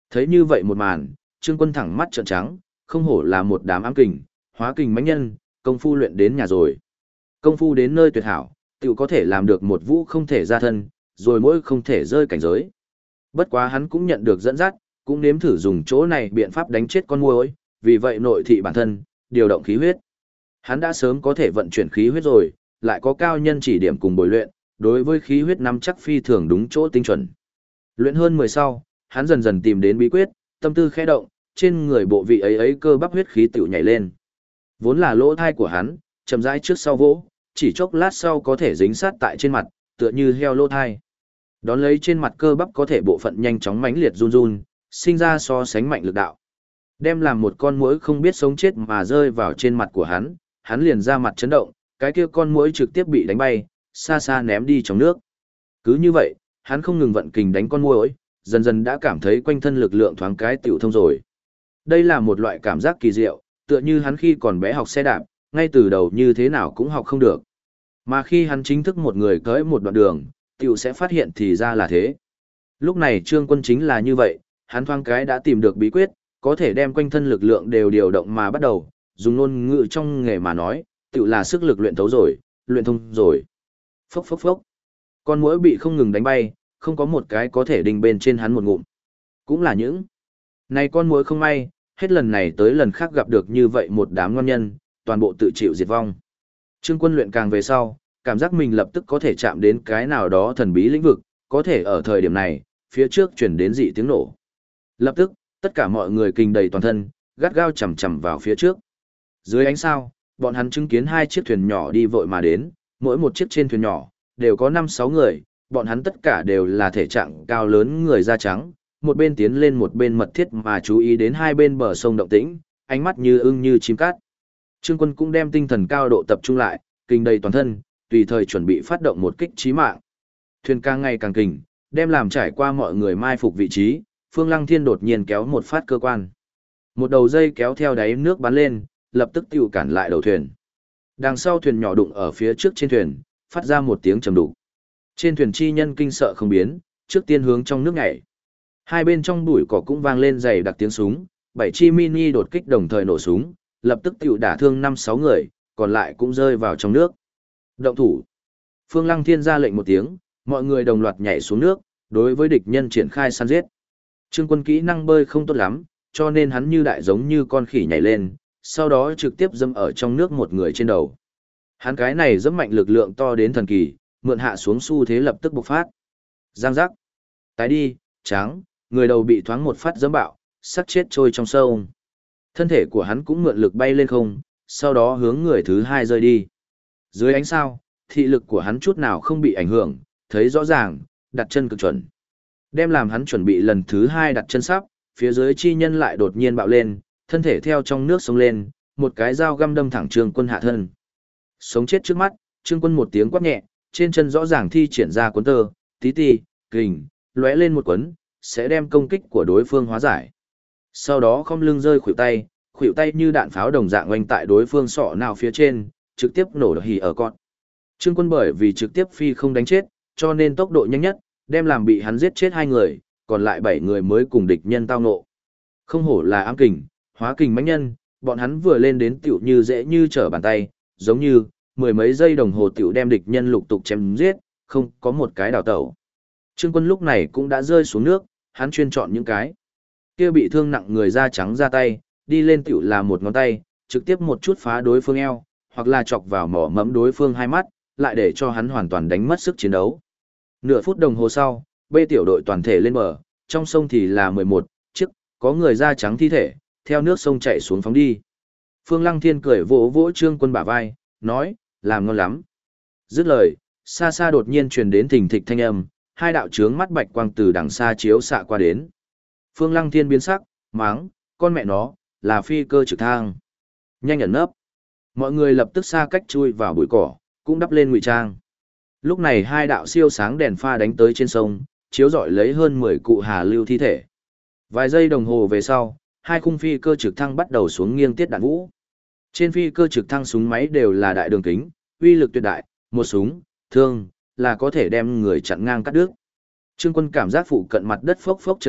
Thấy như vậy một màn, Trương Quân thẳng mắt trợn trắng, không hổ là một đám ám kình, hóa kình mãnh nhân, công phu luyện đến nhà rồi. Công phu đến nơi tuyệt hảo, tiểu có thể làm được một vũ không thể ra thân, rồi mỗi không thể rơi cảnh giới. Bất quá hắn cũng nhận được dẫn dắt, cũng nếm thử dùng chỗ này biện pháp đánh chết con muỗi, vì vậy nội thị bản thân, điều động khí huyết. Hắn đã sớm có thể vận chuyển khí huyết rồi, lại có cao nhân chỉ điểm cùng bồi luyện, đối với khí huyết nắm chắc phi thường đúng chỗ tinh chuẩn. Luyện hơn 10 sau, hắn dần dần tìm đến bí quyết, tâm tư khẽ động, trên người bộ vị ấy cơ bắp huyết khí tiểu nhảy lên. Vốn là lỗ thai của hắn, chậm rãi trước sau vỗ, chỉ chốc lát sau có thể dính sát tại trên mặt, tựa như heo lỗ thai. Đón lấy trên mặt cơ bắp có thể bộ phận nhanh chóng mãnh liệt run run, sinh ra so sánh mạnh lực đạo. Đem làm một con muỗi không biết sống chết mà rơi vào trên mặt của hắn liền ra mặt chấn động, cái kia con muỗi trực tiếp bị đánh bay, xa xa ném đi trong nước. Cứ như vậy, hắn không ngừng vận kình đánh con muỗi, dần dần đã cảm thấy quanh thân lực lượng thoáng cái tiểu thông rồi. Đây là một loại cảm giác kỳ diệu, tựa như hắn khi còn bé học xe đạp, ngay từ đầu như thế nào cũng học không được. Mà khi hắn chính thức một người cưỡi một đoạn đường, tiểu sẽ phát hiện thì ra là thế. Lúc này Trương Quân chính là như vậy, hắn thoáng cái đã tìm được bí quyết, có thể đem quanh thân lực lượng đều điều động mà bắt đầu, dùng ngôn ngữ trong nghề mà nói, tiểu là sức lực luyện thấu rồi, luyện thông rồi. Phốc phốc phốc. Con muỗi bị không ngừng đánh bay, không có một cái có thể đinh bên trên hắn một ngụm. Cũng là những này con muỗi không may, hết lần này tới lần khác gặp được như vậy một đám ngon nhân, toàn bộ tự chịu diệt vong. Trương Quân luyện càng về sau, cảm giác mình lập tức có thể chạm đến cái nào đó thần bí lĩnh vực, có thể ở thời điểm này, phía trước chuyển đến dị tiếng nổ. Lập tức, tất cả mọi người kinh đầy toàn thân, gắt gao chầm chầm vào phía trước. Dưới ánh sao, bọn hắn chứng kiến hai chiếc thuyền nhỏ đi vội mà đến, mỗi một chiếc trên thuyền nhỏ, đều có 5-6 người, bọn hắn tất cả đều là thể trạng cao lớn người da trắng, một bên tiến lên một bên mật thiết mà chú ý đến hai bên bờ sông động tĩnh, ánh mắt như ưng như chim cát. Trương Quân cũng đem tinh thần cao độ tập trung lại, kinh đầy toàn thân, tùy thời chuẩn bị phát động một kích chí mạng. Thuyền càng ngày càng kình, đem làm trải qua mọi người mai phục vị trí, Phương Lăng Thiên đột nhiên kéo một phát cơ quan. Một đầu dây kéo theo đáy nước bắn lên, lập tức tiêu cản lại đầu thuyền. Đằng sau thuyền nhỏ đụng ở phía trước trên thuyền, phát ra một tiếng trầm đục. Trên thuyền chi nhân kinh sợ không biến, trước tiên hướng trong nước nhảy. Hai bên trong bụi cỏ cũng vang lên dày đặc tiếng súng, 7 chi mini đột kích đồng thời nổ súng, lập tức tiêu đả thương 5-6 người, còn lại cũng rơi vào trong nước. Động thủ. Phương Lăng Thiên ra lệnh một tiếng, mọi người đồng loạt nhảy xuống nước, đối với địch nhân triển khai săn giết. Trương Quân kỹ năng bơi không tốt lắm, cho nên hắn như đại giống như con khỉ nhảy lên, sau đó trực tiếp dẫm ở trong nước một người trên đầu. Hắn cái này dẫm mạnh lực lượng to đến thần kỳ, mượn hạ xuống xu thế lập tức bộc phát. Giang giác. Tái đi, trắng, người đầu bị thoáng một phát dẫm bạo, sắc chết trôi trong sông. Thân thể của hắn cũng mượn lực bay lên không, sau đó hướng người thứ hai rơi đi. Dưới ánh sao, thị lực của hắn chút nào không bị ảnh hưởng, thấy rõ ràng, đặt chân cực chuẩn. Đem làm hắn chuẩn bị lần thứ hai đặt chân sắp, phía dưới chi nhân lại đột nhiên bạo lên, thân thể theo trong nước sông lên, một cái dao găm đâm thẳng Trương Quân hạ thân. Sống chết trước mắt, Trương Quân một tiếng quát nhẹ, trên chân rõ ràng thi triển ra cuốn tơ, tí ti, kình, lóe lên một quấn, sẽ đem công kích của đối phương hóa giải. Sau đó không lưng rơi khuỷu tay như đạn pháo đồng dạng oanh tại đối phương sọ nào phía trên, trực tiếp nổ được hì ở con. Trương Quân bởi vì trực tiếp phi không đánh chết, cho nên tốc độ nhanh nhất, đem làm bị hắn giết chết 2 người, còn lại 7 người mới cùng địch nhân tao ngộ. Không hổ là ám kình, hóa kình mãnh nhân, bọn hắn vừa lên đến tiểu như dễ như trở bàn tay, giống như mười mấy giây đồng hồ tiểu đem địch nhân lục tục chém giết, không có một cái đào tẩu. Trương Quân lúc này cũng đã rơi xuống nước, hắn chuyên chọn những cái kia bị thương nặng người da trắng ra tay, đi lên tiểu là một ngón tay, trực tiếp một chút phá đối phương eo, hoặc là chọc vào mỏ mẫm đối phương hai mắt, lại để cho hắn hoàn toàn đánh mất sức chiến đấu. Nửa phút đồng hồ sau, B tiểu đội toàn thể lên bờ, trong sông thì là 11 chiếc, có người da trắng thi thể, theo nước sông chạy xuống phóng đi. Phương Lăng Thiên cười vỗ vỗ Trương Quân bả vai, nói, làm ngon lắm. Dứt lời, xa xa đột nhiên truyền đến thình thịch thanh âm, hai đạo chướng mắt bạch quang từ đằng xa chiếu xạ qua đến. Phương Lăng Thiên biến sắc, máng, con mẹ nó, là phi cơ trực thăng. Nhanh ẩn nấp. Mọi người lập tức xa cách chui vào bụi cỏ, cũng đắp lên ngụy trang. Lúc này hai đạo siêu sáng đèn pha đánh tới trên sông, chiếu rọi lấy hơn 10 cụ hà lưu thi thể. Vài giây đồng hồ về sau, hai khung phi cơ trực thăng bắt đầu xuống nghiêng tiết đạn vũ. Trên phi cơ trực thăng súng máy đều là đại đường kính, uy lực tuyệt đại, một súng, thương, là có thể đem người chặn ngang cắt đứt. Trương Quân cảm giác phụ cận mặt đất phốc phốc chấn động,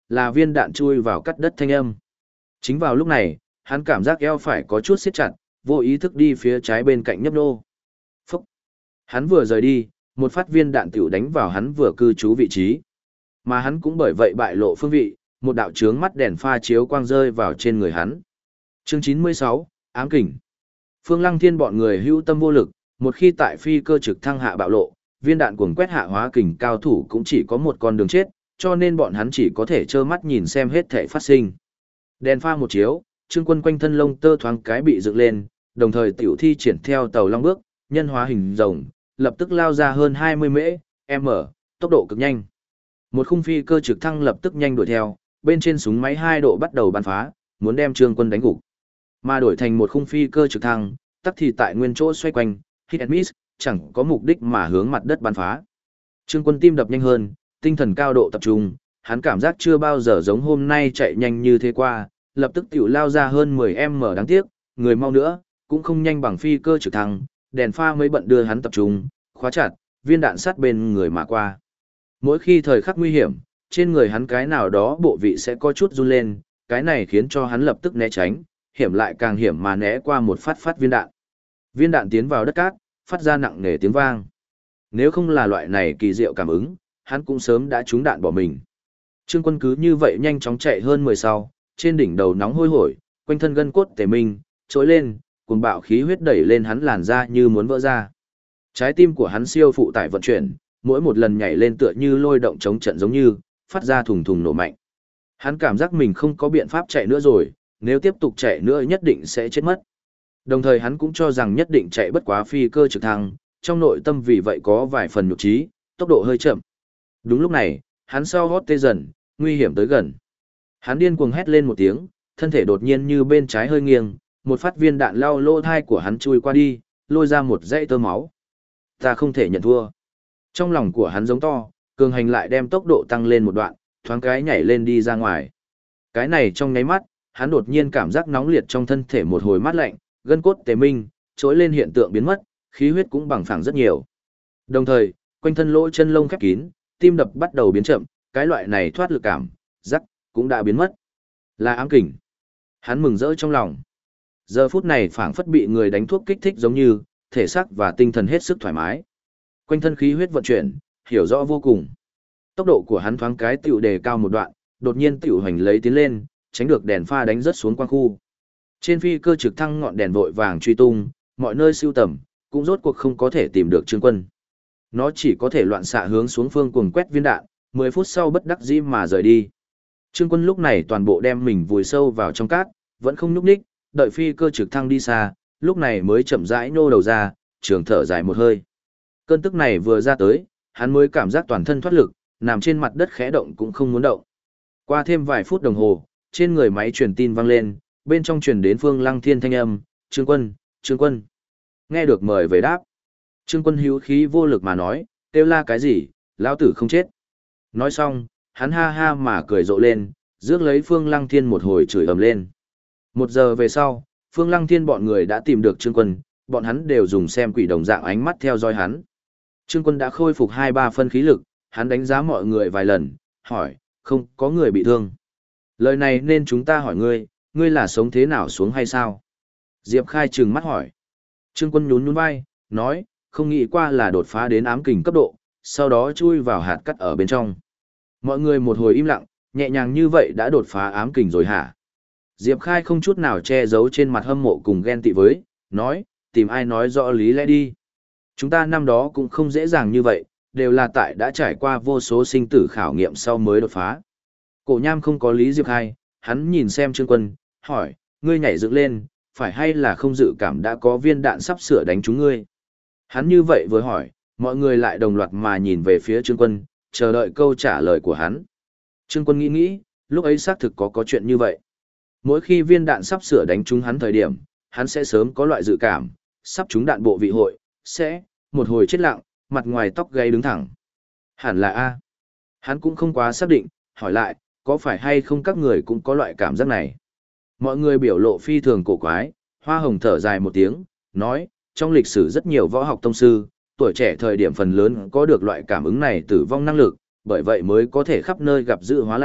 là viên đạn chui vào cắt đất thanh âm. Chính vào lúc này, hắn cảm giác eo phải có chút siết chặt, vô ý thức đi phía trái bên cạnh nhấp nô. Phúc! Hắn vừa rời đi, một phát viên đạn tiểu đánh vào hắn vừa cư trú vị trí. Mà hắn cũng bởi vậy bại lộ phương vị, một đạo chướng mắt đèn pha chiếu quang rơi vào trên người hắn. Chương 96, ám kình. Phương Lăng Thiên bọn người hữu tâm vô lực, một khi tại phi cơ trực thăng hạ bạo lộ, viên đạn cuồng quét hạ hóa kình cao thủ cũng chỉ có một con đường chết, cho nên bọn hắn chỉ có thể trơ mắt nhìn xem hết thể phát sinh. Đèn pha một chiếu, Trương Quân quanh thân lông tơ thoáng cái bị dựng lên, đồng thời tiểu thi triển theo tàu long bước, nhân hóa hình rồng, lập tức lao ra hơn 20 m, tốc độ cực nhanh. Một khung phi cơ trực thăng lập tức nhanh đuổi theo, bên trên súng máy 2 độ bắt đầu bắn phá, muốn đem Trương Quân đánh gục. Mà đổi thành một khung phi cơ trực thăng, tắc thì tại nguyên chỗ xoay quanh, hit and miss, chẳng có mục đích mà hướng mặt đất bắn phá. Trương Quân tim đập nhanh hơn, tinh thần cao độ tập trung, hắn cảm giác chưa bao giờ giống hôm nay chạy nhanh như thế qua, lập tức tiểu lao ra hơn 10m đáng tiếc, người mau nữa, cũng không nhanh bằng phi cơ trực thăng, đèn pha mới bận đưa hắn tập trung, khóa chặt, viên đạn sát bên người mà qua. Mỗi khi thời khắc nguy hiểm, trên người hắn cái nào đó bộ vị sẽ có chút run lên, cái này khiến cho hắn lập tức né tránh, hiểm lại càng hiểm mà né qua một phát viên đạn. Viên đạn tiến vào đất cát, phát ra nặng nề tiếng vang. Nếu không là loại này kỳ diệu cảm ứng, hắn cũng sớm đã trúng đạn bỏ mình. Trương Quân cứ như vậy nhanh chóng chạy hơn 10 sau, trên đỉnh đầu nóng hôi hổi, quanh thân gân cốt tề minh, trỗi lên, cuồng bạo khí huyết đẩy lên hắn làn da như muốn vỡ ra. Trái tim của hắn siêu phụ tải vận chuyển, mỗi một lần nhảy lên tựa như lôi động chống trận giống như, phát ra thùng thùng nổ mạnh. Hắn cảm giác mình không có biện pháp chạy nữa rồi, nếu tiếp tục chạy nữa nhất định sẽ chết mất. Đồng thời hắn cũng cho rằng nhất định chạy bất quá phi cơ trực thăng, trong nội tâm vì vậy có vài phần nhục trí, tốc độ hơi chậm. Đúng lúc này, hắn sau hót tê dần, nguy hiểm tới gần. Hắn điên cuồng hét lên một tiếng, thân thể đột nhiên như bên trái hơi nghiêng, một phát viên đạn lao lỗ thai của hắn chui qua đi, lôi ra một dãy tơ máu. Ta không thể nhận thua. Trong lòng của hắn giống to, cường hành lại đem tốc độ tăng lên một đoạn, thoáng cái nhảy lên đi ra ngoài. Cái này trong nháy mắt, hắn đột nhiên cảm giác nóng liệt trong thân thể một hồi mát lạnh, gân cốt tề minh, trỗi lên hiện tượng biến mất, khí huyết cũng bằng phẳng rất nhiều. Đồng thời, quanh thân lỗ chân lông khép kín, tim đập bắt đầu biến chậm, cái loại này thoát lực cảm, rắc, cũng đã biến mất. Là ám kình. Hắn mừng rỡ trong lòng. Giờ phút này phảng phất bị người đánh thuốc kích thích giống như, thể xác và tinh thần hết sức thoải mái. Quanh thân khí huyết vận chuyển, hiểu rõ vô cùng. Tốc độ của hắn thoáng cái tiểu đề cao một đoạn, đột nhiên tiểu hành lấy tiến lên, tránh được đèn pha đánh rớt xuống quang khu. Trên phi cơ trực thăng ngọn đèn vội vàng truy tung, mọi nơi siêu tầm, cũng rốt cuộc không có thể tìm được Trương Quân. Nó chỉ có thể loạn xạ hướng xuống phương cuồng quét viên đạn, 10 phút sau bất đắc dĩ mà rời đi. Trương Quân lúc này toàn bộ đem mình vùi sâu vào trong cát, vẫn không nhúc nhích, đợi phi cơ trực thăng đi xa, lúc này mới chậm rãi nô đầu ra, trường thở dài một hơi. Cơn tức này vừa ra tới, hắn mới cảm giác toàn thân thoát lực, nằm trên mặt đất khẽ động cũng không muốn động. Qua thêm vài phút đồng hồ, trên người máy truyền tin vang lên, bên trong truyền đến Phương Lăng Thiên thanh âm, Trương Quân, Trương Quân. Nghe được mời về đáp. Trương Quân hữu khí vô lực mà nói, kêu la cái gì, lão tử không chết. Nói xong, hắn ha ha mà cười rộ lên, rước lấy Phương Lăng Thiên một hồi chửi ầm lên. 1 giờ về sau, Phương Lăng Thiên bọn người đã tìm được Trương Quân, bọn hắn đều dùng xem quỷ đồng dạng ánh mắt theo dõi hắn. Trương Quân đã khôi phục 2-3 phân khí lực, hắn đánh giá mọi người vài lần, hỏi, không có người bị thương. Lời này nên chúng ta hỏi ngươi, ngươi là sống thế nào xuống hay sao? Diệp Khai trừng mắt hỏi. Trương Quân nhún nhún vai, nói, không nghĩ qua là đột phá đến ám kình cấp độ, sau đó chui vào hạt cắt ở bên trong. Mọi người một hồi im lặng, nhẹ nhàng như vậy đã đột phá ám kình rồi hả? Diệp Khai không chút nào che giấu trên mặt hâm mộ cùng ghen tị với, nói, tìm ai nói rõ lý lẽ đi. Chúng ta năm đó cũng không dễ dàng như vậy, đều là tại đã trải qua vô số sinh tử khảo nghiệm sau mới đột phá. Cổ Nham không có lý Diệp Khai, hắn nhìn xem Trương Quân, hỏi, ngươi nhảy dựng lên, phải hay là không dự cảm đã có viên đạn sắp sửa đánh trúng ngươi? Hắn như vậy vừa hỏi, mọi người lại đồng loạt mà nhìn về phía Trương Quân, chờ đợi câu trả lời của hắn. Trương Quân nghĩ, lúc ấy xác thực có chuyện như vậy. Mỗi khi viên đạn sắp sửa đánh trúng hắn thời điểm, hắn sẽ sớm có loại dự cảm, sắp trúng đạn bộ vị hội, sẽ, một hồi chết lặng, mặt ngoài tóc gáy đứng thẳng. Hẳn là A. Hắn cũng không quá xác định, hỏi lại, có phải hay không các người cũng có loại cảm giác này? Mọi người biểu lộ phi thường cổ quái, Hoa Hồng thở dài một tiếng, nói, trong lịch sử rất nhiều võ học tông sư, tuổi trẻ thời điểm phần lớn có được loại cảm ứng này tử vong năng lực, bởi vậy mới có thể khắp nơi gặp dự hóa lành,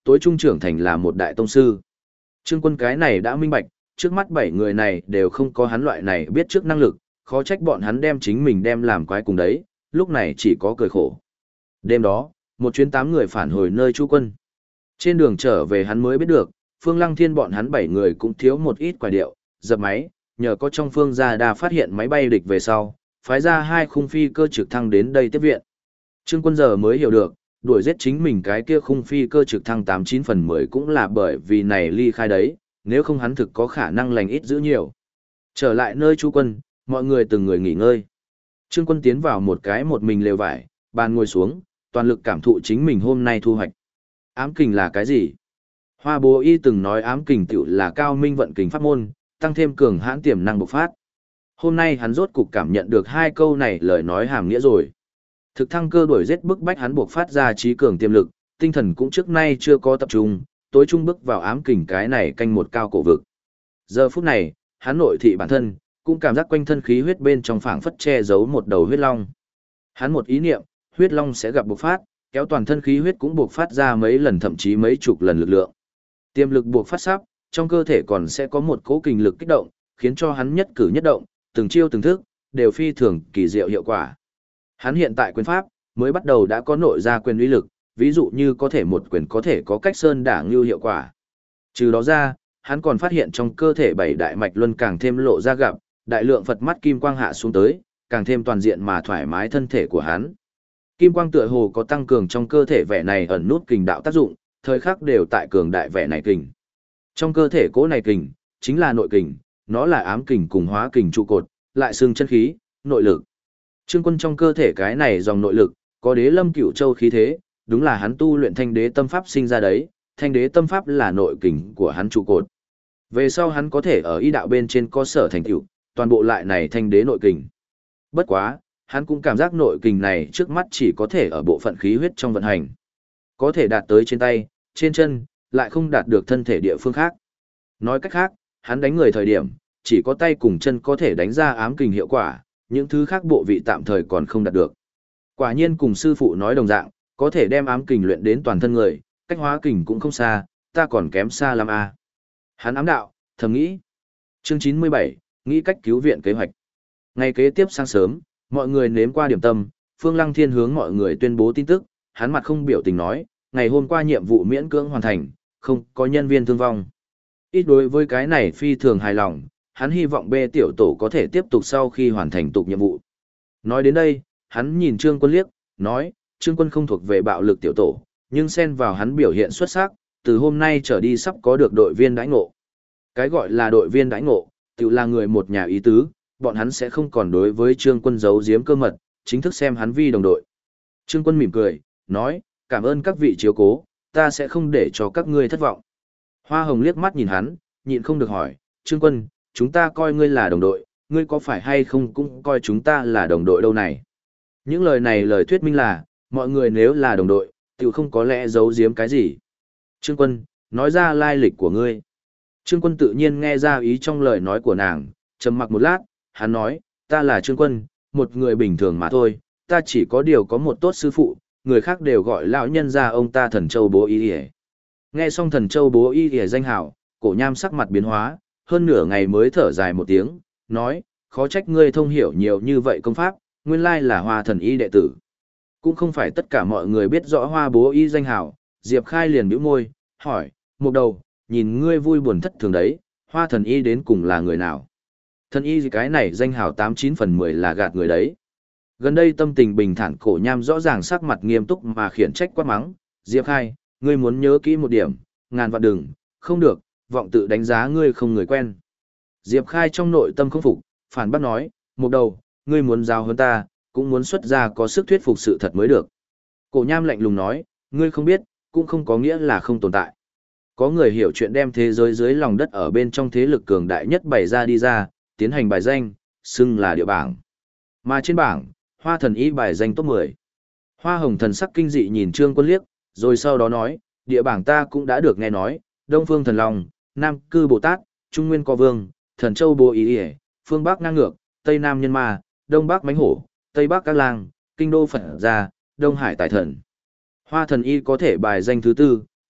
tối trung trưởng thành là một đại tông sư. Trương Quân cái này đã minh bạch, trước mắt 7 người này đều không có hắn loại này biết trước năng lực, khó trách bọn hắn đem chính mình đem làm quái cùng đấy, lúc này chỉ có cười khổ. Đêm đó, một chuyến 8 người phản hồi nơi Chu Quân. Trên đường trở về hắn mới biết được, Phương Lăng Thiên bọn hắn 7 người cũng thiếu một ít quả điệu, dập máy, nhờ có trong Phương gia đa phát hiện máy bay địch về sau, phái ra 2 khung phi cơ trực thăng đến đây tiếp viện. Trương Quân giờ mới hiểu được, đuổi giết chính mình cái kia khung phi cơ trực thăng 89 phần 10 cũng là bởi vì này ly khai đấy, nếu không hắn thực có khả năng lành ít giữ nhiều. Trở lại nơi Chu Quân, mọi người từng người nghỉ ngơi. Trương Quân tiến vào một cái một mình lều vải, bàn ngồi xuống, toàn lực cảm thụ chính mình hôm nay thu hoạch. Ám kình là cái gì? Hoa Bố Y từng nói ám kình tiểu là cao minh vận kình pháp môn, tăng thêm cường hãn tiềm năng bộc phát. Hôm nay hắn rốt cục cảm nhận được 2 câu này lời nói hàm nghĩa rồi. Thực thăng cơ đuổi giết bức bách hắn buộc phát ra trí cường tiềm lực, tinh thần cũng trước nay chưa có tập trung, tối trung bước vào ám kình cái này canh một cao cổ vực. Giờ phút này, hắn nội thị bản thân, cũng cảm giác quanh thân khí huyết bên trong phảng phất che giấu một đầu huyết long. Hắn một ý niệm, huyết long sẽ gặp bộc phát, kéo toàn thân khí huyết cũng bộc phát ra mấy lần thậm chí mấy chục lần lực lượng. Tiềm lực bộc phát sắp, trong cơ thể còn sẽ có một cỗ kình lực kích động, khiến cho hắn nhất cử nhất động, từng chiêu từng thức, đều phi thường kỳ diệu hiệu quả. Hắn hiện tại quyền pháp, mới bắt đầu đã có nội ra quyền uy lực, ví dụ như có thể một quyền có thể có cách sơn đả ngưu hiệu quả. Trừ đó ra, hắn còn phát hiện trong cơ thể 7 đại mạch luân càng thêm lộ ra gặp, đại lượng Phật mắt kim quang hạ xuống tới, càng thêm toàn diện mà thoải mái thân thể của hắn. Kim quang tựa hồ có tăng cường trong cơ thể vẻ này ẩn nút kình đạo tác dụng, thời khắc đều tại cường đại vẻ này kình. Trong cơ thể cố này kình, chính là nội kình, nó là ám kình cùng hóa kình trụ cột, lại xương chân khí, nội lực. Trương Quân trong cơ thể cái này dòng nội lực, có đế lâm cửu châu khí thế, đúng là hắn tu luyện thanh đế tâm pháp sinh ra đấy, thanh đế tâm pháp là nội kình của hắn trụ cột. Về sau hắn có thể ở y đạo bên trên có sở thành tựu, toàn bộ lại này thanh đế nội kình. Bất quá, hắn cũng cảm giác nội kình này trước mắt chỉ có thể ở bộ phận khí huyết trong vận hành. Có thể đạt tới trên tay, trên chân, lại không đạt được thân thể địa phương khác. Nói cách khác, hắn đánh người thời điểm, chỉ có tay cùng chân có thể đánh ra ám kình hiệu quả, những thứ khác bộ vị tạm thời còn không đạt được. Quả nhiên cùng sư phụ nói đồng dạng, có thể đem ám kình luyện đến toàn thân người, cách hóa kình cũng không xa, ta còn kém xa lắm à. Hắn ám đạo, thầm nghĩ. Chương 97, nghĩ cách cứu viện kế hoạch. Ngày kế tiếp sáng sớm, mọi người nếm qua điểm tâm, Phương Lăng Thiên hướng mọi người tuyên bố tin tức, hắn mặt không biểu tình nói, ngày hôm qua nhiệm vụ miễn cưỡng hoàn thành, không có nhân viên thương vong. Ít đối với cái này phi thường hài lòng, hắn hy vọng B tiểu tổ có thể tiếp tục sau khi hoàn thành tục nhiệm vụ. Nói đến đây, hắn nhìn Trương Quân liếc, nói, Trương Quân không thuộc về bạo lực tiểu tổ, nhưng xen vào hắn biểu hiện xuất sắc, từ hôm nay trở đi sắp có được đội viên đãi ngộ. Cái gọi là đội viên đãi ngộ, tự là người một nhà ý tứ, bọn hắn sẽ không còn đối với Trương Quân giấu giếm cơ mật, chính thức xem hắn vi đồng đội. Trương Quân mỉm cười, nói, cảm ơn các vị chiếu cố, ta sẽ không để cho các ngươi thất vọng. Hoa Hồng liếc mắt nhìn hắn, nhịn không được hỏi, Trương Quân, chúng ta coi ngươi là đồng đội, ngươi có phải hay không cũng coi chúng ta là đồng đội đâu này. Những lời này lời thuyết minh là, mọi người nếu là đồng đội, tự không có lẽ giấu giếm cái gì. Trương Quân, nói ra lai lịch của ngươi. Trương Quân tự nhiên nghe ra ý trong lời nói của nàng, trầm mặc một lát, hắn nói, ta là Trương Quân, một người bình thường mà thôi, ta chỉ có điều có một tốt sư phụ, người khác đều gọi lão nhân ra ông ta Thần Châu Bố Y Y. Nghe xong Thần Châu Bố Y Y danh hào, Cổ Nham sắc mặt biến hóa, hơn nửa ngày mới thở dài một tiếng, nói, khó trách ngươi thông hiểu nhiều như vậy công pháp, nguyên lai là Hoa Thần Y đệ tử. Cũng không phải tất cả mọi người biết rõ Hoa Bố Y danh hào, Diệp Khai liền bĩu môi, hỏi, một đầu, nhìn ngươi vui buồn thất thường đấy, Hoa Thần Y đến cùng là người nào? Thần Y cái này danh hào 89 phần 10 là gạt người đấy. Gần đây tâm tình bình thản Cổ Nham rõ ràng sắc mặt nghiêm túc mà khiển trách quát mắng, Diệp Khai, ngươi muốn nhớ kỹ một điểm, ngàn vạn đừng, không được, vọng tự đánh giá ngươi không người quen. Diệp Khai trong nội tâm không phục, phản bác nói, một đầu, ngươi muốn giao hơn ta, cũng muốn xuất ra có sức thuyết phục sự thật mới được. Cổ Nham lạnh lùng nói, ngươi không biết, cũng không có nghĩa là không tồn tại. Có người hiểu chuyện đem thế giới dưới lòng đất ở bên trong thế lực cường đại nhất bày ra đi ra, tiến hành bài danh, xưng là địa bảng. Mà trên bảng, Hoa Thần Y bài danh top 10. Hoa Hồng thần sắc kinh dị nhìn Trương Quân liếc, rồi sau đó nói, địa bảng ta cũng đã được nghe nói, Đông Phương Thần Long, Nam Cư Bồ Tát, Trung Nguyên Co Vương, Thần Châu Bố Ý Ý, Phương Bắc Ngang Ngược, Tây Nam Nhân Ma, Đông Bắc Mánh Hổ, Tây Bắc Các Lang, Kinh Đô Phật Gia, Đông Hải Tài Thần. Hoa Thần Y có thể bài danh thứ tư,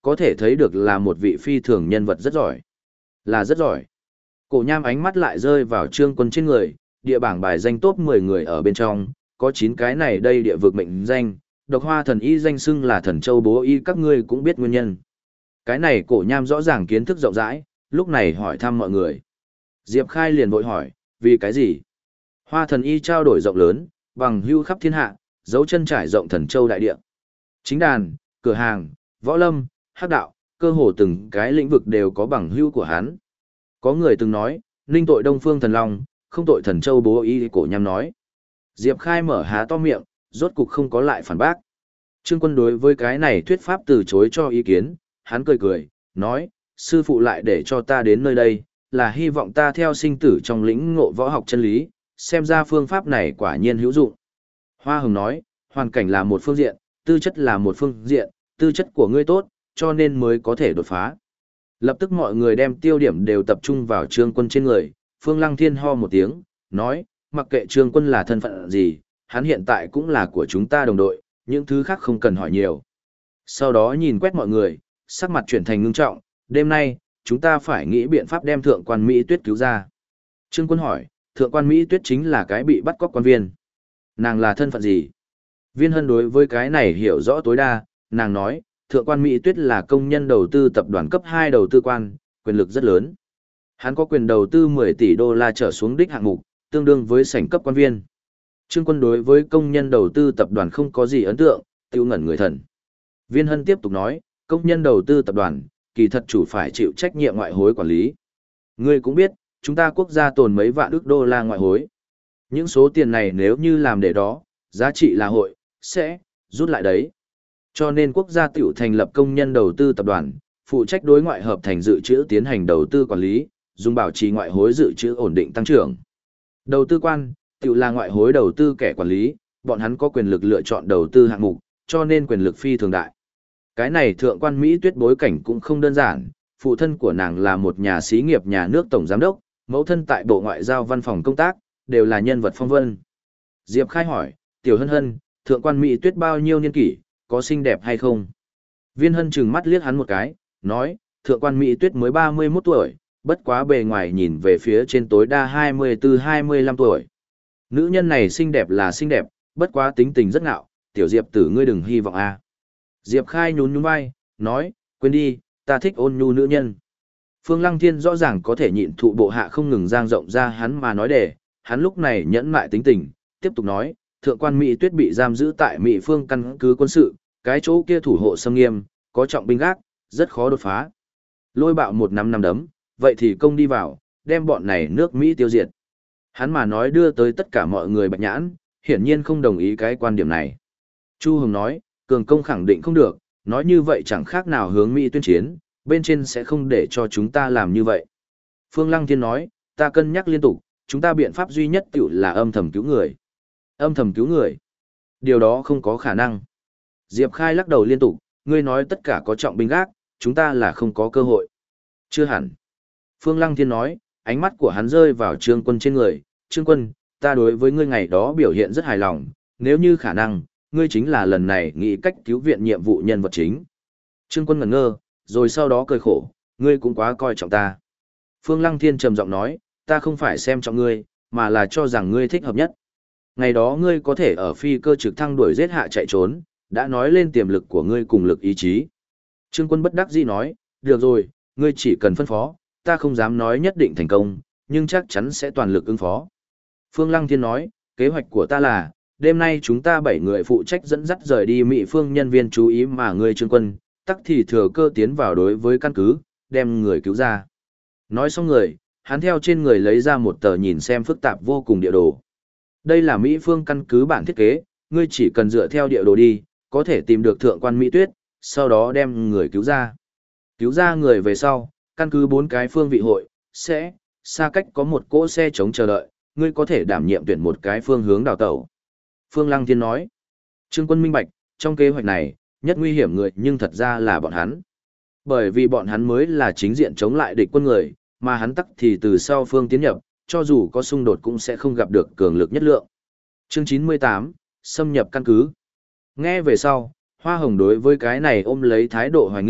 có thể thấy được là một vị phi thường nhân vật rất giỏi. Là rất giỏi. Cổ nham ánh mắt lại rơi vào Trương Quân trên người, địa bảng bài danh top 10 người ở bên trong, có 9 cái này đây địa vực mệnh danh, độc hoa thần y danh xưng là thần châu bố y, các ngươi cũng biết nguyên nhân. Cái này cổ nham rõ ràng kiến thức rộng rãi, lúc này hỏi thăm mọi người. Diệp Khai liền vội hỏi, vì cái gì? Hoa thần y trao đổi rộng lớn, bằng hưu khắp thiên hạ, dấu chân trải rộng thần châu đại địa. Chính đàn, cửa hàng, võ lâm, hắc đạo, cơ hồ từng cái lĩnh vực đều có bằng hưu của hắn. Có người từng nói, ninh tội Đông Phương Thần Long, không tội thần châu bố y, cổ nham nói. Diệp Khai mở há to miệng, rốt cục không có lại phản bác. Trương Quân đối với cái này thuyết pháp từ chối cho ý kiến, hắn cười cười, nói, sư phụ lại để cho ta đến nơi đây, là hy vọng ta theo sinh tử trong lĩnh ngộ võ học chân lý, xem ra phương pháp này quả nhiên hữu dụng. Hoa Hồng nói, hoàn cảnh là một phương diện, tư chất là một phương diện, tư chất của ngươi tốt, cho nên mới có thể đột phá. Lập tức mọi người đem tiêu điểm đều tập trung vào Trương Quân trên người, Phương Lăng Thiên ho một tiếng, nói, mặc kệ Trương Quân là thân phận gì, hắn hiện tại cũng là của chúng ta đồng đội, những thứ khác không cần hỏi nhiều. Sau đó nhìn quét mọi người, sắc mặt chuyển thành ngưng trọng, đêm nay, chúng ta phải nghĩ biện pháp đem thượng quan Mỹ Tuyết cứu ra. Trương Quân hỏi, thượng quan Mỹ Tuyết chính là cái bị bắt cóc quan viên. Nàng là thân phận gì? Viên Hân đối với cái này hiểu rõ tối đa, nàng nói, thượng quan Mỹ Tuyết là công nhân đầu tư tập đoàn cấp 2 đầu tư quan, quyền lực rất lớn. Hắn có quyền đầu tư 10 tỷ đô la trở xuống đích hạng mục, tương đương với sảnh cấp quan viên. Trương Quân đối với công nhân đầu tư tập đoàn không có gì ấn tượng, tiêu ngẩn người thần. Viên Hân tiếp tục nói, công nhân đầu tư tập đoàn, kỳ thật chủ phải chịu trách nhiệm ngoại hối quản lý. Ngươi cũng biết, chúng ta quốc gia tồn mấy vạn ức đô la ngoại hối. Những số tiền này nếu như làm để đó, giá trị là hội, sẽ, rút lại đấy. Cho nên quốc gia tiểu thành lập công nhân đầu tư tập đoàn, phụ trách đối ngoại hợp thành dự trữ tiến hành đầu tư quản lý, dùng bảo trì ngoại hối dự trữ ổn định tăng trưởng. Đầu tư quan, tiểu là ngoại hối đầu tư kẻ quản lý, bọn hắn có quyền lực lựa chọn đầu tư hạng mục, cho nên quyền lực phi thường đại. Cái này thượng quan Mỹ Tuyết bối cảnh cũng không đơn giản, phụ thân của nàng là một nhà xí nghiệp nhà nước tổng giám đốc, mẫu thân tại Bộ Ngoại giao văn phòng công tác, đều là nhân vật phong vân. Diệp Khai hỏi, Tiểu Hân Hân, thượng quan Mỹ Tuyết bao nhiêu niên kỷ, có xinh đẹp hay không? Viên Hân trừng mắt liếc hắn một cái, nói, thượng quan Mỹ Tuyết mới 31 tuổi, bất quá bề ngoài nhìn về phía trên tối đa 24-25 tuổi. Nữ nhân này xinh đẹp là xinh đẹp, bất quá tính tình rất ngạo, Tiểu Diệp tử ngươi đừng hy vọng a. Diệp Khai nhún nhún vai, nói, quên đi, ta thích ôn nhu nữ nhân. Phương Lăng Thiên rõ ràng có thể nhịn thụ bộ hạ không ngừng dang rộng ra hắn mà nói để, hắn lúc này nhẫn mại tính tình, tiếp tục nói, thượng quan Mỹ Tuyết bị giam giữ tại Mỹ Phương căn cứ quân sự, cái chỗ kia thủ hộ xâm nghiêm, có trọng binh gác, rất khó đột phá. Lôi bạo một năm đấm, vậy thì công đi vào, đem bọn này nước Mỹ tiêu diệt. Hắn mà nói đưa tới tất cả mọi người bạch nhãn, hiển nhiên không đồng ý cái quan điểm này. Chu Hồng nói, cường công khẳng định không được, nói như vậy chẳng khác nào hướng Mỹ tuyên chiến, bên trên sẽ không để cho chúng ta làm như vậy. Phương Lăng Thiên nói, ta cân nhắc liên tục, chúng ta biện pháp duy nhất tiểu là âm thầm cứu người. Âm thầm cứu người? Điều đó không có khả năng. Diệp Khai lắc đầu liên tục, ngươi nói tất cả có trọng binh gác, chúng ta là không có cơ hội. Chưa hẳn. Phương Lăng Thiên nói, ánh mắt của hắn rơi vào Trương Quân trên người, Trương Quân, ta đối với ngươi ngày đó biểu hiện rất hài lòng, nếu như khả năng, ngươi chính là lần này nghĩ cách cứu viện nhiệm vụ nhân vật chính. Trương Quân ngẩn ngơ, rồi sau đó cười khổ, ngươi cũng quá coi trọng ta. Phương Lăng Thiên trầm giọng nói, ta không phải xem trọng ngươi, mà là cho rằng ngươi thích hợp nhất. Ngày đó ngươi có thể ở phi cơ trực thăng đuổi giết hạ chạy trốn, đã nói lên tiềm lực của ngươi cùng lực ý chí. Trương Quân bất đắc dĩ nói, được rồi, ngươi chỉ cần phân phó, ta không dám nói nhất định thành công, nhưng chắc chắn sẽ toàn lực ứng phó. Phương Lăng Thiên nói, kế hoạch của ta là, đêm nay chúng ta 7 người phụ trách dẫn dắt rời đi Mỹ Phương nhân viên chú ý mà ngươi Trương Quân, tắc thì thừa cơ tiến vào đối với căn cứ, đem người cứu ra. Nói xong người, hắn theo trên người lấy ra một tờ nhìn xem phức tạp vô cùng địa đồ. Đây là Mỹ Phương căn cứ bản thiết kế, ngươi chỉ cần dựa theo địa đồ đi, có thể tìm được thượng quan Mỹ Tuyết, sau đó đem người cứu ra. Cứu ra người về sau, căn cứ 4 cái phương vị hội, sẽ, xa cách có một cỗ xe chống chờ đợi, ngươi có thể đảm nhiệm tuyển một cái phương hướng đào tẩu. Phương Lăng Thiên nói, Trương Quân minh bạch, trong kế hoạch này, nhất nguy hiểm người nhưng thật ra là bọn hắn. Bởi vì bọn hắn mới là chính diện chống lại địch quân người, mà hắn tắc thì từ sau phương tiến nhập, cho dù có xung đột cũng sẽ không gặp được cường lực nhất lượng. Chương 98, xâm nhập căn cứ. Nghe về sau, Hoa Hồng đối với cái này ôm lấy thái độ hoài nghi,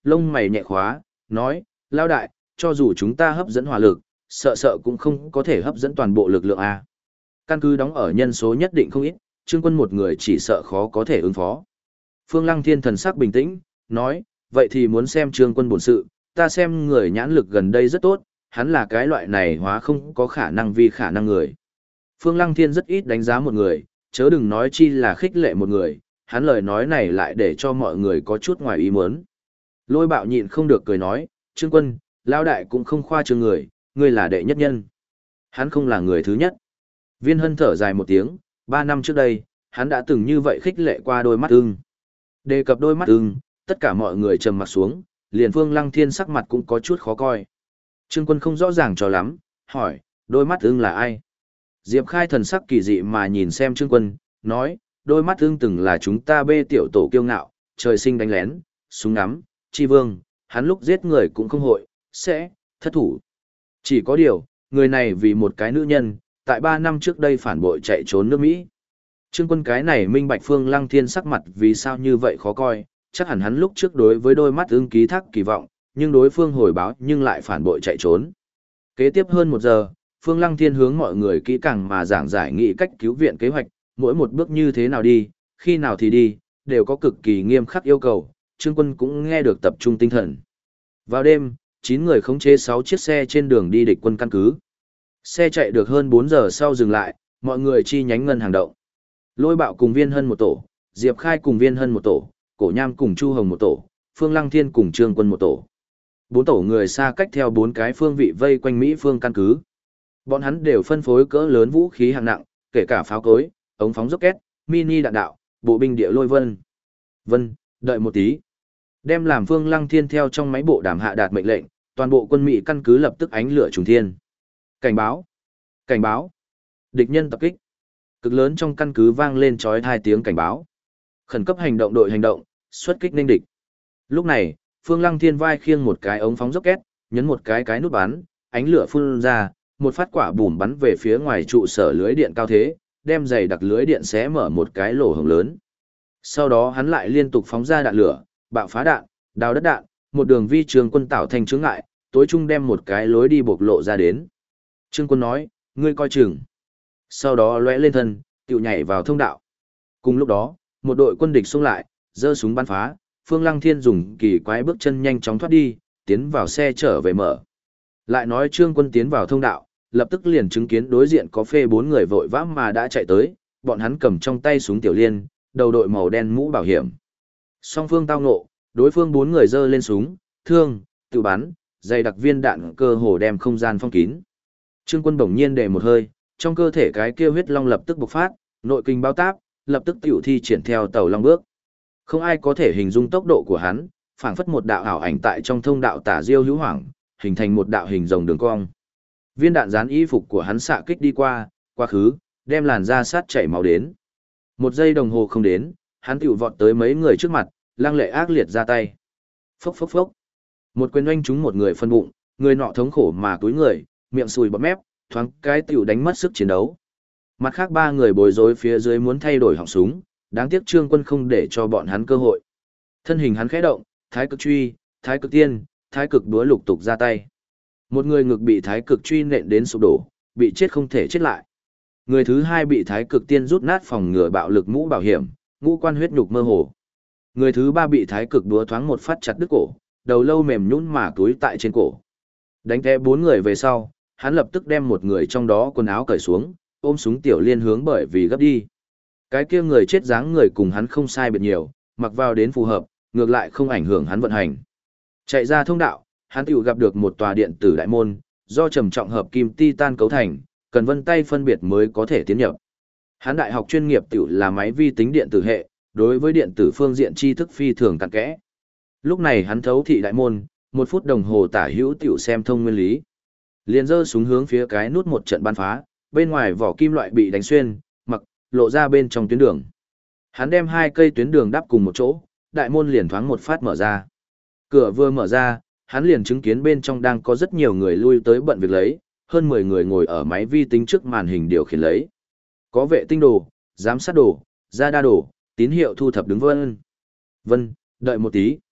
lông mày nhẹ khóa, nói, lao đại, cho dù chúng ta hấp dẫn hỏa lực, sợ sợ cũng không có thể hấp dẫn toàn bộ lực lượng A. Căn cứ đóng ở nhân số nhất định không ít, Trương Quân một người chỉ sợ khó có thể ứng phó. Phương Lăng Thiên thần sắc bình tĩnh, nói, vậy thì muốn xem Trương Quân bổn sự, ta xem người nhãn lực gần đây rất tốt, hắn là cái loại này hóa không có khả năng vì khả năng người. Phương Lăng Thiên rất ít đánh giá một người, chớ đừng nói chi là khích lệ một người, hắn lời nói này lại để cho mọi người có chút ngoài ý muốn. Lôi Bạo nhịn không được cười nói, Trương Quân, lao đại cũng không khoa trương người, ngươi là đệ nhất nhân. Hắn không là người thứ nhất. Viên Hân thở dài một tiếng, 3 năm trước đây, hắn đã từng như vậy khích lệ qua đôi mắt ưng. Đề cập đôi mắt ưng, tất cả mọi người trầm mặt xuống, liền Phương Lăng Thiên sắc mặt cũng có chút khó coi. Trương Quân không rõ ràng cho lắm, hỏi, đôi mắt ưng là ai? Diệp Khai thần sắc kỳ dị mà nhìn xem Trương Quân, nói, đôi mắt ưng từng là chúng ta bê tiểu tổ kiêu ngạo, trời sinh đánh lén, súng ngắm, chi vương, hắn lúc giết người cũng không hội, sẽ, thất thủ. Chỉ có điều, người này vì một cái nữ nhân, tại 3 năm trước đây phản bội chạy trốn nước Mỹ. Trương Quân cái này minh bạch Phương Lăng Thiên sắc mặt vì sao như vậy khó coi, chắc hẳn hắn lúc trước đối với đôi mắt ưng ký thác kỳ vọng, nhưng đối phương hồi báo nhưng lại phản bội chạy trốn. Kế tiếp hơn 1 giờ, Phương Lăng Thiên hướng mọi người kỹ càng mà giảng giải nghị cách cứu viện kế hoạch, mỗi một bước như thế nào đi, khi nào thì đi, đều có cực kỳ nghiêm khắc yêu cầu, Trương Quân cũng nghe được tập trung tinh thần. Vào đêm, 9 người khống chế 6 chiếc xe trên đường đi địch quân căn cứ. Xe chạy được hơn 4 giờ sau dừng lại, mọi người chi nhánh ngân hàng động. Lôi Bạo cùng Viên Hân một tổ, Diệp Khai cùng Viên Hân một tổ, Cổ Nham cùng Chu Hồng một tổ, Phương Lăng Thiên cùng Trương Quân một tổ. 4 tổ người xa cách theo 4 cái phương vị vây quanh Mỹ phương căn cứ. Bọn hắn đều phân phối cỡ lớn vũ khí hạng nặng, kể cả pháo cối, ống phóng rocket, mini đạn đạo, bộ binh địa lôi vân. Vân, đợi một tí. Đem làm Phương Lăng Thiên theo trong máy bộ đàm hạ đạt mệnh lệnh, toàn bộ quân Mỹ căn cứ lập tức ánh lửa trùng thiên. Cảnh báo! Cảnh báo! Địch nhân tập kích! Cực lớn trong căn cứ vang lên chói tai tiếng cảnh báo. Khẩn cấp hành động đội hành động, xuất kích nên địch. Lúc này, Phương Lăng Thiên vai khiêng một cái ống phóng rocket, nhấn một cái nút bắn, ánh lửa phun ra, một phát quả bùm bắn về phía ngoài trụ sở lưới điện cao thế, đem dày đặc lưới điện xé mở một cái lỗ hổng lớn. Sau đó hắn lại liên tục phóng ra đạn lửa, bạo phá đạn, đào đất đạn, một đường vi Trương Quân tạo thành chướng ngại, tối trung đem một cái lối đi bộc lộ ra đến. Trương Quân nói, ngươi coi chừng. Sau đó lóe lên thân, tiểu nhảy vào thông đạo. Cùng lúc đó, một đội quân địch xông lại, giơ súng bắn phá, Phương Lăng Thiên dùng kỳ quái bước chân nhanh chóng thoát đi, tiến vào xe trở về mở. Lại nói Trương Quân tiến vào thông đạo, lập tức liền chứng kiến đối diện có phê 4 người vội vã mà đã chạy tới, bọn hắn cầm trong tay súng tiểu liên, đầu đội màu đen mũ bảo hiểm. Song phương tao ngộ, đối phương 4 người giơ lên súng, thương, tự bắn, dày đặc viên đạn cơ hồ đem không gian phong kín. Trương Quân bỗng nhiên để một hơi, trong cơ thể cái kia huyết long lập tức bộc phát, nội kinh bao táp, lập tức tiểu thi triển theo tàu long bước. Không ai có thể hình dung tốc độ của hắn, phảng phất một đạo ảo ảnh tại trong thông đạo tả diêu hữu hoảng, hình thành một đạo hình rồng đường cong. Viên đạn dán y phục của hắn xạ kích đi qua, quá khứ, đem làn da sát chảy máu đến. 1 giây đồng hồ không đến, hắn tiểu vọt tới mấy người trước mặt, lăng lệ ác liệt ra tay. Phốc phốc phốc. Một quyền oanh trúng một người phân bụng, người nọ thống khổ mà túi người, miệng sùi bọt mép, thoáng cái tiểu đánh mất sức chiến đấu. Mặt khác 3 người bối rối phía dưới muốn thay đổi họng súng, đáng tiếc Trương Quân không để cho bọn hắn cơ hội. Thân hình hắn khẽ động, thái cực truy, thái cực tiên, thái cực đúa lục tục ra tay. Một người ngực bị thái cực truy nện đến sụp đổ, bị chết không thể chết lại. Người thứ 2 bị thái cực tiên rút nát phòng ngừa bạo lực mũ bảo hiểm, ngũ quan huyết nhục mơ hồ. Người thứ 3 bị thái cực đúa thoáng một phát chặt đứt cổ, đầu lâu mềm nhũn mà túi tại trên cổ. Đánh té 4 người về sau, hắn lập tức đem một người trong đó quần áo cởi xuống, ôm súng tiểu liên hướng bởi vì gấp đi. Cái kia người chết dáng người cùng hắn không sai biệt nhiều, mặc vào đến phù hợp, ngược lại không ảnh hưởng hắn vận hành. Chạy ra thông đạo, hắn tiểu gặp được một tòa điện tử đại môn, do trầm trọng hợp kim titan cấu thành, cần vân tay phân biệt mới có thể tiến nhập. Hắn đại học chuyên nghiệp tiểu là máy vi tính điện tử hệ, đối với điện tử phương diện tri thức phi thường cặn kẽ. Lúc này hắn thấu thị đại môn, 1 phút đồng hồ tả hữu tiểu xem thông nguyên lý. Liền giơ súng hướng phía cái nút một trận bắn phá, bên ngoài vỏ kim loại bị đánh xuyên, mặc lộ ra bên trong tuyến đường. Hắn đem 2 cây tuyến đường đắp cùng một chỗ, đại môn liền thoáng một phát mở ra. Cửa vừa mở ra, hắn liền chứng kiến bên trong đang có rất nhiều người lui tới bận việc lấy, hơn 10 người ngồi ở máy vi tính trước màn hình điều khiển lấy. Có vệ tinh đồ, giám sát đồ, radar đồ, tín hiệu thu thập đứng vân. Vân, đợi một tí.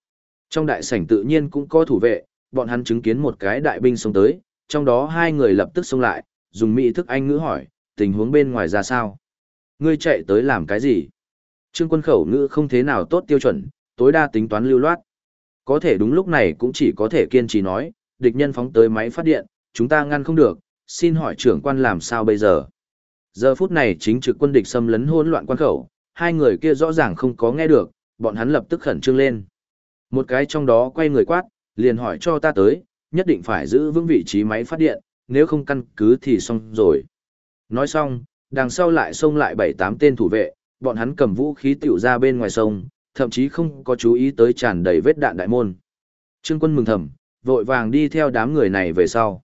Trong đại sảnh tự nhiên cũng có thủ vệ, bọn hắn chứng kiến một cái đại binh xông tới, trong đó hai người lập tức xông lại, dùng mỹ thức Anh ngữ hỏi, tình huống bên ngoài ra sao? Ngươi chạy tới làm cái gì? Trương Quân khẩu ngữ không thế nào tốt tiêu chuẩn, tối đa tính toán lưu loát. Có thể đúng lúc này cũng chỉ có thể kiên trì nói, địch nhân phóng tới máy phát điện, chúng ta ngăn không được, xin hỏi trưởng quan làm sao bây giờ? Giờ phút này chính trực quân địch xâm lấn hỗn loạn quan khẩu, hai người kia rõ ràng không có nghe được, bọn hắn lập tức khẩn trương lên. Một cái trong đó quay người quát, liền hỏi cho ta tới, nhất định phải giữ vững vị trí máy phát điện, nếu không căn cứ thì xong rồi. Nói xong, đằng sau lại xông lại 7-8 tên thủ vệ, bọn hắn cầm vũ khí tiểu ra bên ngoài sông, thậm chí không có chú ý tới tràn đầy vết đạn đại môn. Trương Quân mừng thầm, vội vàng đi theo đám người này về sau.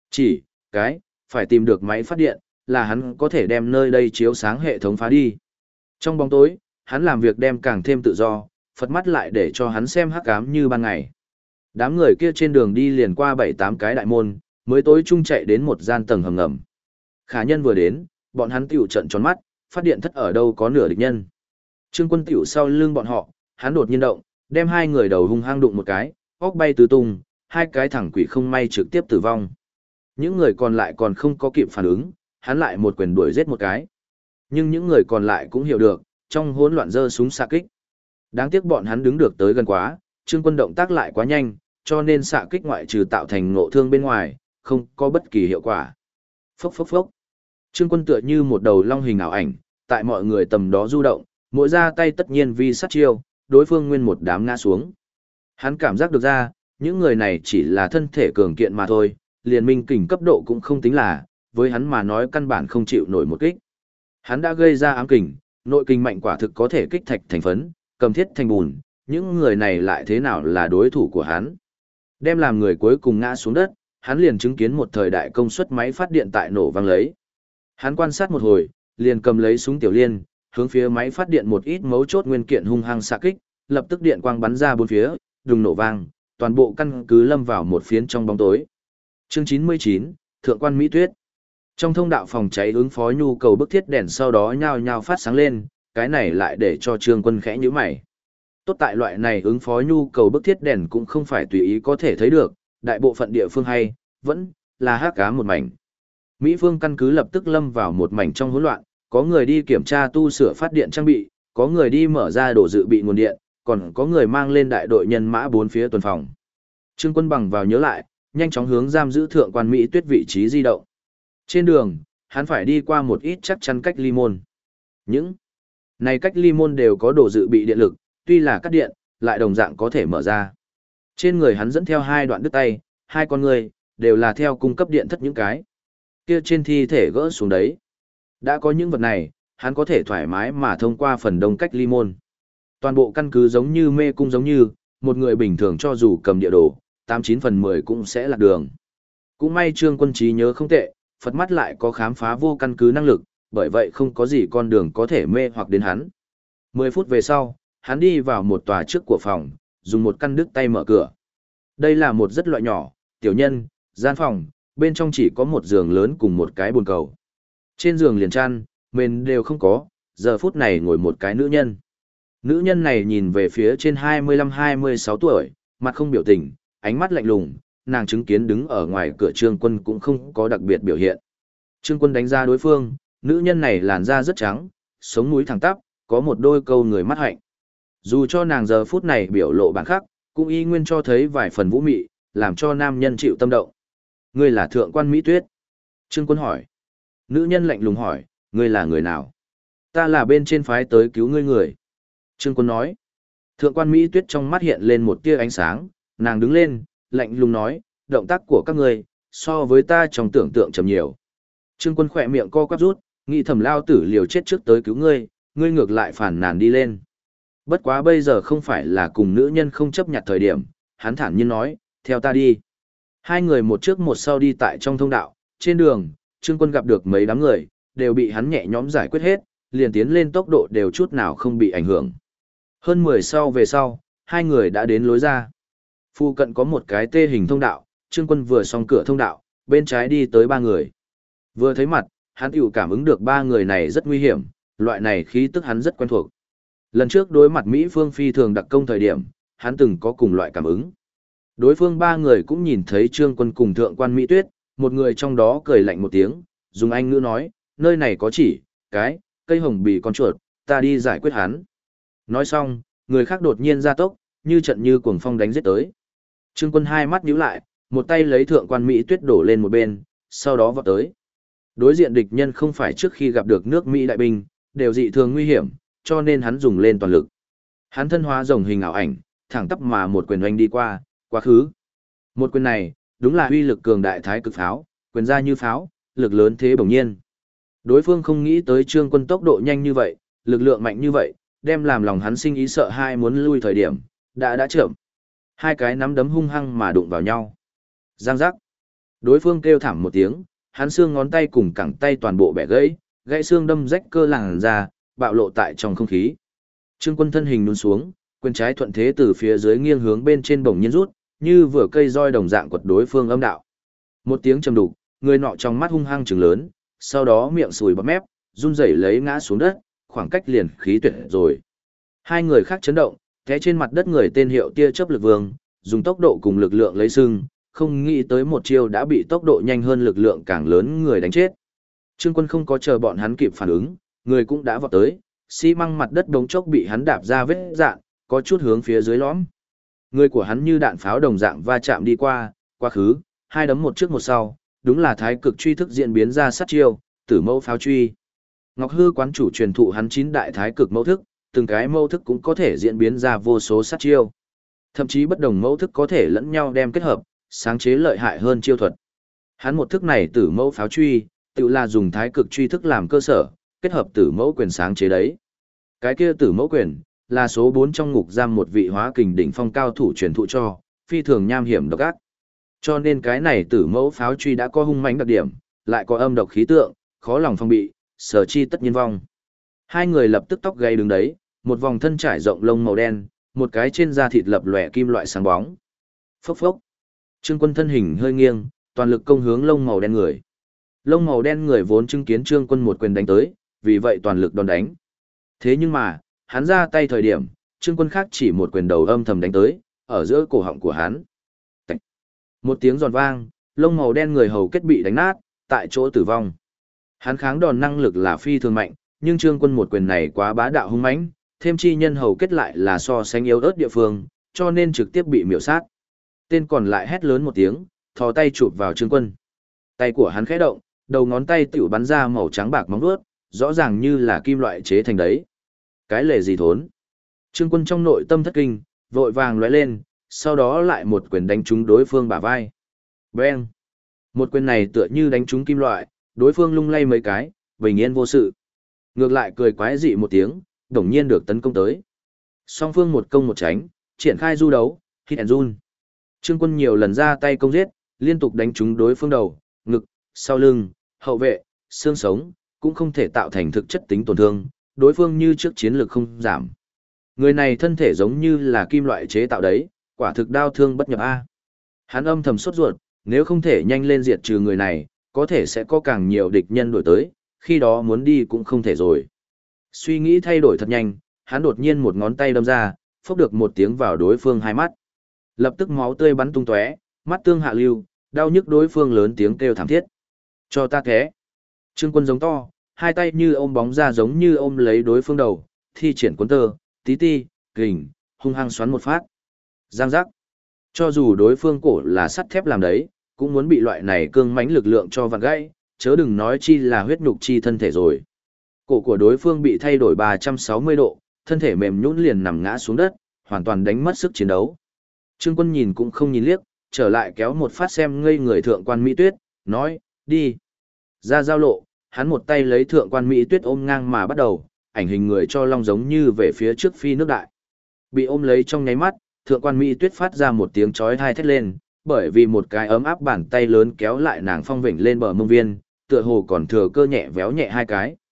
Phải tìm được máy phát điện, là hắn có thể đem nơi đây chiếu sáng hệ thống phá đi. Trong bóng tối, hắn làm việc đem càng thêm tự do, phật mắt lại để cho hắn xem hắc ám như ban ngày. Đám người kia trên đường đi liền qua 7-8 cái đại môn, mới tối chung chạy đến một gian tầng hầm ngầm. Khả nhân vừa đến, bọn hắn tiểu trận tròn mắt, phát điện thất ở đâu có nửa địch nhân. Trương Quân tiểu sau lưng bọn họ, hắn đột nhiên động, đem hai người đầu hung hăng đụng một cái, óc bay tứ tung, hai cái thẳng quỷ không may trực tiếp tử vong. Những người còn lại còn không có kịp phản ứng, hắn lại một quyền đuổi giết một cái. Nhưng những người còn lại cũng hiểu được, trong hỗn loạn giơ súng xạ kích. Đáng tiếc bọn hắn đứng được tới gần quá, Trương Quân động tác lại quá nhanh, cho nên xạ kích ngoại trừ tạo thành ngộ thương bên ngoài, không có bất kỳ hiệu quả. Phốc phốc phốc. Trương Quân tựa như một đầu long hình ảo ảnh, tại mọi người tầm đó du động, mỗi ra tay tất nhiên vi sát chiêu, đối phương nguyên một đám ngã xuống. Hắn cảm giác được ra, những người này chỉ là thân thể cường kiện mà thôi, liền minh kình cấp độ cũng không tính là, với hắn mà nói căn bản không chịu nổi một kích. Hắn đã gây ra ám kình, nội kình mạnh quả thực có thể kích thạch thành phấn, cầm thiết thành bùn, những người này lại thế nào là đối thủ của hắn. Đem làm người cuối cùng ngã xuống đất, hắn liền chứng kiến một thời đại công suất máy phát điện tại nổ vang lấy. Hắn quan sát một hồi, liền cầm lấy súng tiểu liên, hướng phía máy phát điện một ít mấu chốt nguyên kiện hung hăng xạ kích, lập tức điện quang bắn ra bốn phía, đùng nổ vang, toàn bộ căn cứ lâm vào một phiến trong bóng tối. Chương 99, Thượng quan Mỹ Tuyết. Trong thông đạo phòng cháy ứng phó nhu cầu bức thiết đèn sau đó nhao nhao phát sáng lên, cái này lại để cho Trương Quân khẽ nhíu mày. Tốt tại loại này ứng phó nhu cầu bức thiết đèn cũng không phải tùy ý có thể thấy được, đại bộ phận địa phương hay, vẫn là hắc ám một mảnh. Mỹ phương căn cứ lập tức lâm vào một mảnh trong hỗn loạn, có người đi kiểm tra tu sửa phát điện trang bị, có người đi mở ra đồ dự bị nguồn điện, còn có người mang lên đại đội nhân mã bốn phía tuần phòng. Trương Quân bằng vào nhớ lại, nhanh chóng hướng giam giữ thượng quan Mỹ Tuyết vị trí di động. Trên đường, hắn phải đi qua một ít chắc chắn cách ly môn. Những này cách ly môn đều có đồ dự bị điện lực, tuy là cắt điện, lại đồng dạng có thể mở ra. Trên người hắn dẫn theo hai đoạn đứt tay, hai con người, đều là theo cung cấp điện thất những cái. Kia trên thi thể gỡ xuống đấy. Đã có những vật này, hắn có thể thoải mái mà thông qua phần đông cách ly môn. Toàn bộ căn cứ giống như mê cung giống như, một người bình thường cho dù cầm địa đồ, 89 phần 10 cũng sẽ lạc đường. Cũng may Trương Quân trí nhớ không tệ, Phật mắt lại có khám phá vô căn cứ năng lực, bởi vậy không có gì con đường có thể mê hoặc đến hắn. 10 phút về sau, hắn đi vào một tòa trước của phòng, dùng một căn đứt tay mở cửa. Đây là một rất loại nhỏ, tiểu nhân, gian phòng, bên trong chỉ có một giường lớn cùng một cái bồn cầu. Trên giường liền chăn, mền đều không có, giờ phút này ngồi một cái nữ nhân. Nữ nhân này nhìn về phía trên 25-26 tuổi, mặt không biểu tình, ánh mắt lạnh lùng, nàng chứng kiến đứng ở ngoài cửa Trương Quân cũng không có đặc biệt biểu hiện. Trương Quân đánh ra đối phương, nữ nhân này làn da rất trắng, sống mũi thẳng tắp, có một đôi câu người mắt hạnh. Dù cho nàng giờ phút này biểu lộ bản khắc, cũng y nguyên cho thấy vài phần vũ mị, làm cho nam nhân chịu tâm động. Ngươi là thượng quan Mỹ Tuyết? Trương Quân hỏi. Nữ nhân lạnh lùng hỏi, ngươi là người nào? Ta là bên trên phái tới cứu ngươi người. Trương Quân nói. Thượng quan Mỹ Tuyết trong mắt hiện lên một tia ánh sáng, nàng đứng lên, lạnh lùng nói, động tác của các ngươi so với ta trong tưởng tượng chậm nhiều. Trương Quân khỏe miệng co quắp rút, nghĩ thầm lao tử liều chết trước tới cứu ngươi, ngươi ngược lại phản nàn đi lên. Bất quá bây giờ không phải là cùng nữ nhân không chấp nhận thời điểm, hắn thản nhiên nói, theo ta đi. Hai người một trước một sau đi tại trong thông đạo, trên đường, Trương Quân gặp được mấy đám người, đều bị hắn nhẹ nhõm giải quyết hết, liền tiến lên tốc độ đều chút nào không bị ảnh hưởng. Hơn 10 sau về sau, hai người đã đến lối ra. Phu cận có một cái tê hình thông đạo, Trương Quân vừa xong cửa thông đạo, bên trái đi tới ba người. Vừa thấy mặt, hắn tiểu cảm ứng được ba người này rất nguy hiểm, loại này khí tức hắn rất quen thuộc. Lần trước đối mặt Mỹ Phương phi thường đặc công thời điểm, hắn từng có cùng loại cảm ứng. Đối phương ba người cũng nhìn thấy Trương Quân cùng thượng quan Mỹ Tuyết, một người trong đó cười lạnh một tiếng, dùng Anh ngữ nói, nơi này có chỉ, cây hồng bì con chuột, ta đi giải quyết hắn. Nói xong, người khác đột nhiên ra tốc, như trận như cuồng phong đánh giết tới. Trương Quân hai mắt nhíu lại, một tay lấy thượng quan Mỹ Tuyết đổ lên một bên, sau đó vọt tới. Đối diện địch nhân không phải trước khi gặp được nước Mỹ đại binh, đều dị thường nguy hiểm, cho nên hắn dùng lên toàn lực. Hắn thân hóa rồng hình ảo ảnh, thẳng tắp mà một quyền oanh đi qua, quá khứ. Một quyền này, đúng là uy lực cường đại thái cực pháo, quyền ra như pháo, lực lớn thế bỗng nhiên. Đối phương không nghĩ tới Trương Quân tốc độ nhanh như vậy, lực lượng mạnh như vậy, đem làm lòng hắn sinh ý sợ hai muốn lui thời điểm, đã chậm. Hai cái nắm đấm hung hăng mà đụng vào nhau. Giang giác. Đối phương kêu thảm một tiếng, hắn xương ngón tay cùng cẳng tay toàn bộ bẻ gãy xương đâm rách cơ làn ra, bạo lộ tại trong không khí. Trương Quân thân hình nhún xuống, quyền trái thuận thế từ phía dưới nghiêng hướng bên trên bổng nhiên rút, như vừa cây roi đồng dạng quật đối phương âm đạo. Một tiếng trầm đục, người nọ trong mắt hung hăng trừng lớn, sau đó miệng sùi bọt mép, run rẩy lấy ngã xuống đất, khoảng cách liền khí tuyệt rồi. Hai người khác chấn động, té trên mặt đất người tên hiệu tia chớp lực vương, dùng tốc độ cùng lực lượng lấy sưng, không nghĩ tới một chiêu đã bị tốc độ nhanh hơn lực lượng càng lớn người đánh chết. Trương Quân không có chờ bọn hắn kịp phản ứng, người cũng đã vọt tới, xi măng mặt đất đống chốc bị hắn đạp ra vết dạn, có chút hướng phía dưới lõm. Người của hắn như đạn pháo đồng dạng va chạm đi qua, quá khứ, hai đấm một trước một sau, đúng là thái cực truy thức diễn biến ra sát chiêu, tử mẫu pháo truy. Ngọc Hư quán chủ truyền thụ hắn 9 đại thái cực mẫu thức, từng cái mẫu thức cũng có thể diễn biến ra vô số sát chiêu. Thậm chí bất đồng mẫu thức có thể lẫn nhau đem kết hợp, sáng chế lợi hại hơn chiêu thuật. Hắn một thức này tử mẫu pháo truy, tự là dùng thái cực truy thức làm cơ sở, kết hợp tử mẫu quyền sáng chế đấy. Cái kia tử mẫu quyền, là số 4 trong ngục giam một vị hóa kình đỉnh phong cao thủ truyền thụ cho, phi thường nham hiểm độc ác. Cho nên cái này tử mẫu pháo truy đã có hung mãnh đặc điểm, lại có âm độc khí tượng, khó lòng phòng bị, sở chi tất nhiên vong. Hai người lập tức tóc gáy đứng đấy, một vòng thân trải rộng lông màu đen, một cái trên da thịt lập lòe kim loại sáng bóng. Phốc phốc. Trương Quân thân hình hơi nghiêng, toàn lực công hướng lông màu đen người. Lông màu đen người vốn chứng kiến Trương Quân một quyền đánh tới, vì vậy toàn lực đòn đánh. Thế nhưng mà, hắn ra tay thời điểm, Trương Quân khác chỉ một quyền đầu âm thầm đánh tới, ở giữa cổ họng của hắn. Tạch. Một tiếng giòn vang, lông màu đen người hầu kết bị đánh nát, tại chỗ tử vong. Hắn kháng đòn năng lực là phi thường mạnh, nhưng Trương Quân một quyền này quá bá đạo hung mãnh, thêm chi nhân hầu kết lại là so sánh yếu ớt địa phương, cho nên trực tiếp bị miểu sát. Tên còn lại hét lớn một tiếng, thò tay chụp vào Trương Quân. Tay của hắn khẽ động, đầu ngón tay tiểu bắn ra màu trắng bạc móng vuốt, rõ ràng như là kim loại chế thành đấy. Cái lề gì thốn? Trương Quân trong nội tâm thất kinh, vội vàng lóe lên, sau đó lại một quyền đánh trúng đối phương bả vai. Beng! Một quyền này tựa như đánh trúng kim loại, đối phương lung lay mấy cái, bình yên vô sự. Ngược lại cười quái dị một tiếng, đồng nhiên được tấn công tới. Song phương một công một tránh, triển khai du đấu, hit and run. Trương Quân nhiều lần ra tay công giết, liên tục đánh trúng đối phương đầu, ngực, sau lưng, hậu vệ, xương sống, cũng không thể tạo thành thực chất tính tổn thương, đối phương như trước chiến lược không giảm. Người này thân thể giống như là kim loại chế tạo đấy, quả thực đau thương bất nhập a. Hắn âm thầm sốt ruột, nếu không thể nhanh lên diệt trừ người này, có thể sẽ có càng nhiều địch nhân đổi tới, khi đó muốn đi cũng không thể rồi. Suy nghĩ thay đổi thật nhanh, hắn đột nhiên một ngón tay đâm ra, phốc được một tiếng vào đối phương hai mắt. Lập tức máu tươi bắn tung tóe, mắt tương hạ lưu, đau nhức đối phương lớn tiếng kêu thảm thiết. Cho ta thế. Trương Quân giống to, hai tay như ôm bóng ra giống như ôm lấy đối phương đầu, thi triển cuốn tơ, tí ti, kình, hung hăng xoắn một phát. Giang giác. Cho dù đối phương cổ là sắt thép làm đấy, cũng muốn bị loại này cương mãnh lực lượng cho vặn gãy, chớ đừng nói chi là huyết nhục chi thân thể rồi. Cổ của đối phương bị thay đổi 360 độ, thân thể mềm nhũn liền nằm ngã xuống đất, hoàn toàn đánh mất sức chiến đấu. Trương Quân nhìn cũng không nhìn liếc, trở lại kéo một phát xem ngây người thượng quan Mỹ Tuyết, nói, đi. Ra giao lộ, hắn một tay lấy thượng quan Mỹ Tuyết ôm ngang mà bắt đầu, ảnh hình người cho long giống như về phía trước phi nước đại. Bị ôm lấy trong nháy mắt, thượng quan Mỹ Tuyết phát ra một tiếng chói tai thét lên, bởi vì một cái ấm áp bàn tay lớn kéo lại nàng phong vểnh lên bờ mông viên, tựa hồ còn thừa cơ nhẹ véo nhẹ hai cái.